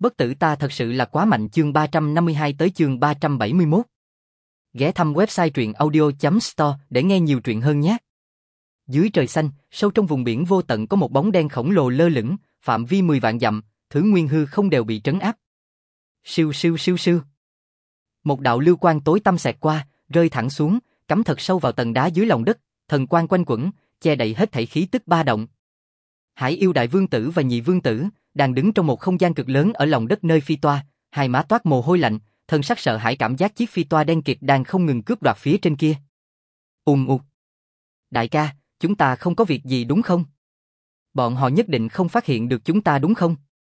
Bất tử ta thật sự là quá mạnh. Chương 352 tới chương 371. Ghé thăm website truyện audio.store để nghe nhiều truyện hơn nhé. Dưới trời xanh, sâu trong vùng biển vô tận có một bóng đen khổng lồ lơ lửng, phạm vi 10 vạn dặm, thứ nguyên hư không đều bị trấn áp. Siêu siêu siêu siêu. Một đạo lưu quang tối tăm xẹt qua, rơi thẳng xuống, cắm thật sâu vào tầng đá dưới lòng đất, thần quang quanh quẩn, che đậy hết thảy khí tức ba động. Hải yêu đại vương tử và nhị vương tử đang đứng trong một không gian cực lớn ở lòng đất nơi phi toa, hai má toát mồ hôi lạnh, thân sắc sợ hãi cảm giác chiếc phi toa đen kịt đang không ngừng cướp đoạt phía trên kia. Ụt. Đại ca, chúng ta không có việc gì đúng không? Bọn họ nhất định không phát hiện được chúng ta đúng không?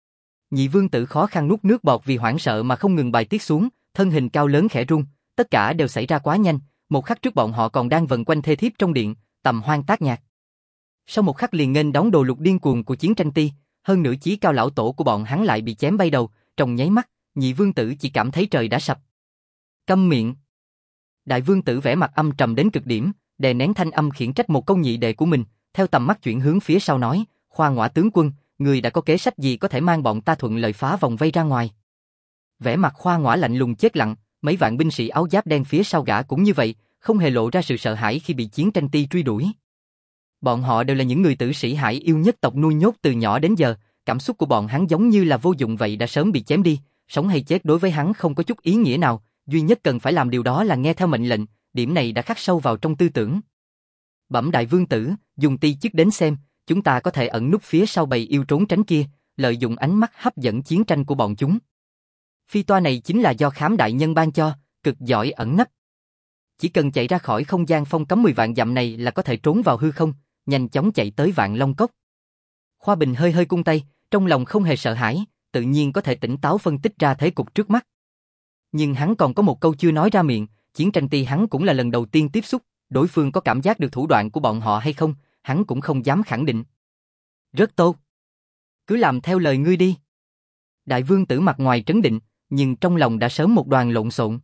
Nhị vương tử khó khăn nuốt nước bọt vì hoảng sợ mà không ngừng bài tiết xuống, thân hình cao lớn khẽ run, tất cả đều xảy ra quá nhanh, một khắc trước bọn họ còn đang vần quanh thê thiếp trong điện, tầm hoang tác nhạc. Sau một khắc liền nghênh đón đồ lục điên cuồng của chiến tranh ti, hơn nữa chí cao lão tổ của bọn hắn lại bị chém bay đầu, trong nháy mắt, nhị vương tử chỉ cảm thấy trời đã sập. Câm miệng. Đại vương tử vẻ mặt âm trầm đến cực điểm, đè nén thanh âm khiển trách một câu nhị đệ của mình, theo tầm mắt chuyển hướng phía sau nói, Khoa Ngõa tướng quân, người đã có kế sách gì có thể mang bọn ta thuận lợi phá vòng vây ra ngoài? Vẻ mặt Khoa Ngõa lạnh lùng chết lặng, mấy vạn binh sĩ áo giáp đen phía sau gã cũng như vậy, không hề lộ ra sự sợ hãi khi bị chiến tranh ti truy đuổi. Bọn họ đều là những người tử sĩ hải yêu nhất tộc nuôi nhốt từ nhỏ đến giờ, cảm xúc của bọn hắn giống như là vô dụng vậy đã sớm bị chém đi, sống hay chết đối với hắn không có chút ý nghĩa nào, duy nhất cần phải làm điều đó là nghe theo mệnh lệnh, điểm này đã khắc sâu vào trong tư tưởng. Bẩm đại vương tử, dùng ti chức đến xem, chúng ta có thể ẩn núp phía sau bầy yêu trốn tránh kia, lợi dụng ánh mắt hấp dẫn chiến tranh của bọn chúng. Phi toa này chính là do Khám đại nhân ban cho, cực giỏi ẩn nấp. Chỉ cần chạy ra khỏi không gian phong cấm 10 vạn dặm này là có thể trốn vào hư không, nhanh chóng chạy tới Vạn Long Cốc. Khoa Bình hơi hơi cung tay, trong lòng không hề sợ hãi, tự nhiên có thể tỉnh táo phân tích ra thế cục trước mắt. Nhưng hắn còn có một câu chưa nói ra miệng, chiến tranh ti hắn cũng là lần đầu tiên tiếp xúc, đối phương có cảm giác được thủ đoạn của bọn họ hay không, hắn cũng không dám khẳng định. Rất tốt. Cứ làm theo lời ngươi đi. Đại vương tử mặt ngoài trấn định, nhưng trong lòng đã sớm một đoàn lộn xộn.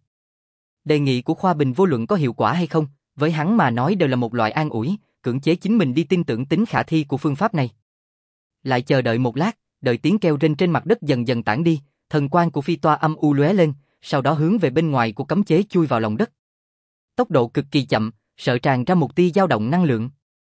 Đề nghị của Khoa Bình vô luận có hiệu quả hay không, với hắn mà nói đều là một loại an ủi, cưỡng chế chính mình đi tin tưởng tính khả thi của phương pháp này. Lại chờ đợi một lát, đợi tiếng kêu rên trên mặt đất dần dần tản đi, thần quang của phi toa âm u lóe lên, sau đó hướng về bên ngoài của cấm chế chui vào lòng đất. Tốc độ cực kỳ chậm, sợ tràn ra một tia dao động năng lượng.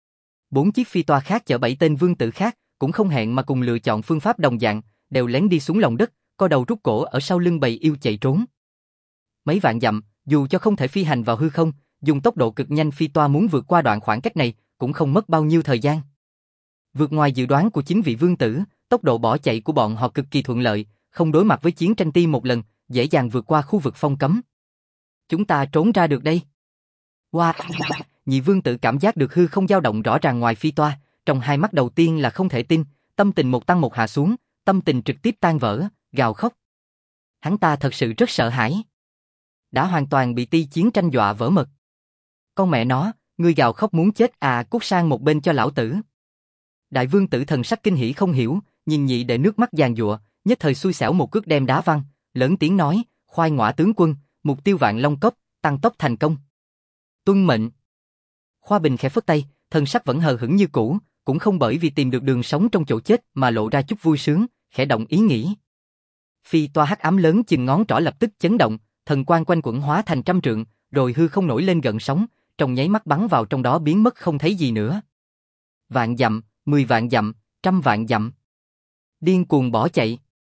4 chiếc phi toa khác chở 7 tên vương tử khác, cũng không hẹn mà cùng lựa chọn phương pháp đồng dạng, đều lén đi xuống lòng đất, co đầu rút cổ ở sau lưng bầy yêu chạy trốn. Mấy vạn dặm, dù cho không thể phi hành vào hư không, dùng tốc độ cực nhanh phi toa muốn vượt qua đoạn khoảng cách này, cũng không mất bao nhiêu thời gian. Vượt ngoài dự đoán của chính vị vương tử, tốc độ bỏ chạy của bọn họ cực kỳ thuận lợi, không đối mặt với chiến tranh ti một lần, dễ dàng vượt qua khu vực phong cấm. Chúng ta trốn ra được đây. Wow! Nhị vương tử cảm giác được hư không dao động rõ ràng ngoài phi toa, trong hai mắt đầu tiên là không thể tin, tâm tình một tăng một hạ xuống, tâm tình trực tiếp tan vỡ, gào khóc. Hắn ta thật sự rất sợ hãi. Đã hoàn toàn bị ti chiến tranh dọa vỡ mật. Con mẹ nó, ngươi gào khóc muốn chết à, cút sang một bên cho lão tử. Đại vương tử thần sắc kinh hỉ không hiểu, nhìn nhị đệ nước mắt giàn giụa, nhất thời xui xẻo một cước đem đá văng, lớn tiếng nói, Khoai Ngõa tướng quân, mục tiêu Vạn Long Cốc, tăng tốc thành công. Tuân mệnh. Khoa Bình khẽ phất tay, thần sắc vẫn hờ hững như cũ, cũng không bởi vì tìm được đường sống trong chỗ chết mà lộ ra chút vui sướng, khẽ động ý nghĩ. Phi toa hắc ám lớn chừng ngón trỏ lập tức chấn động, thần quang quanh quẩn hóa thành trăm trượng, rồi hư không nổi lên gợn sóng, trong nháy mắt bắn vào trong đó biến mất không thấy gì nữa. Vạn dặm, 10 vạn dặm, 100 vạn dặm. Điên cuồng bỏ chạy.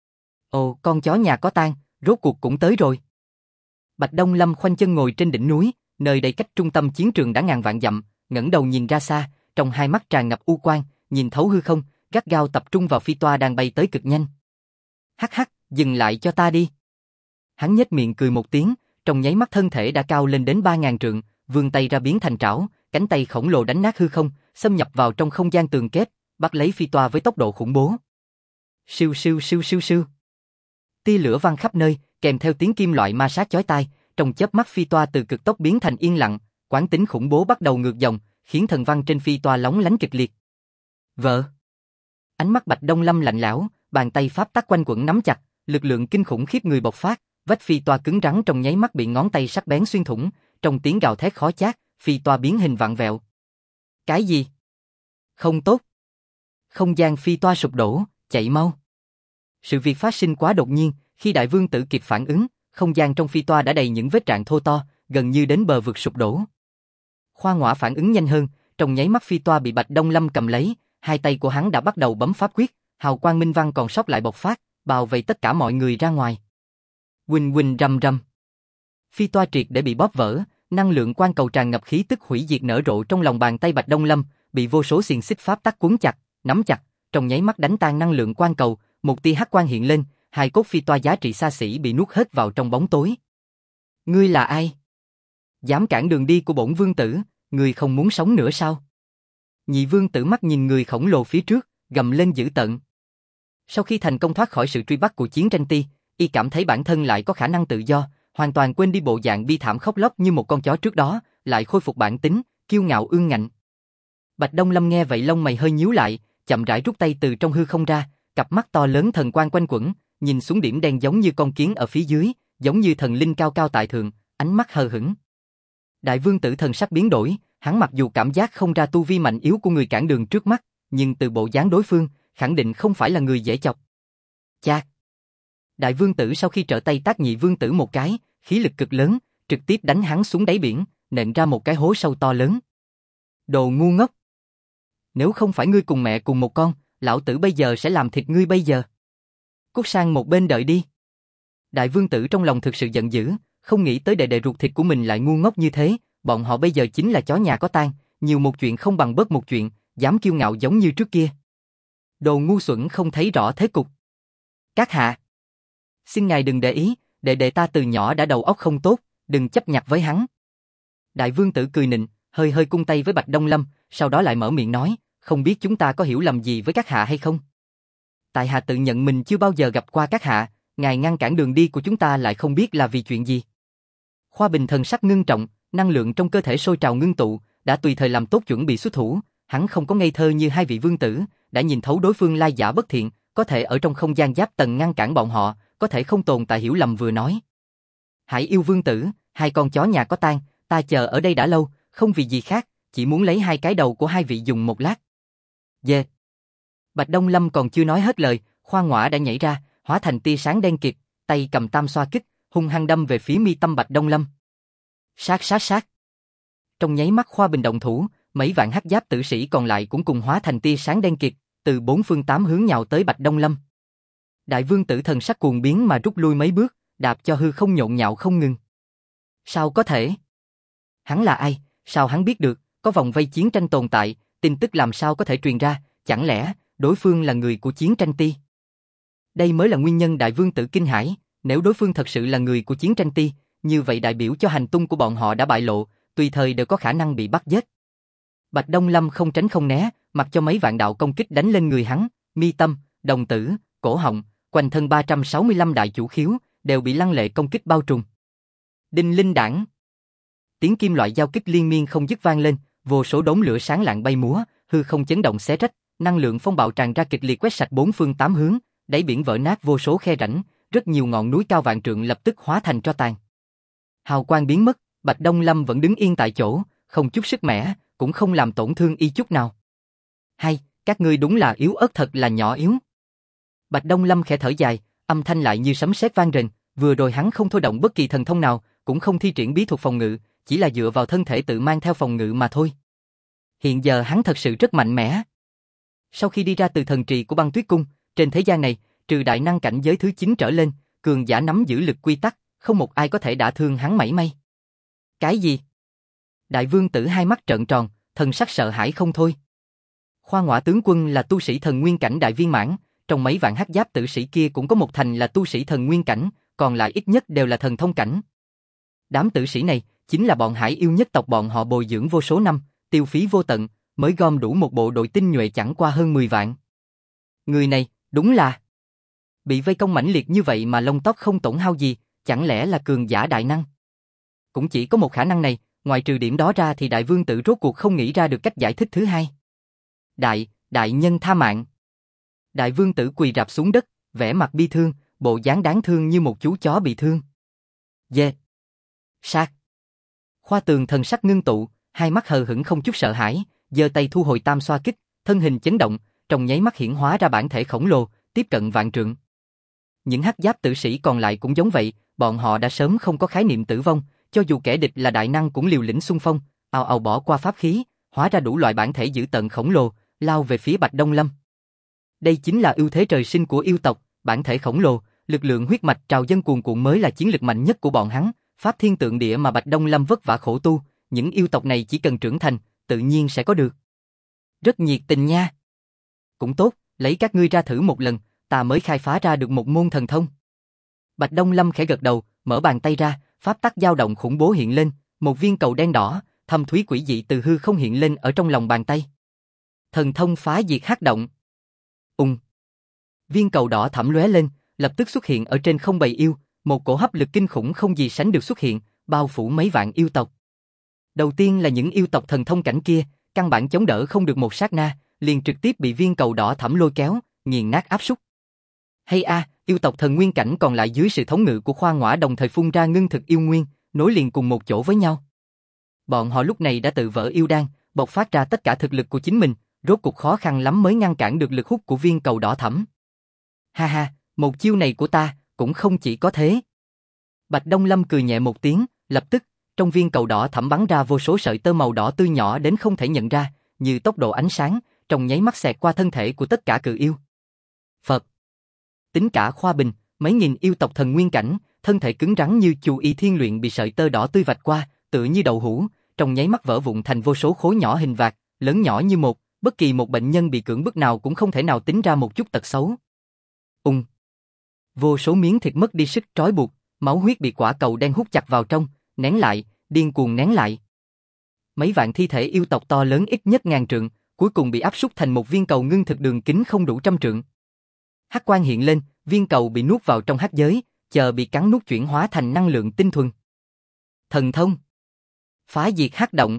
Ồ, con chó nhà có tang, rốt cuộc cũng tới rồi. Bạch Đông Lâm khoanh chân ngồi trên đỉnh núi, nơi đây cách trung tâm chiến trường đã ngàn vạn dặm, ngẩng đầu nhìn ra xa, trong hai mắt tràn ngập u quang, nhìn thấu hư không, gắt gao tập trung vào phi toa đang bay tới cực nhanh. Hắc hắc, dừng lại cho ta đi. Hắn nhếch miệng cười một tiếng, trong nháy mắt thân thể đã cao lên đến 3000 trượng, vươn tay ra biến thành trảo, cánh tay khổng lồ đánh nát hư không, xâm nhập vào trong không gian tường kép, bắt lấy phi toa với tốc độ khủng bố. Siêu siêu siêu siêu siêu. Tia lửa văng khắp nơi, kèm theo tiếng kim loại ma sát chói tai, trong chớp mắt phi toa từ cực tốc biến thành yên lặng, quán tính khủng bố bắt đầu ngược dòng, khiến thần văn trên phi toa lóng lánh kịch liệt. Vợ. Ánh mắt Bạch Đông Lâm lạnh lẽo, bàn tay pháp tắc quanh quẩn nắm chặt, lực lượng kinh khủng khiếp người bộc phát, vách phi toa cứng rắn trong nháy mắt bị ngón tay sắc bén xuyên thủng, trong tiếng gào thét khó chát, phi toa biến hình vặn vẹo. Cái gì? Không tốt. Không gian phi toa sụp đổ, chạy mau. Sự việc phát sinh quá đột nhiên, khi đại vương tử kịp phản ứng, không gian trong phi toa đã đầy những vết rạn thô to, gần như đến bờ vực sụp đổ. Khoa Ngõa phản ứng nhanh hơn, trong nháy mắt phi toa bị Bạch Đông Lâm cầm lấy, hai tay của hắn đã bắt đầu bấm pháp quyết, hào quang minh văn còn sót lại bộc phát, bao vây tất cả mọi người ra ngoài. Huỳnh huỳnh rầm rầm. Phi toa triệt để bị bóp vỡ, năng lượng quang cầu tràn ngập khí tức hủy diệt nở rộ trong lòng bàn tay Bạch Đông Lâm, bị vô số xiềng xích pháp tắc cuốn chặt, nắm chặt, trong nháy mắt đánh tan năng lượng quang cầu, một tia hắc quang hiện lên, hai cốt phi toa giá trị xa xỉ bị nuốt hết vào trong bóng tối. Ngươi là ai? Dám cản đường đi của bổn vương tử, ngươi không muốn sống nữa sao? Nhị vương tử mắt nhìn người khổng lồ phía trước, gầm lên dữ tợn. Sau khi thành công thoát khỏi sự truy bắt của chiến tranh ti, y cảm thấy bản thân lại có khả năng tự do, hoàn toàn quên đi bộ dạng bi thảm khóc lóc như một con chó trước đó, lại khôi phục bản tính, kiêu ngạo ương ngạnh. Bạch Đông Lâm nghe vậy lông mày hơi nhíu lại, chậm rãi rút tay từ trong hư không ra, cặp mắt to lớn thần quang quanh quẩn, nhìn xuống điểm đen giống như con kiến ở phía dưới, giống như thần linh cao cao tại thượng, ánh mắt hờ hững. Đại vương tử thần sắc biến đổi, hắn mặc dù cảm giác không ra tu vi mạnh yếu của người cản đường trước mắt, nhưng từ bộ dáng đối phương, khẳng định không phải là người dễ chọc. Chà! Đại vương tử sau khi trở tay tát nhị vương tử một cái, khí lực cực lớn, trực tiếp đánh hắn xuống đáy biển, nện ra một cái hố sâu to lớn. Đồ ngu ngốc! Nếu không phải ngươi cùng mẹ cùng một con, lão tử bây giờ sẽ làm thịt ngươi bây giờ. Cút sang một bên đợi đi. Đại vương tử trong lòng thực sự giận dữ, không nghĩ tới đệ đệ ruột thịt của mình lại ngu ngốc như thế, bọn họ bây giờ chính là chó nhà có tang, nhiều một chuyện không bằng bớt một chuyện, dám kiêu ngạo giống như trước kia. Đồ ngu xuẩn không thấy rõ thế cục. Các hạ! Xin ngài đừng để ý, đệ đệ ta từ nhỏ đã đầu óc không tốt, đừng chấp nhặt với hắn. Đại vương tử cười nịnh, hơi hơi cung tay với Bạch Đông Lâm, sau đó lại mở miệng nói, không biết chúng ta có hiểu lầm gì với các hạ hay không? Tại hạ tự nhận mình chưa bao giờ gặp qua các hạ, ngài ngăn cản đường đi của chúng ta lại không biết là vì chuyện gì. Khoa Bình thần sắc ngưng trọng, năng lượng trong cơ thể sôi trào ngưng tụ, đã tùy thời làm tốt chuẩn bị xuất thủ, hắn không có ngây thơ như hai vị vương tử, đã nhìn thấu đối phương lai giả bất thiện, có thể ở trong không gian giáp tầng ngăn cản bọn họ, có thể không tồn tại hiểu lầm vừa nói. Hải yêu vương tử, hai con chó nhà có tang, ta chờ ở đây đã lâu, không vì gì khác, chỉ muốn lấy hai cái đầu của hai vị dùng một lát. Dê! Bạch Đông Lâm còn chưa nói hết lời, Khoa Ngõa đã nhảy ra, hóa thành tia sáng đen kịt, tay cầm tam xoa kích, hung hăng đâm về phía mi tâm Bạch Đông Lâm. Sát sát sát! Trong nháy mắt Khoa Bình động thủ, mấy vạn hắc giáp tử sĩ còn lại cũng cùng hóa thành tia sáng đen kịt, từ bốn phương tám hướng nhào tới Bạch Đông Lâm. Đại vương tử thần sắc cuồng biến mà rút lui mấy bước, đạp cho hư không nhộn nhạo không ngừng. Sao có thể? Hắn là ai? Sao hắn biết được, có vòng vây chiến tranh tồn tại, tin tức làm sao có thể truyền ra, chẳng lẽ đối phương là người của chiến tranh ti? Đây mới là nguyên nhân đại vương tử kinh hãi, nếu đối phương thật sự là người của chiến tranh ti, như vậy đại biểu cho hành tung của bọn họ đã bại lộ, tùy thời đều có khả năng bị bắt giết. Bạch Đông Lâm không tránh không né, mặc cho mấy vạn đạo công kích đánh lên người hắn, mi tâm, đồng tử, cổ họng, quanh thân 365 đại chủ khiếu, đều bị lăng lệ công kích bao trùm. Đinh linh đảng! Tiếng kim loại giao kích liên miên không dứt vang lên, vô số đốm lửa sáng lạng bay múa, hư không chấn động xé rách, năng lượng phong bạo tràn ra kịch liệt quét sạch bốn phương tám hướng, đáy biển vỡ nát vô số khe rãnh, rất nhiều ngọn núi cao vạn trượng lập tức hóa thành tro tàn. Hào quang biến mất, Bạch Đông Lâm vẫn đứng yên tại chỗ, không chút sức mẻ, cũng không làm tổn thương y chút nào. Hay, các ngươi đúng là yếu ớt thật là nhỏ yếu. Bạch Đông Lâm khẽ thở dài, âm thanh lại như sấm sét vang rền, vừa rồi hắn không thôi động bất kỳ thần thông nào, cũng không thi triển bí thuật phòng ngự, chỉ là dựa vào thân thể tự mang theo phòng ngự mà thôi. Hiện giờ hắn thật sự rất mạnh mẽ. Sau khi đi ra từ thần trì của Băng Tuyết Cung, trên thế gian này, trừ đại năng cảnh giới thứ 9 trở lên, cường giả nắm giữ lực quy tắc, không một ai có thể đả thương hắn mảy may. Cái gì? Đại vương tử hai mắt trợn tròn, thần sắc sợ hãi không thôi. Khoa Ngõa tướng quân là tu sĩ thần nguyên cảnh đại viên mãn, trong mấy vạn hắc giáp tử sĩ kia cũng có một thành là tu sĩ thần nguyên cảnh, còn lại ít nhất đều là thần thông cảnh. Đám tử sĩ này chính là bọn Hải yêu nhất tộc bọn họ bồi dưỡng vô số năm, tiêu phí vô tận, mới gom đủ một bộ đội tinh nhuệ chẳng qua hơn 10 vạn. Người này, đúng là bị vây công mãnh liệt như vậy mà lông tóc không tổn hao gì, chẳng lẽ là cường giả đại năng? Cũng chỉ có một khả năng này, ngoài trừ điểm đó ra thì đại vương tử rốt cuộc không nghĩ ra được cách giải thích thứ hai. Đại nhân tha mạng. Đại vương tử quỳ rạp xuống đất, vẻ mặt bi thương, bộ dáng đáng thương như một chú chó bị thương. Dê! Sát! Khoa Tường thần sắc ngưng tụ, hai mắt hờ hững không chút sợ hãi, giơ tay thu hồi tam xoa kích, thân hình chấn động, trong nháy mắt hiển hóa ra bản thể khổng lồ, tiếp cận vạn trượng. Những hắc giáp tử sĩ còn lại cũng giống vậy, bọn họ đã sớm không có khái niệm tử vong, cho dù kẻ địch là đại năng cũng liều lĩnh xung phong, ào ào bỏ qua pháp khí, hóa ra đủ loại bản thể dữ tợn khổng lồ, lao về phía Bạch Đông Lâm. Đây chính là ưu thế trời sinh của yêu tộc, bản thể khổng lồ, lực lượng huyết mạch trào dâng cuồn cuộn mới là chiến lực mạnh nhất của bọn hắn, pháp thiên tượng địa mà Bạch Đông Lâm vất vả khổ tu, những yêu tộc này chỉ cần trưởng thành, tự nhiên sẽ có được. Rất nhiệt tình nha. Cũng tốt, lấy các ngươi ra thử một lần, ta mới khai phá ra được một môn thần thông. Bạch Đông Lâm khẽ gật đầu, mở bàn tay ra, pháp tắc dao động khủng bố hiện lên, một viên cầu đen đỏ, thâm thúy quỷ dị từ hư không hiện lên ở trong lòng bàn tay. Thần thông phá diệt hắc động. Viên cầu đỏ thẫm lóe lên, lập tức xuất hiện ở trên không bầy yêu, một cổ hấp lực kinh khủng không gì sánh được xuất hiện, bao phủ mấy vạn yêu tộc. Đầu tiên là những yêu tộc thần thông cảnh kia, căn bản chống đỡ không được một sát na, liền trực tiếp bị viên cầu đỏ thẫm lôi kéo, nghiền nát áp súc. Hay a, yêu tộc thần nguyên cảnh còn lại dưới sự thống ngự của Khoa Ngõa đồng thời phun ra ngưng thực yêu nguyên, nối liền cùng một chỗ với nhau. Bọn họ lúc này đã tự vỡ yêu đan, bộc phát ra tất cả thực lực của chính mình, rốt cuộc khó khăn lắm mới ngăn cản được lực hút của viên cầu đỏ thẫm. Ha ha, một chiêu này của ta cũng không chỉ có thế. Bạch Đông Lâm cười nhẹ một tiếng, lập tức trong viên cầu đỏ thẫm bắn ra vô số sợi tơ màu đỏ tươi nhỏ đến không thể nhận ra, như tốc độ ánh sáng, trong nháy mắt xẹt qua thân thể của tất cả cự yêu. Phật. Tính cả Khoa Bình, mấy nghìn yêu tộc thần nguyên cảnh, thân thể cứng rắn như chù y thiên luyện bị sợi tơ đỏ tươi vạch qua, tựa như đậu hũ, trong nháy mắt vỡ vụn thành vô số khối nhỏ hình vạt, lớn nhỏ như một, bất kỳ một bệnh nhân bị cưỡng bức nào cũng không thể nào tính ra một chút tật xấu. Vô số miếng thịt mất đi sức trói buộc, máu huyết bị quả cầu đen hút chặt vào trong, nén lại, điên cuồng nén lại. Mấy vạn thi thể yêu tộc to lớn ít nhất ngàn trượng, cuối cùng bị áp súc thành một viên cầu ngưng thực đường kính không đủ trăm trượng. Hắc quang hiện lên, viên cầu bị nuốt vào trong hắc giới, chờ bị cắn nuốt chuyển hóa thành năng lượng tinh thuần. Thần thông phá diệt hắc động.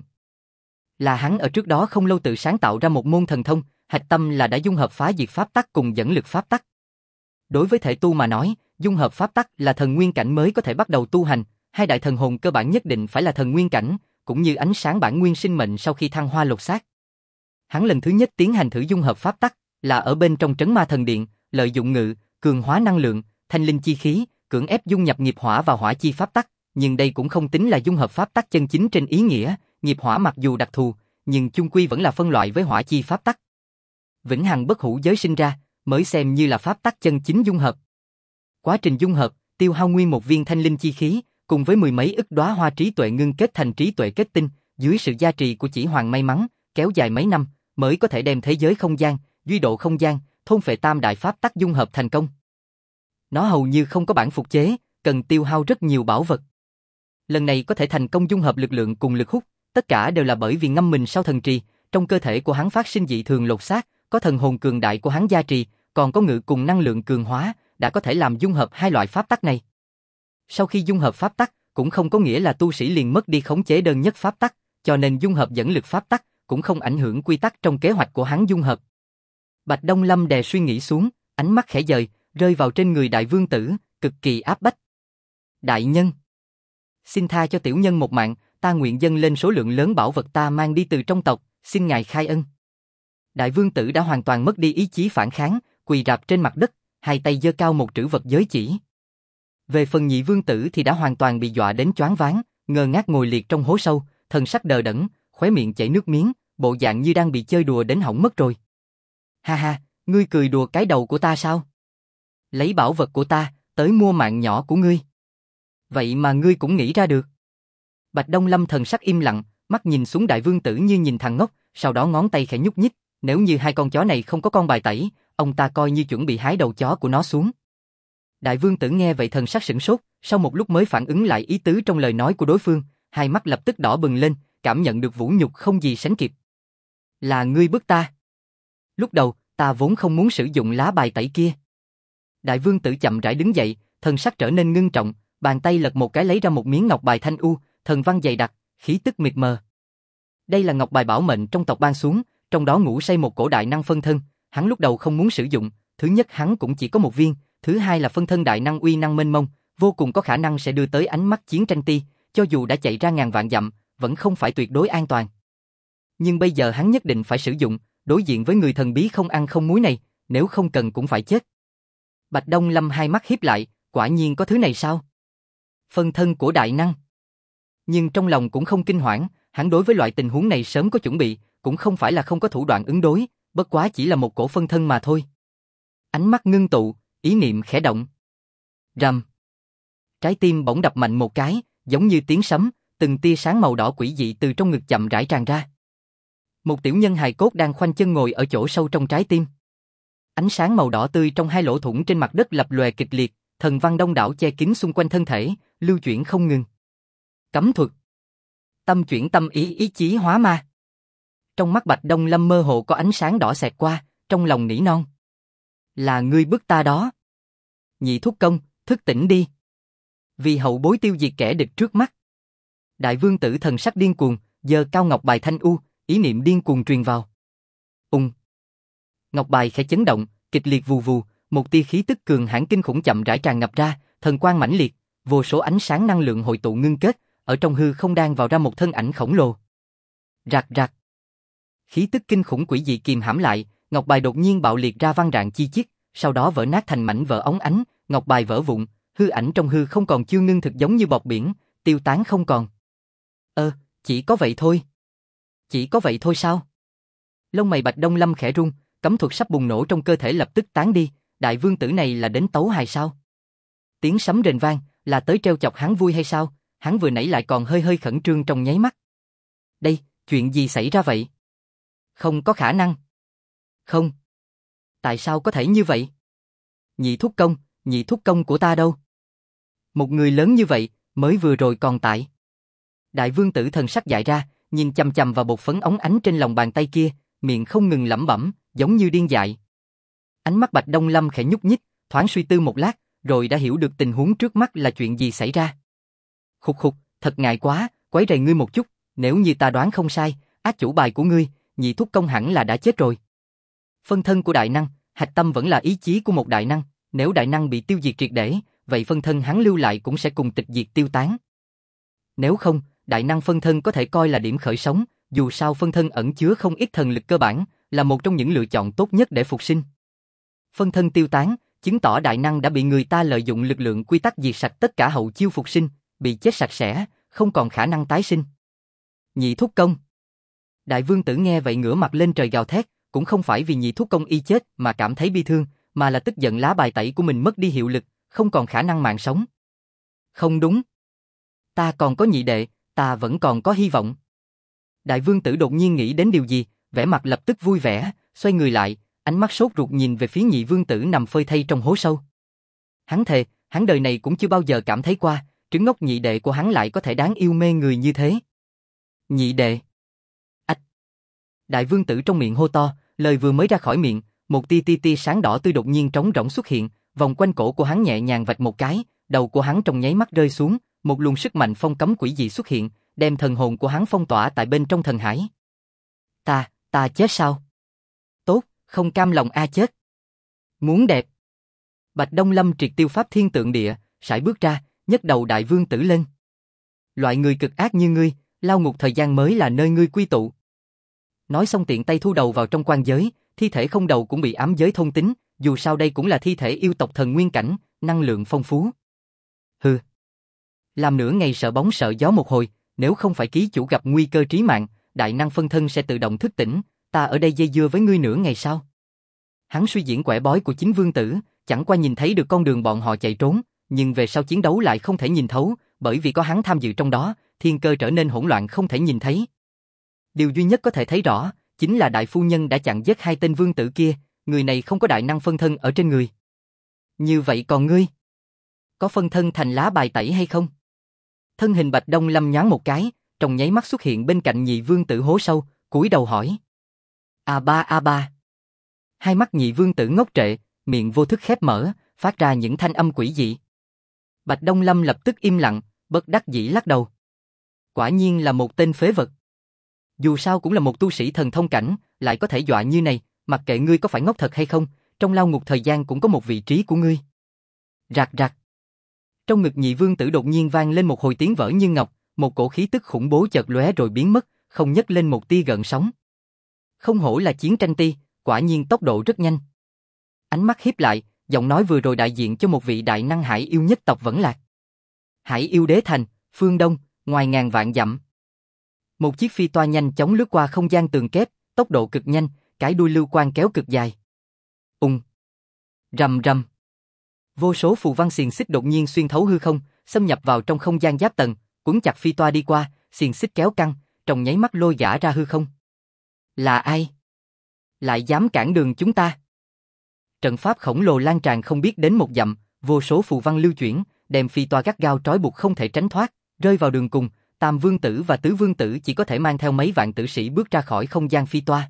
Là hắn ở trước đó không lâu tự sáng tạo ra một môn thần thông, hạch tâm là đã dung hợp phá diệt pháp tắc cùng dẫn lực pháp tắc. Đối với thể tu mà nói, dung hợp pháp tắc là thần nguyên cảnh mới có thể bắt đầu tu hành, hai đại thần hồn cơ bản nhất định phải là thần nguyên cảnh, cũng như ánh sáng bản nguyên sinh mệnh sau khi thăng hoa lột xác. Hắn lần thứ nhất tiến hành thử dung hợp pháp tắc là ở bên trong trấn ma thần điện, lợi dụng ngự, cường hóa năng lượng, thanh linh chi khí, cưỡng ép dung nhập nghiệp hỏa vào hỏa chi pháp tắc, nhưng đây cũng không tính là dung hợp pháp tắc chân chính trên ý nghĩa, nghiệp hỏa mặc dù đặc thù, nhưng chung quy vẫn là phân loại với hỏa chi pháp tắc. Vĩnh hằng bất hủ giới sinh ra, mới xem như là pháp tắc chân chính dung hợp. Quá trình dung hợp, tiêu hao nguyên một viên thanh linh chi khí, cùng với mười mấy ức đóa hoa trí tuệ ngưng kết thành trí tuệ kết tinh, dưới sự gia trì của chỉ hoàng may mắn, kéo dài mấy năm, mới có thể đem thế giới không gian, duy độ không gian, thôn phệ tam đại pháp tắc dung hợp thành công. Nó hầu như không có bản phục chế, cần tiêu hao rất nhiều bảo vật. Lần này có thể thành công dung hợp lực lượng cùng lực hút, tất cả đều là bởi vì ngâm mình sau thần trì, trong cơ thể của hắn phát sinh dị thường lột xác, có thần hồn cường đại của hắn gia trì, còn có ngự cùng năng lượng cường hóa, đã có thể làm dung hợp hai loại pháp tắc này. Sau khi dung hợp pháp tắc, cũng không có nghĩa là tu sĩ liền mất đi khống chế đơn nhất pháp tắc, cho nên dung hợp dẫn lực pháp tắc cũng không ảnh hưởng quy tắc trong kế hoạch của hắn dung hợp. Bạch Đông Lâm đè suy nghĩ xuống, ánh mắt khẽ dời, rơi vào trên người đại vương tử, cực kỳ áp bách. Đại nhân, xin tha cho tiểu nhân một mạng, ta nguyện dâng lên số lượng lớn bảo vật ta mang đi từ trong tộc, xin ngài khai ân. Đại vương tử đã hoàn toàn mất đi ý chí phản kháng, quỳ rạp trên mặt đất, hai tay giơ cao một trữ vật giới chỉ. Về phần nhị vương tử thì đã hoàn toàn bị dọa đến choáng váng, ngơ ngác ngồi liệt trong hố sâu, thần sắc đờ đẫn, khóe miệng chảy nước miếng, bộ dạng như đang bị chơi đùa đến hỏng mất rồi. Ha ha, ngươi cười đùa cái đầu của ta sao? Lấy bảo vật của ta, tới mua mạng nhỏ của ngươi. Vậy mà ngươi cũng nghĩ ra được. Bạch Đông Lâm thần sắc im lặng, mắt nhìn xuống đại vương tử như nhìn thằng ngốc, sau đó ngón tay khẽ nhúc nhích, nếu như hai con chó này không có con bài tẩy, ông ta coi như chuẩn bị hái đầu chó của nó xuống. Đại vương tử nghe vậy thần sắc sửng sốt, sau một lúc mới phản ứng lại ý tứ trong lời nói của đối phương, hai mắt lập tức đỏ bừng lên, cảm nhận được vũ nhục không gì sánh kịp. Là ngươi bức ta. Lúc đầu, ta vốn không muốn sử dụng lá bài tẩy kia. Đại vương tử chậm rãi đứng dậy, thần sắc trở nên ngưng trọng, bàn tay lật một cái lấy ra một miếng ngọc bài thanh u, thần văn dày đặc, khí tức mịt mờ. Đây là ngọc bài bảo mệnh trong tộc ban xuống, trong đó ngủ say một cổ đại năng phân thân, hắn lúc đầu không muốn sử dụng, thứ nhất hắn cũng chỉ có một viên, thứ hai là phân thân đại năng uy năng mênh mông, vô cùng có khả năng sẽ đưa tới ánh mắt chiến tranh ti, cho dù đã chạy ra ngàn vạn dặm, vẫn không phải tuyệt đối an toàn. Nhưng bây giờ hắn nhất định phải sử dụng, đối diện với người thần bí không ăn không muối này, nếu không cần cũng phải chết. Bạch Đông Lâm hai mắt híp lại, quả nhiên có thứ này sao? Phân thân của đại năng. Nhưng trong lòng cũng không kinh hoảng, hắn đối với loại tình huống này sớm có chuẩn bị, cũng không phải là không có thủ đoạn ứng đối, bất quá chỉ là một cổ phân thân mà thôi. Ánh mắt ngưng tụ, ý niệm khẽ động. Rầm. Trái tim bỗng đập mạnh một cái, giống như tiếng sấm, từng tia sáng màu đỏ quỷ dị từ trong ngực chậm rãi tràn ra. Một tiểu nhân hài cốt đang khoanh chân ngồi ở chỗ sâu trong trái tim. Ánh sáng màu đỏ tươi trong hai lỗ thủng trên mặt đất lập lòe kịch liệt, thần văn đông đảo che kín xung quanh thân thể, lưu chuyển không ngừng. Cấm thuật. Tâm chuyển tâm ý, ý chí hóa ma. Trong mắt Bạch Đông Lâm mơ hồ có ánh sáng đỏ xẹt qua, trong lòng nỉ non. Là ngươi bức ta đó. Nhị thúc công, thức tỉnh đi. Vì hậu bối tiêu diệt kẻ địch trước mắt. Đại vương tử thần sắc điên cuồng, giơ cao ngọc bài thanh u, ý niệm điên cuồng truyền vào. Ngọc bài khẽ chấn động, kịch liệt vù vù, một tia khí tức cường hãn kinh khủng chậm rãi tràn ngập ra, thần quang mãnh liệt, vô số ánh sáng năng lượng hội tụ ngưng kết, ở trong hư không đan vào ra một thân ảnh khổng lồ. Rạc rạc. Khí tức kinh khủng quỷ dị kìm hãm lại, ngọc bài đột nhiên bạo liệt ra văng rạng chi chít, sau đó vỡ nát thành mảnh vỡ óng ánh, ngọc bài vỡ vụn, hư ảnh trong hư không còn chưa ngưng thực giống như bọt biển, tiêu tán không còn. Chỉ có vậy thôi. Chỉ có vậy thôi sao? Lông mày Bạch Đông Lâm khẽ rung, cấm thuật sắp bùng nổ trong cơ thể lập tức tán đi, đại vương tử này là đến tấu hài sao? Tiếng sấm rền vang, là tới trêu chọc hắn vui hay sao? Hắn vừa nãy lại còn hơi hơi khẩn trương trong nháy mắt. Đây, chuyện gì xảy ra vậy? Không có khả năng. Không. Tại sao có thể như vậy? Nhị thúc công của ta đâu? Một người lớn như vậy, mới vừa rồi còn tại. Đại vương tử thần sắc dại ra, nhìn chằm chằm vào bột phấn óng ánh trên lòng bàn tay kia, miệng không ngừng lẩm bẩm, giống như điên dại. Ánh mắt Bạch Đông Lâm khẽ nhúc nhích, thoáng suy tư một lát, rồi đã hiểu được tình huống trước mắt là chuyện gì xảy ra. Khục khục, thật ngại quá, quấy rầy ngươi một chút, nếu như ta đoán không sai, ác chủ bài của ngươi, nhị thúc công hẳn là đã chết rồi. Phân thân của đại năng, hạch tâm vẫn là ý chí của một đại năng, nếu đại năng bị tiêu diệt triệt để, vậy phân thân hắn lưu lại cũng sẽ cùng tịch diệt tiêu tán. Nếu không, đại năng phân thân có thể coi là điểm khởi sống, dù sao phân thân ẩn chứa không ít thần lực cơ bản, là một trong những lựa chọn tốt nhất để phục sinh. Phân thân tiêu tán, chứng tỏ đại năng đã bị người ta lợi dụng lực lượng quy tắc diệt sạch tất cả hậu chiêu phục sinh, bị chết sạch sẽ, không còn khả năng tái sinh. Nhị thúc công. Đại vương tử nghe vậy ngửa mặt lên trời gào thét, cũng không phải vì nhị thúc công y chết mà cảm thấy bi thương, mà là tức giận lá bài tẩy của mình mất đi hiệu lực, không còn khả năng mạng sống. Không đúng. Ta còn có nhị đệ, ta vẫn còn có hy vọng. Đại vương tử đột nhiên nghĩ đến điều gì, vẻ mặt lập tức vui vẻ, xoay người lại, ánh mắt sốt ruột nhìn về phía nhị vương tử nằm phơi thây trong hố sâu. Hắn thề, hắn đời này cũng chưa bao giờ cảm thấy qua, trứng ngốc nhị đệ của hắn lại có thể đáng yêu mê người như thế. Nhị đệ. Ách. Đại vương tử trong miệng hô to, lời vừa mới ra khỏi miệng, một tia sáng đỏ tươi đột nhiên trống rỗng xuất hiện, vòng quanh cổ của hắn nhẹ nhàng vạch một cái, đầu của hắn trong nháy mắt rơi xuống, một luồng sức mạnh phong cấm quỷ dị xuất hiện, đem thần hồn của hắn phong tỏa tại bên trong thần hải. Ta chết sao? Tốt, không cam lòng chết. Muốn đẹp. Bạch Đông Lâm triệt tiêu pháp thiên tượng địa, sải bước ra, nhấc đầu đại vương tử lên. Loại người cực ác như ngươi, lao ngục thời gian mới là nơi ngươi quy tụ. Nói xong tiện tay thu đầu vào trong quan giới, thi thể không đầu cũng bị ám giới thôn tính, dù sao đây cũng là thi thể yêu tộc thần nguyên cảnh, năng lượng phong phú. Hừ. Làm nửa ngày sợ bóng sợ gió một hồi, nếu không phải ký chủ gặp nguy cơ trí mạng, đại năng phân thân sẽ tự động thức tỉnh, ta ở đây dây dưa với ngươi nửa ngày sau. Hắn suy diễn quẻ bói của chính vương tử, chẳng qua nhìn thấy được con đường bọn họ chạy trốn, nhưng về sau chiến đấu lại không thể nhìn thấu, bởi vì có hắn tham dự trong đó, thiên cơ trở nên hỗn loạn không thể nhìn thấy. Điều duy nhất có thể thấy rõ, chính là đại phu nhân đã chặn giết hai tên vương tử kia, người này không có đại năng phân thân ở trên người. Như vậy còn ngươi? Có phân thân thành lá bài tẩy hay không? Thân hình Bạch Đông Lâm nhoáng một cái, trong nháy mắt xuất hiện bên cạnh nhị vương tử hố sâu, cúi đầu hỏi. A ba. Hai mắt nhị vương tử ngốc trệ, miệng vô thức khép mở, phát ra những thanh âm quỷ dị. Bạch Đông Lâm lập tức im lặng, bất đắc dĩ lắc đầu. Quả nhiên là một tên phế vật. Dù sao cũng là một tu sĩ thần thông cảnh, lại có thể dọa như này, mặc kệ ngươi có phải ngốc thật hay không, trong lao ngục thời gian cũng có một vị trí của ngươi. Rạc rạc. Trong ngực nhị vương tử đột nhiên vang lên một hồi tiếng vỡ như ngọc, một cổ khí tức khủng bố chợt lóe rồi biến mất, không nhấc lên một tia gợn sóng. Không hổ là chiến tranh ti, quả nhiên tốc độ rất nhanh. Ánh mắt híp lại, giọng nói vừa rồi đại diện cho một vị đại năng hải yêu nhất tộc Vẫn Lạc. Hải yêu đế thành, phương đông, ngoài ngàn vạn dặm. Một chiếc phi toa nhanh chóng lướt qua không gian tường kép, tốc độ cực nhanh, cái đuôi lưu quang kéo cực dài. Rầm rầm. Vô số phù văn xiềng xích đột nhiên xuyên thấu hư không, xâm nhập vào trong không gian giáp tầng, quấn chặt phi toa đi qua, xiềng xích kéo căng, trong nháy mắt lôi gã ra hư không. Là ai? Lại dám cản đường chúng ta? Trận pháp khổng lồ lan tràn không biết đến một dặm, vô số phù văn lưu chuyển, đem phi toa gắt gao trói buộc không thể tránh thoát, rơi vào đường cùng, Tam Vương Tử và Tứ Vương Tử chỉ có thể mang theo mấy vạn tử sĩ bước ra khỏi không gian phi toa.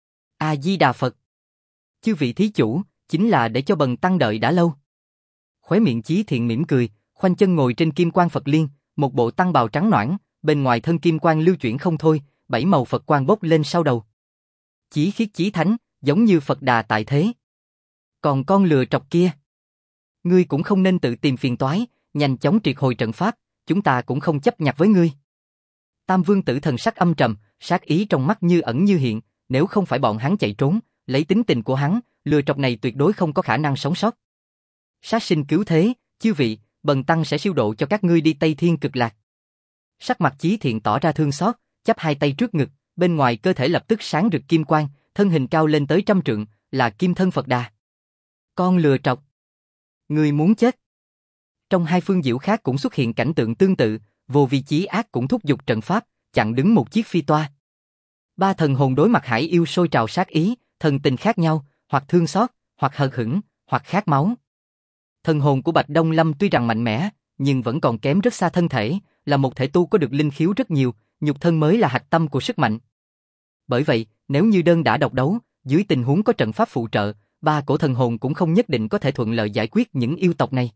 A Di Đà Phật. Chư vị thí chủ, chính là để cho bần tăng đợi đã lâu. Khóe miệng Chí Thiện mỉm cười, khoanh chân ngồi trên kim quan Phật liên, một bộ tăng bào trắng nõn, bên ngoài thân kim quan lưu chuyển không thôi, 7 màu Phật quang bốc lên sau đầu. Chí khiết chí thánh, giống như Phật Đà tại thế. Còn con lừa trọc kia, ngươi cũng không nên tự tìm phiền toái, nhanh chóng triệt hồi trận pháp, chúng ta cũng không chấp nhặt với ngươi. Tam Vương Tử thần sắc âm trầm, sát ý trong mắt như ẩn như hiện, nếu không phải bọn hắn chạy trốn, lấy tính tình của hắn, lừa trọc này tuyệt đối không có khả năng sống sót. Sát sinh cứu thế, chư vị, bần tăng sẽ siêu độ cho các ngươi đi Tây Thiên Cực Lạc. Sắc mặt Chí Thiện tỏ ra thương xót, chắp hai tay trước ngực, bên ngoài cơ thể lập tức sáng rực kim quang, thân hình cao lên tới 100 trượng, là kim thân Phật Đà. Con lừa trọc, ngươi muốn chết. Trong hai phương diệu khác cũng xuất hiện cảnh tượng tương tự, vô vi chí ác cũng thúc giục trận pháp, chặn đứng một chiếc phi toa. Ba thần hồn đối mặt hải yêu sôi trào sát ý, thần tình khác nhau, hoặc thương xót, hoặc hờ hững, hoặc khát máu. Thần hồn của Bạch Đông Lâm tuy rằng mạnh mẽ, nhưng vẫn còn kém rất xa thân thể, là một thể tu có được linh khiếu rất nhiều, nhục thân mới là hạch tâm của sức mạnh. Bởi vậy, nếu như đơn đả độc đấu, dưới tình huống có trận pháp phụ trợ, ba cổ thần hồn cũng không nhất định có thể thuận lợi giải quyết những yêu tộc này.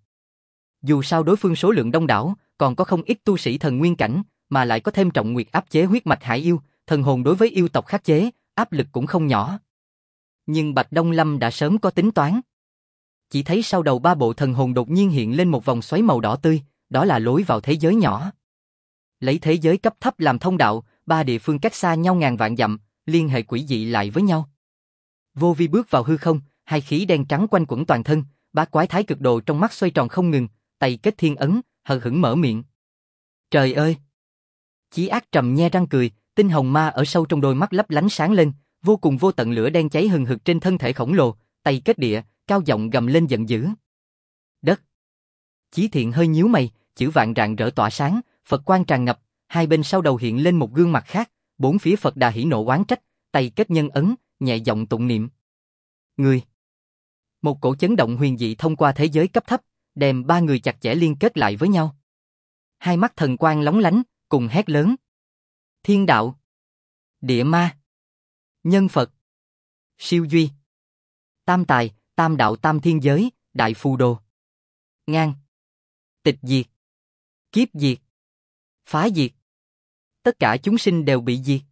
Dù sao đối phương số lượng đông đảo, còn có không ít tu sĩ thần nguyên cảnh, mà lại có thêm Trọng Nguyệt áp chế huyết mạch hải yêu, thần hồn đối với yêu tộc khắc chế, áp lực cũng không nhỏ. Nhưng Bạch Đông Lâm đã sớm có tính toán. Chỉ thấy sau đầu ba bộ thần hồn đột nhiên hiện lên một vòng xoáy màu đỏ tươi, đó là lối vào thế giới nhỏ. Lấy thế giới cấp thấp làm thông đạo, ba địa phương cách xa nhau ngàn vạn dặm, liên hệ quỷ dị lại với nhau. Vô vi bước vào hư không, hai khí đen trắng quanh quẩn toàn thân, bát quái thái cực đồ trong mắt xoay tròn không ngừng, tay kết thiên ấn, hờ hững mở miệng. Trời ơi! Chí ác trầm nhe răng cười, tinh hồng ma ở sâu trong đôi mắt lấp lánh sáng lên, vô cùng vô tận lửa đen cháy hừng hực trên thân thể khổng lồ, tay kết địa, cao giọng gầm lên giận dữ. Đất! Chí Thiện hơi nhíu mày, chữ vạn rạng rỡ tỏa sáng, Phật quang tràn ngập, hai bên sau đầu hiện lên một gương mặt khác, bốn phía Phật Đà hỉ nộ oán trách, tay kết nhân ấn, nhẹ giọng tụng niệm. Người! Một cổ chấn động huyền dị thông qua thế giới cấp thấp, đem ba người chặt chẽ liên kết lại với nhau. Hai mắt thần quang lóng lánh, cùng hét lớn. Thiên đạo! Địa ma! Nhân Phật! Siêu duy! Tam tài, tam đạo tam thiên giới, đại phù đồ! Ngang! Tịch diệt! Kiếp diệt! Phá diệt! Tất cả chúng sinh đều bị diệt!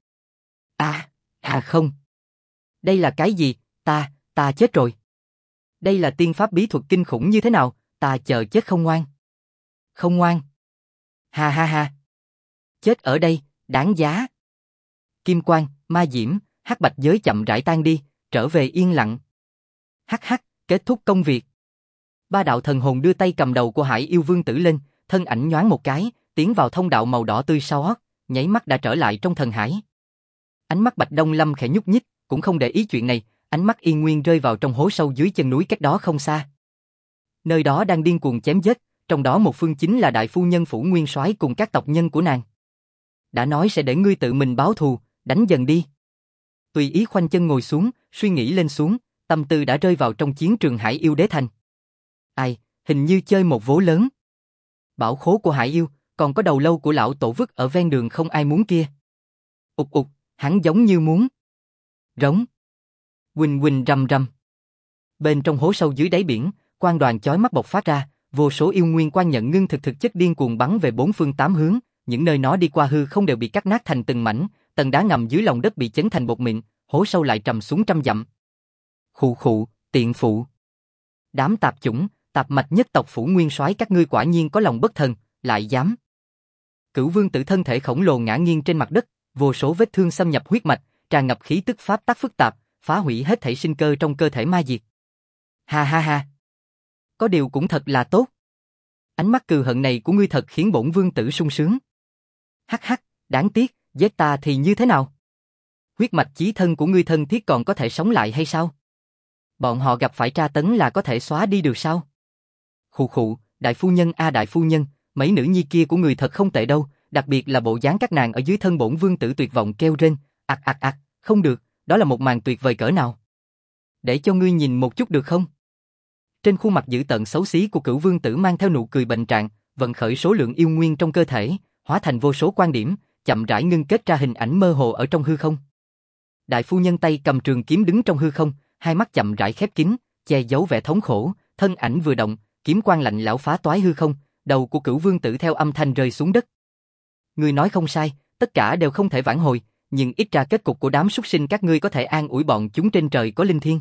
Không! Đây là cái gì? Ta chết rồi! Đây là tiên pháp bí thuật kinh khủng như thế nào? Ta chờ chết không ngoan! Không ngoan! Ha ha ha! Chết ở đây, đáng giá! Kim quang, ma diễm, hắc bạch giới chậm rãi tan đi, trở về yên lặng. Hắc hắc, kết thúc công việc. Ba đạo thần hồn đưa tay cầm đầu của Hải Yêu Vương Tử lên, thân ảnh nhoáng một cái, tiến vào thông đạo màu đỏ tươi sau ót, nháy mắt đã trở lại trong thần hải. Ánh mắt Bạch Đông Lâm khẽ nhúc nhích, cũng không để ý chuyện này, ánh mắt yên nguyên rơi vào trong hố sâu dưới chân núi cách đó không xa. Nơi đó đang điên cuồng chém giết, trong đó một phương chính là đại phu nhân phủ Nguyên Soái cùng các tộc nhân của nàng. Đã nói sẽ để ngươi tự mình báo thù, đánh dần đi. Tùy ý khoanh chân ngồi xuống, suy nghĩ lên xuống, tâm tư đã rơi vào trong chiến trường Hải Yêu Đế Thành. Ai, hình như chơi một vố lớn. Bảo khố của Hải Yêu, còn có đầu lâu của lão tổ vứt ở ven đường không ai muốn kia. Ục ục, hắn giống như muốn. Rống. Quỳnh quỳnh rầm rầm. Bên trong hố sâu dưới đáy biển, quang đoàn chói mắt bộc phát ra, vô số yêu nguyên quang nhận ngưng thực chất điên cuồng bắn về bốn phương tám hướng, những nơi nó đi qua hư không đều bị cắt nát thành từng mảnh, tầng đá ngầm dưới lòng đất bị chấn thành bột mịn, hố sâu lại trầm xuống trăm dặm. Khụ khụ, tiện phụ. Đám tạp chủng, tạp mạch nhất tộc phủ Nguyên Soái các ngươi quả nhiên có lòng bất thần, lại dám. Cửu Vương Tử thân thể khổng lồ ngã nghiêng trên mặt đất, vô số vết thương xâm nhập huyết mạch, tràn ngập khí tức pháp tắc phức tạp, phá hủy hết thảy sinh cơ trong cơ thể ma diệt. Ha ha ha. Có điều cũng thật là tốt. Ánh mắt cừu hận này của ngươi thật khiến bổn vương tử sung sướng. Hắc hắc, đáng tiếc, giết ta thì như thế nào? Huyết mạch chí thân của ngươi thân thiết còn có thể sống lại hay sao? Bọn họ gặp phải tra tấn là có thể xóa đi được sao? Khụ khụ, đại phu nhân a đại phu nhân, mấy nữ nhi kia của người thật không tệ đâu, đặc biệt là bộ dáng các nàng ở dưới thân bổn vương tử tuyệt vọng kêu rên, không được, đó là một màn tuyệt vời cỡ nào. Để cho ngươi nhìn một chút được không? Trên khuôn mặt dữ tợn xấu xí của Cửu vương tử mang theo nụ cười bệnh trạng, vận khởi số lượng yêu nguyên trong cơ thể, hóa thành vô số quan điểm, chậm rãi ngưng kết ra hình ảnh mơ hồ ở trong hư không. Đại phu nhân tay cầm trường kiếm đứng trong hư không, hai mắt chậm rãi khép kín, che giấu vẻ thống khổ, thân ảnh vừa động, kiếm quang lạnh lẽo phá toái hư không, đầu của Cửu vương tử theo âm thanh rơi xuống đất. Ngươi nói không sai, tất cả đều không thể vãn hồi, nhưng ít ra kết cục của đám súc sinh các ngươi có thể an ủi bọn chúng trên trời có linh thiêng.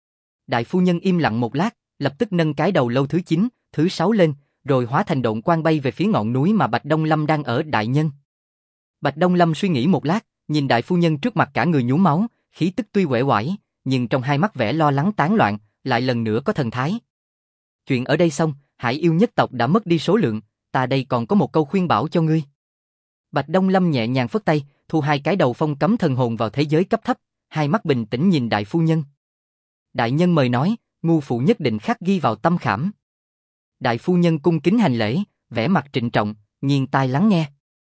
Đại phu nhân im lặng một lát, lập tức nâng cái đầu lâu thứ 9, thứ 6 lên, rồi hóa thành độn quang bay về phía ngọn núi mà Bạch Đông Lâm đang ở. Đại nhân. Bạch Đông Lâm suy nghĩ một lát, nhìn đại phu nhân trước mặt cả người nhuốm máu, khí tức tuy uể oải, nhưng trong hai mắt vẻ lo lắng tán loạn, lại lần nữa có thần thái. Chuyện ở đây xong, Hải yêu nhất tộc đã mất đi số lượng, ta đây còn có một câu khuyên bảo cho ngươi. Bạch Đông Lâm nhẹ nhàng phất tay, thu hai cái đầu phong cấm thần hồn vào thế giới cấp thấp, hai mắt bình tĩnh nhìn đại phu nhân. Đại nhân mời nói, ngu phụ nhất định khắc ghi vào tâm khảm. Đại phu nhân cung kính hành lễ, vẻ mặt trịnh trọng, nghiêng tai lắng nghe.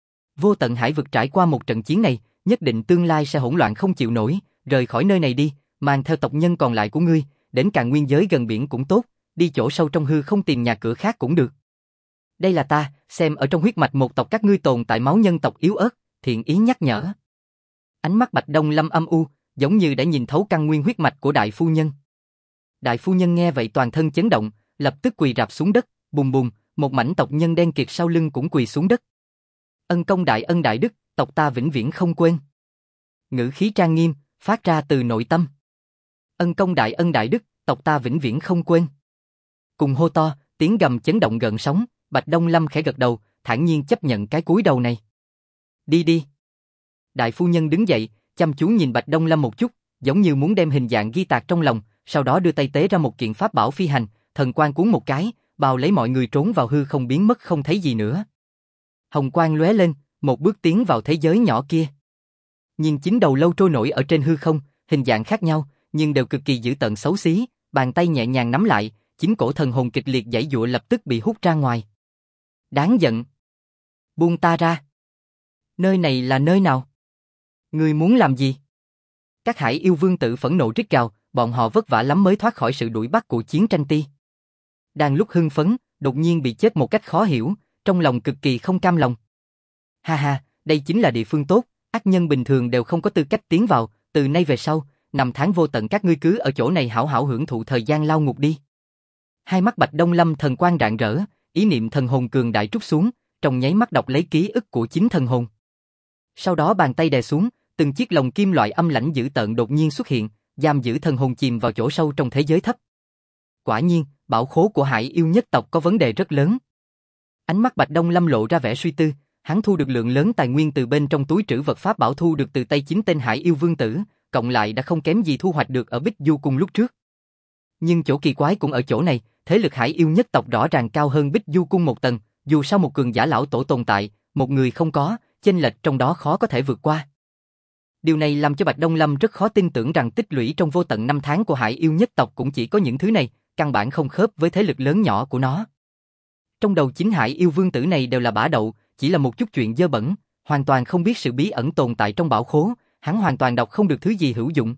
Vô tận hải vực trải qua một trận chiến này, nhất định tương lai sẽ hỗn loạn không chịu nổi, rời khỏi nơi này đi, mang theo tộc nhân còn lại của ngươi, đến Càn Nguyên giới gần biển cũng tốt, đi chỗ sâu trong hư không tìm nhà cửa khác cũng được. Đây là ta, xem ở trong huyết mạch một tộc các ngươi tồn tại máu nhân tộc yếu ớt, thiện ý nhắc nhở. Ánh mắt Bạch Đông Lâm âm u, giống như đã nhìn thấu căn nguyên huyết mạch của đại phu nhân. Đại phu nhân nghe vậy toàn thân chấn động, lập tức quỳ rạp xuống đất, bùm bùm, một mảnh tộc nhân đen kịt sau lưng cũng quỳ xuống đất. Ân công đại ân đại đức, tộc ta vĩnh viễn không quên. Ngữ khí trang nghiêm, phát ra từ nội tâm. Ân công đại ân đại đức, tộc ta vĩnh viễn không quên. Cùng hô to, tiếng gầm chấn động gợn sóng, Bạch Đông Lâm khẽ gật đầu, thản nhiên chấp nhận cái cúi đầu này. Đi đi. Đại phu nhân đứng dậy, chăm chú nhìn Bạch Đông Lâm một chút, giống như muốn đem hình dạng ghi tạc trong lòng, sau đó đưa tay tế ra một kiện pháp bảo phi hành, thần quang cuốn một cái, bao lấy mọi người trốn vào hư không biến mất không thấy gì nữa. Hồng quang lóe lên, một bước tiến vào thế giới nhỏ kia. Nhìn chín đầu lâu trôi nổi ở trên hư không, hình dạng khác nhau, nhưng đều cực kỳ dữ tợn xấu xí, bàn tay nhẹ nhàng nắm lại, chín cổ thần hồn kịch liệt giãy giụa lập tức bị hút ra ngoài. Đáng giận. Buông ta ra. Nơi này là nơi nào? Ngươi muốn làm gì? Các hải yêu vương tử phẫn nộ rít gào, bọn họ vất vả lắm mới thoát khỏi sự đuổi bắt của chiến tranh ti. Đang lúc hưng phấn, đột nhiên bị chết một cách khó hiểu, trong lòng cực kỳ không cam lòng. Ha ha, đây chính là địa phương tốt, ác nhân bình thường đều không có tư cách tiến vào, từ nay về sau, năm tháng vô tận các ngươi cứ ở chỗ này hảo hảo hưởng thụ thời gian lao ngục đi. Hai mắt Bạch Đông Lâm thần quang rạng rỡ, ý niệm thần hồn cường đại trút xuống, trong nháy mắt đọc lấy ký ức của chính thần hồn. Sau đó bàn tay đè xuống, từng chiếc lồng kim loại âm lãnh dữ tợn đột nhiên xuất hiện, giam giữ thần hồn chìm vào chỗ sâu trong thế giới thấp. Quả nhiên, bảo khố của Hải yêu nhất tộc có vấn đề rất lớn. Ánh mắt Bạch Đông Lâm lộ ra vẻ suy tư, hắn thu được lượng lớn tài nguyên từ bên trong túi trữ vật pháp bảo thu được từ tay chính tên Hải yêu vương tử, cộng lại đã không kém gì thu hoạch được ở Bích Du Cung lúc trước. Nhưng chỗ kỳ quái cũng ở chỗ này, thế lực Hải yêu nhất tộc rõ ràng cao hơn Bích Du Cung một tầng, dù sao một cường giả lão tổ tồn tại, một người không có, chênh lệch trong đó khó có thể vượt qua. Điều này làm cho Bạch Đông Lâm rất khó tin tưởng rằng tích lũy trong vô tận năm tháng của Hải yêu nhất tộc cũng chỉ có những thứ này, căn bản không khớp với thế lực lớn nhỏ của nó. Trong đầu chính Hải yêu vương tử này đều là bả đậu, chỉ là một chút chuyện dơ bẩn, hoàn toàn không biết sự bí ẩn tồn tại trong bảo khố, hắn hoàn toàn đọc không được thứ gì hữu dụng.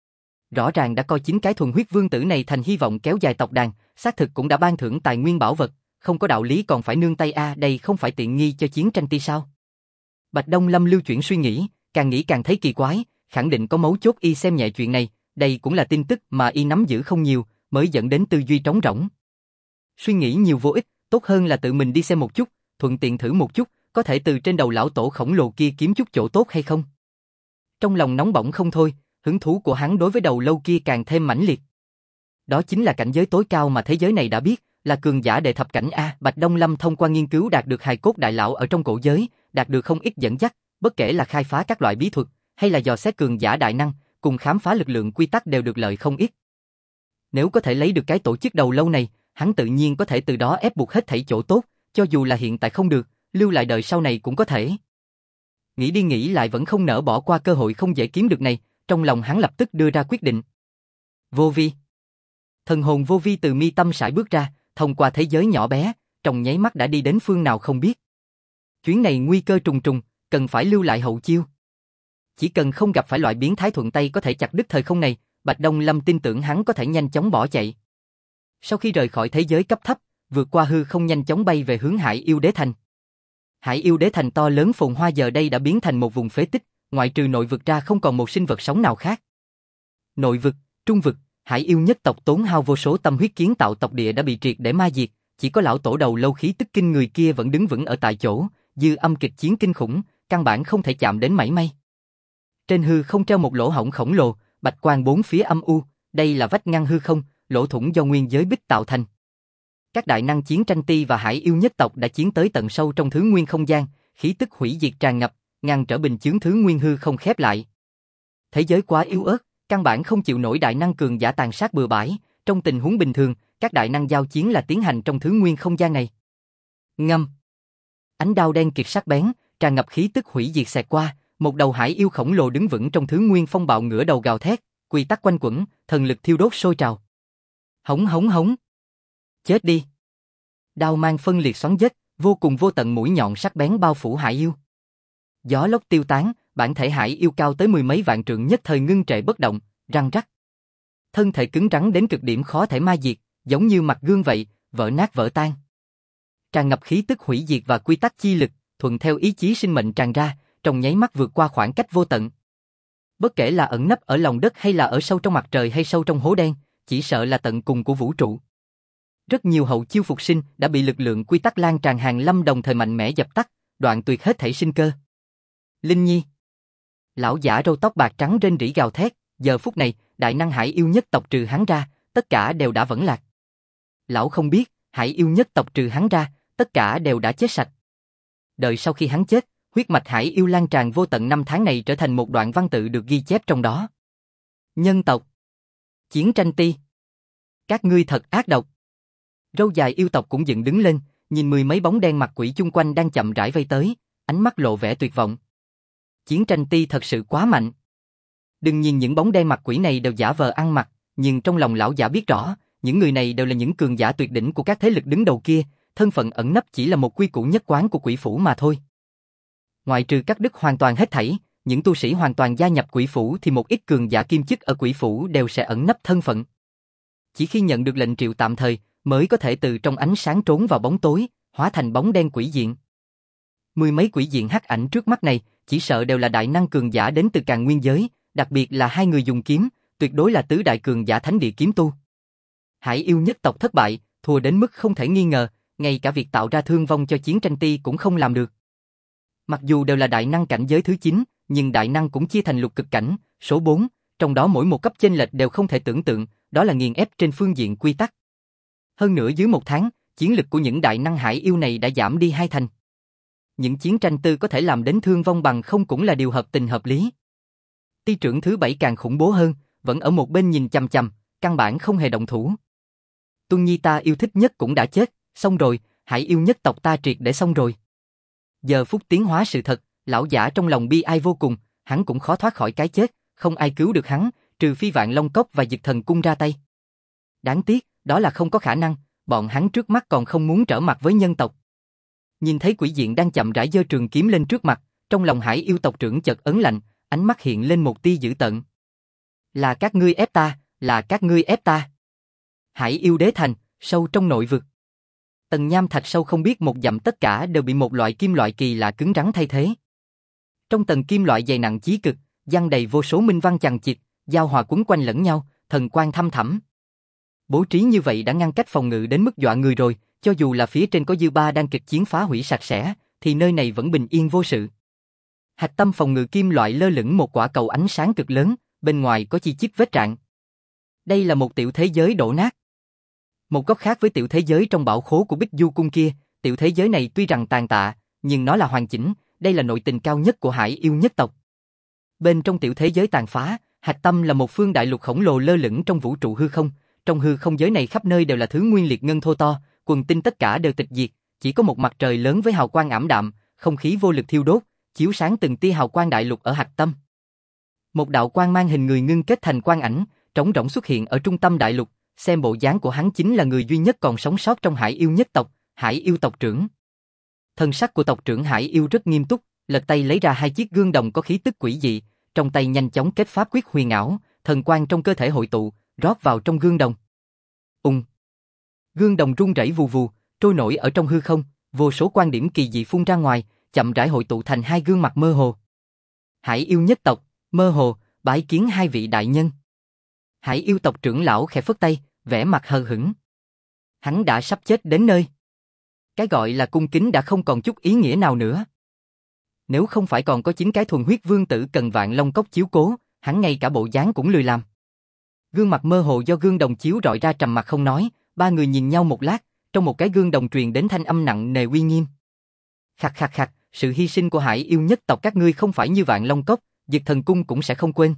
Rõ ràng đã coi chính cái thuần huyết vương tử này thành hy vọng kéo dài tộc đàn, xác thực cũng đã ban thưởng tài nguyên bảo vật, không có đạo lý còn phải nương tay đây không phải tiện nghi cho chiến tranh ti sao? Bạch Đông Lâm lưu chuyển suy nghĩ càng thấy kỳ quái, khẳng định có mấu chốt y xem nhẹ chuyện này, đây cũng là tin tức mà y nắm giữ không nhiều, mới dẫn đến tư duy trống rỗng. Suy nghĩ nhiều vô ích, tốt hơn là tự mình đi xem một chút, thuận tiện thử một chút, có thể từ trên đầu lão tổ khổng lồ kia kiếm chút chỗ tốt hay không. Trong lòng nóng bỏng không thôi, hứng thú của hắn đối với đầu lâu kia càng thêm mãnh liệt. Đó chính là cảnh giới tối cao mà thế giới này đã biết, là cường giả đệ thập cảnh A. Bạch Đông Lâm thông qua nghiên cứu đạt được hài cốt đại lão ở trong cổ giới, đạt được không ít dẫn dắt, bất kể là khai phá các loại bí thuật, hay là dò xét cường giả đại năng, cùng khám phá lực lượng quy tắc đều được lợi không ít. Nếu có thể lấy được cái tổ chức đầu lâu này, hắn tự nhiên có thể từ đó ép buộc hết thảy chỗ tốt, cho dù là hiện tại không được, lưu lại đời sau này cũng có thể. Nghĩ đi nghĩ lại vẫn không nỡ bỏ qua cơ hội không dễ kiếm được này, trong lòng hắn lập tức đưa ra quyết định. Vô vi. Thần hồn vô vi từ mi tâm sải bước ra, thông qua thế giới nhỏ bé, trong nháy mắt đã đi đến phương nào không biết. Chuyến này nguy cơ trùng trùng, cần phải lưu lại hậu chiêu. Chỉ cần không gặp phải loại biến thái thuận tay có thể chặt đứt thời không này, Bạch Đông Lâm tin tưởng hắn có thể nhanh chóng bỏ chạy. Sau khi rời khỏi thế giới cấp thấp, vượt qua hư không nhanh chóng bay về hướng Hải Yêu Đế Thành. Hải Yêu Đế Thành to lớn phồn hoa giờ đây đã biến thành một vùng phế tích, ngoại trừ nội vực ra không còn một sinh vật sống nào khác. Nội vực, trung vực, Hải Yêu nhất tộc tốn hao vô số tâm huyết kiến tạo tộc địa đã bị triệt để ma diệt, chỉ có lão tổ đầu lâu khí tức kinh người kia vẫn đứng vững ở tại chỗ, dư âm kịch chiến kinh khủng, căn bản không thể chạm đến mảy may. Trên hư không treo một lỗ hổng khổng lồ, bạch quang bốn phía âm u, đây là vách ngăn hư không, lỗ thủng do nguyên giới bích tạo thành. Các đại năng chiến tranh ti và Hải Yêu nhất tộc đã chiến tới tận sâu trong thứ nguyên không gian, khí tức hủy diệt tràn ngập, ngăn trở bình chướng thứ nguyên hư không khép lại. Thế giới quá yếu ớt, căn bản không chịu nổi đại năng cường giả tàn sát bừa bãi, trong tình huống bình thường, các đại năng giao chiến là tiến hành trong thứ nguyên không gian này. Ngâm. Ánh đao đen kịt sắc bén, tràn ngập khí tức hủy diệt xẹt qua, một đầu hải yêu khổng lồ đứng vững trong thứ nguyên phong bạo ngửa đầu gào thét, quy tắc quanh quẩn, thần lực thiêu đốt sôi trào. Hống hống hống. Chết đi. Đao mang phân liệt xoắn dết, vô cùng vô tận mũi nhọn sắc bén bao phủ hải yêu. Gió lốc tiêu tán, bản thể hải yêu cao tới mười mấy vạn trượng nhất thời ngưng trệ bất động, răng rắc. Thân thể cứng rắn đến cực điểm khó thể ma diệt, giống như mặt gương vậy, vỡ nát vỡ tan. Tràn ngập khí tức hủy diệt và quy tắc chi lực, thuận theo ý chí sinh mệnh tràn ra, trong nháy mắt vượt qua khoảng cách vô tận. Bất kể là ẩn nấp ở lòng đất hay là ở sâu trong mặt trời hay sâu trong hố đen, chỉ sợ là tận cùng của vũ trụ. Rất nhiều hậu chiêu phục sinh đã bị lực lượng quy tắc lan tràn hàng lâm đồng thời mạnh mẽ dập tắt, đoạn tuyệt hết thảy sinh cơ. Linh Nhi. Lão giả râu tóc bạc trắng rên rỉ gào thét, giờ phút này, đại năng Hải Yêu nhất tộc trừ hắn ra, tất cả đều đã vẫn lạc. Lão không biết, Hải Yêu nhất tộc trừ hắn ra, tất cả đều đã chết sạch. Đợi sau khi hắn chết, huyết mạch Hải Yêu lan tràn vô tận năm tháng này trở thành một đoạn văn tự được ghi chép trong đó. Nhân tộc. Chiến tranh ti. Các ngươi thật ác độc. Râu dài yêu tộc cũng dựng đứng lên, nhìn mười mấy bóng đen mặt quỷ chung quanh đang chậm rãi vây tới, ánh mắt lộ vẻ tuyệt vọng. Chiến tranh ti thật sự quá mạnh. Đừng nhìn những bóng đen mặt quỷ này đều giả vờ ăn mặc, nhưng trong lòng lão giả biết rõ, những người này đều là những cường giả tuyệt đỉnh của các thế lực đứng đầu kia, thân phận ẩn nấp chỉ là một quy củ nhất quán của quỷ phủ mà thôi. Ngoại trừ cắt đứt hoàn toàn hết thảy, những tu sĩ hoàn toàn gia nhập quỷ phủ thì một ít cường giả kim chức ở quỷ phủ đều sẽ ẩn nấp thân phận. Chỉ khi nhận được lệnh triệu tạm thời, mới có thể từ trong ánh sáng trốn vào bóng tối, hóa thành bóng đen quỷ diện. Mười mấy quỷ diện hắc ảnh trước mắt này, chỉ sợ đều là đại năng cường giả đến từ Càn Nguyên giới, đặc biệt là hai người dùng kiếm, tuyệt đối là tứ đại cường giả thánh địa kiếm tu. Hải Yêu nhất tộc thất bại, thua đến mức không thể nghi ngờ, ngay cả việc tạo ra thương vong cho chiến tranh ti cũng không làm được. Mặc dù đều là đại năng cảnh giới thứ 9, nhưng đại năng cũng chia thành lục cực cảnh, số 4, trong đó mỗi một cấp chênh lệch đều không thể tưởng tượng, đó là nghiền ép trên phương diện quy tắc. Hơn nữa dưới một tháng, chiến lực của những đại năng Hải Yêu này đã giảm đi 2 thành. Những chiến tranh tư có thể làm đến thương vong bằng không cũng là điều hợp tình hợp lý. Ti trưởng thứ 7 càng khủng bố hơn, vẫn ở một bên nhìn chằm chằm, căn bản không hề động thủ. Tuân Nhi ta yêu thích nhất cũng đã chết, xong rồi, Hải Yêu nhất tộc ta triệt để xong rồi. Giờ phút tiến hóa sự thật, lão giả trong lòng bi ai vô cùng, hắn cũng khó thoát khỏi cái chết, không ai cứu được hắn, trừ phi Vạn Long Cốc và Dực Thần Cung ra tay. Đáng tiếc, đó là không có khả năng, bọn hắn trước mắt còn không muốn trở mặt với nhân tộc. Nhìn thấy quỷ diện đang chậm rãi giơ trường kiếm lên trước mặt, trong lòng Hải Yêu tộc trưởng chợt ấn lạnh, ánh mắt hiện lên một tia dữ tợn. Là các ngươi ép ta, là các ngươi ép ta. Hải Yêu đế thành, sâu trong nội vực. Tầng nham thạch sâu không biết một dặm tất cả đều bị một loại kim loại kỳ lạ cứng rắn thay thế. Trong tầng kim loại dày nặng chí cực, giăng đầy vô số minh văn chằng chịt, giao hòa quấn quanh lẫn nhau, thần quang thâm thẳm. Bố trí như vậy đã ngăn cách phòng ngự đến mức dọa người rồi, cho dù là phía trên có dư ba đang kịch chiến phá hủy sạch sẽ, thì nơi này vẫn bình yên vô sự. Hạch tâm phòng ngự kim loại lơ lửng một quả cầu ánh sáng cực lớn, bên ngoài có chi chít vết rạn. Đây là một tiểu thế giới đổ nát. Một góc khác với tiểu thế giới trong bảo khố của Bích Du Cung kia, tiểu thế giới này tuy rằng tàn tạ, nhưng nó là hoàn chỉnh, đây là nội tình cao nhất của Hải Yêu nhất tộc. Bên trong tiểu thế giới tàn phá, hạch tâm là một phương đại lục khổng lồ lơ lửng trong vũ trụ hư không, trong hư không giới này khắp nơi đều là thứ nguyên liệt ngân thô to, quần tinh tất cả đều tịch diệt, chỉ có một mặt trời lớn với hào quang ảm đạm, không khí vô lực thiêu đốt, chiếu sáng từng tia hào quang đại lục ở hạch tâm. Một đạo quang mang hình người ngưng kết thành quang ảnh, trống rỗng xuất hiện ở trung tâm đại lục, xem bộ dáng của hắn chính là người duy nhất còn sống sót trong Hải Yêu nhất tộc, Hải Yêu tộc trưởng. Thân sắc của tộc trưởng Hải Yêu rất nghiêm túc, lật tay lấy ra hai chiếc gương đồng có khí tức quỷ dị, trong tay nhanh chóng kết pháp quyết huyền ảo, thần quang trong cơ thể hội tụ, rót vào trong gương đồng. Gương đồng rung rẩy vù vù, trôi nổi ở trong hư không, vô số quan điểm kỳ dị phun ra ngoài, chậm rãi hội tụ thành hai gương mặt mơ hồ. Hải Yêu nhất tộc, mơ hồ, bái kiến hai vị đại nhân. Hải Yêu tộc trưởng lão khẽ phất tay, vẻ mặt hờ hững. Hắn đã sắp chết đến nơi. Cái gọi là cung kính đã không còn chút ý nghĩa nào nữa. Nếu không phải còn có 9 cái thuần huyết vương tử cần Vạn Long Cốc chiếu cố, hắn ngay cả bộ dáng cũng lười làm. Gương mặt mơ hồ do gương đồng chiếu rọi ra trầm mặc không nói, ba người nhìn nhau một lát, trong một cái gương đồng truyền đến thanh âm nặng nề uy nghiêm. Khặt khặt khặt, sự hy sinh của Hải Yêu nhất tộc các ngươi không phải như Vạn Long Cốc, Dực Thần Cung cũng sẽ không quên.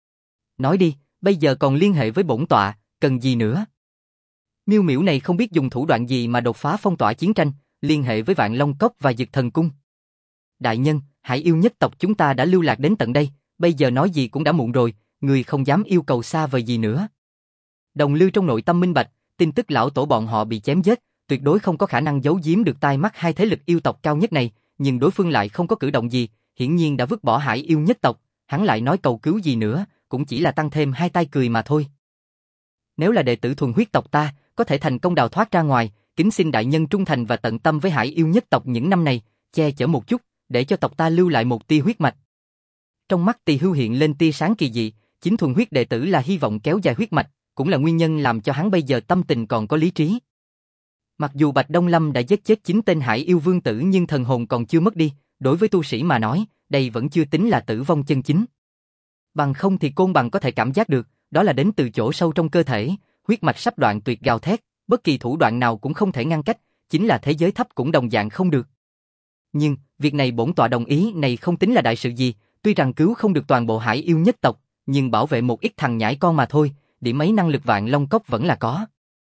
Nói đi, bây giờ còn liên hệ với bổn tọa, cần gì nữa? Miêu Miểu này không biết dùng thủ đoạn gì mà đột phá phong tỏa chiến tranh, liên hệ với Vạn Long Cốc và Dực Thần Cung. Đại nhân, Hải Yêu nhất tộc chúng ta đã lưu lạc đến tận đây, bây giờ nói gì cũng đã muộn rồi, người không dám yêu cầu xa vời gì nữa. Đồng Lưu trong nội tâm minh bạch, tin tức lão tổ bọn họ bị chém giết, tuyệt đối không có khả năng giấu giếm được tai mắt hai thế lực yêu tộc cao nhất này, nhưng đối phương lại không có cử động gì, hiển nhiên đã vứt bỏ Hải Yêu nhất tộc, hắn lại nói cầu cứu gì nữa, cũng chỉ là tăng thêm hai tai cười mà thôi. Nếu là đệ tử thuần huyết tộc ta, có thể thành công đào thoát ra ngoài, kính xin đại nhân trung thành và tận tâm với Hải Yêu nhất tộc những năm này, che chở một chút, để cho tộc ta lưu lại một tia huyết mạch. Trong mắt Tỳ Hưu hiện lên tia sáng kỳ dị, chính thuần huyết đệ tử là hy vọng kéo dài huyết mạch, cũng là nguyên nhân làm cho hắn bây giờ tâm tình còn có lý trí. Mặc dù Bạch Đông Lâm đã giết chết 9 tên Hải Yêu vương tử nhưng thần hồn còn chưa mất đi, đối với tu sĩ mà nói, đây vẫn chưa tính là tử vong chân chính. Bằng không thì Côn Bằng có thể cảm giác được, đó là đến từ chỗ sâu trong cơ thể, huyết mạch sắp đoạn tuyệt gào thét, bất kỳ thủ đoạn nào cũng không thể ngăn cách, chính là thế giới thấp cũng đồng dạng không được. Nhưng, việc này bổn tọa đồng ý này không tính là đại sự gì, tuy rằng cứu không được toàn bộ Hải Yêu nhất tộc, nhưng bảo vệ một ít thằng nhãi con mà thôi, điểm ấy năng lực Vạn Long Cốc vẫn là có.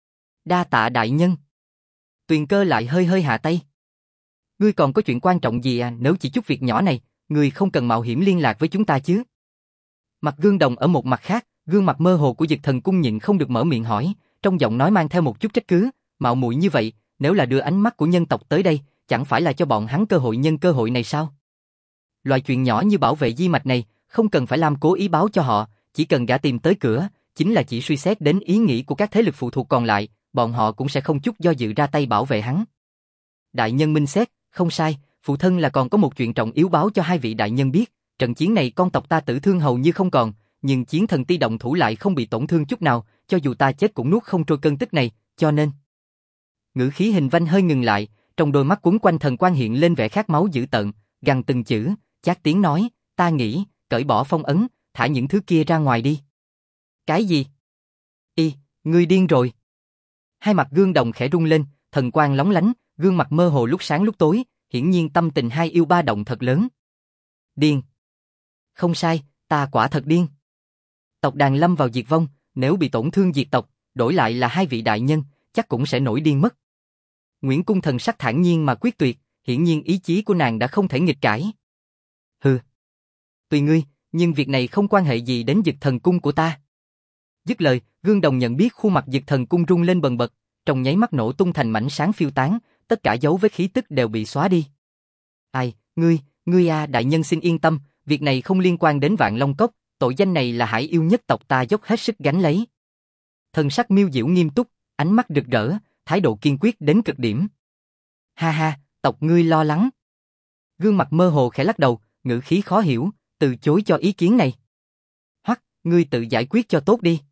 Đa tạ đại nhân. Tuyền Cơ lại hơi hơi hạ tay. Ngươi còn có chuyện quan trọng gì à, nếu chỉ chút việc nhỏ này, ngươi không cần mạo hiểm liên lạc với chúng ta chứ. Mặt gương đồng ở một mặt khác, gương mặt mơ hồ của Dực Thần Cung nhịn không được mở miệng hỏi, trong giọng nói mang theo một chút trách cứ, mạo muội như vậy, nếu là đưa ánh mắt của nhân tộc tới đây, chẳng phải là cho bọn hắn cơ hội nhân cơ hội này sao? Loại chuyện nhỏ như bảo vệ di mạch này, không cần phải làm cố ý báo cho họ, chỉ cần gã tìm tới cửa, chính là chỉ suy xét đến ý nghĩ của các thế lực phụ thuộc còn lại, bọn họ cũng sẽ không chút do dự ra tay bảo vệ hắn. Đại nhân minh xét, không sai, phụ thân là còn có một chuyện trọng yếu báo cho hai vị đại nhân biết, trận chiến này con tộc ta tử thương hầu như không còn, nhưng chiến thần ti động thủ lại không bị tổn thương chút nào, cho dù ta chết cũng nuốt không trôi cơn tức này, cho nên. Ngữ khí Hình Vanh hơi ngừng lại, trong đôi mắt quấn quanh thần quang hiện lên vẻ khát máu dữ tợn, gằn từng chữ, chát tiếng nói, ta nghĩ, cởi bỏ phong ấn, thả những thứ kia ra ngoài đi. Cái gì? Ngươi điên rồi. Hai mặt gương đồng khẽ rung lên, thần quang lóng lánh, gương mặt mơ hồ lúc sáng lúc tối, hiển nhiên tâm tình hai yêu ba động thật lớn. Điên. Không sai, ta quả thật điên. Tộc đàn lâm vào diệt vong, nếu bị tổn thương diệt tộc, đổi lại là hai vị đại nhân, chắc cũng sẽ nổi điên mất. Nguyễn Cung thần sắc thản nhiên mà quyết tuyệt, hiển nhiên ý chí của nàng đã không thể nghịch cãi. Hừ. Tùy ngươi, nhưng việc này không quan hệ gì đến Dực Thần Cung của ta. Dứt lời, gương đồng nhận biết khuôn mặt Dực Thần Cung rung lên bần bật, trong nháy mắt nổ tung thành mảnh sáng phiêu tán, tất cả dấu vết khí tức đều bị xóa đi. Ai, ngươi đại nhân xin yên tâm, việc này không liên quan đến Vạn Long Cốc, tội danh này là Hải Yêu nhất tộc ta dốc hết sức gánh lấy. Thần sắc Miêu Diễu nghiêm túc, ánh mắt rực rỡ, thái độ kiên quyết đến cực điểm. Ha ha, tộc ngươi lo lắng. Gương mặt mơ hồ khẽ lắc đầu, ngữ khí khó hiểu, từ chối cho ý kiến này. Hoặc, ngươi tự giải quyết cho tốt đi.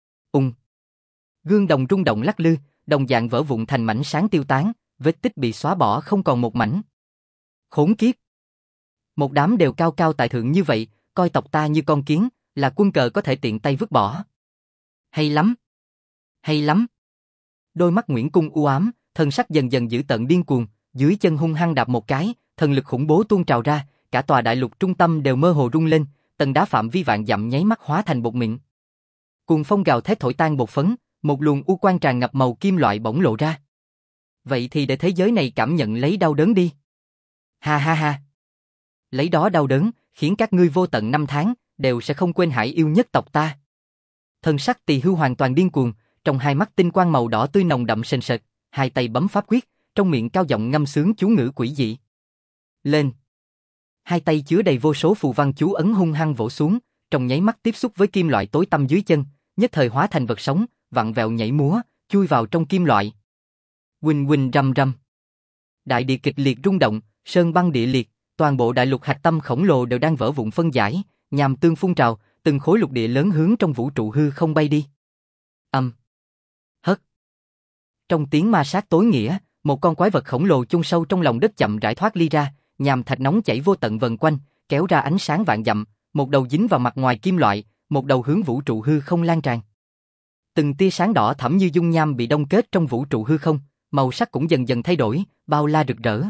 Gương đồng rung động lắc lư, đồng dạng vỡ vụn thành mảnh sáng tiêu tán, vết tích bị xóa bỏ không còn một mảnh. Khốn kiếp! Một đám đều cao cao tại thượng như vậy, coi tộc ta như con kiến, là quân cờ có thể tiện tay vứt bỏ. Hay lắm! Hay lắm! Đôi mắt Nguyễn Cung u ám, thần sắc dần dần dữ tợn điên cuồng, dưới chân hung hăng đạp một cái, thần lực khủng bố tuôn trào ra, cả tòa đại lục trung tâm đều mơ hồ rung lên, tầng đá phạm vi vạn dặm nháy mắt hóa thành bột mịn. Cuồng phong gào thét thổi tan bột phấn, một luồng u quang tràn ngập màu kim loại bỗng lộ ra. Vậy thì để thế giới này cảm nhận lấy đau đớn đi. Ha ha ha. Lấy đó đau đớn, khiến các ngươi vô tận năm tháng, đều sẽ không quên hải yêu nhất tộc ta. Thân sắc Tỳ Hưu hoàn toàn điên cuồng, trong hai mắt tinh quang màu đỏ tươi nồng đậm sền sệt, hai tay bấm pháp quyết, trong miệng cao giọng ngâm sướng chú ngữ quỷ dị. Lên. Hai tay chứa đầy vô số phù văn chú ấn hung hăng vỗ xuống, trong nháy mắt tiếp xúc với kim loại tối tăm dưới chân, nhất thời hóa thành vật sống, vặn vẹo nhảy múa, chui vào trong kim loại. Huỳnh huỳnh rầm rầm. Đại địa kịch liệt rung động, sơn băng địa liệt, toàn bộ đại lục hạch tâm khổng lồ đều đang vỡ vụn phân giải, nham tương phun trào, từng khối lục địa lớn hướng trong vũ trụ hư không bay đi. Hất. Trong tiếng ma sát tối nghĩa, một con quái vật khổng lồ chôn sâu trong lòng đất chậm rãi thoát ly ra, nham thạch nóng chảy vô tận vần quanh, kéo ra ánh sáng vạn dặm, một đầu dính vào mặt ngoài kim loại, một đầu hướng vũ trụ hư không lan tràn. Từng tia sáng đỏ thẫm như dung nham bị đông kết trong vũ trụ hư không, màu sắc cũng dần dần thay đổi, bao la rực rỡ.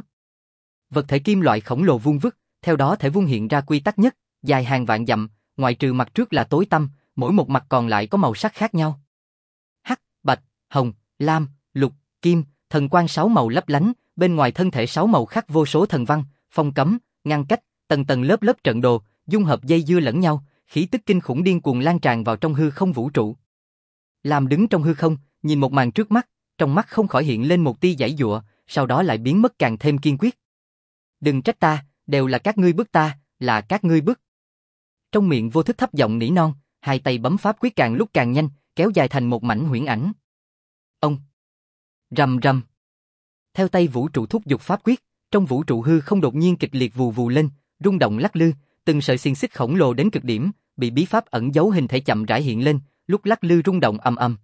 Vật thể kim loại khổng lồ vuông vức, theo đó thể vuông hiện ra quy tắc nhất, dài hàng vạn dặm, ngoại trừ mặt trước là tối tăm, mỗi một mặt còn lại có màu sắc khác nhau. Hắc, bạch, hồng, lam, lục, kim, thần quang 6 màu lấp lánh, bên ngoài thân thể 6 màu khắc vô số thần văn, phong cấm, ngăn cách, tầng tầng lớp lớp trận đồ, dung hợp dây dưa lẫn nhau, khí tức kinh khủng điên cuồng lan tràn vào trong hư không vũ trụ. Lam đứng trong hư không, nhìn một màn trước mắt, trong mắt không khỏi hiện lên một tia giãy giụa, sau đó lại biến mất càng thêm kiên quyết. Đừng trách ta, đều là các ngươi bức ta, là các ngươi bức. Trong miệng vô thức thấp giọng nỉ non, hai tay bấm pháp quyết càng lúc càng nhanh, kéo dài thành một mảnh huyễn ảnh. Ông. Rầm rầm. Theo tay vũ trụ thúc giục pháp quyết, trong vũ trụ hư không đột nhiên kịch liệt vù vù lên, rung động lắc lư, từng sợi xiềng xích khổng lồ đến cực điểm, bị bí pháp ẩn giấu hình thể chậm rãi hiện lên, lúc lắc lư rung động ầm ầm.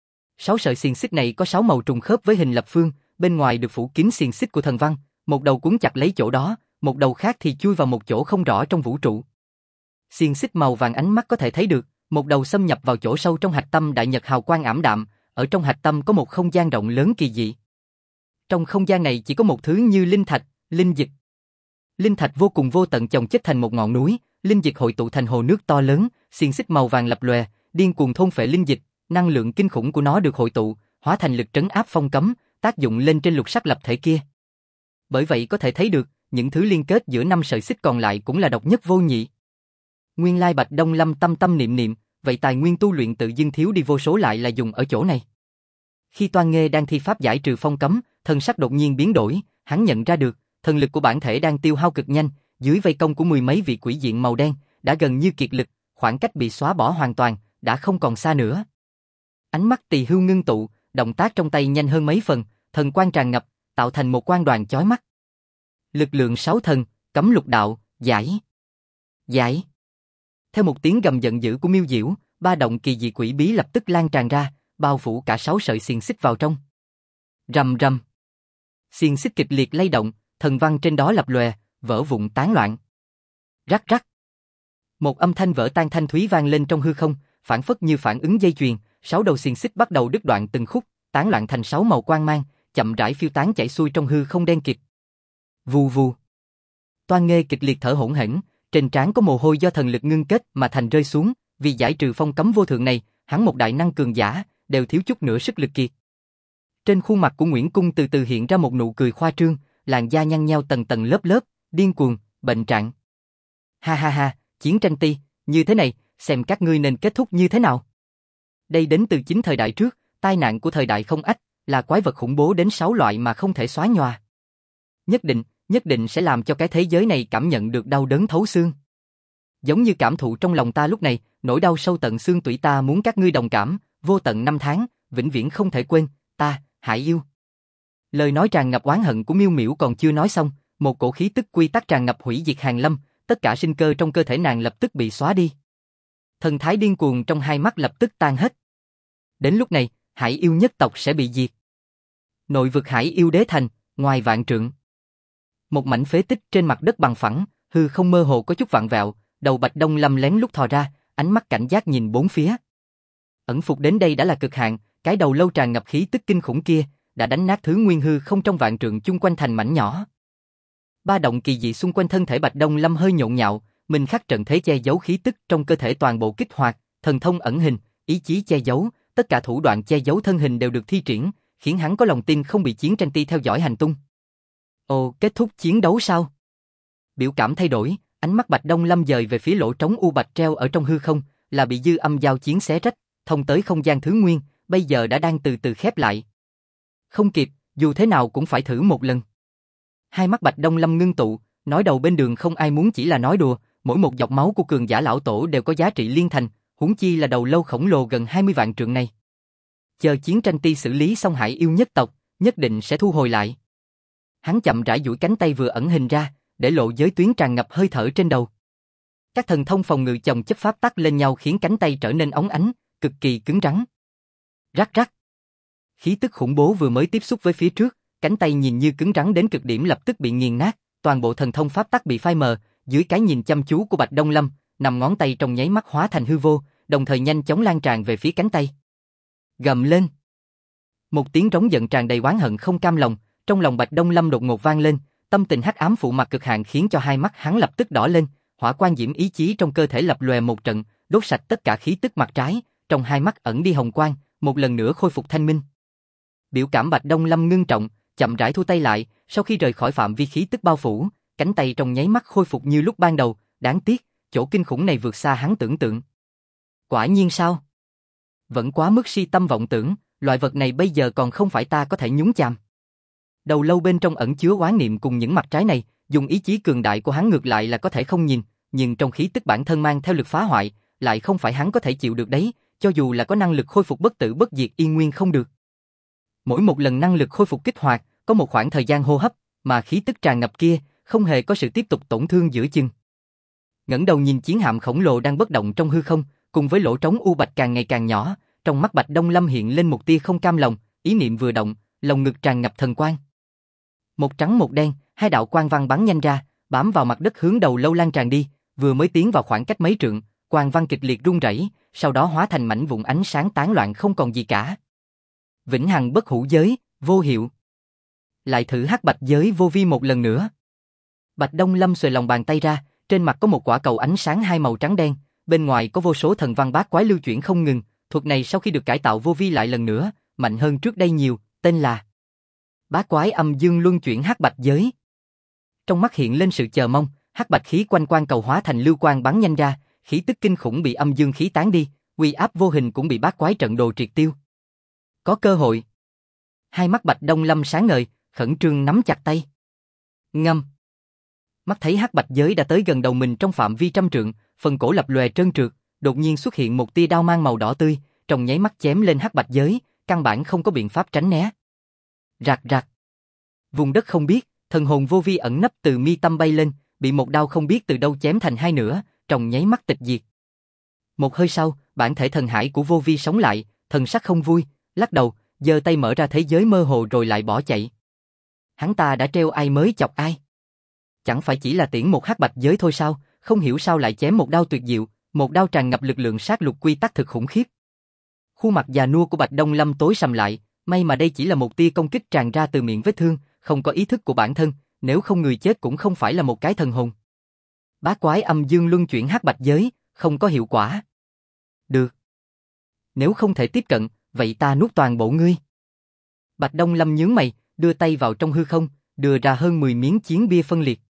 6 sợi xiềng xích này có 6 màu trùng khớp với hình lập phương, bên ngoài được phủ kín xiềng xích của thần văn, một đầu cuốn chặt lấy chỗ đó, một đầu khác thì chui vào một chỗ không rõ trong vũ trụ. Xiềng xích màu vàng ánh mắt có thể thấy được, một đầu xâm nhập vào chỗ sâu trong hạch tâm đại nhật hào quang ảm đạm, ở trong hạch tâm có một không gian rộng lớn kỳ dị. Trong không gian này chỉ có một thứ như linh thạch, linh dịch. Linh thạch vô cùng vô tận chồng chất thành một ngọn núi, linh dịch hội tụ thành hồ nước to lớn, xiềng xích màu vàng lập lòe, điên cuồng thôn phệ linh dịch, năng lượng kinh khủng của nó được hội tụ, hóa thành lực trấn áp phong cấm, tác dụng lên trên lục sắc lập thể kia. Bởi vậy có thể thấy được, những thứ liên kết giữa 5 sợi xích còn lại cũng là độc nhất vô nhị. Nguyên lai Bạch Đông Lâm tâm tâm niệm niệm, vậy tài nguyên tu luyện tự dưng thiếu đi vô số lại là dùng ở chỗ này. Khi Toan Nghê đang thi pháp giải trừ phong cấm, thần sắc đột nhiên biến đổi, hắn nhận ra được, thần lực của bản thể đang tiêu hao cực nhanh, dưới vây công của mười mấy vị quỷ diện màu đen, đã gần như kiệt lực, khoảng cách bị xóa bỏ hoàn toàn, đã không còn xa nữa. Ánh mắt Tỳ Hưu ngưng tụ, động tác trong tay nhanh hơn mấy phần, thần quang tràn ngập, tạo thành một quang đoàn chói mắt. Lực lượng 6 thần, cấm lục đạo, giải. Giải. Theo một tiếng gầm giận dữ của Miêu Diễu, ba động kỳ dị quỷ bí lập tức lan tràn ra, bao phủ cả 6 sợi xiềng xích vào trong. Rầm rầm. Xiềng xích kịch liệt lay động, thần văn trên đó lập lòe, vỡ vụn tán loạn. Rắc rắc. Một âm thanh vỡ tan thanh thúy vang lên trong hư không, phản phất như phản ứng dây chuyền, 6 đầu xiềng xích bắt đầu đứt đoạn từng khúc, tán loạn thành 6 màu quang mang, chậm rãi phiêu tán chảy xuôi trong hư không đen kịt. Vù vù. Toan Nghê kịch liệt thở hổn hển, trên trán có mồ hôi do thần lực ngưng kết mà thành rơi xuống, vì giải trừ phong cấm vô thượng này, hắn một đại năng cường giả, đều thiếu chút nữa sức lực kiệt. Trên khuôn mặt của Nguyễn Cung từ từ hiện ra một nụ cười khoa trương, làn da nhăn nheo tầng tầng lớp lớp, điên cuồng, bệnh trạng. Ha ha ha, chiến tranh ti, như thế này, xem các ngươi nên kết thúc như thế nào. Đây đến từ chính thời đại trước, tai nạn của thời đại không ách, là quái vật khủng bố đến 6 loại mà không thể xóa nhòa. Nhất định sẽ làm cho cái thế giới này cảm nhận được đau đớn thấu xương. Giống như cảm thụ trong lòng ta lúc này, nỗi đau sâu tận xương tủy ta muốn các ngươi đồng cảm, vô tận năm tháng, vĩnh viễn không thể quên, ta, Hải Yêu. Lời nói tràn ngập oán hận của Miêu Miễu còn chưa nói xong, một cổ khí tức quy tắc tràn ngập hủy diệt hàn lâm, tất cả sinh cơ trong cơ thể nàng lập tức bị xóa đi. Thần thái điên cuồng trong hai mắt lập tức tan hết. Đến lúc này, Hải Yêu nhất tộc sẽ bị diệt. Nội vực Hải Yêu đế thành, ngoài vạn trượng. Một mảnh phế tích trên mặt đất bằng phẳng, hư không mơ hồ có chút vặn vẹo, đầu Bạch Đông Lâm lén lút thò ra, ánh mắt cảnh giác nhìn bốn phía. Ẩn phục đến đây đã là cực hạn, cái đầu lâu tràn ngập khí tức kinh khủng kia, đã đánh nát thứ nguyên hư không trong vạn trượng chung quanh thành mảnh nhỏ. Ba động kỳ dị xung quanh thân thể Bạch Đông Lâm hơi nhộn nhạo, mình khắc trận thế che giấu khí tức trong cơ thể toàn bộ kích hoạt, thần thông ẩn hình, ý chí che giấu, tất cả thủ đoạn che giấu thân hình đều được thi triển, khiến hắn có lòng tin không bị chiến tranh ti theo dõi hành tung. Ồ, kết thúc chiến đấu sao? Biểu cảm thay đổi, ánh mắt Bạch Đông Lâm dời về phía lỗ trống u bạch treo ở trong hư không, là bị dư âm giao chiến xé rách, thông tới không gian thứ nguyên, bây giờ đã đang từ từ khép lại. Không kịp, dù thế nào cũng phải thử một lần. Hai mắt Bạch Đông Lâm ngưng tụ, nói đầu bên đường không ai muốn chỉ là nói đùa, mỗi một giọt máu của cường giả lão tổ đều có giá trị liên thành, huống chi là đầu lâu khổng lồ gần 20 vạn trượng này. Chờ chiến tranh ti xử lý xong Hải yêu nhất tộc, nhất định sẽ thu hồi lại. Hắn chậm rãi duỗi cánh tay vừa ẩn hình ra, để lộ giới tuyến tràn ngập hơi thở trên đầu. Các thần thông phòng ngự chồng chất pháp tắc lên nhau khiến cánh tay trở nên óng ánh, cực kỳ cứng rắn. Rắc rắc. Khí tức khủng bố vừa mới tiếp xúc với phía trước, cánh tay nhìn như cứng rắn đến cực điểm lập tức bị nghiền nát, toàn bộ thần thông pháp tắc bị phai mờ, dưới cái nhìn chăm chú của Bạch Đông Lâm, nằm ngón tay trong nháy mắt hóa thành hư vô, đồng thời nhanh chóng lan tràn về phía cánh tay. Gầm lên. Một tiếng rống giận tràn đầy oán hận không cam lòng, trong lòng Bạch Đông Lâm đột ngột vang lên, tâm tình hắc ám phụ mặt cực hạn khiến cho hai mắt hắn lập tức đỏ lên, hỏa quan diễm ý chí trong cơ thể lập lòe một trận, đốt sạch tất cả khí tức mặt trái, trong hai mắt ẩn đi hồng quang, một lần nữa khôi phục thanh minh. Biểu cảm Bạch Đông Lâm ngưng trọng, chậm rãi thu tay lại, sau khi rời khỏi phạm vi khí tức bao phủ, cánh tay trong nháy mắt khôi phục như lúc ban đầu, đáng tiếc, chỗ kinh khủng này vượt xa hắn tưởng tượng. Quả nhiên sao? Vẫn quá mức si tâm vọng tưởng, loại vật này bây giờ còn không phải ta có thể nhúng chàm. Đầu lâu bên trong ẩn chứa oán niệm cùng những mặt trái này, dùng ý chí cường đại của hắn ngược lại là có thể không nhìn, nhưng trong khí tức bản thân mang theo lực phá hoại, lại không phải hắn có thể chịu được đấy, cho dù là có năng lực khôi phục bất tử bất diệt yên nguyên không được. Mỗi một lần năng lực khôi phục kích hoạt, có một khoảng thời gian hô hấp, mà khí tức tràn ngập kia, không hề có sự tiếp tục tổn thương giữa chừng. Ngẩng đầu nhìn chiến hạm khổng lồ đang bất động trong hư không, cùng với lỗ trống u bạch càng ngày càng nhỏ, trong mắt Bạch Đông Lâm hiện lên một tia không cam lòng, ý niệm vừa động, lồng ngực tràn ngập thần quang. Một trắng một đen, hai đạo quang văn bắn nhanh ra, bám vào mặt đất hướng đầu lâu lan tràn đi, vừa mới tiến vào khoảng cách mấy trượng, quang văn kịch liệt rung rẩy, sau đó hóa thành mảnh vụn ánh sáng tán loạn không còn gì cả. Vĩnh hằng bất hủ giới, vô hiệu. Lại thử hắc bạch giới vô vi một lần nữa. Bạch Đông Lâm xuề lòng bàn tay ra, trên mặt có một quả cầu ánh sáng hai màu trắng đen, bên ngoài có vô số thần văn bát quái lưu chuyển không ngừng, thuật này sau khi được cải tạo vô vi lại lần nữa, mạnh hơn trước đây nhiều, tên là Bát quái âm dương luân chuyển hắc bạch giới. Trong mắt hiện lên sự chờ mong, hắc bạch khí quanh quang cầu hóa thành lưu quang bắn nhanh ra, khí tức kinh khủng bị âm dương khí tán đi, uy áp vô hình cũng bị bát quái trận đồ triệt tiêu. Có cơ hội. Hai mắt Bạch Đông Lâm sáng ngời, khẩn trương nắm chặt tay. Ngâm. Mắt thấy hắc bạch giới đã tới gần đầu mình trong phạm vi trăm trượng, phần cổ lập lòe trơn trượt, đột nhiên xuất hiện một tia đao mang màu đỏ tươi, trong nháy mắt chém lên hắc bạch giới, căn bản không có biện pháp tránh né. Rạc rạc. Vùng đất không biết, thần hồn vô vi ẩn nấp từ mi tâm bay lên, bị một đao không biết từ đâu chém thành hai nửa, trong nháy mắt tịch diệt. Một hơi sau, bản thể thần hải của vô vi sống lại, thần sắc không vui, lắc đầu, giơ tay mở ra thế giới mơ hồ rồi lại bỏ chạy. Hắn ta đã treo ai mới chọc ai? Chẳng phải chỉ là tiễn một hắc bạch giới thôi sao, không hiểu sao lại chém một đao tuyệt diệu, một đao tràn ngập lực lượng sát lục quy tắc thực khủng khiếp. Khuôn mặt già nua của Bạch Đông Lâm tối sầm lại, may mà đây chỉ là một tia công kích tràn ra từ miệng vết thương, không có ý thức của bản thân, nếu không người chết cũng không phải là một cái thần hồn. Bát quái âm dương luân chuyển hắc bạch giới, không có hiệu quả. Được. Nếu không thể tiếp cận, vậy ta nuốt toàn bộ ngươi. Bạch Đông Lâm nhướng mày, đưa tay vào trong hư không, đưa ra hơn 10 miếng chiến bia phân liệt.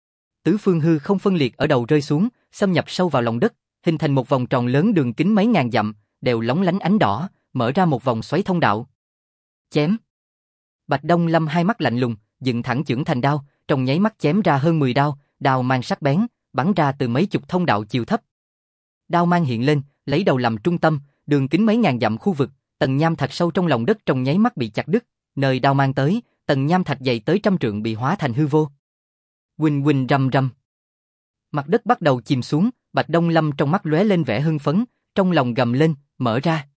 Tứ phương hư không phân liệt ở đầu rơi xuống, xâm nhập sâu vào lòng đất, hình thành một vòng tròn lớn đường kính mấy ngàn dặm, đều lóng lánh ánh đỏ, mở ra một vòng xoáy thông đạo. Chém. Bạch Đông Lâm hai mắt lạnh lùng, dựng thẳng chưởng thành đao, trong nháy mắt chém ra hơn 10 đao, đao mang sắc bén, bắn ra từ mấy chục thông đạo chiều thấp. Đao mang hiện lên, lấy đầu làm trung tâm, đường kính mấy ngàn dặm khu vực, tầng nham thạch sâu trong lòng đất trong nháy mắt bị chặt đứt, nơi đao mang tới, tầng nham thạch dày tới trăm trượng bị hóa thành hư vô. Huỳnh huỳnh rầm rầm. Mặt đất bắt đầu chìm xuống, Bạch Đông Lâm trong mắt lóe lên vẻ hưng phấn, trong lòng gầm lên, mở ra.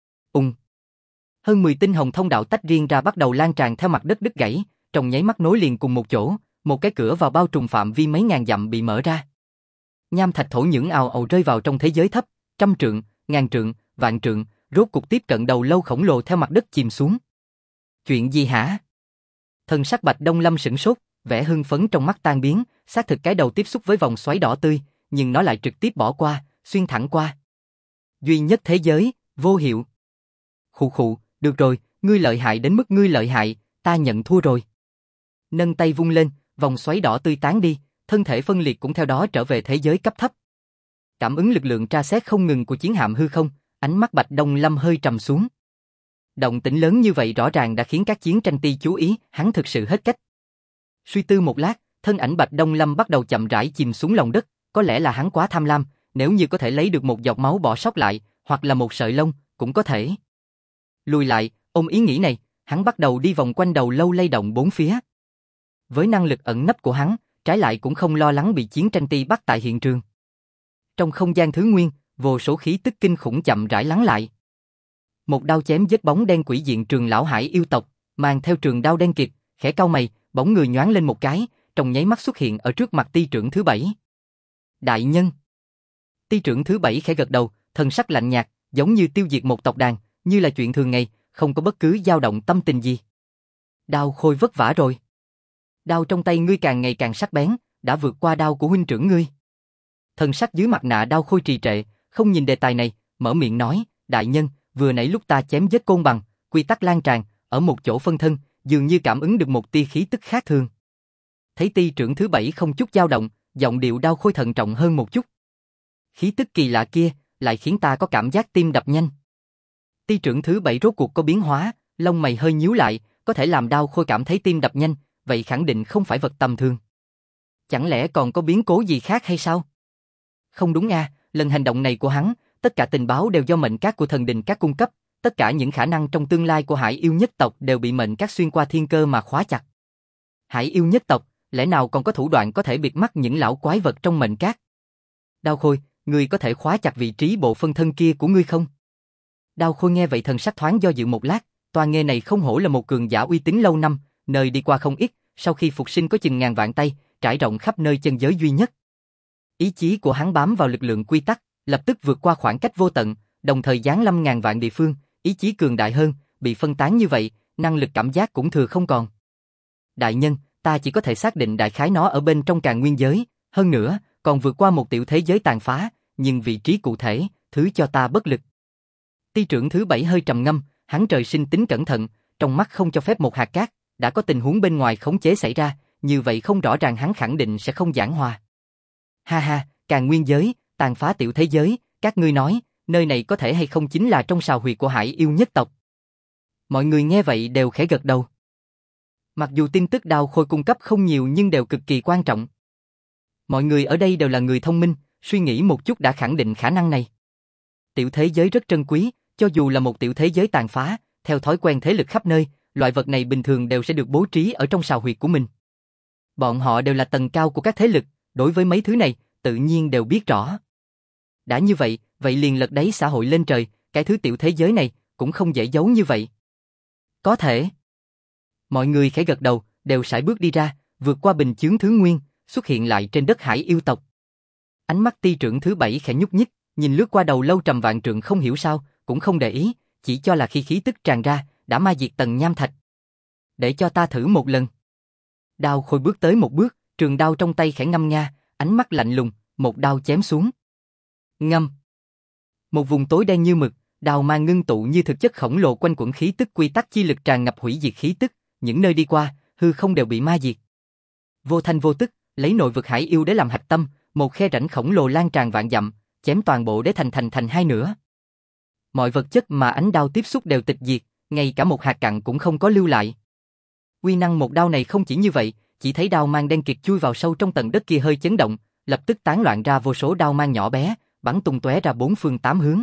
Hơn 10 tinh hồng thông đạo tách riêng ra bắt đầu lan tràn theo mặt đất đứt gãy, trong nháy mắt nối liền cùng một chỗ, một cái cửa vào bao trùm phạm vi mấy ngàn dặm bị mở ra. Nham thạch thổ nhưỡng ào ào rơi vào trong thế giới thấp, trăm trượng, ngàn trượng, vạn trượng, rốt cục tiếp cận đầu lâu khổng lồ theo mặt đất chìm xuống. Chuyện gì hả? Thần sắc Bạch Đông Lâm sửng sốt, vẻ hưng phấn trong mắt tan biến, xác thực cái đầu tiếp xúc với vòng xoáy đỏ tươi, nhưng nó lại trực tiếp bỏ qua, xuyên thẳng qua. Duy nhất thế giới, vô hiệu. Khụ khụ, được rồi, ngươi lợi hại đến mức ngươi lợi hại, ta nhận thua rồi. Nâng tay vung lên, vòng xoáy đỏ tươi tán đi, thân thể phân liệt cũng theo đó trở về thế giới cấp thấp. Cảm ứng lực lượng tra xét không ngừng của chiến hạm hư không, ánh mắt Bạch Đông Lâm hơi trầm xuống. Động tĩnh lớn như vậy rõ ràng đã khiến các chiến tranh ti chú ý, hắn thực sự hết cách. Suy tư một lát, thân ảnh Bạch Đông Lâm bắt đầu chậm rãi chìm xuống lòng đất, có lẽ là hắn quá tham lam, nếu như có thể lấy được một giọt máu bỏ sót lại, hoặc là một sợi lông, cũng có thể. Lùi lại, ôm ý nghĩ này, hắn bắt đầu đi vòng quanh đầu lâu lay động bốn phía. Với năng lực ẩn nấp của hắn, trái lại cũng không lo lắng bị chiến tranh ti bắt tại hiện trường. Trong không gian thứ nguyên, vô số khí tức kinh khủng chậm rãi lắng lại. Một đao chém vết bóng đen quỷ diện Trường lão hải yêu tộc, mang theo trường đao đen kịt, khẽ cau mày, bóng người nhoáng lên một cái, trong nháy mắt xuất hiện ở trước mặt ti trưởng thứ 7. Đại nhân. Ti trưởng thứ 7 khẽ gật đầu, thần sắc lạnh nhạt, giống như tiêu diệt một tộc đàn, như là chuyện thường ngày, không có bất cứ dao động tâm tình gì. Đao khôi vất vả rồi. Đao trong tay ngươi càng ngày càng sắc bén, đã vượt qua đao của huynh trưởng ngươi. Thần sắc dưới mặt nạ đao khôi trì trệ, không nhìn đề tài này, mở miệng nói, đại nhân, vừa nãy lúc ta chém giết côn bằng, quy tắc lan tràn, ở một chỗ phân thân, dường như cảm ứng được một tia khí tức khác thường. Thấy ti trưởng thứ 7 không chút dao động, giọng điệu đao khôi thận trọng hơn một chút. Khí tức kỳ lạ kia, lại khiến ta có cảm giác tim đập nhanh. Ti trưởng thứ 7 rốt cuộc có biến hóa, lông mày hơi nhíu lại, có thể làm đao khôi cảm thấy tim đập nhanh, vậy khẳng định không phải vật tầm thường. Chẳng lẽ còn có biến cố gì khác hay sao? Không đúng à, lần hành động này của hắn, tất cả tình báo đều do mệnh các của thần đình các cung cấp, tất cả những khả năng trong tương lai của Hải yêu nhất tộc đều bị mệnh các xuyên qua thiên cơ mà khóa chặt. Hải yêu nhất tộc, lẽ nào còn có thủ đoạn có thể bịt mắt những lão quái vật trong mệnh các? Đao Khôi, ngươi có thể khóa chặt vị trí bộ phân thân kia của ngươi không? Đao Khôi nghe vậy thần sắc thoáng do dự một lát, toa nghề này không hổ là một cường giả uy tín lâu năm, nơi đi qua không ít, sau khi phục sinh có chừng ngàn vạn tay, trải rộng khắp nơi chân giới duy nhất. Ý chí của hắn bám vào lực lượng quy tắc, lập tức vượt qua khoảng cách vô tận, đồng thời giáng lâm ngàn vạn địa phương, ý chí cường đại hơn, bị phân tán như vậy, năng lực cảm giác cũng thừa không còn. Đại nhân, ta chỉ có thể xác định đại khái nó ở bên trong Càn Nguyên giới, hơn nữa, còn vượt qua một tiểu thế giới tàn phá, nhưng vị trí cụ thể, thứ cho ta bất lực. Ti trưởng thứ 7 hơi trầm ngâm, hắn trời sinh tính cẩn thận, trong mắt không cho phép một hạt cát, đã có tình huống bên ngoài khống chế xảy ra, như vậy không rõ ràng hắn khẳng định sẽ không giảng hòa. Ha ha, Càn Nguyên giới, tàn phá tiểu thế giới, các ngươi nói, nơi này có thể hay không chính là trong sào huyệt của Hải yêu nhất tộc. Mọi người nghe vậy đều khẽ gật đầu. Mặc dù tin tức Đao Khôi cung cấp không nhiều nhưng đều cực kỳ quan trọng. Mọi người ở đây đều là người thông minh, suy nghĩ một chút đã khẳng định khả năng này. Tiểu thế giới rất trân quý, cho dù là một tiểu thế giới tàn phá, theo thói quen thế lực khắp nơi, loại vật này bình thường đều sẽ được bố trí ở trong sào huyệt của mình. Bọn họ đều là tầng cao của các thế lực, đối với mấy thứ này, tự nhiên đều biết rõ. Đã như vậy, vậy liền lật đáy xã hội lên trời, cái thứ tiểu thế giới này, cũng không dễ giấu như vậy. Có thể. Mọi người khẽ gật đầu, đều sải bước đi ra, vượt qua bình chướng thứ nguyên, xuất hiện lại trên đất Hải yêu tộc. Ánh mắt ti trưởng thứ 7 khẽ nhúc nhích, nhìn lướt qua đầu lâu trầm vạn trượng không hiểu sao, cũng không để ý, chỉ cho là khi khí tức tràn ra, đã ma diệt tầng nham thạch. Để cho ta thử một lần. Đao Khôi bước tới một bước, trường đao trong tay khẽ ngâm nga, ánh mắt lạnh lùng, một đao chém xuống. Ngâm. Một vùng tối đen như mực, đao mang ngưng tụ như thực chất khổng lồ quanh quẩn khí tức quy tắc chi lực tràn ngập hủy diệt khí tức, những nơi đi qua, hư không đều bị ma diệt. Vô thanh vô tức, lấy nội vực Hải yêu để làm hạch tâm, một khe rãnh khổng lồ lan tràn vạn dặm, chém toàn bộ để thành hai nửa. Mọi vật chất mà ánh đao tiếp xúc đều tịch diệt, ngay cả một hạt cặn cũng không có lưu lại. Uy năng một đao này không chỉ như vậy, chỉ thấy đao mang đen kịt chui vào sâu trong tầng đất kia hơi chấn động, lập tức tán loạn ra vô số đao mang nhỏ bé, bắn tung tóe ra bốn phương tám hướng.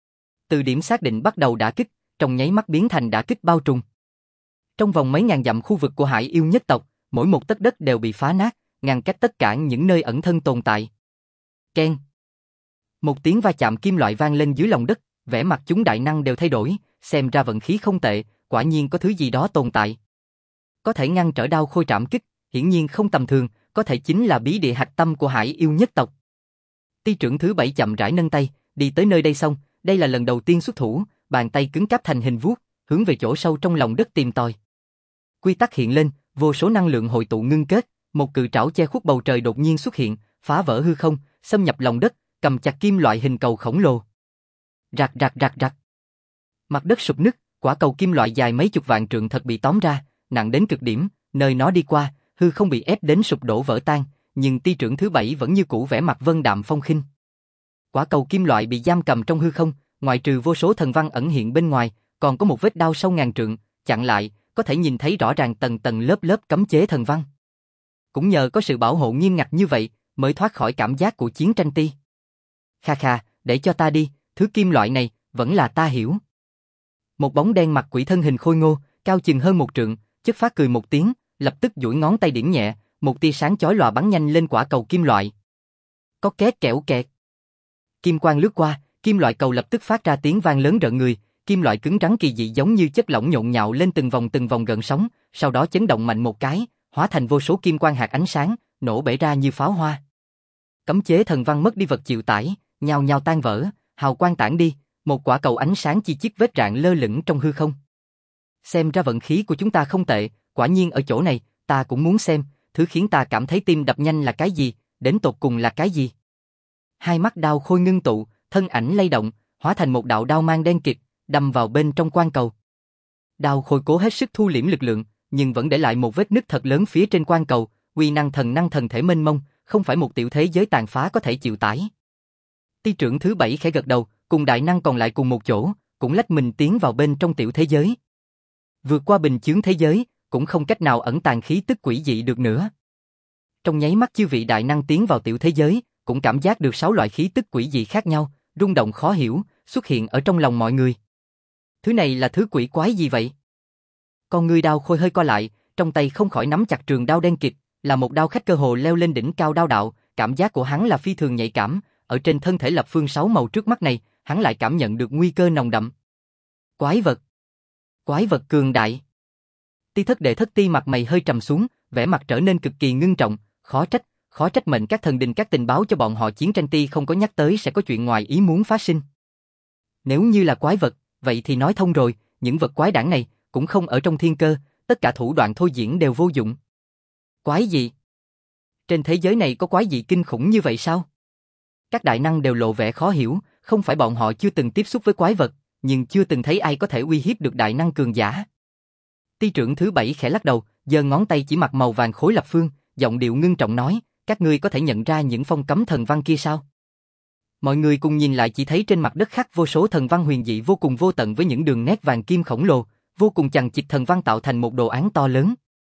Từ điểm xác định bắt đầu đả kích, trong nháy mắt biến thành đả kích bao trùm. Trong vòng mấy ngàn dặm khu vực của Hải yêu nhất tộc, mỗi một tấc đất đều bị phá nát, ngăn cách tất cả những nơi ẩn thân tồn tại. Keng. Một tiếng va chạm kim loại vang lên dưới lòng đất, vẻ mặt chúng đại năng đều thay đổi, xem ra vận khí không tệ, quả nhiên có thứ gì đó tồn tại. Có thể ngăn trở Đao Khôi trảm kích, hiển nhiên không tầm thường, có thể chính là bí địa hạch tâm của Hải yêu nhất tộc. Ti trưởng thứ 7 chậm rãi nâng tay, đi tới nơi đây xong, đây là lần đầu tiên xuất thủ, bàn tay cứng cáp thành hình vuốt, hướng về chỗ sâu trong lòng đất tìm tòi. Quy tắc hiện lên, vô số năng lượng hội tụ ngưng kết, một cự trảo che khuất bầu trời đột nhiên xuất hiện, phá vỡ hư không, xâm nhập lòng đất, cầm chặt kim loại hình cầu khổng lồ. Rạc rạc rạc rạc. Mặt đất sụp nứt, quả cầu kim loại dài mấy chục vạn trượng thật bị tóm ra, nặng đến cực điểm, nơi nó đi qua, hư không bị ép đến sụp đổ vỡ tan, nhưng ti trưởng thứ 7 vẫn như cũ vẻ mặt vân đạm phong khinh. Quả cầu kim loại bị giam cầm trong hư không, ngoại trừ vô số thần văn ẩn hiện bên ngoài, còn có một vết đao sâu ngàn trượng, chặn lại, có thể nhìn thấy rõ ràng tầng tầng lớp lớp cấm chế thần văn. Cũng nhờ có sự bảo hộ nghiêm ngặt như vậy, mới thoát khỏi cảm giác của chiến tranh ti. Kha kha, để cho ta đi, thứ kim loại này, vẫn là ta hiểu. Một bóng đen mặt quỷ thân hình khôi ngô, cao chừng hơn 1 trượng, chất phát cười một tiếng, lập tức duỗi ngón tay điểm nhẹ, một tia sáng chói lòa bắn nhanh lên quả cầu kim loại. Có két kẽo kẹt. Kim quang lướt qua, kim loại cầu lập tức phát ra tiếng vang lớn rợn người, kim loại cứng rắn kỳ dị giống như chất lỏng nhộn nhạo lên từng vòng gợn sóng, sau đó chấn động mạnh một cái, hóa thành vô số kim quang hạt ánh sáng, nổ bể ra như pháo hoa. Cấm chế thần văn mất đi vật chịu tải, nhao nhao tan vỡ, hào quang tản đi, một quả cầu ánh sáng chi chít vết rạn lơ lửng trong hư không. Xem ra vận khí của chúng ta không tệ, quả nhiên ở chỗ này, ta cũng muốn xem, thứ khiến ta cảm thấy tim đập nhanh là cái gì, đến tột cùng là cái gì. Hai mắt Đao Khôi ngưng tụ, thân ảnh lay động, hóa thành một đạo đao mang đen kịt, đâm vào bên trong quan cầu. Đao Khôi cố hết sức thu liễm lực lượng, nhưng vẫn để lại một vết nứt thật lớn phía trên quan cầu, uy năng thần thể mênh mông, không phải một tiểu thế giới tàn phá có thể chịu tải. Ti trưởng thứ 7 khẽ gật đầu, cùng đại năng còn lại cùng một chỗ, cũng lách mình tiến vào bên trong tiểu thế giới. Vượt qua bình chướng thế giới, cũng không cách nào ẩn tàng khí tức quỷ dị được nữa. Trong nháy mắt chư vị đại năng tiến vào tiểu thế giới, cũng cảm giác được 6 loại khí tức quỷ dị khác nhau, rung động khó hiểu, xuất hiện ở trong lòng mọi người. Thứ này là thứ quỷ quái gì vậy? Con ngươi Đao Khôi hơi co lại, trong tay không khỏi nắm chặt trường đao đen kịt, là một đao khách cơ hồ leo lên đỉnh cao đao đạo, cảm giác của hắn là phi thường nhạy cảm, ở trên thân thể lập phương 6 màu trước mắt này, hắn lại cảm nhận được nguy cơ nồng đậm. Quái vật cường đại. Ti thất đệ thất Ti mặt mày hơi trầm xuống, vẻ mặt trở nên cực kỳ ngưng trọng, khó trách mệnh các thần đình các tình báo cho bọn họ chiến tranh Ti không có nhắc tới sẽ có chuyện ngoài ý muốn phát sinh. Nếu như là quái vật, vậy thì nói thông rồi, những vật quái đản này cũng không ở trong thiên cơ, tất cả thủ đoạn thôi diễn đều vô dụng. Quái gì? Trên thế giới này có quái gì kinh khủng như vậy sao? Các đại năng đều lộ vẻ khó hiểu, không phải bọn họ chưa từng tiếp xúc với quái vật, nhưng chưa từng thấy ai có thể uy hiếp được đại năng cường giả. Ti trưởng thứ 7 khẽ lắc đầu, giơ ngón tay chỉ mặt màu vàng khối lập phương, giọng điệu ngưng trọng nói, các ngươi có thể nhận ra những phong cấm thần văn kia sao? Mọi người cùng nhìn lại chỉ thấy trên mặt đất khắc vô số thần văn huyền dị vô cùng vô tận với những đường nét vàng kim khổng lồ, vô cùng chằng chịt thần văn tạo thành một đồ án to lớn.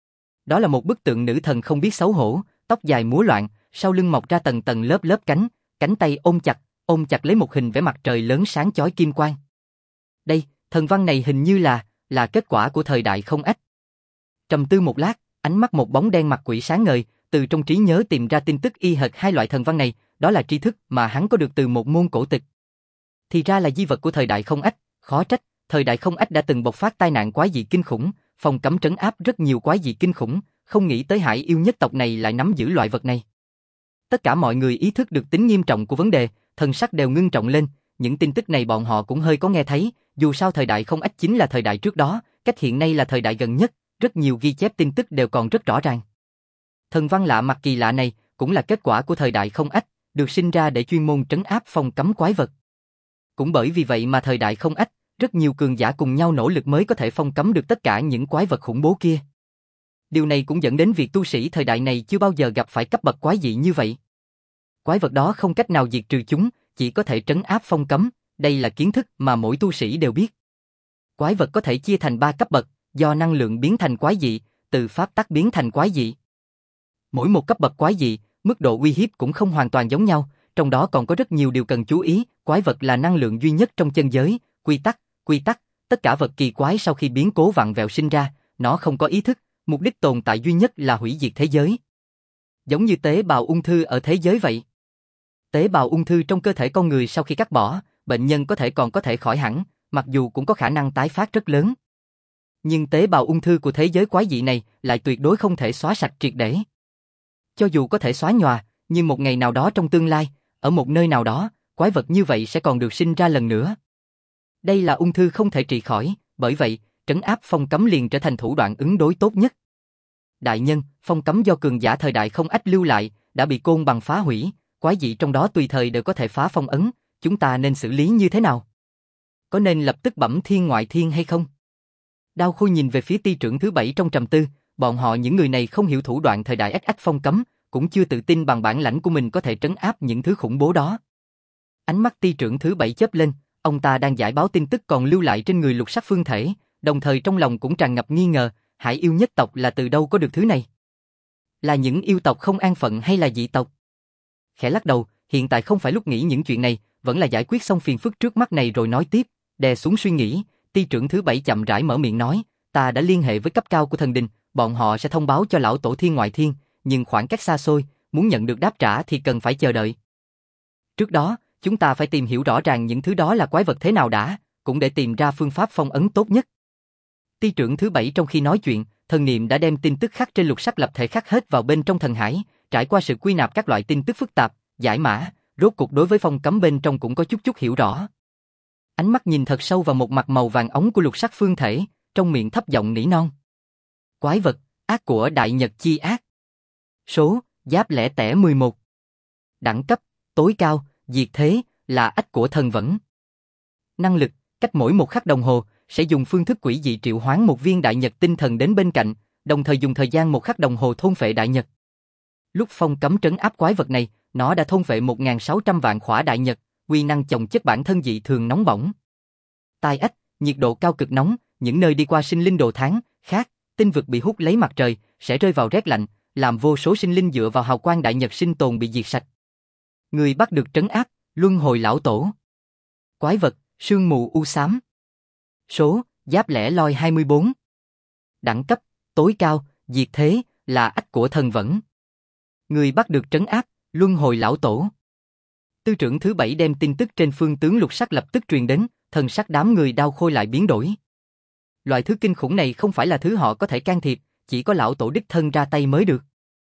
Đó là một bức tượng nữ thần không biết xấu hổ, tóc dài múa loạn, sau lưng mọc ra tầng tầng lớp lớp cánh, cánh tay ôm chặt lấy một hình vẽ mặt trời lớn sáng chói kim quang. Đây, thần văn này hình như là kết quả của thời đại không ách. Trầm tư một lát, ánh mắt một bóng đen mặt quỷ sáng ngời, từ trong trí nhớ tìm ra tin tức y hệt hai loại thần văn này, đó là tri thức mà hắn có được từ một môn cổ tịch. Thì ra là di vật của thời đại không ách, khó trách, thời đại không ách đã từng bộc phát tai nạn quái dị kinh khủng, phong cấm trấn áp rất nhiều quái dị kinh khủng, không nghĩ tới hải yêu nhất tộc này lại nắm giữ loại vật này. Tất cả mọi người ý thức được tính nghiêm trọng của vấn đề, thần sắc đều ngưng trọng lên, những tin tức này bọn họ cũng hơi có nghe thấy, dù sao thời đại không ách chính là thời đại trước đó, cách hiện nay là thời đại gần nhất, rất nhiều ghi chép tin tức đều còn rất rõ ràng. Thần văn lạ mặt kỳ lạ này cũng là kết quả của thời đại không ách, được sinh ra để chuyên môn trấn áp phong cấm quái vật. Cũng bởi vì vậy mà thời đại không ách, rất nhiều cường giả cùng nhau nỗ lực mới có thể phong cấm được tất cả những quái vật khủng bố kia. Điều này cũng dẫn đến việc tu sĩ thời đại này chưa bao giờ gặp phải cấp bậc quái dị như vậy. Quái vật đó không cách nào diệt trừ chúng, chỉ có thể trấn áp phong cấm, đây là kiến thức mà mỗi tu sĩ đều biết. Quái vật có thể chia thành 3 cấp bậc, do năng lượng biến thành quái dị, từ pháp tắc biến thành quái dị. Mỗi một cấp bậc quái dị, mức độ uy hiếp cũng không hoàn toàn giống nhau, trong đó còn có rất nhiều điều cần chú ý, quái vật là năng lượng duy nhất trong chân giới, quy tắc, tất cả vật kỳ quái sau khi biến cố vặn vẹo sinh ra, nó không có ý thức, mục đích tồn tại duy nhất là hủy diệt thế giới. Giống như tế bào ung thư ở thế giới vậy. Tế bào ung thư trong cơ thể con người sau khi cắt bỏ, bệnh nhân còn có thể khỏi hẳn, mặc dù cũng có khả năng tái phát rất lớn. Nhưng tế bào ung thư của thế giới quái dị này lại tuyệt đối không thể xóa sạch triệt để. Cho dù có thể xóa nhòa, nhưng một ngày nào đó trong tương lai, ở một nơi nào đó, quái vật như vậy sẽ còn được sinh ra lần nữa. Đây là ung thư không thể trị khỏi, bởi vậy, trấn áp phong cấm liền trở thành thủ đoạn ứng đối tốt nhất. Đại nhân, phong cấm do cường giả thời đại không ách lưu lại, đã bị côn bằng phá hủy, quái dị trong đó tùy thời đều có thể phá phong ấn, chúng ta nên xử lý như thế nào? có nên lập tức bẩm thiên ngoại thiên hay không? Đao Khôi nhìn về phía ti trưởng thứ 7 trong trầm tư, bọn họ những người này không hiểu thủ đoạn thời đại ách ách phong cấm, cũng chưa tự tin bằng bản lãnh của mình có thể trấn áp những thứ khủng bố đó. Ánh mắt ti trưởng thứ 7 chớp lên, ông ta đang giải báo tin tức còn lưu lại trên người Lục Sắc Phương Thể, đồng thời trong lòng cũng tràn ngập nghi ngờ, Hải yêu nhất tộc là từ đâu có được thứ này? Là những yêu tộc không an phận hay là dị tộc? Khẽ lắc đầu, hiện tại không phải lúc nghĩ những chuyện này, vẫn là giải quyết xong phiền phức trước mắt này rồi nói tiếp, đè xuống suy nghĩ, ti trưởng thứ 7 chậm rãi mở miệng nói, ta đã liên hệ với cấp cao của thần đình, bọn họ sẽ thông báo cho lão tổ thiên ngoại thiên, nhưng khoảng cách xa xôi, muốn nhận được đáp trả thì cần phải chờ đợi. Trước đó, chúng ta phải tìm hiểu rõ ràng những thứ đó là quái vật thế nào đã, cũng để tìm ra phương pháp phong ấn tốt nhất. Ti trưởng thứ 7 trong khi nói chuyện, thần niệm đã đem tin tức khắc trên lục sắc lập thể khắc hết vào bên trong thần hải, trải qua sự quy nạp các loại tin tức phức tạp, giải mã, rốt cuộc đối với phong cấm bên trong cũng có chút hiểu rõ. Ánh mắt nhìn thật sâu vào một mặt màu vàng ống của lục sắc phương thể, trong miệng thấp giọng nỉ non. Quái vật, ác của đại nhật chi ác. Số, giáp lẻ tẻ 11. Đẳng cấp, tối cao, diệt thế, là ách của thần vẫn. Năng lực, cách mỗi một khắc đồng hồ, sẽ dùng phương thức quỷ dị triệu hoán một viên đại nhật tinh thần đến bên cạnh, đồng thời dùng thời gian một khắc đồng hồ thôn phệ đại nhật. Lúc phong cấm trấn áp quái vật này, nó đã thôn phệ 1.600 vạn khỏa đại nhật, uy năng chồng chất bản thân dị thường nóng bỏng. Tai ách, nhiệt độ cao cực nóng, những nơi đi qua sinh linh đồ tháng, khác, tinh vực bị hút lấy mặt trời, sẽ rơi vào rét lạnh, làm vô số sinh linh dựa vào hào quang đại nhật sinh tồn bị diệt sạch. Người bắt được trấn áp, luân hồi lão tổ. Quái vật, sương mù u xám. Số, giáp lẻ loi 24. Đẳng cấp, tối cao, diệt thế, là ách của thần vẫn. Người bắt được trấn áp, luân hồi lão tổ. Tư trưởng thứ 7 đem tin tức trên phương tướng lục sắc lập tức truyền đến, thần sắc đám người Đao Khôi lại biến đổi. Loại thứ kinh khủng này không phải là thứ họ có thể can thiệp, chỉ có lão tổ đích thân ra tay mới được.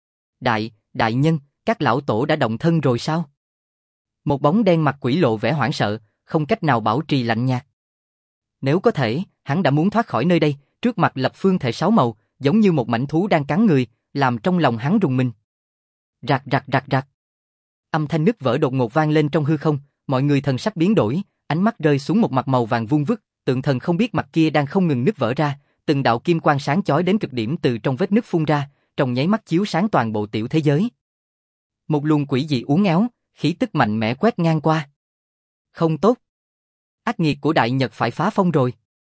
Đại nhân, các lão tổ đã động thân rồi sao? Một bóng đen mặt quỷ lộ vẻ hoảng sợ, không cách nào bảo trì lạnh nhạt. Nếu có thể, hắn đã muốn thoát khỏi nơi đây, trước mặt lập phương thể 6 màu, giống như một mảnh thú đang cắn người, làm trong lòng hắn rùng mình. Rạc rạc rạc rạc. Âm thanh nứt vỡ đột ngột vang lên trong hư không, mọi người thần sắc biến đổi, ánh mắt rơi xuống một mặt màu vàng vuông vức, tượng thần không biết mặt kia đang không ngừng nứt vỡ ra, từng đạo kim quang sáng chói đến cực điểm từ trong vết nứt phun ra, trong nháy mắt chiếu sáng toàn bộ tiểu thế giới. Một luồng quỷ dị uốn éo, khí tức mạnh mẽ quét ngang qua. Không tốt. Ác nghiệt của đại nhật phải phá phong rồi.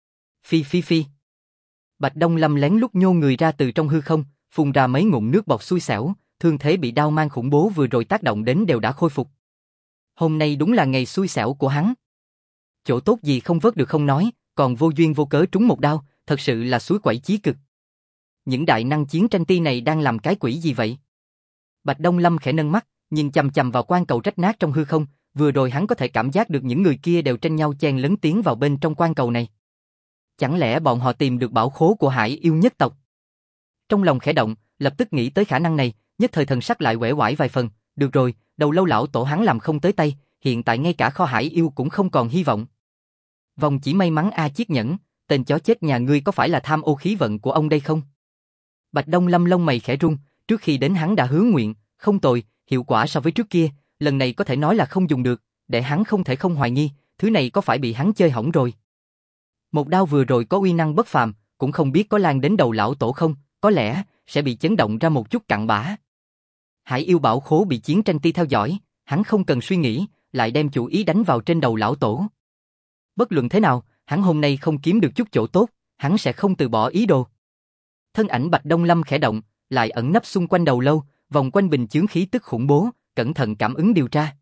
Phi. Bạch Đông Lâm lén lút nhô người ra từ trong hư không, phun ra mấy ngụm nước bọt xui xẻo, thương thế bị đao mang khủng bố vừa rồi tác động đến đều đã khôi phục. Hôm nay đúng là ngày xui xẻo của hắn. Chỗ tốt gì không vớt được không nói, còn vô duyên vô cớ trúng một đao, thật sự là suối quẩy chí cực. Những đại năng chiến tranh ti này đang làm cái quỷ gì vậy? Bạch Đông Lâm khẽ nâng mắt, nhìn chằm chằm vào quan cầu rách nát trong hư không, vừa rồi hắn có thể cảm giác được những người kia đều tranh nhau chen lấn tiến vào bên trong quan cầu này. Chẳng lẽ bọn họ tìm được bảo khố của Hải yêu nhất tộc? Trong lòng khẽ động, lập tức nghĩ tới khả năng này, nhất thời thần sắc lại uể oải vài phần, được rồi, đầu lâu lão tổ hắn làm không tới tay, hiện tại ngay cả kho Hải yêu cũng không còn hy vọng. Vòng chỉ may mắn A Chiết Nhẫn, tên chó chết nhà ngươi có phải là tham ô khí vận của ông đây không? Bạch Đông Lâm lông mày khẽ rung, trước khi đến hắn đã hứa nguyện, không tồi, hiệu quả so với trước kia, lần này có thể nói là không dùng được, để hắn không thể không hoài nghi, thứ này có phải bị hắn chơi hỏng rồi. Một đao vừa rồi có uy năng bất phàm, cũng không biết có lan đến đầu lão tổ không, có lẽ sẽ bị chấn động ra một chút cặn bã. Hải yêu bảo khố bị chiến tranh ti theo dõi, hắn không cần suy nghĩ, lại đem chủ ý đánh vào trên đầu lão tổ. Bất luận thế nào, hắn hôm nay không kiếm được chút chỗ tốt, hắn sẽ không từ bỏ ý đồ. Thân ảnh Bạch Đông Lâm khẽ động, lại ẩn nấp xung quanh đầu lâu, vòng quanh bình chướng khí tức khủng bố, cẩn thận cảm ứng điều tra.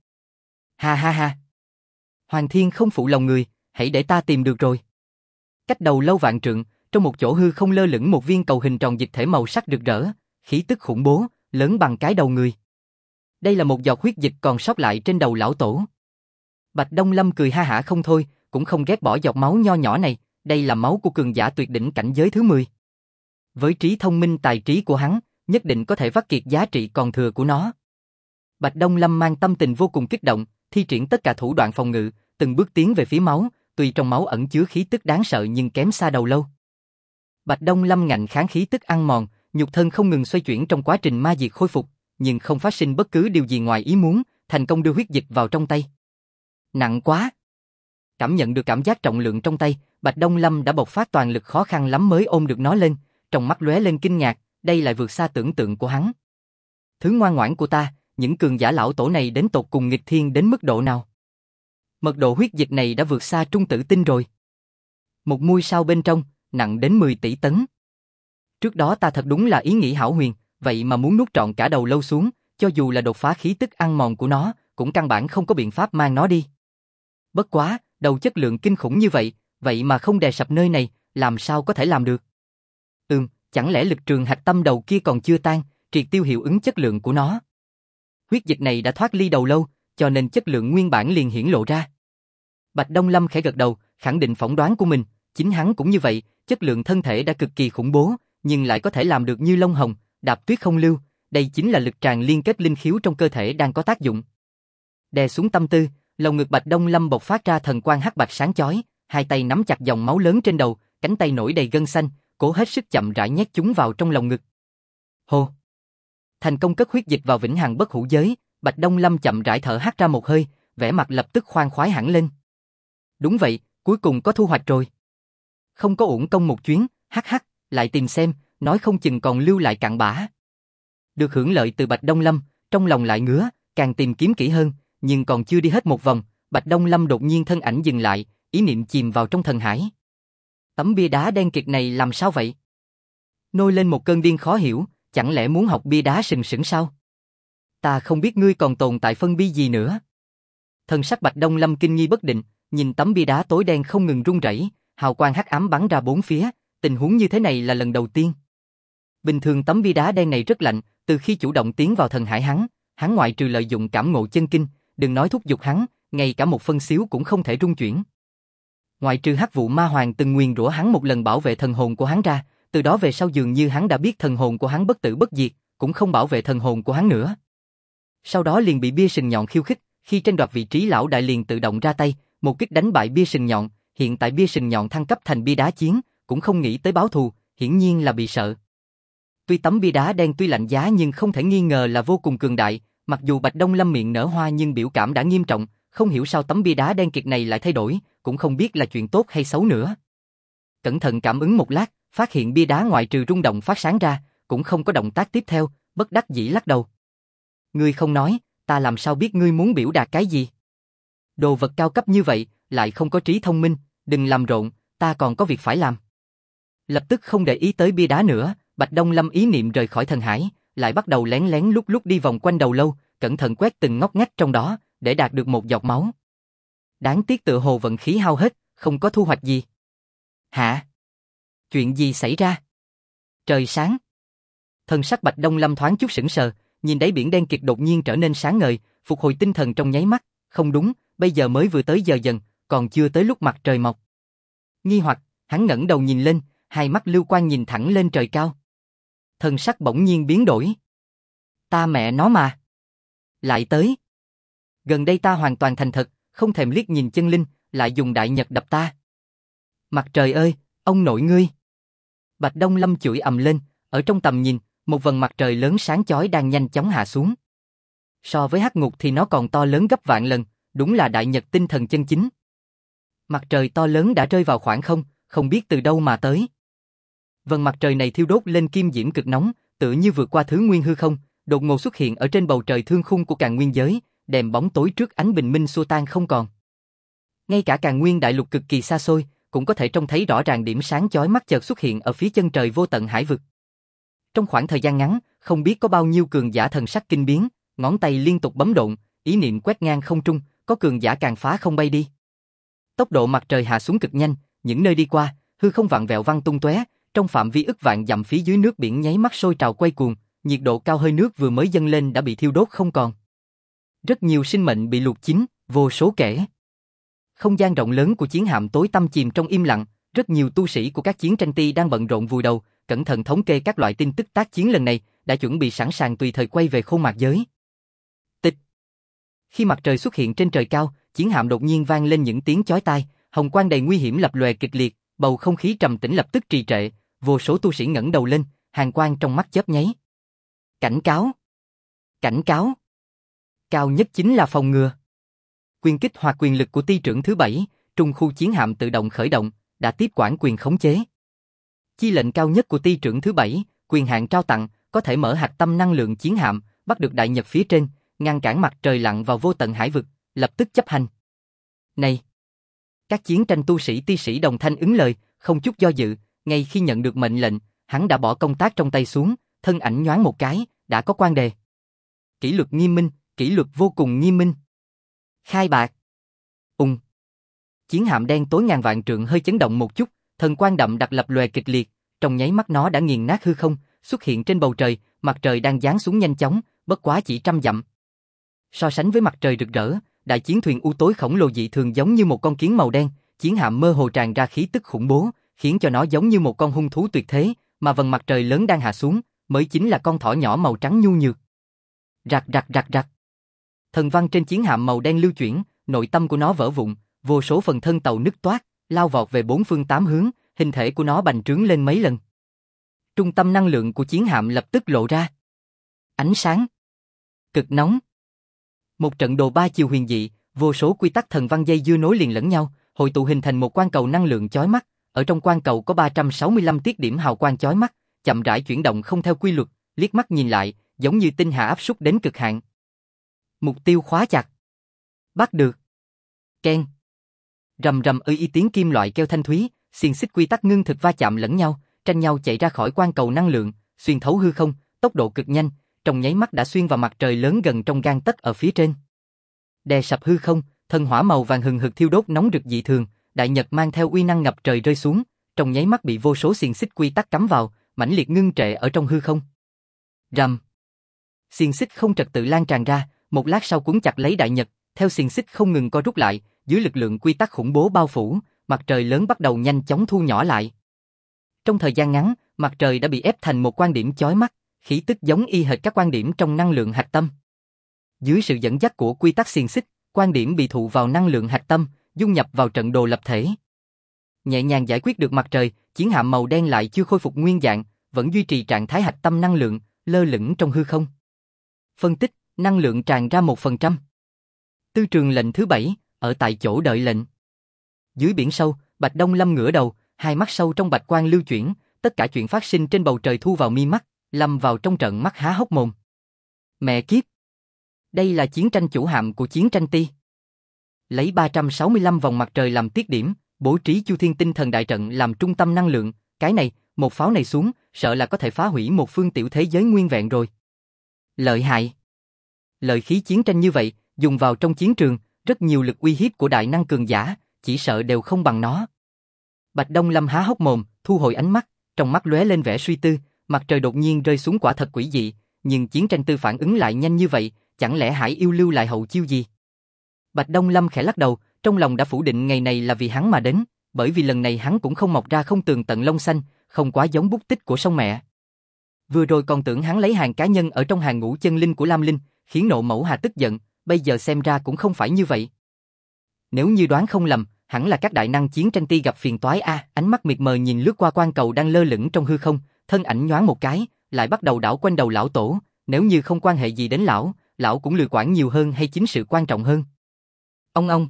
Ha. Hoàng Thiên không phụ lòng người, hãy để ta tìm được rồi. Cách đầu lâu vạn trượng, trong một chỗ hư không lơ lửng một viên cầu hình tròn dịch thể màu sắc rực rỡ, khí tức khủng bố, lớn bằng cái đầu người. Đây là một giọt huyết dịch còn sót lại trên đầu lão tổ. Bạch Đông Lâm cười ha hả không thôi, cũng không ghét bỏ giọt máu nho nhỏ này, đây là máu của cường giả tuyệt đỉnh cảnh giới thứ 10. Với trí thông minh tài trí của hắn, nhất định có thể vắt kiệt giá trị còn thừa của nó. Bạch Đông Lâm mang tâm tình vô cùng kích động, thi triển tất cả thủ đoạn phòng ngự, từng bước tiến về phía máu, tuy trong máu ẩn chứa khí tức đáng sợ nhưng kém xa đầu lâu. Bạch Đông Lâm ngạnh kháng khí tức ăn mòn, nhục thân không ngừng xoay chuyển trong quá trình ma diệt khôi phục, nhưng không phát sinh bất cứ điều gì ngoài ý muốn, thành công đưa huyết dịch vào trong tay. Nặng quá! Cảm nhận được cảm giác trọng lượng trong tay, Bạch Đông Lâm đã bộc phát toàn lực, khó khăn lắm mới ôm được nó lên, trong mắt lóe lên kinh ngạc, đây lại vượt xa tưởng tượng của hắn. Thứ ngoan ngoãn của ta, những cường giả lão tổ này đến tột cùng nghịch thiên đến mức độ nào? Mật độ huyết dịch này đã vượt xa trung tử tinh rồi. Một muôi sao bên trong, nặng đến 10 tỷ tấn. Trước đó ta thật đúng là ý nghĩ hão huyền, vậy mà muốn nuốt trọn cả đầu lâu xuống, cho dù là đột phá khí tức ăn mòn của nó, cũng căn bản không có biện pháp mang nó đi. Bất quá, đầu chất lượng kinh khủng như vậy mà không đè sập nơi này, làm sao có thể làm được? Chẳng lẽ lực trường hạch tâm đầu kia còn chưa tan, triệt tiêu hiệu ứng chất lượng của nó? Huyết dịch này đã thoát ly đầu lâu, cho nên chất lượng nguyên bản liền hiển lộ ra. Bạch Đông Lâm khẽ gật đầu, khẳng định phỏng đoán của mình, chính hắn cũng như vậy, chất lượng thân thể đã cực kỳ khủng bố, nhưng lại có thể làm được như lông hồng, đạp tuyết không lưu, đây chính là lực tràn liên kết linh khiếu trong cơ thể đang có tác dụng. Đè xuống tâm tư, lồng ngực Bạch Đông Lâm bộc phát ra thần quang hắc bạch sáng chói, hai tay nắm chặt dòng máu lớn trên đầu, cánh tay nổi đầy gân xanh, cố hết sức chậm rãi nhét chúng vào trong lồng ngực. Hô! Thành công cất huyết dịch vào vĩnh hằng bất hủ giới, Bạch Đông Lâm chậm rãi thở hắt ra một hơi, vẻ mặt lập tức khoan khoái hẳn lên. Đúng vậy, cuối cùng có thu hoạch rồi. Không có uổng công một chuyến, hắc, lại tìm xem, nói không chừng còn lưu lại cặn bã. Được hưởng lợi từ Bạch Đông Lâm, trong lòng lại ngứa, càng tìm kiếm kỹ hơn, nhưng còn chưa đi hết một vòng, Bạch Đông Lâm đột nhiên thân ảnh dừng lại, ý niệm chìm vào trong thần hải. Tấm bia đá đen kịt này làm sao vậy? Nôi lên một cơn điên khó hiểu, chẳng lẽ muốn học bia đá sừng sững sao? Ta không biết ngươi còn tồn tại phân bi gì nữa. Thần sắc Bạch Đông Lâm kinh nghi bất định, nhìn tấm bia đá tối đen không ngừng rung rẩy, hào quang hắc ám bắn ra bốn phía, tình huống như thế này là lần đầu tiên. Bình thường tấm bia đá đen này rất lạnh, từ khi chủ động tiến vào thần hải hắn ngoại trừ lợi dụng cảm ngộ chân kinh, đừng nói thúc giục hắn, ngay cả một phân xíu cũng không thể rung chuyển. Ngoại trừ Hắc Vụ Ma Hoàng từng nguyền rủa hắn một lần bảo vệ thần hồn của hắn ra, từ đó về sau dường như hắn đã biết thần hồn của hắn bất tử bất diệt, cũng không bảo vệ thần hồn của hắn nữa. Sau đó liền bị bia sừng nhọn khiêu khích, khi tranh đoạt vị trí lão đại liền tự động ra tay, một kích đánh bại bia sừng nhọn, hiện tại bia sừng nhọn thăng cấp thành bia đá chiến, cũng không nghĩ tới báo thù, hiển nhiên là bị sợ. Tuy tấm bia đá đen tuy lạnh giá nhưng không thể nghi ngờ là vô cùng cường đại, mặc dù Bạch Đông Lâm miệng nở hoa nhưng biểu cảm đã nghiêm trọng, không hiểu sao tấm bia đá đen kịt này lại thay đổi, cũng không biết là chuyện tốt hay xấu nữa. Cẩn thận cảm ứng một lát, phát hiện bia đá ngoại trừ rung động phát sáng ra, cũng không có động tác tiếp theo, bất đắc dĩ lắc đầu. Ngươi không nói, ta làm sao biết ngươi muốn biểu đạt cái gì? Đồ vật cao cấp như vậy, lại không có trí thông minh, đừng làm rộn, ta còn có việc phải làm. Lập tức không để ý tới bia đá nữa, Bạch Đông Lâm ý niệm rời khỏi thần hải, lại bắt đầu lén lén lút lút đi vòng quanh đầu lâu, cẩn thận quét từng ngóc ngách trong đó, để đạt được một giọt máu. Đáng tiếc tựa hồ vận khí hao hết, không có thu hoạch gì. Hả? Chuyện gì xảy ra? Trời sáng. Thần sắc Bạch Đông Lâm thoáng chút sững sờ, nhìn đáy biển đen kịt đột nhiên trở nên sáng ngời, phục hồi tinh thần trong nháy mắt, không đúng, bây giờ mới vừa tới giờ dần, còn chưa tới lúc mặt trời mọc. Nghi hoặc, hắn ngẩng đầu nhìn lên, hai mắt lưu quang nhìn thẳng lên trời cao. Thần sắc bỗng nhiên biến đổi. Ta mẹ nó mà. Lại tới. Gần đây ta hoàn toàn thành thật, không thèm liếc nhìn chân linh, lại dùng đại nhật đập ta. Mặt trời ơi, ông nội ngươi. Bạch Đông Lâm chửi ầm lên, ở trong tầm nhìn, một vầng mặt trời lớn sáng chói đang nhanh chóng hạ xuống. So với hắc ngục thì nó còn to lớn gấp vạn lần, đúng là đại nhật tinh thần chân chính. Mặt trời to lớn đã rơi vào khoảng không, không biết từ đâu mà tới. Vầng mặt trời này thiêu đốt lên kim diễm cực nóng, tựa như vượt qua thứ nguyên hư không, đột ngột xuất hiện ở trên bầu trời thương khung của Càn Nguyên giới, đèm bóng tối trước ánh bình minh xua tan không còn. Ngay cả Càn Nguyên đại lục cực kỳ xa xôi, cũng có thể trông thấy rõ ràng điểm sáng chói mắt chợt xuất hiện ở phía chân trời vô tận hải vực. Trong khoảng thời gian ngắn, không biết có bao nhiêu cường giả thần sắc kinh biến, ngón tay liên tục bấm độn, ý niệm quét ngang không trung, có cường giả càng phá không bay đi. Tốc độ mặt trời hạ xuống cực nhanh, những nơi đi qua, hư không vặn vẹo văng tung tóe, trong phạm vi ức vạn dặm phía dưới nước biển nháy mắt sôi trào quay cuồng, nhiệt độ cao hơi nước vừa mới dâng lên đã bị thiêu đốt không còn. Rất nhiều sinh mệnh bị luộc chín, vô số kể. Không gian rộng lớn của chiến hạm tối tăm chìm trong im lặng, rất nhiều tu sĩ của các chiến tranh ty đang bận rộn vùi đầu, cẩn thận thống kê các loại tin tức tác chiến lần này, đã chuẩn bị sẵn sàng tùy thời quay về Khôn Mạc giới. Tịch. Khi mặt trời xuất hiện trên trời cao, chiến hạm đột nhiên vang lên những tiếng chói tai, hồng quang đầy nguy hiểm lập lòe kịch liệt, bầu không khí trầm tĩnh lập tức trì trệ, vô số tu sĩ ngẩng đầu lên, hàn quang trong mắt chớp nháy. Cảnh cáo! Cảnh cáo! Cao nhất chính là phòng ngừa. Quyền kích hoạt quyền lực của ty trưởng thứ 7, trung khu chiến hạm tự động khởi động, đã tiếp quản quyền khống chế. Chi lệnh cao nhất của ty trưởng thứ 7, quyền hạn trao tặng, có thể mở hạch tâm năng lượng chiến hạm, bắt được đại nhật phía trên, ngăn cản mặt trời lặn vào vô tận hải vực, lập tức chấp hành. Này! Các chiến tranh tu sĩ ti sĩ đồng thanh ứng lời, không chút do dự, ngay khi nhận được mệnh lệnh, hắn đã bỏ công tác trong tay xuống, thân ảnh nhoáng một cái, đã có quan đề. Kỷ luật nghiêm minh, kỷ luật vô cùng nghiêm minh. Khai bạc. Chiến hạm đen tối ngàn vạn trượng hơi chấn động một chút, thần quang đậm đặc lập lòe kịch liệt, trong nháy mắt nó đã nghiền nát hư không, xuất hiện trên bầu trời, mặt trời đang giáng xuống nhanh chóng, bất quá chỉ 100 dặm. So sánh với mặt trời rực rỡ, đại chiến thuyền u tối khổng lồ dị thường giống như một con kiến màu đen, chiến hạm mơ hồ tràn ra khí tức khủng bố, khiến cho nó giống như một con hung thú tuyệt thế, mà vầng mặt trời lớn đang hạ xuống, mới chính là con thỏ nhỏ màu trắng nhu nhược. Rạc rạc rạc rạc. Thần văn trên chiến hạm màu đen lưu chuyển, nội tâm của nó vỡ vụn, vô số phần thân tàu nứt toác, lao vọt về 4 phương 8 hướng, hình thể của nó bành trướng lên mấy lần. Trung tâm năng lượng của chiến hạm lập tức lộ ra. Ánh sáng. Cực nóng. Một trận đồ ba chiều huyền dị, vô số quy tắc thần văn dây dưa nối liền lẫn nhau, hội tụ hình thành một quang cầu năng lượng chói mắt, ở trong quang cầu có 365 tiết điểm hào quang chói mắt, chậm rãi chuyển động không theo quy luật, liếc mắt nhìn lại, giống như tinh hà áp suất đến cực hạn. Mục tiêu khóa chặt. Bắt được. Keng. Rầm rầm y tiếng kim loại kêu thanh thúy, xiềng xích quy tắc ngưng thực va chạm lẫn nhau, tranh nhau chạy ra khỏi quang cầu năng lượng, xuyên thấu hư không, tốc độ cực nhanh, trong nháy mắt đã xuyên vào mặt trời lớn gần trong gang tấc ở phía trên. Đè sập hư không, thân hỏa màu vàng hừng hực thiêu đốt nóng rực dị thường, đại nhật mang theo uy năng ngập trời rơi xuống, trong nháy mắt bị vô số xiềng xích quy tắc cắm vào, mãnh liệt ngưng trệ ở trong hư không. Rầm. Xiềng xích không trật tự lan tràn ra, một lát sau cuốn chặt lấy đại nhật, theo xiềng xích không ngừng co rút lại, dưới lực lượng quy tắc khủng bố bao phủ, mặt trời lớn bắt đầu nhanh chóng thu nhỏ lại. Trong thời gian ngắn, mặt trời đã bị ép thành một quan điểm chói mắt, khí tức giống y hệt các quan điểm trong năng lượng hạch tâm. Dưới sự dẫn dắt của quy tắc xiềng xích, quan điểm bị thụ vào năng lượng hạch tâm, dung nhập vào trận đồ lập thể. Nhẹ nhàng giải quyết được mặt trời, chiến hạm màu đen lại chưa khôi phục nguyên dạng, vẫn duy trì trạng thái hạch tâm năng lượng, lơ lửng trong hư không. Phân tích, năng lượng tràn ra 1%. Tư trường lệnh thứ 7, ở tại chỗ đợi lệnh. Dưới biển sâu, Bạch Đông Lâm ngửa đầu, hai mắt sâu trong bạch quang lưu chuyển, tất cả chuyện phát sinh trên bầu trời thu vào mi mắt, lâm vào trong trận mắt há hốc mồm. Mẹ kiếp! Đây là chiến tranh chủ hạm của chiến tranh ti. Lấy 365 vòng mặt trời làm tiết điểm, bố trí Chu Thiên Tinh Thần đại trận làm trung tâm năng lượng, cái này, một pháo này xuống, sợ là có thể phá hủy một phương tiểu thế giới nguyên vẹn rồi. Lợi hại! Lợi khí chiến tranh như vậy, dùng vào trong chiến trường, rất nhiều lực uy hiếp của đại năng cường giả, chỉ sợ đều không bằng nó. Bạch Đông Lâm há hốc mồm, thu hồi ánh mắt, trong mắt lóe lên vẻ suy tư, mặt trời đột nhiên rơi xuống quả thật quỷ dị, nhưng chiến tranh tư phản ứng lại nhanh như vậy, chẳng lẽ Hải Yêu lưu lại hậu chiêu gì? Bạch Đông Lâm khẽ lắc đầu, trong lòng đã phủ định ngày này là vì hắn mà đến, bởi vì lần này hắn cũng không mọc ra không tường tận lông xanh, không quá giống bút tích của sông mẹ. Vừa rồi còn tưởng hắn lấy hàng cá nhân ở trong hàng ngũ chân linh của Lam Linh, khiến Nộ Mẫu Hà tức giận, bây giờ xem ra cũng không phải như vậy. Nếu như đoán không lầm, hẳn là các đại năng chiến tranh ti gặp phiền toái a. Ánh mắt mịt mờ nhìn lướt qua quang cầu đang lơ lửng trong hư không, thân ảnh nhoáng một cái, lại bắt đầu đảo quanh đầu lão tổ, nếu như không quan hệ gì đến lão cũng lười quản nhiều hơn hay chính sự quan trọng hơn. Ông.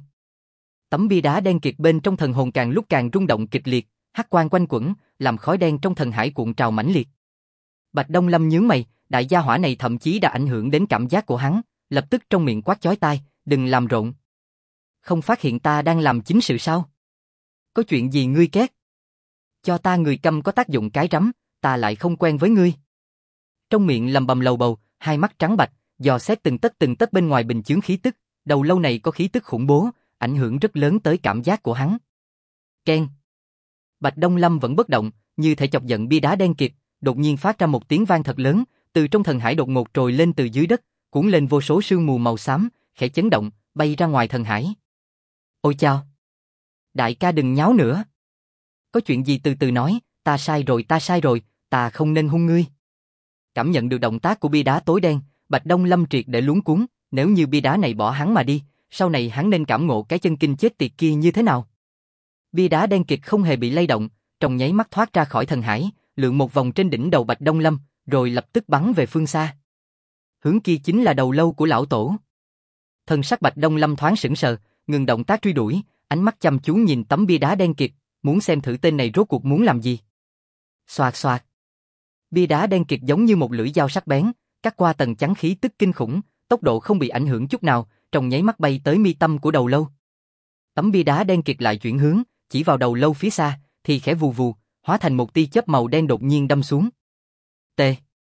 Tấm bia đá đen kịt bên trong thần hồn càng lúc càng rung động kịch liệt, hắc quang quanh quẩn, làm khói đen trong thần hải cuộn trào mãnh liệt. Bạch Đông Lâm nhướng mày, đại gia hỏa này thậm chí đã ảnh hưởng đến cảm giác của hắn, lập tức trong miệng quát chói tai, đừng làm rộn. Không phát hiện ta đang làm chính sự sao? Có chuyện gì ngươi két? Cho ta người câm có tác dụng cái rắm, ta lại không quen với ngươi. Trong miệng lầm bầm lầu bầu, hai mắt trắng bạch, dò xét từng tấc bên ngoài bình chướng khí tức, đầu lâu này có khí tức khủng bố, ảnh hưởng rất lớn tới cảm giác của hắn. Keng. Bạch Đông Lâm vẫn bất động, như thể chọc giận bia đá đen kịt, đột nhiên phát ra một tiếng vang thật lớn, từ trong thần hải đột ngột trồi lên từ dưới đất, cuốn lên vô số sương mù màu xám, khẽ chấn động, bay ra ngoài thần hải. Ôi chao! Đại ca đừng nháo nữa. Có chuyện gì từ từ nói, ta sai rồi, ta không nên hung ngươi. Cảm nhận được động tác của bia đá tối đen, Bạch Đông Lâm triệt để luống cuống, nếu như bia đá này bỏ hắn mà đi, sau này hắn nên cảm ngộ cái chân kinh chết tiệt kia như thế nào? Bia đá đen kịt không hề bị lay động, trong nháy mắt thoát ra khỏi thần hải, lượn một vòng trên đỉnh đầu Bạch Đông Lâm, rồi lập tức bắn về phương xa. Hướng kia chính là đầu lâu của lão tổ. Thân sắc Bạch Đông Lâm thoáng sững sờ, ngừng động tác truy đuổi, ánh mắt chăm chú nhìn tấm bia đá đen kịt, muốn xem thử tên này rốt cuộc muốn làm gì. Xoạt xoạt. Bia đá đen kịt giống như một lưỡi dao sắc bén, cắt qua tầng chắn khí tức kinh khủng, tốc độ không bị ảnh hưởng chút nào, trong nháy mắt bay tới mi tâm của đầu lâu. Tấm bia đá đen kịt lại chuyển hướng, chỉ vào đầu lâu phía xa, thì khẽ vù vù, hóa thành một tia chớp màu đen đột nhiên đâm xuống. T.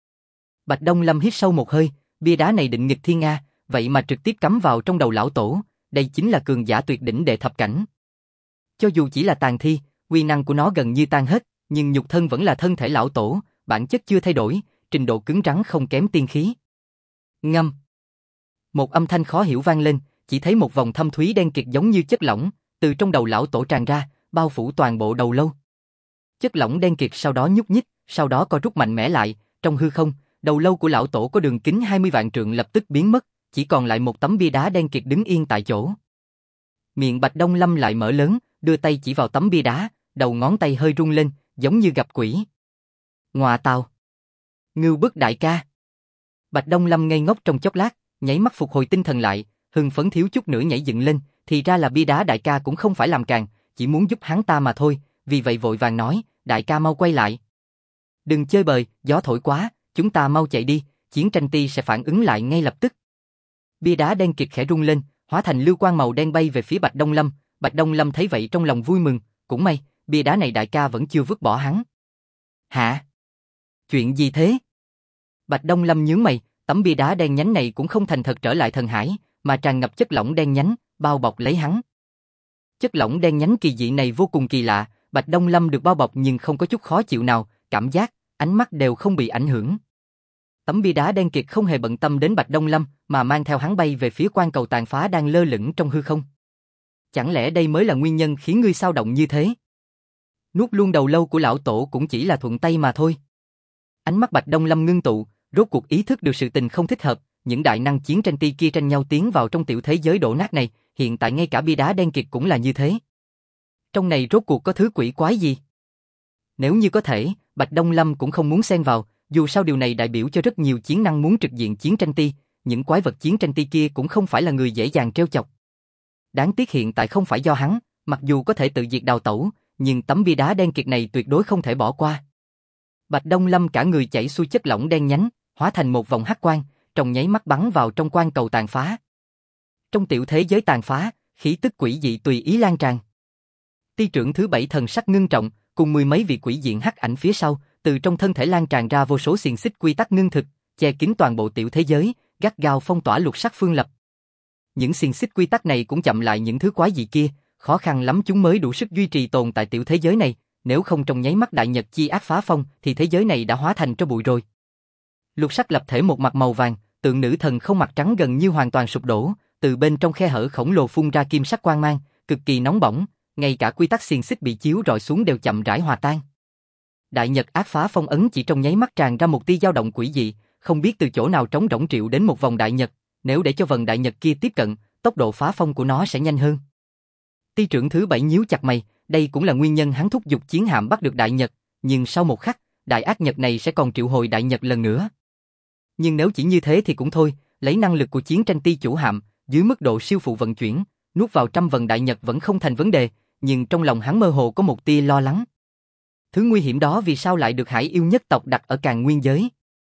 Bạch Đông Lâm hít sâu một hơi, bia đá này định nghịch thiên a, vậy mà trực tiếp cắm vào trong đầu lão tổ, đây chính là cường giả tuyệt đỉnh đệ thập cảnh. Cho dù chỉ là tàn thi, uy năng của nó gần như tan hết, nhưng nhục thân vẫn là thân thể lão tổ, bản chất chưa thay đổi, trình độ cứng rắn không kém tiên khí. Ngâm. Một âm thanh khó hiểu vang lên, chỉ thấy một vòng thâm thúy đen kịt giống như chất lỏng, từ trong đầu lão tổ tràn ra, bao phủ toàn bộ đầu lâu. Chất lỏng đen kịt sau đó nhúc nhích, sau đó co rút mạnh mẽ lại, trong hư không, đầu lâu của lão tổ có đường kính 20 vạn trượng lập tức biến mất, chỉ còn lại một tấm bia đá đen kịt đứng yên tại chỗ. Miệng Bạch Đông Lâm lại mở lớn, đưa tay chỉ vào tấm bia đá, đầu ngón tay hơi rung lên, giống như gặp quỷ. Ngoà tào! Ngưu bức đại ca! Bạch Đông Lâm ngây ngốc trong chốc lát, nháy mắt phục hồi tinh thần lại, hưng phấn thiếu chút nữa nhảy dựng lên, thì ra là bia đá đại ca cũng không phải làm càng, chỉ muốn giúp hắn ta mà thôi, vì vậy vội vàng nói, đại ca mau quay lại. Đừng chơi bời, gió thổi quá, chúng ta mau chạy đi, chiến tranh ti sẽ phản ứng lại ngay lập tức. Bia đá đen kịt khẽ rung lên, hóa thành lưu quang màu đen bay về phía Bạch Đông Lâm. Bạch Đông Lâm thấy vậy trong lòng vui mừng, cũng may, bia đá này đại ca vẫn chưa vứt bỏ hắn. Hả? Chuyện gì thế? Bạch Đông Lâm nhướng mày, tấm bia đá đen nhánh này cũng không thành thật trở lại thần hải, mà tràn ngập chất lỏng đen nhánh, bao bọc lấy hắn. Chất lỏng đen nhánh kỳ dị này vô cùng kỳ lạ, Bạch Đông Lâm được bao bọc nhưng không có chút khó chịu nào, cảm giác, ánh mắt đều không bị ảnh hưởng. Tấm bia đá đen kịt không hề bận tâm đến Bạch Đông Lâm, mà mang theo hắn bay về phía quan cầu tàn phá đang lơ lửng trong hư không. Chẳng lẽ đây mới là nguyên nhân khiến ngươi xao động như thế? Nuốt luôn đầu lâu của lão tổ cũng chỉ là thuận tay mà thôi. Ánh mắt Bạch Đông Lâm ngưng tụ, rốt cuộc ý thức được sự tình không thích hợp, những đại năng chiến tranh ti kia tranh nhau tiến vào trong tiểu thế giới đổ nát này, hiện tại ngay cả bia đá đen kịt cũng là như thế. Trong này rốt cuộc có thứ quỷ quái gì? Nếu như có thể, Bạch Đông Lâm cũng không muốn xen vào, dù sao điều này đại biểu cho rất nhiều chiến năng muốn trực diện chiến tranh ti, những quái vật chiến tranh ti kia cũng không phải là người dễ dàng trêu chọc. Đáng tiếc hiện tại không phải do hắn, mặc dù có thể tự diệt đào tẩu, nhưng tấm bia đá đen kịt này tuyệt đối không thể bỏ qua. Bạch Đông Lâm cả người chảy xuôi chất lỏng đen nhánh, hóa thành một vòng hắc quang, trong nháy mắt bắn vào trong quan cầu tàn phá. Trong tiểu thế giới tàn phá, khí tức quỷ dị tùy ý lan tràn. Ti trưởng thứ 7 thần sắc ngưng trọng, cùng mười mấy vị quỷ diện hắc ảnh phía sau, từ trong thân thể lan tràn ra vô số xiềng xích quy tắc ngưng thực, che kín toàn bộ tiểu thế giới, gắt gao phong tỏa lục sắc phương lập. Những xiềng xích quy tắc này cũng chậm lại những thứ quái dị kia, khó khăn lắm chúng mới đủ sức duy trì tồn tại tiểu thế giới này, nếu không trong nháy mắt đại nhật chi ác phá phong thì thế giới này đã hóa thành tro bụi rồi. Lục sắc lập thể một mặt màu vàng, tượng nữ thần không mặt trắng gần như hoàn toàn sụp đổ, từ bên trong khe hở khổng lồ phun ra kim sắc quang mang, cực kỳ nóng bỏng, ngay cả quy tắc xiềng xích bị chiếu rọi xuống đều chậm rãi hòa tan. Đại nhật ác phá phong ấn chỉ trong nháy mắt tràn ra một tia dao động quỷ dị, không biết từ chỗ nào trống rỗng triệu đến một vòng đại nhật, nếu để cho vần đại nhật kia tiếp cận, tốc độ phá phong của nó sẽ nhanh hơn. Ti trưởng thứ 7 nhíu chặt mày, đây cũng là nguyên nhân hắn thúc giục chiến hạm bắt được đại nhật, nhưng sau một khắc, đại ác nhật này sẽ còn triệu hồi đại nhật lần nữa. Nhưng nếu chỉ như thế thì cũng thôi, lấy năng lực của chiến tranh ti chủ hạm, dưới mức độ siêu phụ vận chuyển, nuốt vào trăm vần đại nhật vẫn không thành vấn đề, nhưng trong lòng hắn mơ hồ có một tia lo lắng. Thứ nguy hiểm đó vì sao lại được Hải yêu nhất tộc đặt ở Càn Nguyên giới?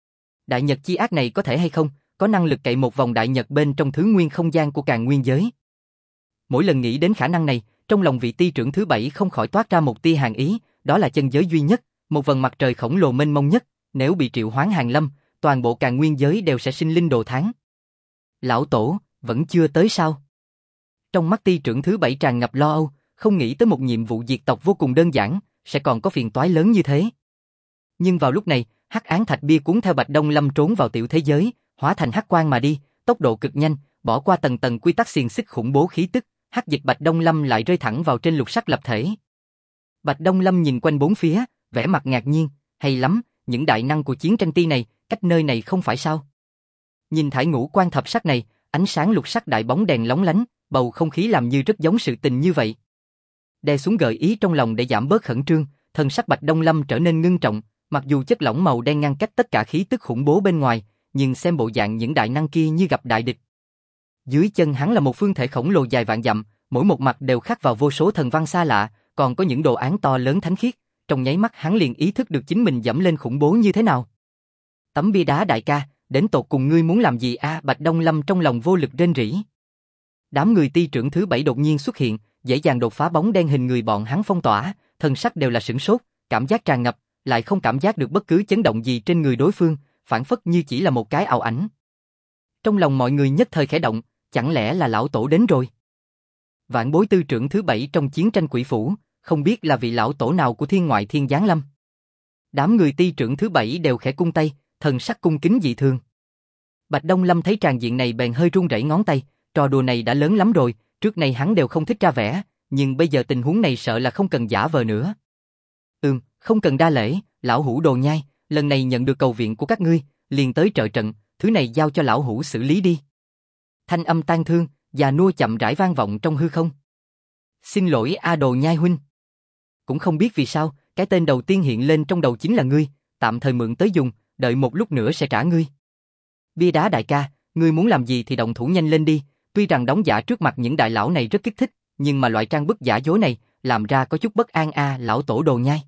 Đại nhật chi ác này có thể hay không, có năng lực cậy một vòng đại nhật bên trong thứ nguyên không gian của Càn Nguyên giới? Mỗi lần nghĩ đến khả năng này, trong lòng vị ti trưởng thứ 7 không khỏi toát ra một tia hàn ý, đó là chân giới duy nhất, một vần mặt trời khổng lồ mênh mông nhất, nếu bị triệu hoán hàng lâm, toàn bộ Càn Nguyên giới đều sẽ sinh linh đồ thán. Lão tổ, vẫn chưa tới sao? Trong mắt ti trưởng thứ 7 tràn ngập lo âu, không nghĩ tới một nhiệm vụ diệt tộc vô cùng đơn giản, sẽ còn có phiền toái lớn như thế. Nhưng vào lúc này, hắc ám thạch bia cuốn theo Bạch Đông Lâm trốn vào tiểu thế giới, hóa thành hắc quang mà đi, tốc độ cực nhanh, bỏ qua tầng tầng quy tắc xiềng xích khủng bố khí tức, hắc dịch Bạch Đông Lâm lại rơi thẳng vào trên lục sắc lập thể. Bạch Đông Lâm nhìn quanh bốn phía, vẻ mặt ngạc nhiên, hay lắm, những đại năng của chiến tranh ti này, cách nơi này không phải sao? Nhìn thải ngũ quan thập sắc này, ánh sáng lục sắc đại bóng đèn lóng lánh, bầu không khí làm như rất giống sự tình như vậy. Đè xuống gợi ý trong lòng để giảm bớt khẩn trương, thân sắc Bạch Đông Lâm trở nên ngưng trọng, mặc dù chất lỏng màu đen ngăn cách tất cả khí tức khủng bố bên ngoài, nhưng xem bộ dạng những đại năng kia như gặp đại địch. Dưới chân hắn là một phương thể khổng lồ dài vạn dặm, mỗi một mặt đều khắc vào vô số thần văn xa lạ, còn có những đồ án to lớn thánh khiết. Trong nháy mắt hắn liền ý thức được chính mình dẫm lên khủng bố như thế nào. Tấm bia đá đại ca, đến tột cùng ngươi muốn làm gì a? Bạch Đông Lâm trong lòng vô lực rên rỉ. Đám người ti trưởng thứ 7 đột nhiên xuất hiện, dễ dàng đột phá bóng đen hình người bọn hắn phong tỏa, thân sắc đều là sửng sốt, cảm giác tràn ngập, lại không cảm giác được bất cứ chấn động gì trên người đối phương, phản phất như chỉ là một cái ảo ảnh. Trong lòng mọi người nhất thời khẽ động, chẳng lẽ là lão tổ đến rồi? Vạn bối tư trưởng thứ 7 trong chiến tranh quỷ phủ, không biết là vị lão tổ nào của thiên ngoại thiên giáng lâm. Đám người ti trưởng thứ 7 đều khẽ cung tay, thần sắc cung kính dị thường. Bạch Đông Lâm thấy tràng diện này bèn hơi run rẩy ngón tay, trò đùa này đã lớn lắm rồi, trước này hắn đều không thích ra vẻ, nhưng bây giờ tình huống này sợ là không cần giả vờ nữa. Không cần đa lễ, lão hủ Đồ Nhai, lần này nhận được cầu viện của các ngươi, liền tới trợ trận, thứ này giao cho lão hủ xử lý đi. Thanh âm tang thương, già nua chậm rãi vang vọng trong hư không. Xin lỗi a Đồ Nhai huynh. Cũng không biết vì sao, cái tên đầu tiên hiện lên trong đầu chính là ngươi, tạm thời mượn tới dùng, đợi một lúc nữa sẽ trả ngươi. Bia đá đại ca, ngươi muốn làm gì thì động thủ nhanh lên đi, tuy rằng đóng giả trước mặt những đại lão này rất kích thích, nhưng mà loại trang bức giả dối này, làm ra có chút bất an a lão tổ Đồ Nhai.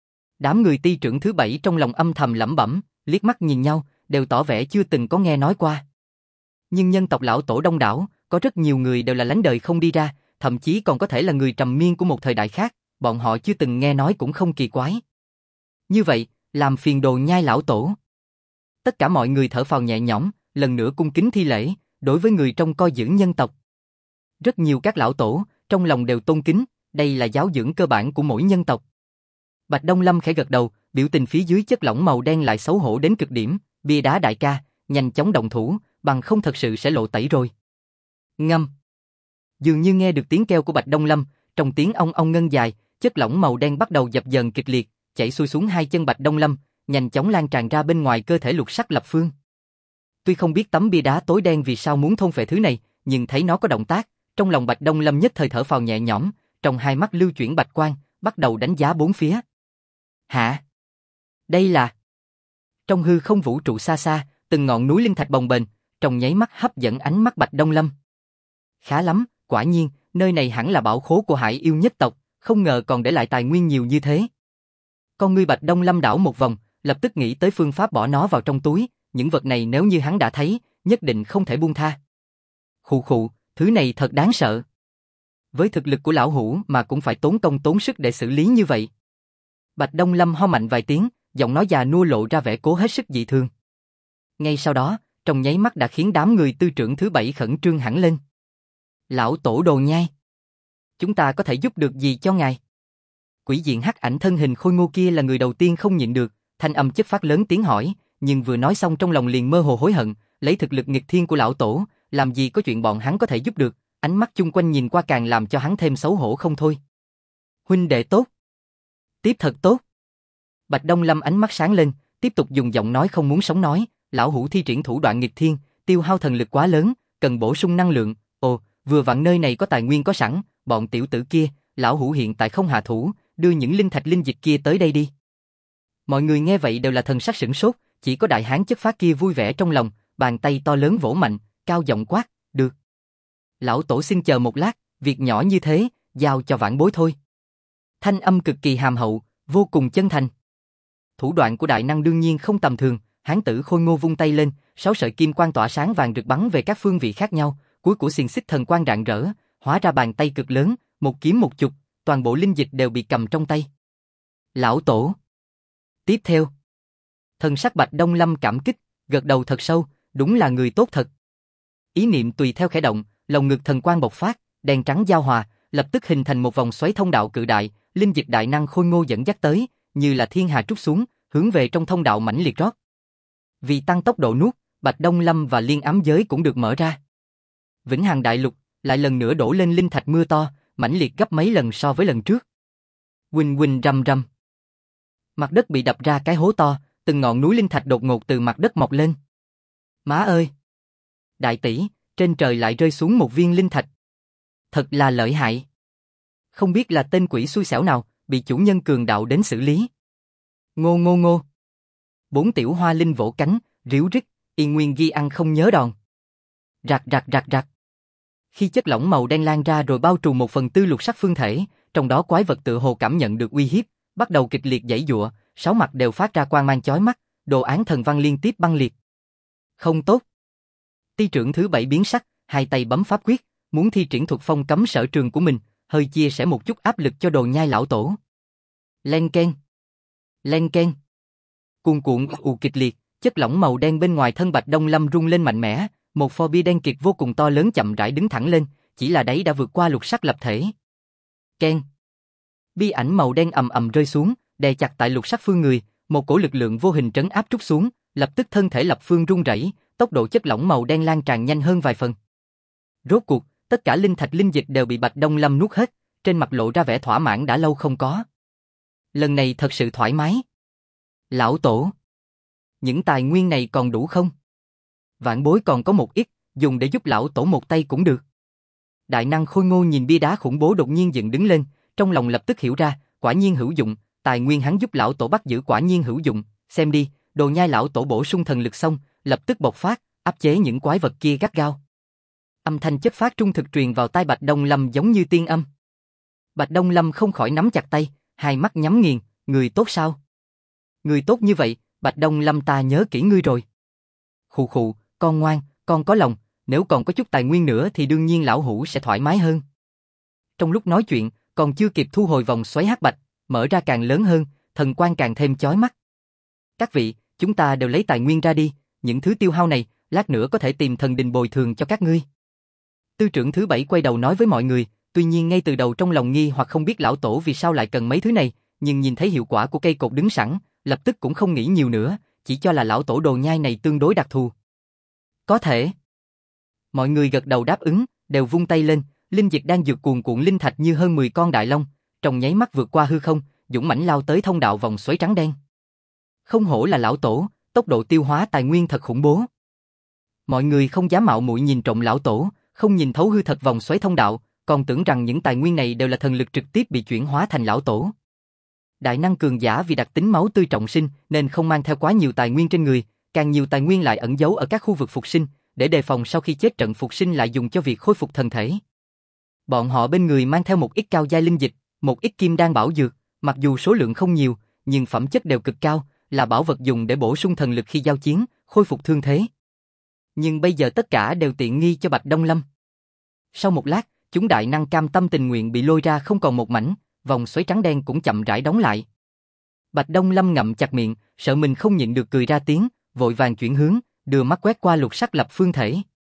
Đám người ti trưởng thứ 7 trong lòng âm thầm lẩm bẩm, liếc mắt nhìn nhau, đều tỏ vẻ chưa từng có nghe nói qua. Nhưng nhân tộc lão tổ đông đảo, có rất nhiều người đều là lánh đời không đi ra, thậm chí còn có thể là người trầm miên của một thời đại khác, bọn họ chưa từng nghe nói cũng không kỳ quái. Như vậy, làm phiền Đồ Nhai lão tổ. Tất cả mọi người thở phào nhẹ nhõm, lần nữa cung kính thi lễ, đối với người trông coi dưỡng nhân tộc. Rất nhiều các lão tổ, trong lòng đều tôn kính, đây là giáo dưỡng cơ bản của mỗi nhân tộc. Bạch Đông Lâm khẽ gật đầu, biểu tình phía dưới chất lỏng màu đen lại xấu hổ đến cực điểm, bia đá đại ca, nhanh chóng động thủ, bằng không thật sự sẽ lộ tẩy rồi. Ngâm. Dường như nghe được tiếng kêu của Bạch Đông Lâm, trong tiếng ong ong ngân dài, chất lỏng màu đen bắt đầu dập dờn kịch liệt, chảy xuôi xuống hai chân Bạch Đông Lâm, nhanh chóng lan tràn ra bên ngoài cơ thể Lục Sắc Lập Phương. Tuy không biết tấm bia đá tối đen vì sao muốn thôn phệ thứ này, nhưng thấy nó có động tác, trong lòng Bạch Đông Lâm nhất thời thở phào nhẹ nhõm, trong hai mắt lưu chuyển bạch quang, bắt đầu đánh giá bốn phía. Hả? Đây là... Trong hư không vũ trụ xa xa, từng ngọn núi linh thạch bồng bềnh, trong nháy mắt hấp dẫn ánh mắt Bạch Đông Lâm. Khá lắm, quả nhiên, nơi này hẳn là bảo khố của Hải Yêu nhất tộc, không ngờ còn để lại tài nguyên nhiều như thế. Con ngươi Bạch Đông Lâm đảo một vòng, lập tức nghĩ tới phương pháp bỏ nó vào trong túi, những vật này nếu như hắn đã thấy, nhất định không thể buông tha. Khụ khụ, thứ này thật đáng sợ. Với thực lực của lão hủ mà cũng phải tốn công tốn sức để xử lý như vậy. Bạch Đông Lâm ho mạnh vài tiếng, giọng nói già nua lộ ra vẻ cố hết sức dị thường. Ngay sau đó, trong nháy mắt đã khiến đám người tư trưởng thứ 7 khẩn trương hẳn lên. Lão tổ Đồ Nhai, chúng ta có thể giúp được gì cho ngài? Quỷ diện hắc ảnh thân hình khôi ngô kia là người đầu tiên không nhịn được, thanh âm chất phát lớn tiếng hỏi, nhưng vừa nói xong trong lòng liền mơ hồ hối hận, lấy thực lực nghịch thiên của lão tổ, làm gì có chuyện bọn hắn có thể giúp được, ánh mắt chung quanh nhìn qua càng làm cho hắn thêm xấu hổ không thôi. Huynh đệ tốt. Tiếp thật tốt. Bạch Đông Lâm ánh mắt sáng lên, tiếp tục dùng giọng nói không muốn sống nói, lão hủ thi triển thủ đoạn nghịch thiên, tiêu hao thần lực quá lớn, cần bổ sung năng lượng. Ồ, vừa vặn nơi này có tài nguyên có sẵn, bọn tiểu tử kia, lão hủ hiện tại không hạ thủ, đưa những linh thạch linh dịch kia tới đây đi. Mọi người nghe vậy đều là thần sắc sửng sốt, chỉ có đại hán chất phác kia vui vẻ trong lòng, bàn tay to lớn vỗ mạnh, cao giọng quát, được. Lão tổ xin chờ một lát, việc nhỏ như thế, giao cho vãn bối thôi. Thanh âm cực kỳ hàm hậu, vô cùng chân thành. Thủ đoạn của đại năng đương nhiên không tầm thường, hán tử khôi ngô vung tay lên, 6 sợi kim quang tỏa sáng vàng rực bắn về các phương vị khác nhau, cuối của xiềng xích thần quang rạng rỡ, hóa ra bàn tay cực lớn, một kiếm một chụp, toàn bộ linh dịch đều bị cầm trong tay. Lão tổ. Tiếp theo, thần sắc Bạch Đông Lâm cảm kích, gật đầu thật sâu, đúng là người tốt thật. Ý niệm tùy theo khẽ động, lồng ngực thần quang bộc phát, đen trắng giao hòa, lập tức hình thành một vòng xoáy thông đạo cự đại, linh dịch đại năng khôi ngô dẫn dắt tới, như là thiên hà trút xuống, hướng về trong thông đạo mãnh liệt rót. Vì tăng tốc độ nuốt, Bạch Đông Lâm và Liên Ám Giới cũng được mở ra. Vĩnh Hằng Đại Lục lại lần nữa đổ lên linh thạch mưa to, mãnh liệt gấp mấy lần so với lần trước. Huỳnh huỳnh rầm rầm. Mặt đất bị đập ra cái hố to, từng ngọn núi linh thạch đột ngột từ mặt đất mọc lên. Má ơi! Đại tỷ, trên trời lại rơi xuống một viên linh thạch. Thật là lợi hại. Không biết là tên quỷ xui xẻo nào, bị chủ nhân cường đạo đến xử lý. Ngô ngô ngô. 4 tiểu hoa linh vỗ cánh, ríu rít, Yên Nguyên Ghi ăn không nhớ đòn. Rạc rạc rạc rạc. Khi chất lỏng màu đen lan ra rồi bao trùm 1/4 lục sắc phương thể, trong đó quái vật tựa hồ cảm nhận được uy hiếp, bắt đầu kịch liệt giãy giụa, 6 mặt đều phát ra quang mang chói mắt, đồ án thần văn liên tiếp băng liệt. Không tốt. Ti trưởng thứ 7 biến sắc, hai tay bấm pháp quyết, muốn thi triển thuật phong cấm sở trường của mình, hơi chia sẻ một chút áp lực cho đồ nhai lão tổ. Len keng. Len keng. Cuồn cuộn kịch liệt, chất lỏng màu đen bên ngoài thân Bạch Đông Lâm rung lên mạnh mẽ, một pho bia đen kịt vô cùng to lớn chậm rãi đứng thẳng lên, chỉ là đáy đã vượt qua lục sắc lập thể. Keng. Bia ảnh màu đen ầm ầm rơi xuống, đè chặt tại lục sắc phương người, một cổ lực lượng vô hình trấn áp trút xuống, lập tức thân thể lập phương rung rẩy, tốc độ chất lỏng màu đen lan tràn nhanh hơn vài phần. Rốt cuộc, tất cả linh thạch linh dịch đều bị Bạch Đông Lâm nuốt hết, trên mặt lộ ra vẻ thỏa mãn đã lâu không có. Lần này thật sự thoải mái. Lão tổ, những tài nguyên này còn đủ không? Vạn bối còn có một ít, dùng để giúp lão tổ một tay cũng được. Đại năng Khôi Ngô nhìn bia đá khủng bố đột nhiên dựng đứng lên, trong lòng lập tức hiểu ra, quả nhiên hữu dụng, tài nguyên hắn giúp lão tổ bắt giữ quả nhiên hữu dụng, xem đi, đồ nhai lão tổ bổ sung thần lực xong, lập tức bộc phát, áp chế những quái vật kia gắt gao. Âm thanh chất phát trung thực truyền vào tai Bạch Đông Lâm giống như tiên âm. Bạch Đông Lâm không khỏi nắm chặt tay, hai mắt nhắm nghiền, người tốt sao? Người tốt như vậy, Bạch Đông Lâm ta nhớ kỹ ngươi rồi. Khụ khụ, con ngoan, con có lòng, nếu còn có chút tài nguyên nữa thì đương nhiên lão hủ sẽ thoải mái hơn. Trong lúc nói chuyện, còn chưa kịp thu hồi vòng xoáy hắc bạch, mở ra càng lớn hơn, thần quang càng thêm chói mắt. Các vị, chúng ta đều lấy tài nguyên ra đi, những thứ tiêu hao này, lát nữa có thể tìm thần đình bồi thường cho các ngươi. Tư trưởng thứ 7 quay đầu nói với mọi người, tuy nhiên ngay từ đầu trong lòng nghi hoặc không biết lão tổ vì sao lại cần mấy thứ này, nhưng nhìn thấy hiệu quả của cây cột đứng sẵn, lập tức cũng không nghĩ nhiều nữa, chỉ cho là lão tổ đồ nhai này tương đối đặc thù. Có thể. Mọi người gật đầu đáp ứng, đều vung tay lên, linh dịch đang dược cuồn cuộn linh thạch như hơn 10 con đại long, trong nháy mắt vượt qua hư không, dũng mãnh lao tới thông đạo vòng xoáy trắng đen. Không hổ là lão tổ, tốc độ tiêu hóa tài nguyên thật khủng bố. Mọi người không dám mạo muội nhìn trộm lão tổ, không nhìn thấu hư thật vòng xoáy thông đạo, còn tưởng rằng những tài nguyên này đều là thần lực trực tiếp bị chuyển hóa thành lão tổ. Đại năng cường giả vì đặc tính máu tươi trọng sinh nên không mang theo quá nhiều tài nguyên trên người, càng nhiều tài nguyên lại ẩn giấu ở các khu vực phục sinh, để đề phòng sau khi chết trận phục sinh lại dùng cho việc khôi phục thần thể. Bọn họ bên người mang theo một ít cao giai linh dịch, một ít kim đan bảo dược, mặc dù số lượng không nhiều, nhưng phẩm chất đều cực cao, là bảo vật dùng để bổ sung thần lực khi giao chiến, khôi phục thương thế. Nhưng bây giờ tất cả đều tiện nghi cho Bạch Đông Lâm. Sau một lát, chúng đại năng cam tâm tình nguyện bị lôi ra không còn một mảnh, vòng xoáy trắng đen cũng chậm rãi đóng lại. Bạch Đông Lâm ngậm chặt miệng, sợ mình không nhịn được cười ra tiếng, vội vàng chuyển hướng, đưa mắt quét qua lục sắc lập phương thể.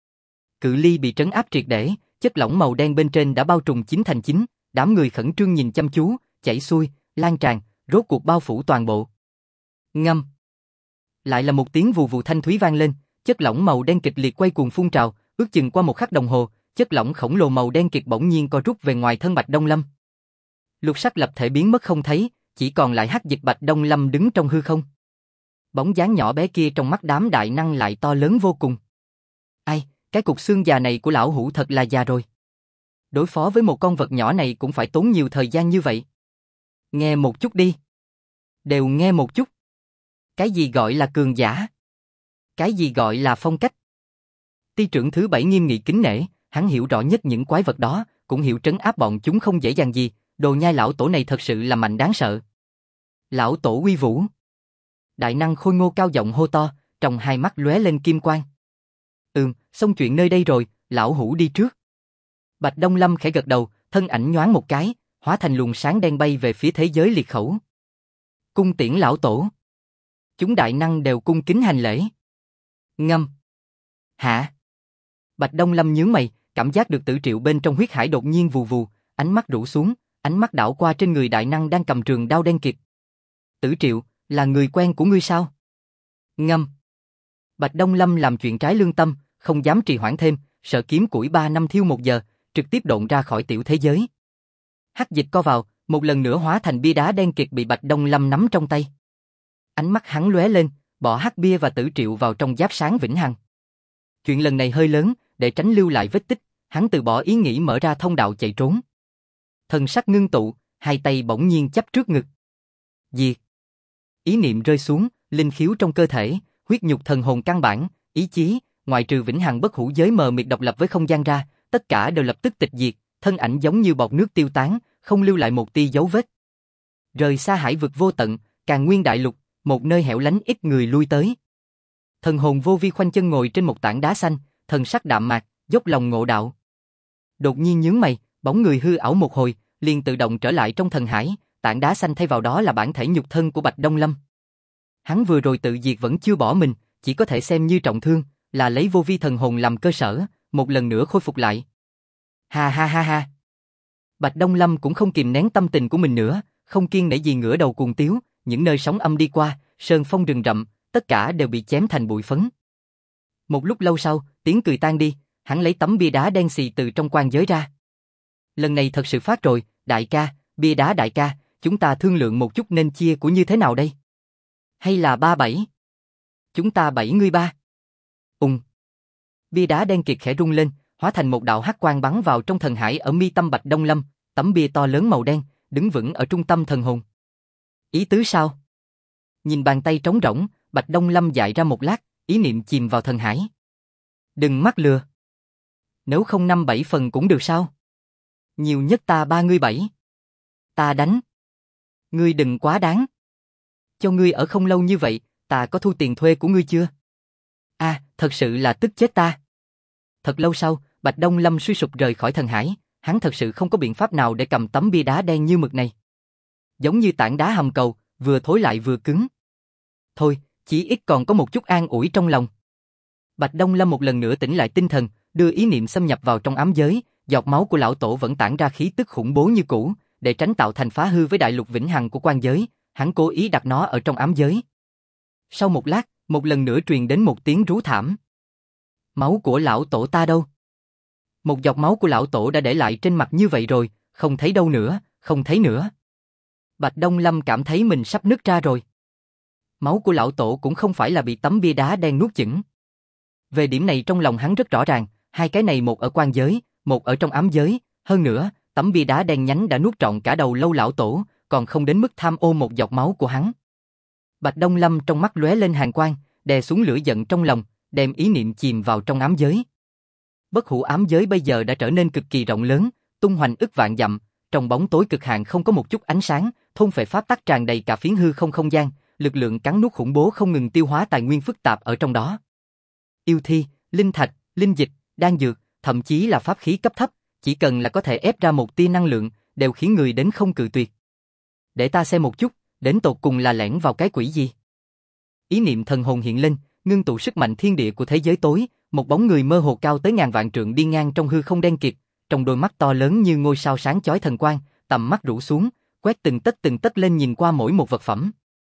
Cự ly bị trấn áp triệt để, chất lỏng màu đen bên trên đã bao trùm chín thành chín, đám người khẩn trương nhìn chăm chú, chảy xuôi, lan tràn, rốt cuộc bao phủ toàn bộ. Ngâm. Lại là một tiếng vù vù thanh thúy vang lên, chất lỏng màu đen kịch liệt quay cuồng phun trào, ước chừng qua một khắc đồng hồ, chất lỏng khổng lồ màu đen kịt bỗng nhiên co rút về ngoài thân Bạch Đông Lâm. Lục sắc lập thể biến mất không thấy, chỉ còn lại hắc dịch Bạch Đông Lâm đứng trong hư không. Bóng dáng nhỏ bé kia trong mắt đám đại năng lại to lớn vô cùng. Ai, cái cục xương già này của lão hủ thật là già rồi. Đối phó với một con vật nhỏ này cũng phải tốn nhiều thời gian như vậy. Nghe một chút đi. Đều nghe một chút. Cái gì gọi là cường giả? Cái gì gọi là phong cách? Ti trưởng thứ 7 nghiêm nghị kính nể, hắn hiểu rõ nhất những quái vật đó, cũng hiểu trấn áp bọn chúng không dễ dàng gì, đồ nhai lão tổ này thật sự là mạnh đáng sợ. Lão tổ uy vũ. Đại năng Khôi Ngô cao giọng hô to, trong hai mắt lóe lên kim quang. Xong chuyện nơi đây rồi, lão hủ đi trước. Bạch Đông Lâm khẽ gật đầu, thân ảnh nhoáng một cái, hóa thành luồng sáng đen bay về phía thế giới liệt khẩu. Cung tiễn lão tổ. Chúng đại năng đều cung kính hành lễ. Ngâm. Hả? Bạch Đông Lâm nhướng mày, cảm giác được tử triệu bên trong huyết hải đột nhiên vù vù, ánh mắt rũ xuống, ánh mắt đảo qua trên người đại năng đang cầm trường đao đen kịt. Tử triệu, là người quen của ngươi sao? Ngâm. Bạch Đông Lâm làm chuyện trái lương tâm, không dám trì hoãn thêm, sợ kiếm củi 3 năm thiêu 1 giờ, trực tiếp độn ra khỏi tiểu thế giới. Hắc dịch co vào, một lần nữa hóa thành bia đá đen kịt bị Bạch Đông Lâm nắm trong tay. Ánh mắt hắn lóe lên, bỏ hắc bia và tử triệu vào trong giáp sáng vĩnh hằng. Chuyện lần này hơi lớn, để tránh lưu lại vết tích, hắn từ bỏ ý nghĩ mở ra thông đạo chạy trốn. Thần sắc ngưng tụ, hai tay bỗng nhiên chắp trước ngực. Diệt. Ý niệm rơi xuống, linh khiếu trong cơ thể, huyết nhục thần hồn căn bản, ý chí, ngoại trừ vĩnh hằng bất hủ giới mờ mịt độc lập với không gian ra, tất cả đều lập tức tịch diệt, thân ảnh giống như bọt nước tiêu tán, không lưu lại một tia dấu vết. Rời xa hải vực vô tận, Càn Nguyên đại lục, một nơi hẻo lánh ít người lui tới. Thần hồn vô vi khoanh chân ngồi trên một tảng đá xanh, thần sắc đạm mạc, dốc lòng ngộ đạo. Đột nhiên nhướng mày, bóng người hư ảo một hồi, liền tự động trở lại trong thần hải, tảng đá xanh thay vào đó là bản thể nhục thân của Bạch Đông Lâm. Hắn vừa rồi tự diệt vẫn chưa bỏ mình, chỉ có thể xem như trọng thương, là lấy vô vi thần hồn làm cơ sở, một lần nữa khôi phục lại. Ha ha ha ha. Bạch Đông Lâm cũng không kìm nén tâm tình của mình nữa, không kiêng nể gì ngửa đầu cuồng tiếu, những nơi sóng âm đi qua, sơn phong rừng rậm, tất cả đều bị chém thành bụi phấn. Một lúc lâu sau, tiếng cười tan đi, hắn lấy tấm bia đá đen xì từ trong quan giới ra. Lần này thật sự phát rồi, đại ca, bia đá đại ca, chúng ta thương lượng một chút nên chia của như thế nào đây? Hay là 3-7? Chúng ta 7 ngươi 3. Bia đá đen kịt khẽ rung lên, hóa thành một đạo hắc quang bắn vào trong thần hải ở mi tâm Bạch Đông Lâm, tấm bia to lớn màu đen, đứng vững ở trung tâm thần hồn. Ý tứ sao? Nhìn bàn tay trống rỗng, Bạch Đông Lâm dại ra một lát, ý niệm chìm vào thần hải. Đừng mắc lừa. Nếu không 5-7 phần cũng được sao? Nhiều nhất ta 3 ngươi 7. Ta đánh. Ngươi đừng quá đáng. Cho ngươi ở không lâu như vậy, ta có thu tiền thuê của ngươi chưa? Thật sự là tức chết ta. Thật lâu sau, Bạch Đông Lâm suy sụp rời khỏi thần hải, hắn thật sự không có biện pháp nào để cầm tấm bia đá đen như mực này. Giống như tảng đá hầm cầu, vừa thối lại vừa cứng. Thôi, chỉ ít còn có một chút an ủi trong lòng. Bạch Đông Lâm một lần nữa tỉnh lại tinh thần, đưa ý niệm xâm nhập vào trong ám giới, giọt máu của lão tổ vẫn tản ra khí tức khủng bố như cũ, để tránh tạo thành phá hư với đại lục vĩnh hằng của quan giới, hắn cố ý đặt nó ở trong ám giới. Sau một lát, một lần nữa truyền đến một tiếng rú thảm. Máu của lão tổ ta đâu? Một giọt máu của lão tổ đã để lại trên mặt như vậy rồi, không thấy đâu nữa, không thấy nữa. Bạch Đông Lâm cảm thấy mình sắp nứt ra rồi. Máu của lão tổ cũng không phải là bị tấm bia đá đen nuốt chửng. Về điểm này trong lòng hắn rất rõ ràng, hai cái này một ở quan giới, một ở trong ám giới, hơn nữa, tấm bia đá đen nhánh đã nuốt trọn cả đầu lâu lão tổ, còn không đến mức tham ô một giọt máu của hắn. Bạch Đông Lâm trong mắt lóe lên hàn quang, đè xuống lửa giận trong lòng, đem ý niệm chìm vào trong ám giới. Bất hủ ám giới bây giờ đã trở nên cực kỳ rộng lớn, tung hoành ức vạn dặm, trong bóng tối cực hạn không có một chút ánh sáng, thôn phệ pháp tắc tràn đầy cả phiến hư không không gian, lực lượng cắn nuốt khủng bố không ngừng tiêu hóa tài nguyên phức tạp ở trong đó. Yêu thi, linh thạch, linh dịch, đan dược, thậm chí là pháp khí cấp thấp, chỉ cần là có thể ép ra một tia năng lượng, đều khiến người đến không cự tuyệt. Để ta xem một chút, đến tột cùng là lẻn vào cái quỷ gì? Ý niệm thần hồn hiện lên, ngưng tụ sức mạnh thiên địa của thế giới tối, một bóng người mơ hồ cao tới ngàn vạn trượng đi ngang trong hư không đen kịt, trong đôi mắt to lớn như ngôi sao sáng chói thần quang, tầm mắt rũ xuống, quét từng tấc lên nhìn qua mỗi một vật phẩm.